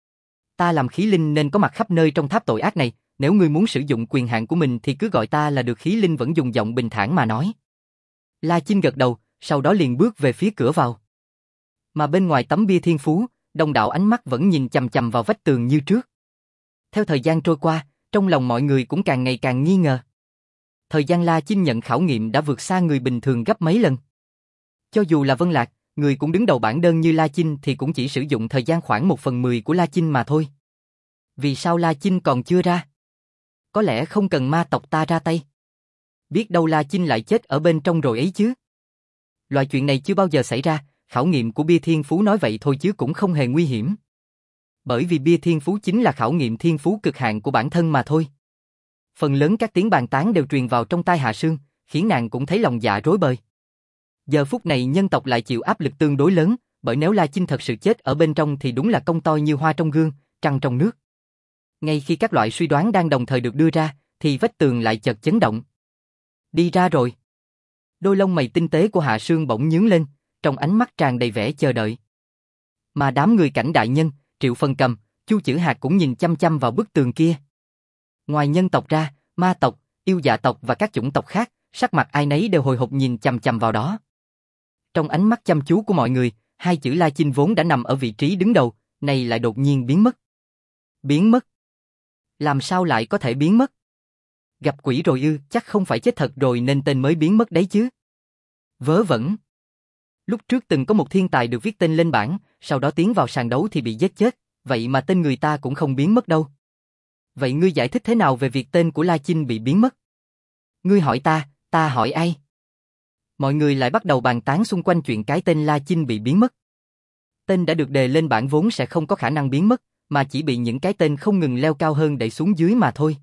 Ta làm khí linh nên có mặt khắp nơi trong tháp tội ác này, nếu ngươi muốn sử dụng quyền hạn của mình thì cứ gọi ta là được. Khí linh vẫn dùng giọng bình thản mà nói. La Chinh gật đầu, sau đó liền bước về phía cửa vào. Mà bên ngoài tấm bia thiên phú, đông đảo ánh mắt vẫn nhìn chằm chằm vào vách tường như trước. Theo thời gian trôi qua, trong lòng mọi người cũng càng ngày càng nghi ngờ. Thời gian La Chinh nhận khảo nghiệm đã vượt xa người bình thường gấp mấy lần. Cho dù là Vân Lạc, người cũng đứng đầu bảng đơn như La Chinh thì cũng chỉ sử dụng thời gian khoảng một phần mười của La Chinh mà thôi. Vì sao La Chinh còn chưa ra? Có lẽ không cần ma tộc ta ra tay. Biết đâu La Chinh lại chết ở bên trong rồi ấy chứ. Loại chuyện này chưa bao giờ xảy ra, khảo nghiệm của bia thiên phú nói vậy thôi chứ cũng không hề nguy hiểm. Bởi vì bia thiên phú chính là khảo nghiệm thiên phú cực hạn của bản thân mà thôi. Phần lớn các tiếng bàn tán đều truyền vào trong tai Hạ Sương, khiến nàng cũng thấy lòng dạ rối bời. Giờ phút này nhân tộc lại chịu áp lực tương đối lớn, bởi nếu La Chinh thật sự chết ở bên trong thì đúng là công toi như hoa trong gương, trăng trong nước. Ngay khi các loại suy đoán đang đồng thời được đưa ra, thì vách tường lại chợt chấn động. Đi ra rồi. Đôi lông mày tinh tế của Hạ Sương bỗng nhướng lên, trong ánh mắt tràn đầy vẻ chờ đợi. Mà đám người Cảnh đại nhân, Triệu Phần Cầm, Chu Chử Hạc cũng nhìn chăm chăm vào bức tường kia. Ngoài nhân tộc ra, ma tộc, yêu dạ tộc và các chủng tộc khác, sắc mặt ai nấy đều hồi hộp nhìn chăm chăm vào đó. Trong ánh mắt chăm chú của mọi người, hai chữ La Chinh vốn đã nằm ở vị trí đứng đầu, này lại đột nhiên biến mất. Biến mất? Làm sao lại có thể biến mất? Gặp quỷ rồi ư, chắc không phải chết thật rồi nên tên mới biến mất đấy chứ. Vớ vẩn. Lúc trước từng có một thiên tài được viết tên lên bảng, sau đó tiến vào sàn đấu thì bị giết chết, vậy mà tên người ta cũng không biến mất đâu. Vậy ngươi giải thích thế nào về việc tên của La Chinh bị biến mất? Ngươi hỏi ta, ta hỏi ai? Mọi người lại bắt đầu bàn tán xung quanh chuyện cái tên La Chinh bị biến mất. Tên đã được đề lên bảng vốn sẽ không có khả năng biến mất, mà chỉ bị những cái tên không ngừng leo cao hơn đẩy xuống dưới mà thôi.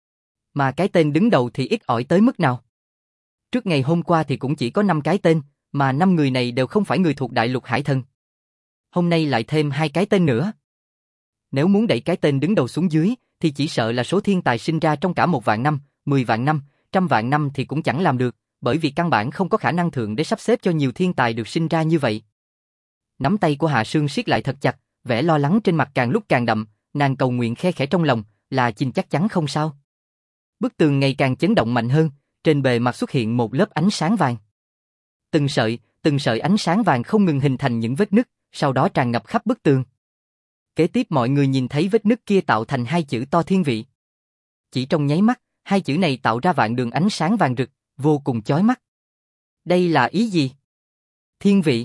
Mà cái tên đứng đầu thì ít ỏi tới mức nào? Trước ngày hôm qua thì cũng chỉ có năm cái tên, mà năm người này đều không phải người thuộc Đại Lục Hải Thần. Hôm nay lại thêm hai cái tên nữa. Nếu muốn đẩy cái tên đứng đầu xuống dưới, thì chỉ sợ là số thiên tài sinh ra trong cả một vạn năm, mười vạn năm, trăm vạn năm thì cũng chẳng làm được, bởi vì căn bản không có khả năng thượng để sắp xếp cho nhiều thiên tài được sinh ra như vậy. Nắm tay của Hạ Sương siết lại thật chặt, vẻ lo lắng trên mặt càng lúc càng đậm, nàng cầu nguyện khe khẽ trong lòng, là Chinh chắc chắn không sao. Bức tường ngày càng chấn động mạnh hơn, trên bề mặt xuất hiện một lớp ánh sáng vàng. Từng sợi, từng sợi ánh sáng vàng không ngừng hình thành những vết nứt, sau đó tràn ngập khắp bức tường. Kế tiếp mọi người nhìn thấy vết nứt kia tạo thành hai chữ to thiên vị. Chỉ trong nháy mắt, hai chữ này tạo ra vạn đường ánh sáng vàng rực, vô cùng chói mắt. Đây là ý gì? Thiên vị?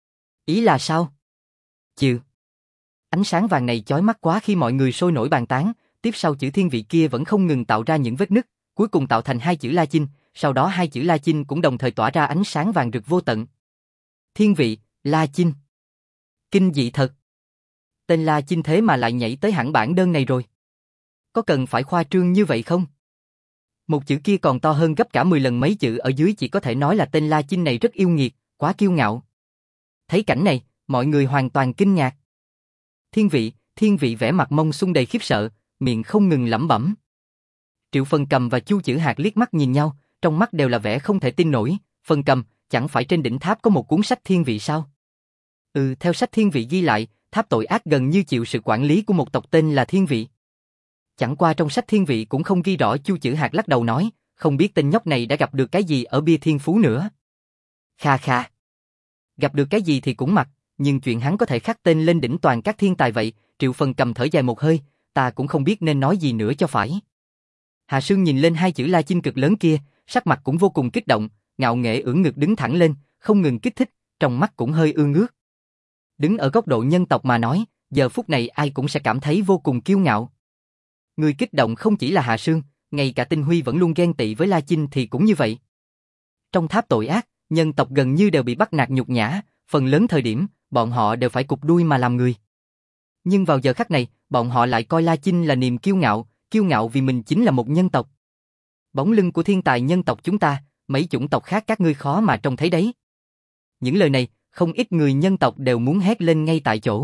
Ý là sao? Chừ. Ánh sáng vàng này chói mắt quá khi mọi người sôi nổi bàn tán, tiếp sau chữ thiên vị kia vẫn không ngừng tạo ra những vết nứt, cuối cùng tạo thành hai chữ La Chinh, sau đó hai chữ La Chinh cũng đồng thời tỏa ra ánh sáng vàng rực vô tận. Thiên vị, La Chinh. Kinh dị thật. Tên La Chinh thế mà lại nhảy tới hẳn bảng đơn này rồi. Có cần phải khoa trương như vậy không? Một chữ kia còn to hơn gấp cả mười lần mấy chữ ở dưới, chỉ có thể nói là tên La Chinh này rất yêu nghiệt, quá kiêu ngạo. Thấy cảnh này, mọi người hoàn toàn kinh ngạc. Thiên vị, thiên vị vẻ mặt mông sung đầy khiếp sợ, miệng không ngừng lẩm bẩm. Triệu Phần Cầm và Chu Chử Hạc liếc mắt nhìn nhau, trong mắt đều là vẻ không thể tin nổi. Phần Cầm, chẳng phải trên đỉnh tháp có một cuốn sách thiên vị sao? Ừ, theo sách thiên vị ghi lại, tháp tội ác gần như chịu sự quản lý của một tộc tên là thiên vị. Chẳng qua trong sách thiên vị cũng không ghi rõ. Chu Chử Hạc lắc đầu nói, không biết tên nhóc này đã gặp được cái gì ở bia thiên phú nữa. Kha kha. Gặp được cái gì thì cũng mặc, nhưng chuyện hắn có thể khắc tên lên đỉnh toàn các thiên tài vậy. Triệu Phần Cầm thở dài một hơi, ta cũng không biết nên nói gì nữa cho phải. Hà Sương nhìn lên hai chữ La Chinh cực lớn kia, sắc mặt cũng vô cùng kích động, ngạo nghễ ưỡn ngực đứng thẳng lên, không ngừng kích thích, trong mắt cũng hơi ương ước. Đứng ở góc độ nhân tộc mà nói, giờ phút này ai cũng sẽ cảm thấy vô cùng kiêu ngạo. Người kích động không chỉ là Hà Sương, ngay cả Tinh Huy vẫn luôn ghen tị với La Chinh thì cũng như vậy. Trong tháp tội ác, nhân tộc gần như đều bị bắt nạt nhục nhã, phần lớn thời điểm, bọn họ đều phải cụp đuôi mà làm người. Nhưng vào giờ khắc này, bọn họ lại coi La Chinh là niềm kiêu ngạo, kiêu ngạo vì mình chính là một nhân tộc. Bóng lưng của thiên tài nhân tộc chúng ta, mấy chủng tộc khác các ngươi khó mà trông thấy đấy. Những lời này, không ít người nhân tộc đều muốn hét lên ngay tại chỗ.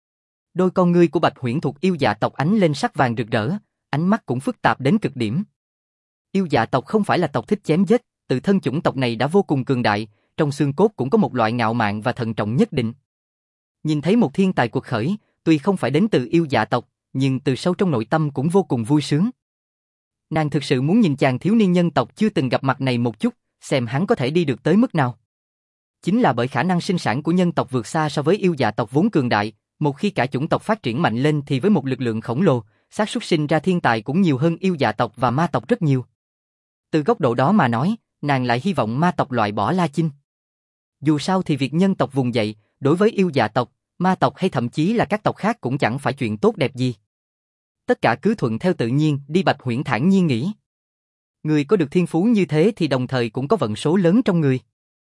Đôi con ngươi của Bạch Huyễn thuộc yêu dạ tộc ánh lên sắc vàng rực rỡ, ánh mắt cũng phức tạp đến cực điểm. Yêu dạ tộc không phải là tộc thích chém giết, tự thân chủng tộc này đã vô cùng cường đại, trong xương cốt cũng có một loại ngạo mạn và thận trọng nhất định. Nhìn thấy một thiên tài cuộc khởi, tuy không phải đến từ yêu dạ tộc, nhưng từ sâu trong nội tâm cũng vô cùng vui sướng. Nàng thực sự muốn nhìn chàng thiếu niên nhân tộc chưa từng gặp mặt này một chút, xem hắn có thể đi được tới mức nào. Chính là bởi khả năng sinh sản của nhân tộc vượt xa so với yêu dạ tộc vốn cường đại, một khi cả chủng tộc phát triển mạnh lên thì với một lực lượng khổng lồ, xác suất sinh ra thiên tài cũng nhiều hơn yêu dạ tộc và ma tộc rất nhiều. Từ góc độ đó mà nói, nàng lại hy vọng ma tộc loại bỏ La Chinh. Dù sao thì việc nhân tộc vùng dậy, đối với yêu dạ tộc, ma tộc hay thậm chí là các tộc khác cũng chẳng phải chuyện tốt đẹp gì. Tất cả cứ thuận theo tự nhiên, đi. Bạch Huyễn thản nhiên nghĩ. Người có được thiên phú như thế thì đồng thời cũng có vận số lớn trong người.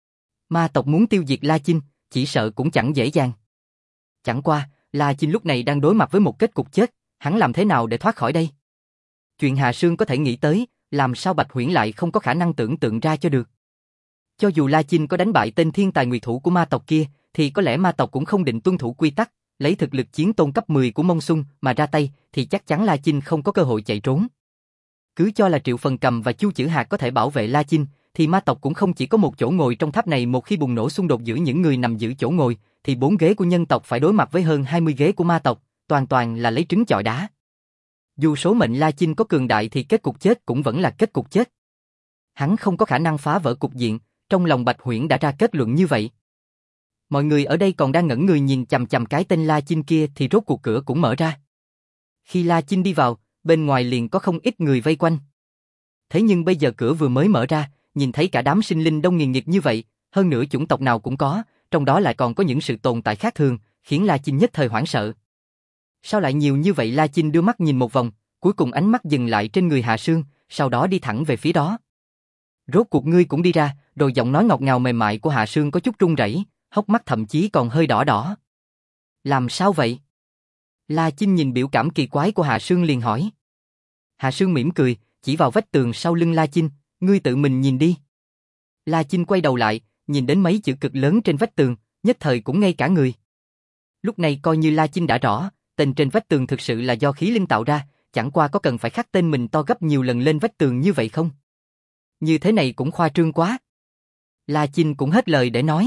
Ma tộc muốn tiêu diệt La Chinh, chỉ sợ cũng chẳng dễ dàng. Chẳng qua, La Chinh lúc này đang đối mặt với một kết cục chết, hắn làm thế nào để thoát khỏi đây? Chuyện Hà Sương có thể nghĩ tới, làm sao Bạch Huyễn lại không có khả năng tưởng tượng ra cho được. Cho dù La Chinh có đánh bại tên thiên tài nguyệt thủ của ma tộc kia, thì có lẽ ma tộc cũng không định tuân thủ quy tắc, lấy thực lực chiến tôn cấp mười của Mông Xung mà ra tay, thì chắc chắn La Chinh không có cơ hội chạy trốn. Cứ cho là Triệu Phần Cầm và Chu Chử Hạc có thể bảo vệ La Chinh, thì ma tộc cũng không chỉ có một chỗ ngồi trong tháp này. Một khi bùng nổ xung đột giữa những người nằm giữ chỗ ngồi, thì bốn ghế của nhân tộc phải đối mặt với hơn hai mươi ghế của ma tộc, toàn toàn là lấy trứng chọi đá. Dù số mệnh La Chinh có cường đại thì kết cục chết cũng vẫn là kết cục chết. Hắn không có khả năng phá vỡ cục diện, trong lòng Bạch Huyễn đã ra kết luận như vậy. Mọi người ở đây còn đang ngẩn người nhìn chằm chằm cái tên La Chinh kia thì rốt cuộc cửa cũng mở ra. Khi La Chinh đi vào, bên ngoài liền có không ít người vây quanh. Thế nhưng bây giờ cửa vừa mới mở ra, nhìn thấy cả đám sinh linh đông nghìn nghịt như vậy, hơn nữa chủng tộc nào cũng có, trong đó lại còn có những sự tồn tại khác thường, khiến La Chinh nhất thời hoảng sợ. Sao lại nhiều như vậy? La Chinh đưa mắt nhìn một vòng, cuối cùng ánh mắt dừng lại trên người Hạ Sương, sau đó đi thẳng về phía đó. Rốt cuộc ngươi cũng đi ra, rồi giọng nói ngọt ngào mềm mại của Hạ Sương có chút run rẩy, hốc mắt thậm chí còn hơi đỏ đỏ. Làm sao vậy? La Chinh nhìn biểu cảm kỳ quái của Hạ Sương liền hỏi. Hạ Sương mỉm cười, chỉ vào vách tường sau lưng La Chinh, ngươi tự mình nhìn đi. La Chinh quay đầu lại, nhìn đến mấy chữ cực lớn trên vách tường, nhất thời cũng ngây cả người. Lúc này coi như La Chinh đã rõ, tên trên vách tường thực sự là do khí linh tạo ra, chẳng qua có cần phải khắc tên mình to gấp nhiều lần lên vách tường như vậy không? Như thế này cũng khoa trương quá. La Chinh cũng hết lời để nói.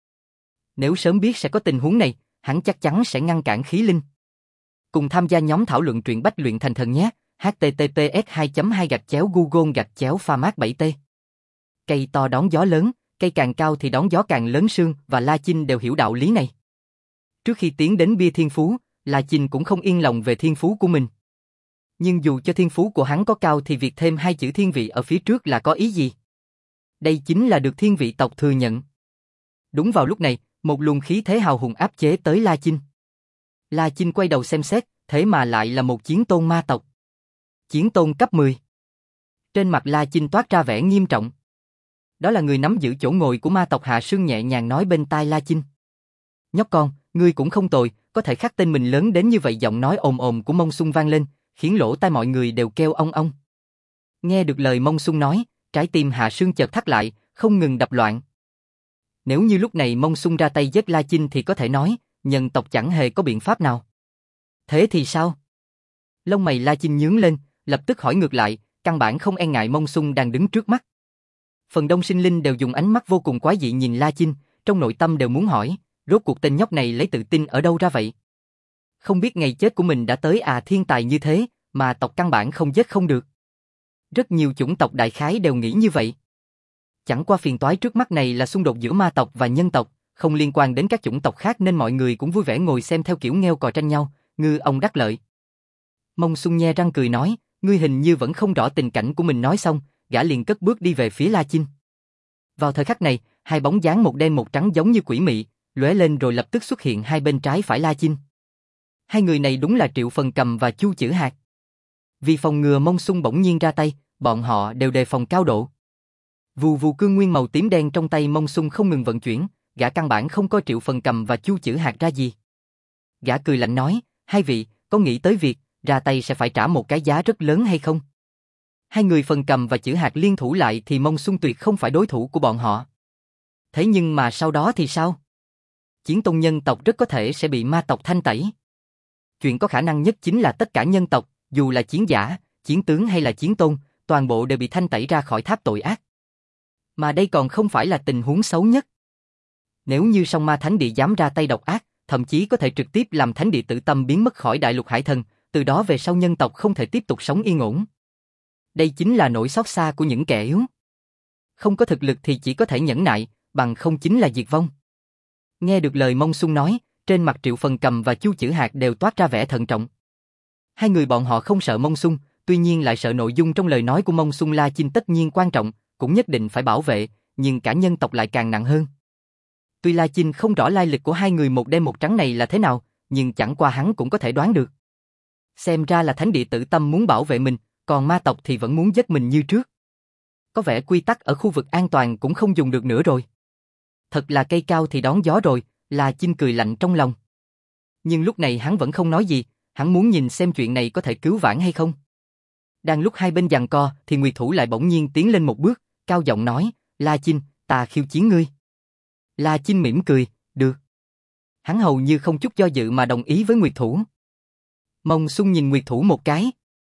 Nếu sớm biết sẽ có tình huống này, hắn chắc chắn sẽ ngăn cản khí linh. Cùng tham gia nhóm thảo luận truyện Bách Luyện Thành Thần nhé. h t t p s hai chấm hai gạch chéo google gạch chéo pha mát bảy t. Cây to đón gió lớn, cây càng cao thì đón gió càng lớn. Sương và La Chinh đều hiểu đạo lý này. Trước khi tiến đến bia thiên phú, La Chinh cũng không yên lòng về thiên phú của mình. Nhưng dù cho thiên phú của hắn có cao thì việc thêm hai chữ thiên vị ở phía trước là có ý gì? Đây chính là được thiên vị tộc thừa nhận. Đúng vào lúc này, một luồng khí thế hào hùng áp chế tới La Chinh. La Chinh quay đầu xem xét, thế mà lại là một chiến tôn ma tộc. Chiến tôn cấp mười. Trên mặt La Chinh toát ra vẻ nghiêm trọng. Đó là người nắm giữ chỗ ngồi của ma tộc. Hạ Sương nhẹ nhàng nói bên tai La Chinh. Nhóc con, ngươi cũng không tồi, có thể khắc tên mình lớn đến như vậy. Giọng nói ồm ồm của Mông Xung vang lên, khiến lỗ tai mọi người đều kêu ong ong. Nghe được lời Mông Xung nói, trái tim Hạ Sương chợt thắt lại, không ngừng đập loạn. Nếu như lúc này Mông Xung ra tay giết La Chinh thì có thể nói, nhân tộc chẳng hề có biện pháp nào. Thế thì sao? Lông mày La Chinh nhướng lên, lập tức hỏi ngược lại, căn bản không e ngại Mông Xung đang đứng trước mắt. Phần đông sinh linh đều dùng ánh mắt vô cùng quái dị nhìn La Chinh, trong nội tâm đều muốn hỏi, rốt cuộc tên nhóc này lấy tự tin ở đâu ra vậy? Không biết ngày chết của mình đã tới à? Thiên tài như thế, mà tộc căn bản không giết không được. Rất nhiều chủng tộc đại khái đều nghĩ như vậy. Chẳng qua phiền toái trước mắt này là xung đột giữa ma tộc và nhân tộc, không liên quan đến các chủng tộc khác nên mọi người cũng vui vẻ ngồi xem theo kiểu nghêu cò tranh nhau, ngư ông đắc lợi. Mông Xung nhe răng cười nói, ngươi hình như vẫn không rõ tình cảnh của mình. Nói xong, gã liền cất bước đi về phía La Chinh. Vào thời khắc này, hai bóng dáng một đen một trắng giống như quỷ mị, lóe lên rồi lập tức xuất hiện hai bên trái phải La Chinh. Hai người này đúng là Triệu Phần Cầm và Chu Chử Hạc. Vì phòng ngừa Mông Xung bỗng nhiên ra tay, bọn họ đều đề phòng cao độ. Vù vù cương nguyên màu tím đen trong tay Mông Xung không ngừng vận chuyển, gã căn bản không coi Triệu Phần Cầm và Chu Chử Hạc ra gì. Gã cười lạnh nói, hai vị, có nghĩ tới việc ra tay sẽ phải trả một cái giá rất lớn hay không? Hai người Phần Cầm và Chử Hạc liên thủ lại thì Mông Xung tuyệt không phải đối thủ của bọn họ. Thế nhưng mà sau đó thì sao? Chiến tôn nhân tộc rất có thể sẽ bị ma tộc thanh tẩy. Chuyện có khả năng nhất chính là tất cả nhân tộc, dù là chiến giả, chiến tướng hay là chiến tôn, toàn bộ đều bị thanh tẩy ra khỏi tháp tội ác. Mà đây còn không phải là tình huống xấu nhất. Nếu như Song Ma Thánh Địa dám ra tay độc ác, thậm chí có thể trực tiếp làm Thánh Địa Tự Tâm biến mất khỏi đại lục hải thần, từ đó về sau nhân tộc không thể tiếp tục sống yên ổn. Đây chính là nỗi xót xa của những kẻ yếu. Không có thực lực thì chỉ có thể nhẫn nại, bằng không chính là diệt vong. Nghe được lời Mông Xung nói, trên mặt Triệu Phần Cầm và Chu Chử Hạc đều toát ra vẻ thận trọng. Hai người bọn họ không sợ Mông Xung, tuy nhiên lại sợ nội dung trong lời nói của Mông Xung. La Chinh tất nhiên quan trọng, cũng nhất định phải bảo vệ, nhưng cả nhân tộc lại càng nặng hơn. Tuy La Chinh không rõ lai lịch của hai người một đen một trắng này là thế nào, nhưng chẳng qua hắn cũng có thể đoán được. Xem ra là Thánh Địa Tự Tâm muốn bảo vệ mình, còn ma tộc thì vẫn muốn giết mình như trước. Có vẻ quy tắc ở khu vực an toàn cũng không dùng được nữa rồi. Thật là cây cao thì đón gió rồi, La Chinh cười lạnh trong lòng. Nhưng lúc này hắn vẫn không nói gì, hắn muốn nhìn xem chuyện này có thể cứu vãn hay không. Đang lúc hai bên giằng co thì Nguyệt Thủ lại bỗng nhiên tiến lên một bước, cao giọng nói, La Chinh, ta khiêu chiến ngươi. La Chinh mỉm cười, được. Hắn hầu như không chút do dự mà đồng ý với Nguyệt Thủ. Mông Xung nhìn Nguyệt Thủ một cái.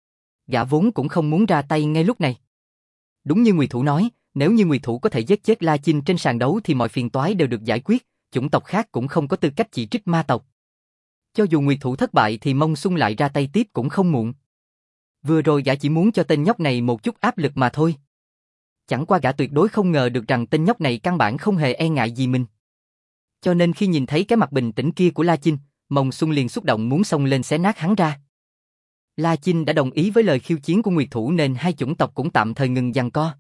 Gã vốn cũng không muốn ra tay ngay lúc này. Đúng như Nguyệt Thủ nói, nếu như Nguyệt Thủ có thể giết chết La Chinh trên sàn đấu thì mọi phiền toái đều được giải quyết, chủng tộc khác cũng không có tư cách chỉ trích ma tộc. Cho dù Nguyệt Thủ thất bại thì Mông Xung lại ra tay tiếp cũng không muộn. Vừa rồi gã chỉ muốn cho tên nhóc này một chút áp lực mà thôi. Chẳng qua gã tuyệt đối không ngờ được rằng tên nhóc này căn bản không hề e ngại gì mình. Cho nên khi nhìn thấy cái mặt bình tĩnh kia của La Chinh, Mông Xung liền xúc động muốn xông lên xé nát hắn ra. La Chinh đã đồng ý với lời khiêu chiến của Nguyệt Thủ nên hai chủng tộc cũng tạm thời ngừng giằng co.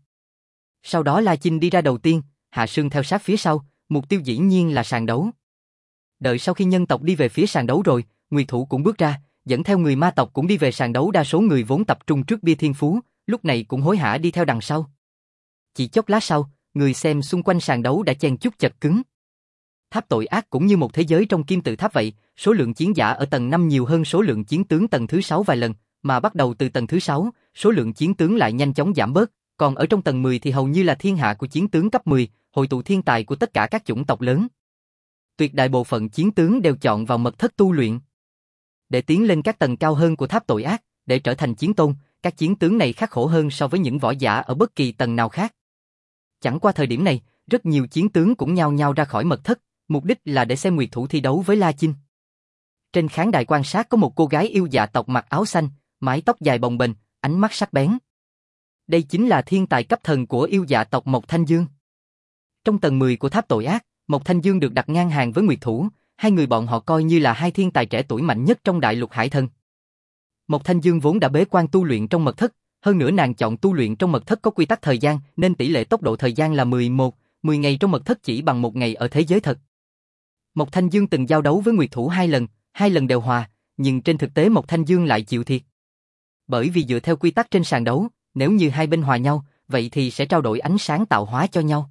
Sau đó La Chinh đi ra đầu tiên, Hạ Sương theo sát phía sau, mục tiêu dĩ nhiên là sàn đấu. Đợi sau khi nhân tộc đi về phía sàn đấu rồi, Nguyệt Thủ cũng bước ra, dẫn theo người ma tộc cũng đi về sàn đấu, đa số người vốn tập trung trước bia thiên phú, lúc này cũng hối hả đi theo đằng sau. Chỉ chốc lát sau, người xem xung quanh sàn đấu đã chen chúc chật cứng. Tháp tội ác cũng như một thế giới trong kim tự tháp vậy, số lượng chiến giả ở tầng năm nhiều hơn số lượng chiến tướng tầng thứ sáu vài lần, mà bắt đầu từ tầng thứ sáu, số lượng chiến tướng lại nhanh chóng giảm bớt, còn ở trong tầng mười thì hầu như là thiên hạ của chiến tướng cấp mười, hội tụ thiên tài của tất cả các chủng tộc lớn. Tuyệt đại bộ phận chiến tướng đều chọn vào mật thất tu luyện. Để tiến lên các tầng cao hơn của tháp tội ác, để trở thành chiến tôn, các chiến tướng này khắc khổ hơn so với những võ giả ở bất kỳ tầng nào khác. Chẳng qua thời điểm này, rất nhiều chiến tướng cũng nhao nhao ra khỏi mật thất, mục đích là để xem Nguyệt Thủ thi đấu với La Chinh. Trên khán đài quan sát có một cô gái yêu dạ tộc mặc áo xanh, mái tóc dài bồng bềnh, ánh mắt sắc bén. Đây chính là thiên tài cấp thần của yêu dạ tộc Mộc Thanh Dương. Trong tầng mười của tháp tội ác, Mộc Thanh Dương được đặt ngang hàng với Nguyệt Thủ, hai người bọn họ coi như là hai thiên tài trẻ tuổi mạnh nhất trong đại lục hải thần. Mộc Thanh Dương vốn đã bế quan tu luyện trong mật thất, hơn nữa nàng chọn tu luyện trong mật thất có quy tắc thời gian nên tỷ lệ tốc độ thời gian là mười một, mười ngày trong mật thất chỉ bằng một ngày ở thế giới thật. Mộc Thanh Dương từng giao đấu với Nguyệt Thủ hai lần, hai lần đều hòa, nhưng trên thực tế Mộc Thanh Dương lại chịu thiệt. Bởi vì dựa theo quy tắc trên sàn đấu, nếu như hai bên hòa nhau, vậy thì sẽ trao đổi ánh sáng tạo hóa cho nhau.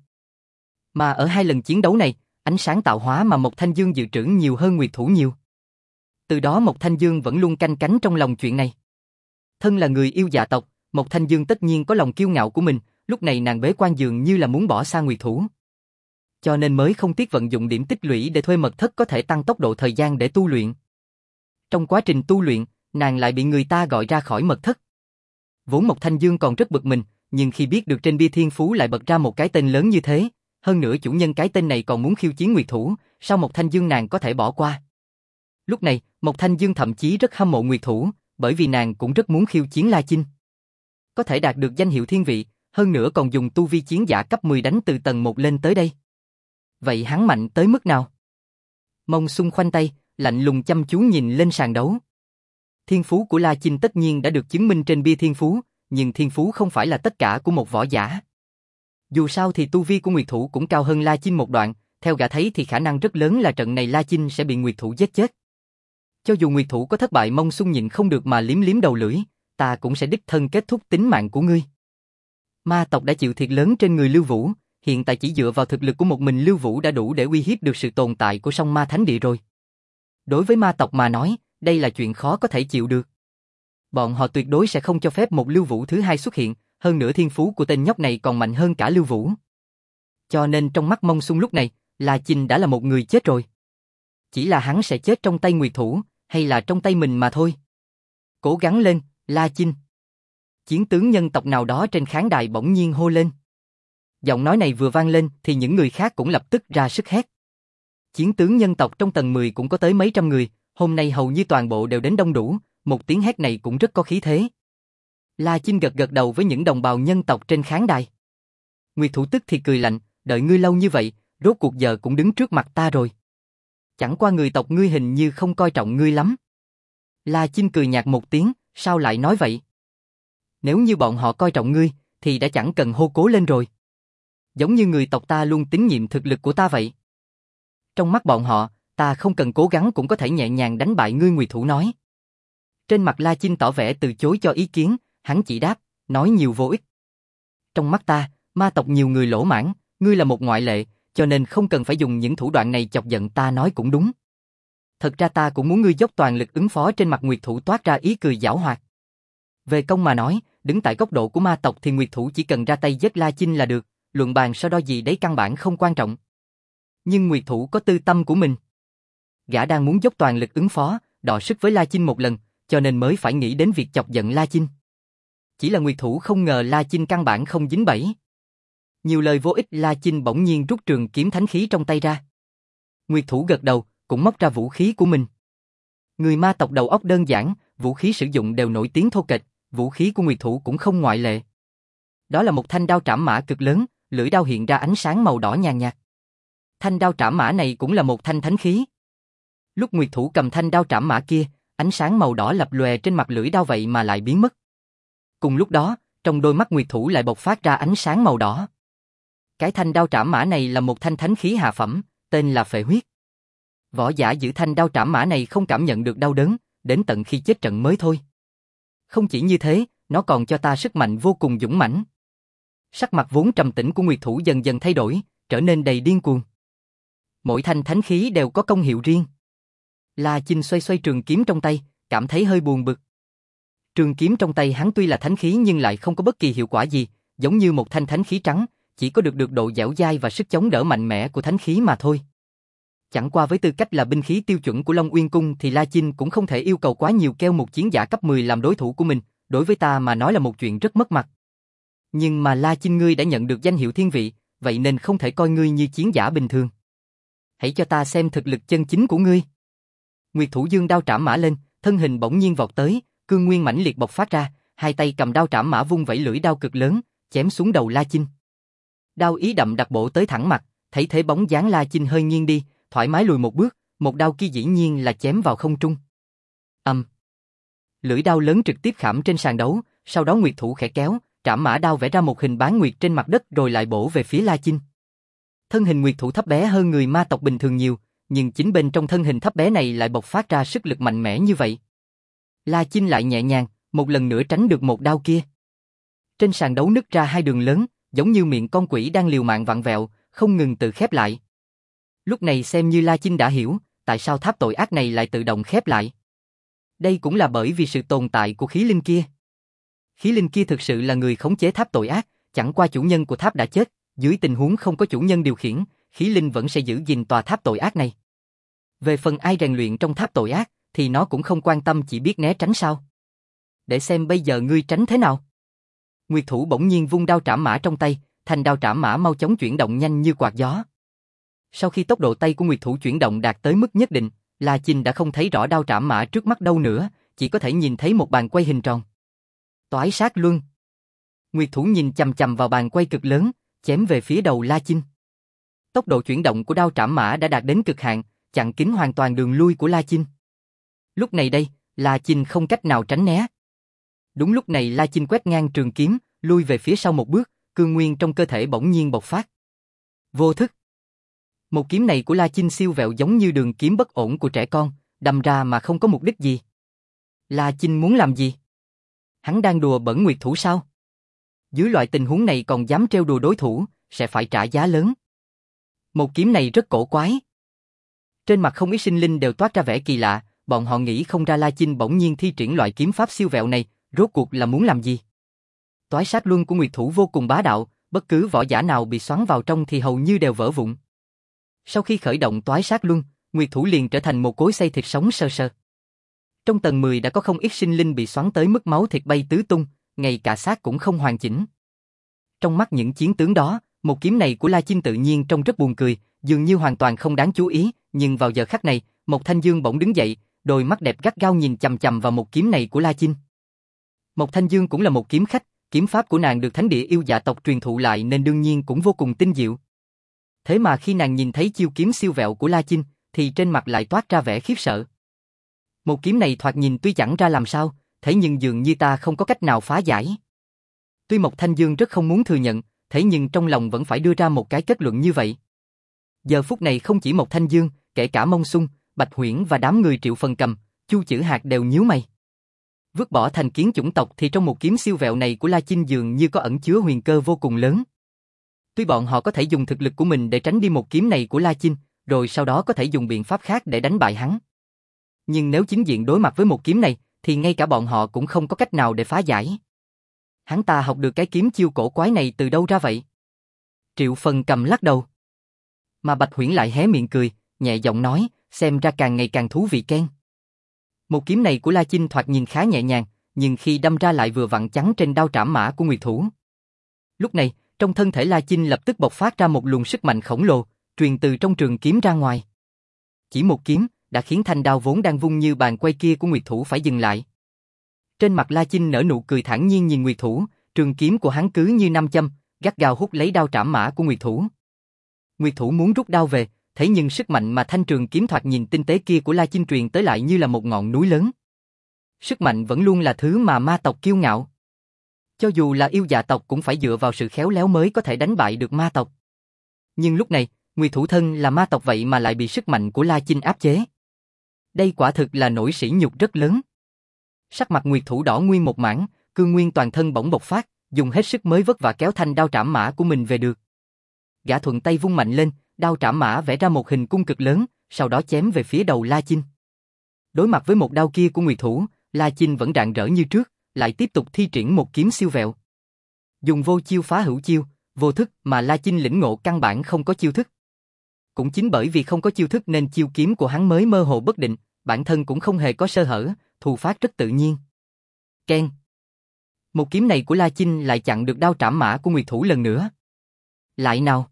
Mà ở hai lần chiến đấu này, ánh sáng tạo hóa mà Mộc Thanh Dương dự trữ nhiều hơn Nguyệt Thủ nhiều. Từ đó Mộc Thanh Dương vẫn luôn canh cánh trong lòng chuyện này. Thân là người yêu dạ tộc, Mộc Thanh Dương tất nhiên có lòng kiêu ngạo của mình, lúc này nàng bế quan dường như là muốn bỏ xa Nguyệt Thủ. Cho nên mới không tiếc vận dụng điểm tích lũy để thuê mật thất có thể tăng tốc độ thời gian để tu luyện. Trong quá trình tu luyện, nàng lại bị người ta gọi ra khỏi mật thất. Vốn Mộc Thanh Dương còn rất bực mình, nhưng khi biết được trên bia thiên phú lại bật ra một cái tên lớn như thế, hơn nữa chủ nhân cái tên này còn muốn khiêu chiến Nguyệt Thủ, sao Mộc Thanh Dương nàng có thể bỏ qua? Lúc này, Mộc Thanh Dương thậm chí rất hâm mộ Nguyệt Thủ, bởi vì nàng cũng rất muốn khiêu chiến La Chinh. Có thể đạt được danh hiệu thiên vị, hơn nữa còn dùng tu vi chiến giả cấp mười đánh từ tầng một lên tới đây. Vậy hắn mạnh tới mức nào? Mông Xung khoanh tay, lạnh lùng chăm chú nhìn lên sàn đấu. Thiên phú của La Chinh tất nhiên đã được chứng minh trên bia thiên phú, nhưng thiên phú không phải là tất cả của một võ giả. Dù sao thì tu vi của Nguyệt Thủ cũng cao hơn La Chinh một đoạn, theo gã thấy thì khả năng rất lớn là trận này La Chinh sẽ bị Nguyệt Thủ giết chết. Cho dù Nguyệt Thủ có thất bại, Mông Xung nhịn không được mà liếm liếm đầu lưỡi, ta cũng sẽ đích thân kết thúc tính mạng của ngươi. Ma tộc đã chịu thiệt lớn trên người Lưu Vũ, hiện tại chỉ dựa vào thực lực của một mình Lưu Vũ đã đủ để uy hiếp được sự tồn tại của song ma thánh địa rồi. Đối với ma tộc mà nói, đây là chuyện khó có thể chịu được. Bọn họ tuyệt đối sẽ không cho phép một Lưu Vũ thứ hai xuất hiện, hơn nữa thiên phú của tên nhóc này còn mạnh hơn cả Lưu Vũ. Cho nên trong mắt Mông Xung lúc này, La Chinh đã là một người chết rồi. Chỉ là hắn sẽ chết trong tay Nguyệt Thủ, hay là trong tay mình mà thôi. Cố gắng lên, La Chinh. Chiến tướng nhân tộc nào đó trên khán đài bỗng nhiên hô lên. Giọng nói này vừa vang lên thì những người khác cũng lập tức ra sức hét. Chiến tướng nhân tộc trong tầng mười cũng có tới mấy trăm người, hôm nay hầu như toàn bộ đều đến đông đủ, một tiếng hét này cũng rất có khí thế. La Chinh gật gật đầu với những đồng bào nhân tộc trên khán đài. Nguyệt Thủ tức thì cười lạnh, đợi ngươi lâu như vậy, rốt cuộc giờ cũng đứng trước mặt ta rồi. Chẳng qua người tộc ngươi hình như không coi trọng ngươi lắm. La Chinh cười nhạt một tiếng, sao lại nói vậy? Nếu như bọn họ coi trọng ngươi, thì đã chẳng cần hô cố lên rồi. Giống như người tộc ta luôn tín nhiệm thực lực của ta vậy. Trong mắt bọn họ, ta không cần cố gắng cũng có thể nhẹ nhàng đánh bại ngươi, Nguyệt Thủ nói. Trên mặt La Chinh tỏ vẻ từ chối cho ý kiến, hắn chỉ đáp, nói nhiều vô ích. Trong mắt ta, ma tộc nhiều người lỗ mãn, ngươi là một ngoại lệ, cho nên không cần phải dùng những thủ đoạn này chọc giận ta, nói cũng đúng. Thật ra ta cũng muốn ngươi dốc toàn lực ứng phó. Trên mặt Nguyệt Thủ toát ra ý cười giảo hoạt. Về công mà nói, đứng tại góc độ của ma tộc thì Nguyệt Thủ chỉ cần ra tay giết La Chinh là được, luận bàn so đo gì đấy căn bản không quan trọng. Nhưng Nguyệt Thủ có tư tâm của mình. Gã đang muốn dốc toàn lực ứng phó, đọ sức với La Chinh một lần, cho nên mới phải nghĩ đến việc chọc giận La Chinh. Chỉ là Nguyệt Thủ không ngờ La Chinh căn bản không dính bẫy. Nhiều lời vô ích, La Chinh bỗng nhiên rút trường kiếm thánh khí trong tay ra. Nguyệt Thủ gật đầu, cũng móc ra vũ khí của mình. Người ma tộc đầu óc đơn giản, vũ khí sử dụng đều nổi tiếng thô kệch, vũ khí của Nguyệt Thủ cũng không ngoại lệ. Đó là một thanh đao trảm mã cực lớn, lưỡi đao hiện ra ánh sáng màu đỏ nhàn nhạt. Thanh đao trảm mã này cũng là một thanh thánh khí. Lúc Nguyệt Thủ cầm thanh đao trảm mã kia, ánh sáng màu đỏ lập lòe trên mặt lưỡi đao vậy mà lại biến mất. Cùng lúc đó, trong đôi mắt Nguyệt Thủ lại bộc phát ra ánh sáng màu đỏ. Cái thanh đao trảm mã này là một thanh thánh khí hạ phẩm, tên là Phệ Huyết. Võ giả giữ thanh đao trảm mã này không cảm nhận được đau đớn, đến tận khi chết trận mới thôi. Không chỉ như thế, nó còn cho ta sức mạnh vô cùng dũng mãnh. Sắc mặt vốn trầm tĩnh của Nguyệt Thủ dần dần thay đổi, trở nên đầy điên cuồng. Mỗi thanh thánh khí đều có công hiệu riêng. La Chinh xoay xoay trường kiếm trong tay, cảm thấy hơi buồn bực. Trường kiếm trong tay hắn tuy là thánh khí nhưng lại không có bất kỳ hiệu quả gì, giống như một thanh thánh khí trắng, chỉ có được được độ dẻo dai và sức chống đỡ mạnh mẽ của thánh khí mà thôi. Chẳng qua với tư cách là binh khí tiêu chuẩn của Long Uyên Cung thì La Chinh cũng không thể yêu cầu quá nhiều kêu một chiến giả cấp mười làm đối thủ của mình, đối với ta mà nói là một chuyện rất mất mặt. Nhưng mà La Chinh, ngươi đã nhận được danh hiệu thiên vị, vậy nên không thể coi ngươi như chiến giả bình thường. Hãy cho ta xem thực lực chân chính của ngươi. Nguyệt Thủ dương đao trảm mã lên, thân hình bỗng nhiên vọt tới, cương nguyên mãnh liệt bộc phát ra, hai tay cầm đao trảm mã vung vẩy lưỡi đao cực lớn, chém xuống đầu La Chinh. Đao ý đậm đặc bổ tới thẳng mặt, thấy thế bóng dáng La Chinh hơi nghiêng đi, thoải mái lùi một bước, một đao kia dĩ nhiên là chém vào không trung. Ầm. Um. Lưỡi đao lớn trực tiếp khảm trên sàn đấu, sau đó Nguyệt Thủ khẽ kéo, trảm mã đao vẽ ra một hình bán nguyệt trên mặt đất rồi lại bổ về phía La Chinh. Thân hình Nguyệt Thủ thấp bé hơn người ma tộc bình thường nhiều, nhưng chính bên trong thân hình thấp bé này lại bộc phát ra sức lực mạnh mẽ như vậy. La Chinh lại nhẹ nhàng, một lần nữa tránh được một đao kia. Trên sàn đấu nứt ra hai đường lớn, giống như miệng con quỷ đang liều mạng vặn vẹo, không ngừng tự khép lại. Lúc này xem như La Chinh đã hiểu, tại sao tháp tội ác này lại tự động khép lại. Đây cũng là bởi vì sự tồn tại của khí linh kia. Khí linh kia thực sự là người khống chế tháp tội ác, chẳng qua chủ nhân của tháp đã chết, dưới tình huống không có chủ nhân điều khiển, khí linh vẫn sẽ giữ gìn tòa tháp tội ác này. Về phần ai rèn luyện trong tháp tội ác, thì nó cũng không quan tâm, chỉ biết né tránh sao. Để xem bây giờ ngươi tránh thế nào. Nguyệt Thủ bỗng nhiên vung đao trảm mã trong tay, thành đao trảm mã mau chóng chuyển động nhanh như quạt gió. Sau khi tốc độ tay của Nguyệt Thủ chuyển động đạt tới mức nhất định, La Chinh đã không thấy rõ đao trảm mã trước mắt đâu nữa, chỉ có thể nhìn thấy một bàn quay hình tròn. Toái sát luân. Nguyệt Thủ nhìn chằm chằm vào bàn quay cực lớn, chém về phía đầu La Chinh. Tốc độ chuyển động của đao trảm mã đã đạt đến cực hạn, chặn kín hoàn toàn đường lui của La Chinh. Lúc này đây, La Chinh không cách nào tránh né. Đúng lúc này La Chinh quét ngang trường kiếm, lui về phía sau một bước, cương nguyên trong cơ thể bỗng nhiên bộc phát. Vô thức. Một kiếm này của La Chinh siêu vẹo giống như đường kiếm bất ổn của trẻ con, đâm ra mà không có mục đích gì. La Chinh muốn làm gì? Hắn đang đùa bỡn Nguyệt Thủ sao? Dưới loại tình huống này còn dám trêu đùa đối thủ, sẽ phải trả giá lớn. Một kiếm này rất cổ quái. Trên mặt không ít sinh linh đều toát ra vẻ kỳ lạ, bọn họ nghĩ không ra La Chinh bỗng nhiên thi triển loại kiếm pháp siêu vẹo này, rốt cuộc là muốn làm gì? Toái sát luân của Nguyệt Thủ vô cùng bá đạo, bất cứ võ giả nào bị xoắn vào trong thì hầu như đều vỡ vụn. Sau khi khởi động toái sát luân, Nguyệt Thủ liền trở thành một cối xay thịt sống sơ sơ. Trong tầng mười đã có không ít sinh linh bị xoắn tới mức máu thịt bay tứ tung, ngay cả xác cũng không hoàn chỉnh. Trong mắt những chiến tướng đó, một kiếm này của La Chinh tự nhiên trông rất buồn cười, dường như hoàn toàn không đáng chú ý, nhưng vào giờ khắc này, Mộc Thanh Dương bỗng đứng dậy, đôi mắt đẹp gắt gao nhìn chằm chằm vào một kiếm này của La Chinh. Mộc Thanh Dương cũng là một kiếm khách, kiếm pháp của nàng được thánh địa yêu dạ tộc truyền thụ lại nên đương nhiên cũng vô cùng tinh diệu. Thế mà khi nàng nhìn thấy chiêu kiếm siêu vẹo của La Chinh, thì trên mặt lại toát ra vẻ khiếp sợ. Một kiếm này thoạt nhìn tuy chẳng ra làm sao, thế nhưng dường như ta không có cách nào phá giải. Tuy Mộc Thanh Dương rất không muốn thừa nhận, thế nhưng trong lòng vẫn phải đưa ra một cái kết luận như vậy. Giờ phút này không chỉ Mộc Thanh Dương, kể cả Mông Xung, Bạch Huyễn và đám người Triệu Phần Cầm, Chu Chử Hạc đều nhíu mày. Vứt bỏ thành kiến chủng tộc thì trong một kiếm siêu vẹo này của La Chinh dường như có ẩn chứa huyền cơ vô cùng lớn. Tuy bọn họ có thể dùng thực lực của mình để tránh đi một kiếm này của La Chinh, rồi sau đó có thể dùng biện pháp khác để đánh bại hắn. Nhưng nếu chính diện đối mặt với một kiếm này, thì ngay cả bọn họ cũng không có cách nào để phá giải. Hắn ta học được cái kiếm chiêu cổ quái này từ đâu ra vậy? Triệu Phần cầm lắc đầu. Mà Bạch Huyễn lại hé miệng cười, nhẹ giọng nói, xem ra càng ngày càng thú vị Ken. Một kiếm này của La Chinh thoạt nhìn khá nhẹ nhàng, nhưng khi đâm ra lại vừa vặn chắn trên đao trảm mã của Nguyệt Thủ. Lúc này, trong thân thể La Chinh lập tức bộc phát ra một luồng sức mạnh khổng lồ, truyền từ trong trường kiếm ra ngoài. Chỉ một kiếm, đã khiến thanh đao vốn đang vung như bàn quay kia của Nguyệt Thủ phải dừng lại. Trên mặt La Chinh nở nụ cười thản nhiên nhìn Nguyệt Thủ, trường kiếm của hắn cứ như nam châm, gắt gao hút lấy đao trảm mã của Nguyệt Thủ. Nguyệt Thủ muốn rút đao về, thế nhưng sức mạnh mà thanh trường kiếm thoạt nhìn tinh tế kia của La Chinh truyền tới lại như là một ngọn núi lớn. Sức mạnh vẫn luôn là thứ mà ma tộc kiêu ngạo. Cho dù là yêu dạ tộc cũng phải dựa vào sự khéo léo mới có thể đánh bại được ma tộc. Nhưng lúc này, Nguyệt Thủ thân là ma tộc vậy mà lại bị sức mạnh của La Chinh áp chế. Đây quả thực là nỗi sỉ nhục rất lớn. Sắc mặt Nguyệt Thủ đỏ nguyên một mảng, cương nguyên toàn thân bỗng bộc phát, dùng hết sức mới vất vả kéo thanh đao trảm mã của mình về được. Gã thuận tay vung mạnh lên, đao trảm mã vẽ ra một hình cung cực lớn, sau đó chém về phía đầu La Chinh. Đối mặt với một đao kia của Nguyệt Thủ, La Chinh vẫn rạng rỡ như trước, lại tiếp tục thi triển một kiếm siêu vẹo. Dùng vô chiêu phá hữu chiêu, vô thức mà La Chinh lĩnh ngộ căn bản không có chiêu thức. Cũng chính bởi vì không có chiêu thức nên chiêu kiếm của hắn mới mơ hồ bất định, bản thân cũng không hề có sơ hở, thu phát rất tự nhiên. Ken. Một kiếm này của La Chinh lại chặn được đao trảm mã của Nguyệt Thủ lần nữa. Lại nào.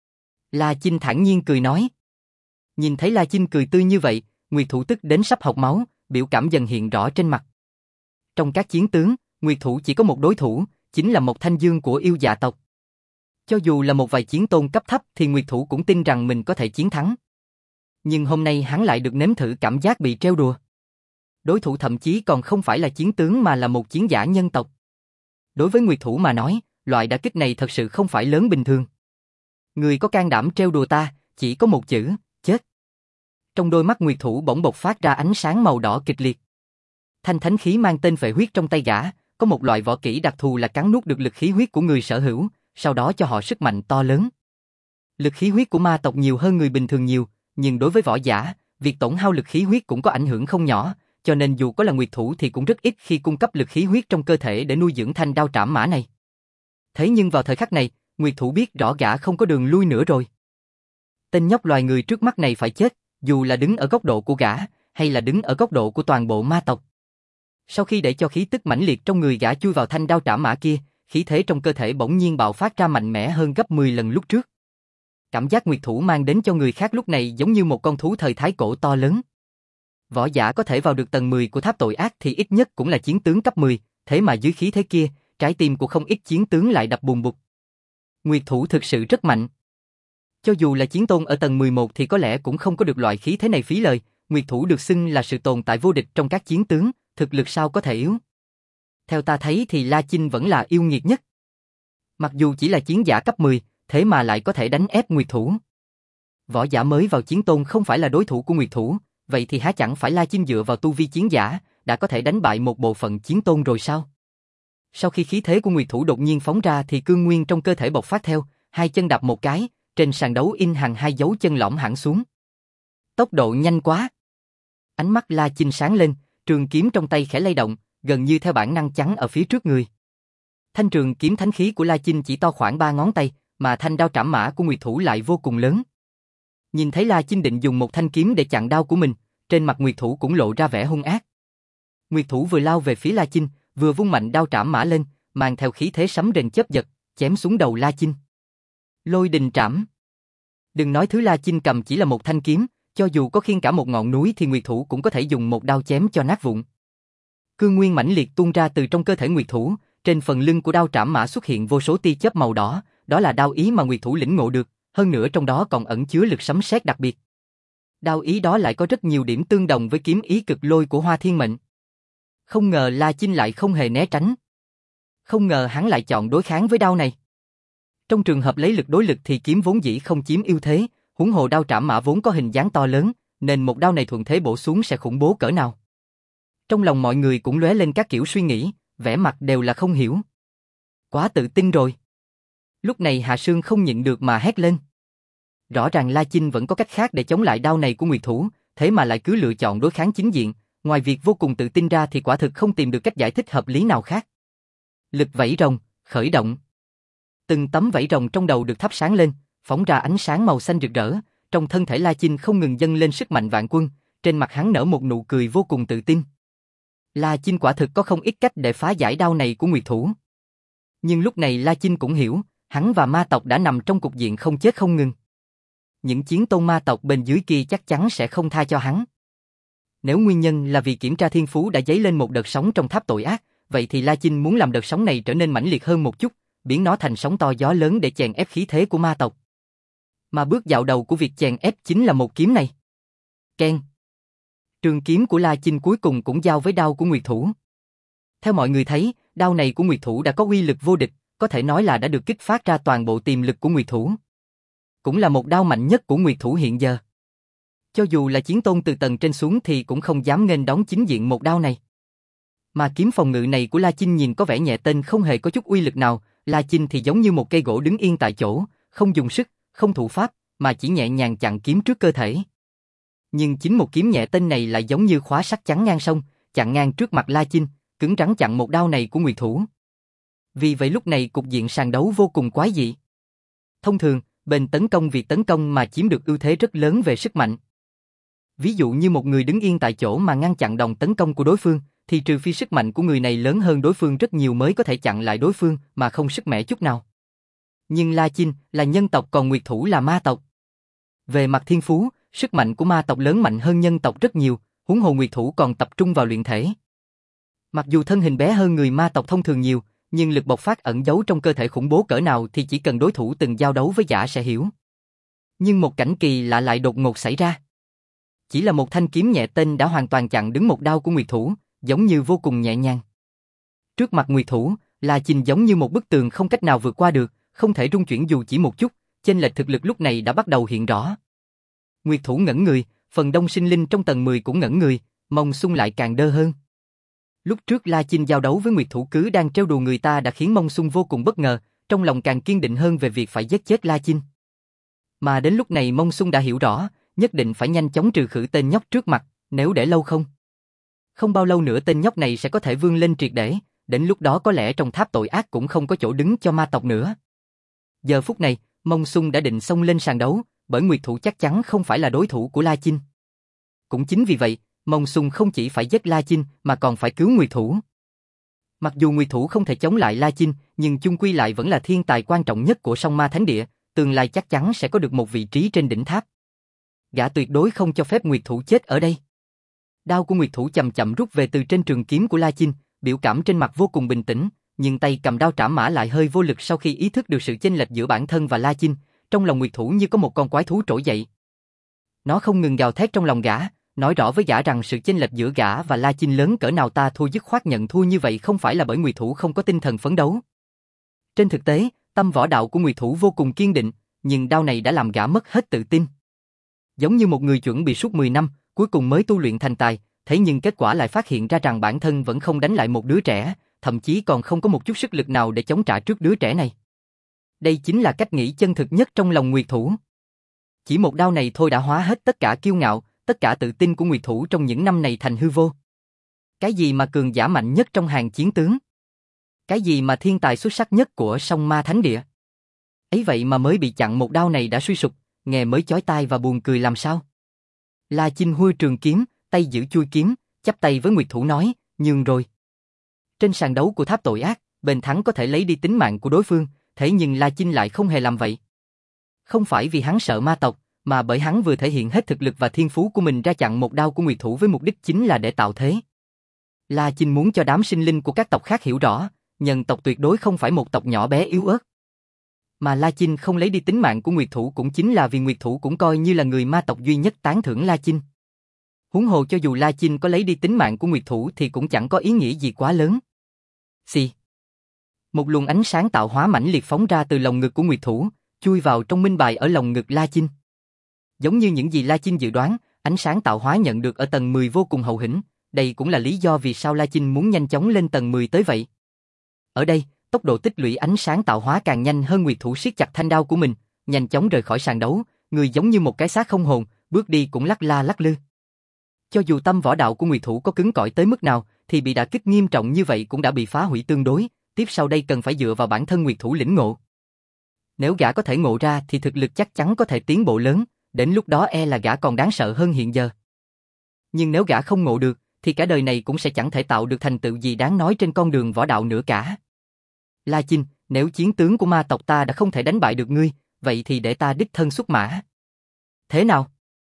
La Chinh thản nhiên cười nói. Nhìn thấy La Chinh cười tươi như vậy, Nguyệt Thủ tức đến sắp hộc máu, biểu cảm dần hiện rõ trên mặt. Trong các chiến tướng, Nguyệt Thủ chỉ có một đối thủ, chính là một Thanh Dương của yêu dạ tộc. Cho dù là một vài chiến tôn cấp thấp thì Nguyệt Thủ cũng tin rằng mình có thể chiến thắng. Nhưng hôm nay hắn lại được nếm thử cảm giác bị trêu đùa. Đối thủ thậm chí còn không phải là chiến tướng mà là một chiến giả nhân tộc. Đối với Nguyệt Thủ mà nói, loại đả kích này thật sự không phải lớn bình thường. Người có can đảm trêu đùa ta, chỉ có một chữ, chết. Trong đôi mắt Nguyệt Thủ bỗng bộc phát ra ánh sáng màu đỏ kịch liệt. Thanh thánh khí mang tên phệ huyết trong tay gã, có một loại võ kỹ đặc thù là cắn nuốt được lực khí huyết của người sở hữu, sau đó cho họ sức mạnh to lớn. Lực khí huyết của ma tộc nhiều hơn người bình thường nhiều, nhưng đối với võ giả, việc tổn hao lực khí huyết cũng có ảnh hưởng không nhỏ, cho nên dù có là Nguyệt Thủ thì cũng rất ít khi cung cấp lực khí huyết trong cơ thể để nuôi dưỡng thanh đao trảm mã này. Thế nhưng vào thời khắc này, Nguyệt Thủ biết rõ gã không có đường lui nữa rồi. Tên nhóc loài người trước mắt này phải chết, dù là đứng ở góc độ của gã, hay là đứng ở góc độ của toàn bộ ma tộc. Sau khi để cho khí tức mãnh liệt trong người gã chui vào thanh đao trảm mã kia, khí thế trong cơ thể bỗng nhiên bạo phát ra mạnh mẽ hơn gấp mười lần lúc trước. Cảm giác Nguyệt Thủ mang đến cho người khác lúc này giống như một con thú thời thái cổ to lớn. Võ giả có thể vào được tầng mười của tháp tội ác thì ít nhất cũng là chiến tướng cấp mười, thế mà dưới khí thế kia, trái tim của không ít chiến tướng lại đập bùm bụt. Nguyệt Thủ thực sự rất mạnh. Cho dù là chiến tôn ở tầng mười một thì có lẽ cũng không có được loại khí thế này phí lời, Nguyệt Thủ được xưng là sự tồn tại vô địch trong các chiến tướng, thực lực sao có thể yếu. Theo ta thấy thì La Chinh vẫn là yêu nghiệt nhất. Mặc dù chỉ là chiến giả cấp mười, thế mà lại có thể đánh ép Nguyệt Thủ. Võ giả mới vào chiến tôn không phải là đối thủ của Nguyệt Thủ, vậy thì há chẳng phải La Chinh dựa vào tu vi chiến giả, đã có thể đánh bại một bộ phận chiến tôn rồi sao? Sau khi khí thế của Nguyệt Thủ đột nhiên phóng ra thì cương nguyên trong cơ thể bộc phát theo, hai chân đạp một cái, trên sàn đấu in hàng hai dấu chân lõm hẳn xuống. Tốc độ nhanh quá. Ánh mắt La Chinh sáng lên, trường kiếm trong tay khẽ lay động, gần như theo bản năng chắn ở phía trước người. Thanh trường kiếm thánh khí của La Chinh chỉ to khoảng ba ngón tay, mà thanh đao trảm mã của Nguyệt Thủ lại vô cùng lớn. Nhìn thấy La Chinh định dùng một thanh kiếm để chặn đao của mình, trên mặt Nguyệt Thủ cũng lộ ra vẻ hung ác. Nguyệt Thủ vừa lao về phía La Chinh, vừa vung mạnh đao trảm mã lên, mang theo khí thế sấm rền chớp giật, chém xuống đầu La Chinh. Lôi đình trảm. Đừng nói thứ La Chinh cầm chỉ là một thanh kiếm, cho dù có khiêng cả một ngọn núi thì Nguyệt Thủ cũng có thể dùng một đao chém cho nát vụn. Cương nguyên mãnh liệt tuôn ra từ trong cơ thể Nguyệt Thủ, trên phần lưng của đao trảm mã xuất hiện vô số tia chớp màu đỏ, đó là đao ý mà Nguyệt Thủ lĩnh ngộ được, hơn nữa trong đó còn ẩn chứa lực sấm sét đặc biệt. Đao ý đó lại có rất nhiều điểm tương đồng với kiếm ý cực lôi của Hoa Thiên Mệnh. Không ngờ La Chinh lại không hề né tránh. Không ngờ hắn lại chọn đối kháng với đao này. Trong trường hợp lấy lực đối lực thì kiếm vốn dĩ không chiếm ưu thế, huống hồ đao trảm mã vốn có hình dáng to lớn, nên một đao này thuận thế bổ xuống sẽ khủng bố cỡ nào. Trong lòng mọi người cũng lóe lên các kiểu suy nghĩ, vẻ mặt đều là không hiểu. Quá tự tin rồi. Lúc này Hạ Sương không nhịn được mà hét lên. Rõ ràng La Chinh vẫn có cách khác để chống lại đao này của Nguyệt Thủ, thế mà lại cứ lựa chọn đối kháng chính diện, ngoài việc vô cùng tự tin ra thì quả thực không tìm được cách giải thích hợp lý nào khác. Lực vẫy rồng, khởi động. Từng tấm vảy rồng trong đầu được thắp sáng lên, phóng ra ánh sáng màu xanh rực rỡ, trong thân thể La Chinh không ngừng dâng lên sức mạnh vạn quân, trên mặt hắn nở một nụ cười vô cùng tự tin. La Chinh quả thực có không ít cách để phá giải đao này của Nguyệt Thủ. Nhưng lúc này La Chinh cũng hiểu, hắn và ma tộc đã nằm trong cục diện không chết không ngừng. Những chiến tôn ma tộc bên dưới kia chắc chắn sẽ không tha cho hắn. Nếu nguyên nhân là vì kiểm tra thiên phú đã dấy lên một đợt sóng trong tháp tội ác, vậy thì La Chinh muốn làm đợt sóng này trở nên mãnh liệt hơn một chút, biến nó thành sóng to gió lớn để chèn ép khí thế của ma tộc. Mà bước dạo đầu của việc chèn ép chính là một kiếm này. Keng. Trường kiếm của La Chinh cuối cùng cũng giao với đao của Nguyệt Thủ. Theo mọi người thấy, đao này của Nguyệt Thủ đã có uy lực vô địch, có thể nói là đã được kích phát ra toàn bộ tiềm lực của Nguyệt Thủ. Cũng là một đao mạnh nhất của Nguyệt Thủ hiện giờ. Cho dù là chiến tôn từ tầng trên xuống thì cũng không dám nghênh đón chính diện một đao này. Mà kiếm phòng ngự này của La Chinh nhìn có vẻ nhẹ tên không hề có chút uy lực nào, La Chinh thì giống như một cây gỗ đứng yên tại chỗ, không dùng sức, không thủ pháp, mà chỉ nhẹ nhàng chặn kiếm trước cơ thể. Nhưng chính một kiếm nhẹ tên này lại giống như khóa sắt chắn ngang sông, chặn ngang trước mặt La Chinh, cứng rắn chặn một đao này của Nguyệt Thủ. Vì vậy lúc này cục diện sàn đấu vô cùng quái dị. Thông thường, bên tấn công việc tấn công mà chiếm được ưu thế rất lớn về sức mạnh. Ví dụ như một người đứng yên tại chỗ mà ngăn chặn đòn tấn công của đối phương, thì trừ phi sức mạnh của người này lớn hơn đối phương rất nhiều mới có thể chặn lại đối phương mà không sức mẻ chút nào. Nhưng La Chinh là nhân tộc còn Nguyệt Thủ là ma tộc. Về mặt thiên phú, sức mạnh của ma tộc lớn mạnh hơn nhân tộc rất nhiều, huống hồ Nguyệt Thủ còn tập trung vào luyện thể. Mặc dù thân hình bé hơn người ma tộc thông thường nhiều, nhưng lực bộc phát ẩn giấu trong cơ thể khủng bố cỡ nào thì chỉ cần đối thủ từng giao đấu với gã sẽ hiểu. Nhưng một cảnh kỳ lạ lại đột ngột xảy ra. Chỉ là một thanh kiếm nhẹ tên đã hoàn toàn chặn đứng một đao của Nguyệt Thủ, giống như vô cùng nhẹ nhàng. Trước mặt Nguyệt Thủ, La Chinh giống như một bức tường không cách nào vượt qua được, không thể rung chuyển dù chỉ một chút, chênh lệch thực lực lúc này đã bắt đầu hiện rõ. Nguyệt Thủ ngẩn người, phần đông sinh linh trong tầng mười cũng ngẩn người, Mông Xung lại càng đơ hơn. Lúc trước La Chinh giao đấu với Nguyệt Thủ cứ đang trêu đùa người ta đã khiến Mông Xung vô cùng bất ngờ, trong lòng càng kiên định hơn về việc phải giết chết La Chinh. Mà đến lúc này Mông Xung đã hiểu rõ, nhất định phải nhanh chóng trừ khử tên nhóc trước mặt, nếu để lâu không. Không bao lâu nữa tên nhóc này sẽ có thể vươn lên triệt để, đến lúc đó có lẽ trong tháp tội ác cũng không có chỗ đứng cho ma tộc nữa. Giờ phút này, Mông Xung đã định xông lên sàn đấu, bởi Nguyệt Thủ chắc chắn không phải là đối thủ của La Chinh. Cũng chính vì vậy, Mông Xung không chỉ phải giết La Chinh mà còn phải cứu Nguyệt Thủ. Mặc dù Nguyệt Thủ không thể chống lại La Chinh, nhưng chung quy lại vẫn là thiên tài quan trọng nhất của Song Ma Thánh Địa, tương lai chắc chắn sẽ có được một vị trí trên đỉnh tháp. Gã tuyệt đối không cho phép Nguyệt Thủ chết ở đây. Đao của Nguyệt Thủ chậm chậm rút về từ trên trường kiếm của La Chinh, biểu cảm trên mặt vô cùng bình tĩnh, nhưng tay cầm đao trảm mã lại hơi vô lực sau khi ý thức được sự chênh lệch giữa bản thân và La Chinh, trong lòng Nguyệt Thủ như có một con quái thú trỗi dậy. Nó không ngừng gào thét trong lòng gã, nói rõ với gã rằng sự chênh lệch giữa gã và La Chinh lớn cỡ nào, ta thua dứt khoát nhận thua như vậy không phải là bởi Nguyệt Thủ không có tinh thần phấn đấu. Trên thực tế, tâm võ đạo của Nguyệt Thủ vô cùng kiên định, nhưng đao này đã làm gã mất hết tự tin. Giống như một người chuẩn bị suốt mười năm, cuối cùng mới tu luyện thành tài, thế nhưng kết quả lại phát hiện ra rằng bản thân vẫn không đánh lại một đứa trẻ, thậm chí còn không có một chút sức lực nào để chống trả trước đứa trẻ này. Đây chính là cách nghĩ chân thực nhất trong lòng Nguyệt Thủ. Chỉ một đao này thôi đã hóa hết tất cả kiêu ngạo, tất cả tự tin của Nguyệt Thủ trong những năm này thành hư vô. Cái gì mà cường giả mạnh nhất trong hàng chiến tướng? Cái gì mà thiên tài xuất sắc nhất của Song Ma Thánh Địa? Ấy vậy mà mới bị chặn một đao này đã suy sụp, nghe mới chói tai và buồn cười làm sao? La Chinh huy trường kiếm, tay giữ chuôi kiếm, chắp tay với Nguyệt Thủ nói, nhường rồi. Trên sàn đấu của tháp tội ác, bên thắng có thể lấy đi tính mạng của đối phương, thế nhưng La Chinh lại không hề làm vậy. Không phải vì hắn sợ ma tộc, mà bởi hắn vừa thể hiện hết thực lực và thiên phú của mình ra chặn một đao của Nguyệt Thủ với mục đích chính là để tạo thế. La Chinh muốn cho đám sinh linh của các tộc khác hiểu rõ, nhân tộc tuyệt đối không phải một tộc nhỏ bé yếu ớt. Mà La Chinh không lấy đi tính mạng của Nguyệt Thủ cũng chính là vì Nguyệt Thủ cũng coi như là người ma tộc duy nhất tán thưởng La Chinh. Huống hồ cho dù La Chinh có lấy đi tính mạng của Nguyệt Thủ thì cũng chẳng có ý nghĩa gì quá lớn. Xì. Một luồng ánh sáng tạo hóa mãnh liệt phóng ra từ lồng ngực của Nguyệt Thủ, chui vào trong minh bài ở lồng ngực La Chinh. Giống như những gì La Chinh dự đoán, ánh sáng tạo hóa nhận được ở tầng mười vô cùng hậu hĩnh, đây cũng là lý do vì sao La Chinh muốn nhanh chóng lên tầng mười tới vậy. Ở đây, tốc độ tích lũy ánh sáng tạo hóa càng nhanh hơn. Nguyệt Thủ siết chặt thanh đao của mình, nhanh chóng rời khỏi sàn đấu, người giống như một cái xác không hồn, bước đi cũng lắc la lắc lư. Cho dù tâm võ đạo của Nguyệt Thủ có cứng cỏi tới mức nào, thì bị đả kích nghiêm trọng như vậy cũng đã bị phá hủy tương đối, tiếp sau đây cần phải dựa vào bản thân Nguyệt Thủ lĩnh ngộ. Nếu gã có thể ngộ ra thì thực lực chắc chắn có thể tiến bộ lớn, đến lúc đó e là gã còn đáng sợ hơn hiện giờ. Nhưng nếu gã không ngộ được, thì cả đời này cũng sẽ chẳng thể tạo được thành tựu gì đáng nói trên con đường võ đạo nữa cả. La Chinh, nếu chiến tướng của ma tộc ta đã không thể đánh bại được ngươi, vậy thì để ta đích thân xuất mã. Thế nào?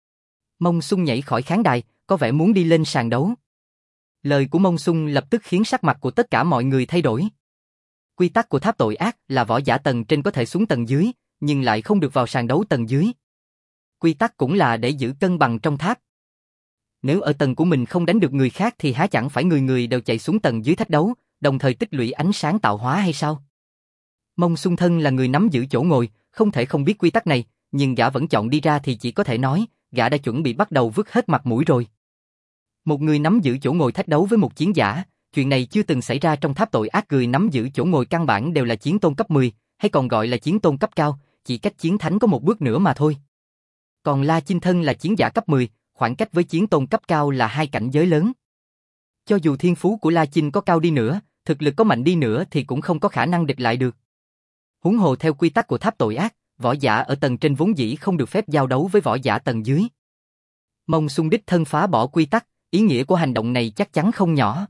Mông Xung nhảy khỏi khán đài, có vẻ muốn đi lên sàn đấu. Lời của Mông Xung lập tức khiến sắc mặt của tất cả mọi người thay đổi. Quy tắc của tháp tội ác là võ giả tầng trên có thể xuống tầng dưới, nhưng lại không được vào sàn đấu tầng dưới. Quy tắc cũng là để giữ cân bằng trong tháp. Nếu ở tầng của mình không đánh được người khác thì há chẳng phải người người đều chạy xuống tầng dưới thách đấu, đồng thời tích lũy ánh sáng tạo hóa hay sao? Mông Xung thân là người nắm giữ chỗ ngồi, không thể không biết quy tắc này, nhưng gã vẫn chọn đi ra thì chỉ có thể nói, gã đã chuẩn bị bắt đầu vứt hết mặt mũi rồi. Một người nắm giữ chỗ ngồi thách đấu với một chiến giả, chuyện này chưa từng xảy ra trong tháp tội ác. Người nắm giữ chỗ ngồi căn bản đều là chiến tôn cấp mười, hay còn gọi là chiến tôn cấp cao, chỉ cách chiến thánh có một bước nữa mà thôi. Còn La Chinh thân là chiến giả cấp mười, khoảng cách với chiến tôn cấp cao là hai cảnh giới lớn. Cho dù thiên phú của La Chinh có cao đi nữa, thực lực có mạnh đi nữa thì cũng không có khả năng địch lại được. Huống hồ theo quy tắc của tháp tội ác, võ giả ở tầng trên vốn dĩ không được phép giao đấu với võ giả tầng dưới. Mông Xung đích thân phá bỏ quy tắc, ý nghĩa của hành động này chắc chắn không nhỏ.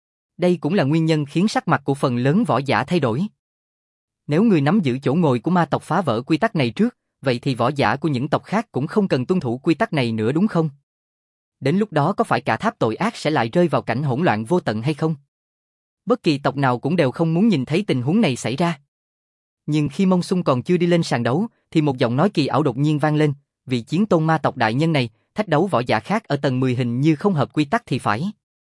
Đây cũng là nguyên nhân khiến sắc mặt của phần lớn võ giả thay đổi. Nếu người nắm giữ chỗ ngồi của ma tộc phá vỡ quy tắc này trước, vậy thì võ giả của những tộc khác cũng không cần tuân thủ quy tắc này nữa đúng không? Đến lúc đó có phải cả tháp tội ác sẽ lại rơi vào cảnh hỗn loạn vô tận hay không? Bất kỳ tộc nào cũng đều không muốn nhìn thấy tình huống này xảy ra. Nhưng khi Mông Xung còn chưa đi lên sàn đấu, thì một giọng nói kỳ ảo đột nhiên vang lên, vị chiến tôn ma tộc đại nhân này, thách đấu võ giả khác ở tầng mười hình như không hợp quy tắc thì phải.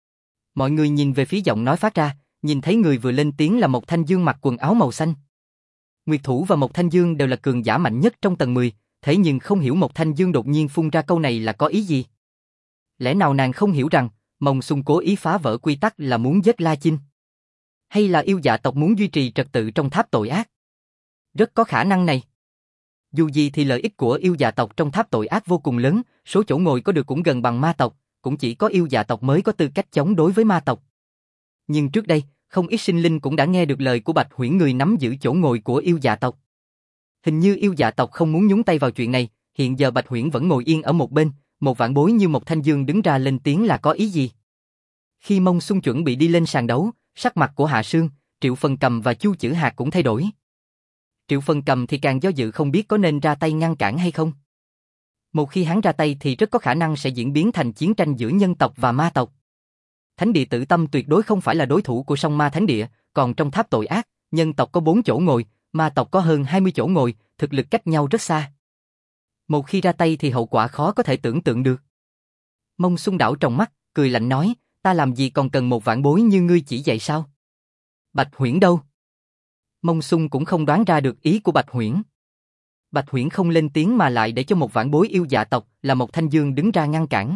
Mọi người nhìn về phía giọng nói phát ra, nhìn thấy người vừa lên tiếng là Mộc Thanh Dương mặc quần áo màu xanh. Nguyệt Thủ và Mộc Thanh Dương đều là cường giả mạnh nhất trong tầng mười, thế nhưng không hiểu Mộc Thanh Dương đột nhiên phun ra câu này là có ý gì. Lẽ nào nàng không hiểu rằng, Mông Xung cố ý phá vỡ quy tắc là muốn giết La Chinh? Hay là yêu dạ tộc muốn duy trì trật tự trong tháp tội ác? Rất có khả năng này. Dù gì thì lợi ích của yêu dạ tộc trong tháp tội ác vô cùng lớn, số chỗ ngồi có được cũng gần bằng ma tộc, cũng chỉ có yêu dạ tộc mới có tư cách chống đối với ma tộc. Nhưng trước đây, không ít sinh linh cũng đã nghe được lời của Bạch Huyễn, người nắm giữ chỗ ngồi của yêu dạ tộc. Hình như yêu dạ tộc không muốn nhúng tay vào chuyện này, hiện giờ Bạch Huyễn vẫn ngồi yên ở một bên, một vạn bối như Mộc Thanh Dương đứng ra lên tiếng là có ý gì? Khi Mông Xung chuẩn bị đi lên sàn đấu, sắc mặt của Hạ Sương, Triệu Phần Cầm và Chu Chữ Hạc cũng thay đổi. Triệu Phần Cầm thì càng do dự không biết có nên ra tay ngăn cản hay không. Một khi hắn ra tay thì rất có khả năng sẽ diễn biến thành chiến tranh giữa nhân tộc và ma tộc. Thánh địa Tử Tâm tuyệt đối không phải là đối thủ của Song Ma Thánh Địa, còn trong tháp tội ác, nhân tộc có bốn chỗ ngồi, ma tộc có hơn hai mươi chỗ ngồi, thực lực cách nhau rất xa. Một khi ra tay thì hậu quả khó có thể tưởng tượng được. Mông Xung đảo trong mắt, cười lạnh nói, ta làm gì còn cần một vạn bối như ngươi chỉ dạy sao? Bạch Huyễn đâu? Mông Xung cũng không đoán ra được ý của Bạch Huyễn. Bạch Huyễn không lên tiếng mà lại để cho một vạn bối yêu dạ tộc là Mộc Thanh Dương đứng ra ngăn cản.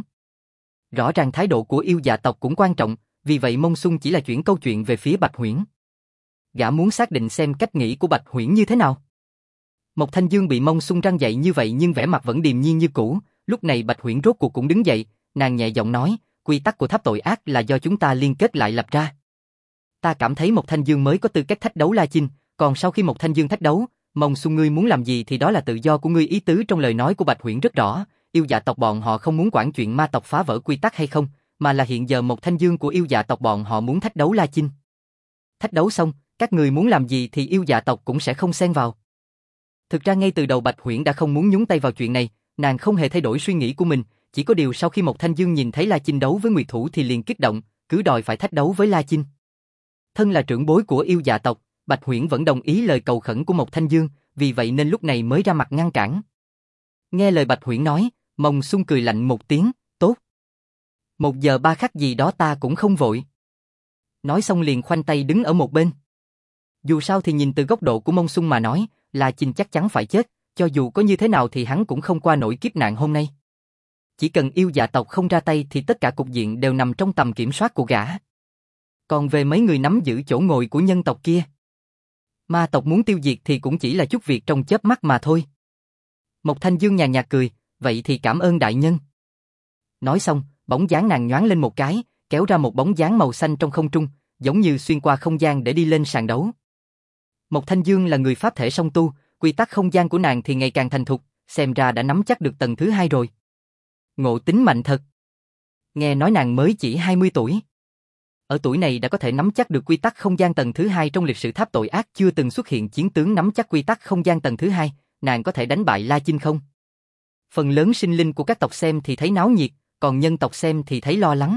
Rõ ràng thái độ của yêu dạ tộc cũng quan trọng, vì vậy Mông Xung chỉ là chuyển câu chuyện về phía Bạch Huyễn. Gã muốn xác định xem cách nghĩ của Bạch Huyễn như thế nào. Mộc Thanh Dương bị Mông Xung răn dậy như vậy nhưng vẻ mặt vẫn điềm nhiên như cũ, lúc này Bạch Huyễn rốt cuộc cũng đứng dậy, nàng nhẹ giọng nói, quy tắc của tháp tội ác là do chúng ta liên kết lại lập ra. Ta cảm thấy Mộc Thanh Dương mới có tư cách thách đấu La Chinh, còn sau khi Mộc Thanh Dương thách đấu, Mông Xung ngươi muốn làm gì thì đó là tự do của ngươi. Ý tứ trong lời nói của Bạch Huyễn rất rõ, yêu dạ tộc bọn họ không muốn quản chuyện ma tộc phá vỡ quy tắc hay không, mà là hiện giờ Mộc Thanh Dương của yêu dạ tộc bọn họ muốn thách đấu La Chinh. Thách đấu xong, các người muốn làm gì thì yêu dạ tộc cũng sẽ không xen vào. Thực ra ngay từ đầu Bạch Huyễn đã không muốn nhúng tay vào chuyện này, nàng không hề thay đổi suy nghĩ của mình, chỉ có điều sau khi Mộc Thanh Dương nhìn thấy La Chinh đấu với Nguyệt Thủ thì liền kích động, cứ đòi phải thách đấu với La Chinh. Thân là trưởng bối của yêu dạ tộc, Bạch Huyễn vẫn đồng ý lời cầu khẩn của Mộc Thanh Dương, vì vậy nên lúc này mới ra mặt ngăn cản. Nghe lời Bạch Huyễn nói, Mông Xung cười lạnh một tiếng, tốt. Một giờ ba khắc gì đó ta cũng không vội. Nói xong liền khoanh tay đứng ở một bên. Dù sao thì nhìn từ góc độ của Mông Xung mà nói, La Chinh chắc chắn phải chết, cho dù có như thế nào thì hắn cũng không qua nổi kiếp nạn hôm nay. Chỉ cần yêu dạ tộc không ra tay thì tất cả cục diện đều nằm trong tầm kiểm soát của gã. Còn về mấy người nắm giữ chỗ ngồi của nhân tộc kia, ma tộc muốn tiêu diệt thì cũng chỉ là chút việc trong chớp mắt mà thôi. Mộc Thanh Dương nhàn nhạt cười, vậy thì cảm ơn đại nhân. Nói xong, bóng dáng nàng nhoáng lên một cái, kéo ra một bóng dáng màu xanh trong không trung, giống như xuyên qua không gian để đi lên sàn đấu. Mộc Thanh Dương là người pháp thể song tu, quy tắc không gian của nàng thì ngày càng thành thục, xem ra đã nắm chắc được tầng thứ hai rồi. Ngộ tính mạnh thật. Nghe nói nàng mới chỉ hai mươi tuổi. Ở tuổi này đã có thể nắm chắc được quy tắc không gian tầng thứ hai, trong lịch sử tháp tội ác chưa từng xuất hiện chiến tướng nắm chắc quy tắc không gian tầng thứ hai, nàng có thể đánh bại La Chinh không? Phần lớn sinh linh của các tộc xem thì thấy náo nhiệt, còn nhân tộc xem thì thấy lo lắng.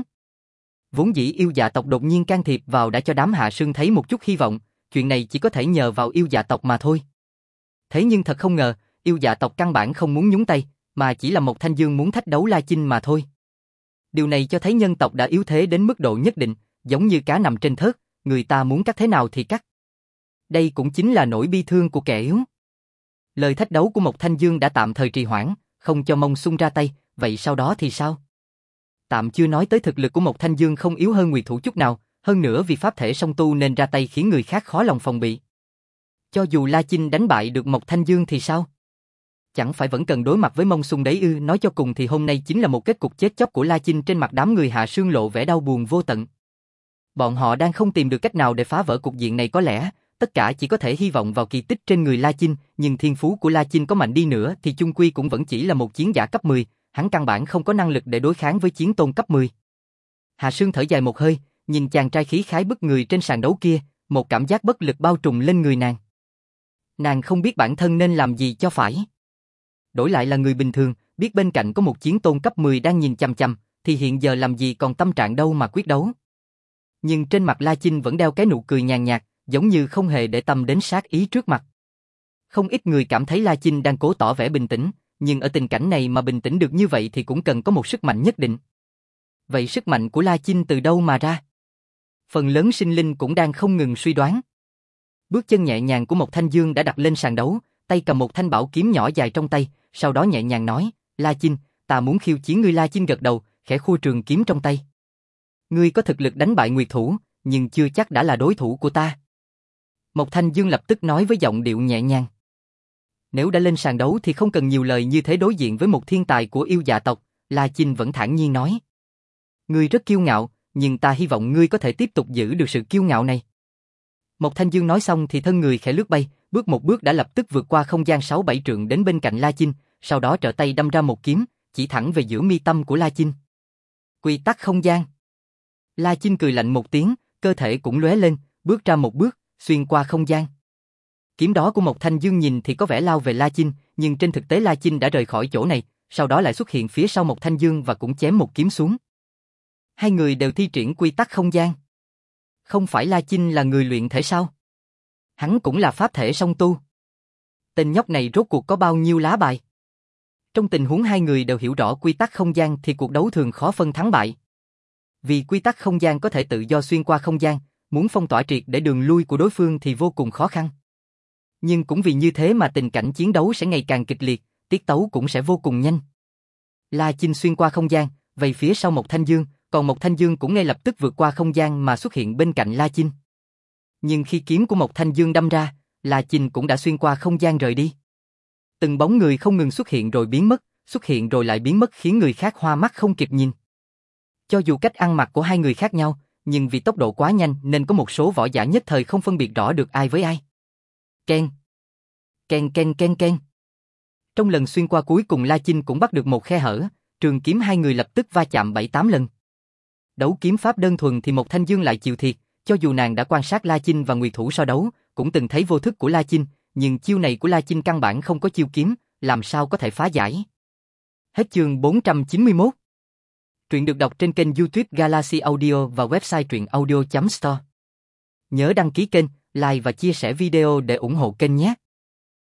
Vốn dĩ yêu dạ tộc đột nhiên can thiệp vào đã cho đám Hạ Sương thấy một chút hy vọng, chuyện này chỉ có thể nhờ vào yêu dạ tộc mà thôi. Thế nhưng thật không ngờ, yêu dạ tộc căn bản không muốn nhúng tay, mà chỉ là một Thanh Dương muốn thách đấu La Chinh mà thôi. Điều này cho thấy nhân tộc đã yếu thế đến mức độ nhất định, giống như cá nằm trên thớt, người ta muốn cắt thế nào thì cắt. Đây cũng chính là nỗi bi thương của kẻ yếu. Lời thách đấu của một Thanh Dương đã tạm thời trì hoãn, không cho Mông Xung ra tay, vậy sau đó thì sao? Tạm chưa nói tới thực lực của một Thanh Dương không yếu hơn Nguyệt Thủ chút nào, hơn nữa vì pháp thể song tu nên ra tay khiến người khác khó lòng phòng bị. Cho dù La Chinh đánh bại được một Thanh Dương thì sao? Chẳng phải vẫn cần đối mặt với Mông Xung đấy ư? Nói cho cùng thì hôm nay chính là một kết cục chết chóc của La Chinh. Trên mặt đám người Hạ Sương lộ vẻ đau buồn vô tận. Bọn họ đang không tìm được cách nào để phá vỡ cục diện này, có lẽ tất cả chỉ có thể hy vọng vào kỳ tích trên người La Chinh, nhưng thiên phú của La Chinh có mạnh đi nữa thì chung quy cũng vẫn chỉ là một chiến giả cấp mười, hắn căn bản không có năng lực để đối kháng với chiến tôn cấp mười. Hạ Sương thở dài một hơi, nhìn chàng trai khí khái bức người trên sàn đấu kia, một cảm giác bất lực bao trùm lên người nàng. Nàng không biết bản thân nên làm gì cho phải. Đổi lại là người bình thường, biết bên cạnh có một chiến tôn cấp mười đang nhìn chằm chằm, thì hiện giờ làm gì còn tâm trạng đâu mà quyết đấu. Nhưng trên mặt La Chinh vẫn đeo cái nụ cười nhàn nhạt, giống như không hề để tâm đến sát ý trước mặt. Không ít người cảm thấy La Chinh đang cố tỏ vẻ bình tĩnh, nhưng ở tình cảnh này mà bình tĩnh được như vậy thì cũng cần có một sức mạnh nhất định. Vậy sức mạnh của La Chinh từ đâu mà ra? Phần lớn sinh linh cũng đang không ngừng suy đoán. Bước chân nhẹ nhàng của một Thanh Dương đã đặt lên sàn đấu, tay cầm một thanh bảo kiếm nhỏ dài trong tay, sau đó nhẹ nhàng nói, La Chinh, ta muốn khiêu chiến ngươi. La Chinh gật đầu, khẽ khua trường kiếm trong tay. Ngươi có thực lực đánh bại Nguyệt Thủ, nhưng chưa chắc đã là đối thủ của ta. Một Thanh Dương lập tức nói với giọng điệu nhẹ nhàng. Nếu đã lên sàn đấu thì không cần nhiều lời, như thế đối diện với một thiên tài của yêu dạ tộc, La Chinh vẫn thản nhiên nói. Ngươi rất kiêu ngạo, nhưng ta hy vọng ngươi có thể tiếp tục giữ được sự kiêu ngạo này. Một Thanh Dương nói xong thì thân người khẽ lướt bay, bước một bước đã lập tức vượt qua không gian sáu bảy trượng đến bên cạnh La Chinh, sau đó trở tay đâm ra một kiếm, chỉ thẳng về giữa mi tâm của La Chinh. Quy tắc không gian. La Chinh cười lạnh một tiếng, cơ thể cũng lóe lên, bước ra một bước, xuyên qua không gian. Kiếm đó của một Thanh Dương nhìn thì có vẻ lao về La Chinh, nhưng trên thực tế La Chinh đã rời khỏi chỗ này, sau đó lại xuất hiện phía sau một Thanh Dương và cũng chém một kiếm xuống. Hai người đều thi triển quy tắc không gian. Không phải La Chinh là người luyện thể sao? Hắn cũng là pháp thể song tu. Tên nhóc này rốt cuộc có bao nhiêu lá bài? Trong tình huống hai người đều hiểu rõ quy tắc không gian thì cuộc đấu thường khó phân thắng bại. Vì quy tắc không gian có thể tự do xuyên qua không gian, muốn phong tỏa triệt để đường lui của đối phương thì vô cùng khó khăn. Nhưng cũng vì như thế mà tình cảnh chiến đấu sẽ ngày càng kịch liệt, tiết tấu cũng sẽ vô cùng nhanh. La Chinh xuyên qua không gian, vây phía sau một Thanh Dương, còn một Thanh Dương cũng ngay lập tức vượt qua không gian mà xuất hiện bên cạnh La Chinh. Nhưng khi kiếm của một Thanh Dương đâm ra, La Chinh cũng đã xuyên qua không gian rời đi. Từng bóng người không ngừng xuất hiện rồi biến mất, xuất hiện rồi lại biến mất khiến người khác hoa mắt không kịp nhìn. Cho dù cách ăn mặc của hai người khác nhau, nhưng vì tốc độ quá nhanh nên có một số võ giả nhất thời không phân biệt rõ được ai với ai. Ken. Ken ken ken ken. Trong lần xuyên qua cuối cùng La Chinh cũng bắt được một khe hở, trường kiếm hai người lập tức va chạm bảy tám lần. Đấu kiếm pháp đơn thuần thì một Thanh Dương lại chịu thiệt, cho dù nàng đã quan sát La Chinh và Nguyệt Thủ so đấu, cũng từng thấy vô thức của La Chinh, nhưng chiêu này của La Chinh căn bản không có chiêu kiếm, làm sao có thể phá giải. Hết chương bốn trăm chín mươi mốt. Truyện được đọc trên kênh YouTube Galaxy Audio và website truyện audio chấm store. Nhớ đăng ký kênh, like và chia sẻ video để ủng hộ kênh nhé.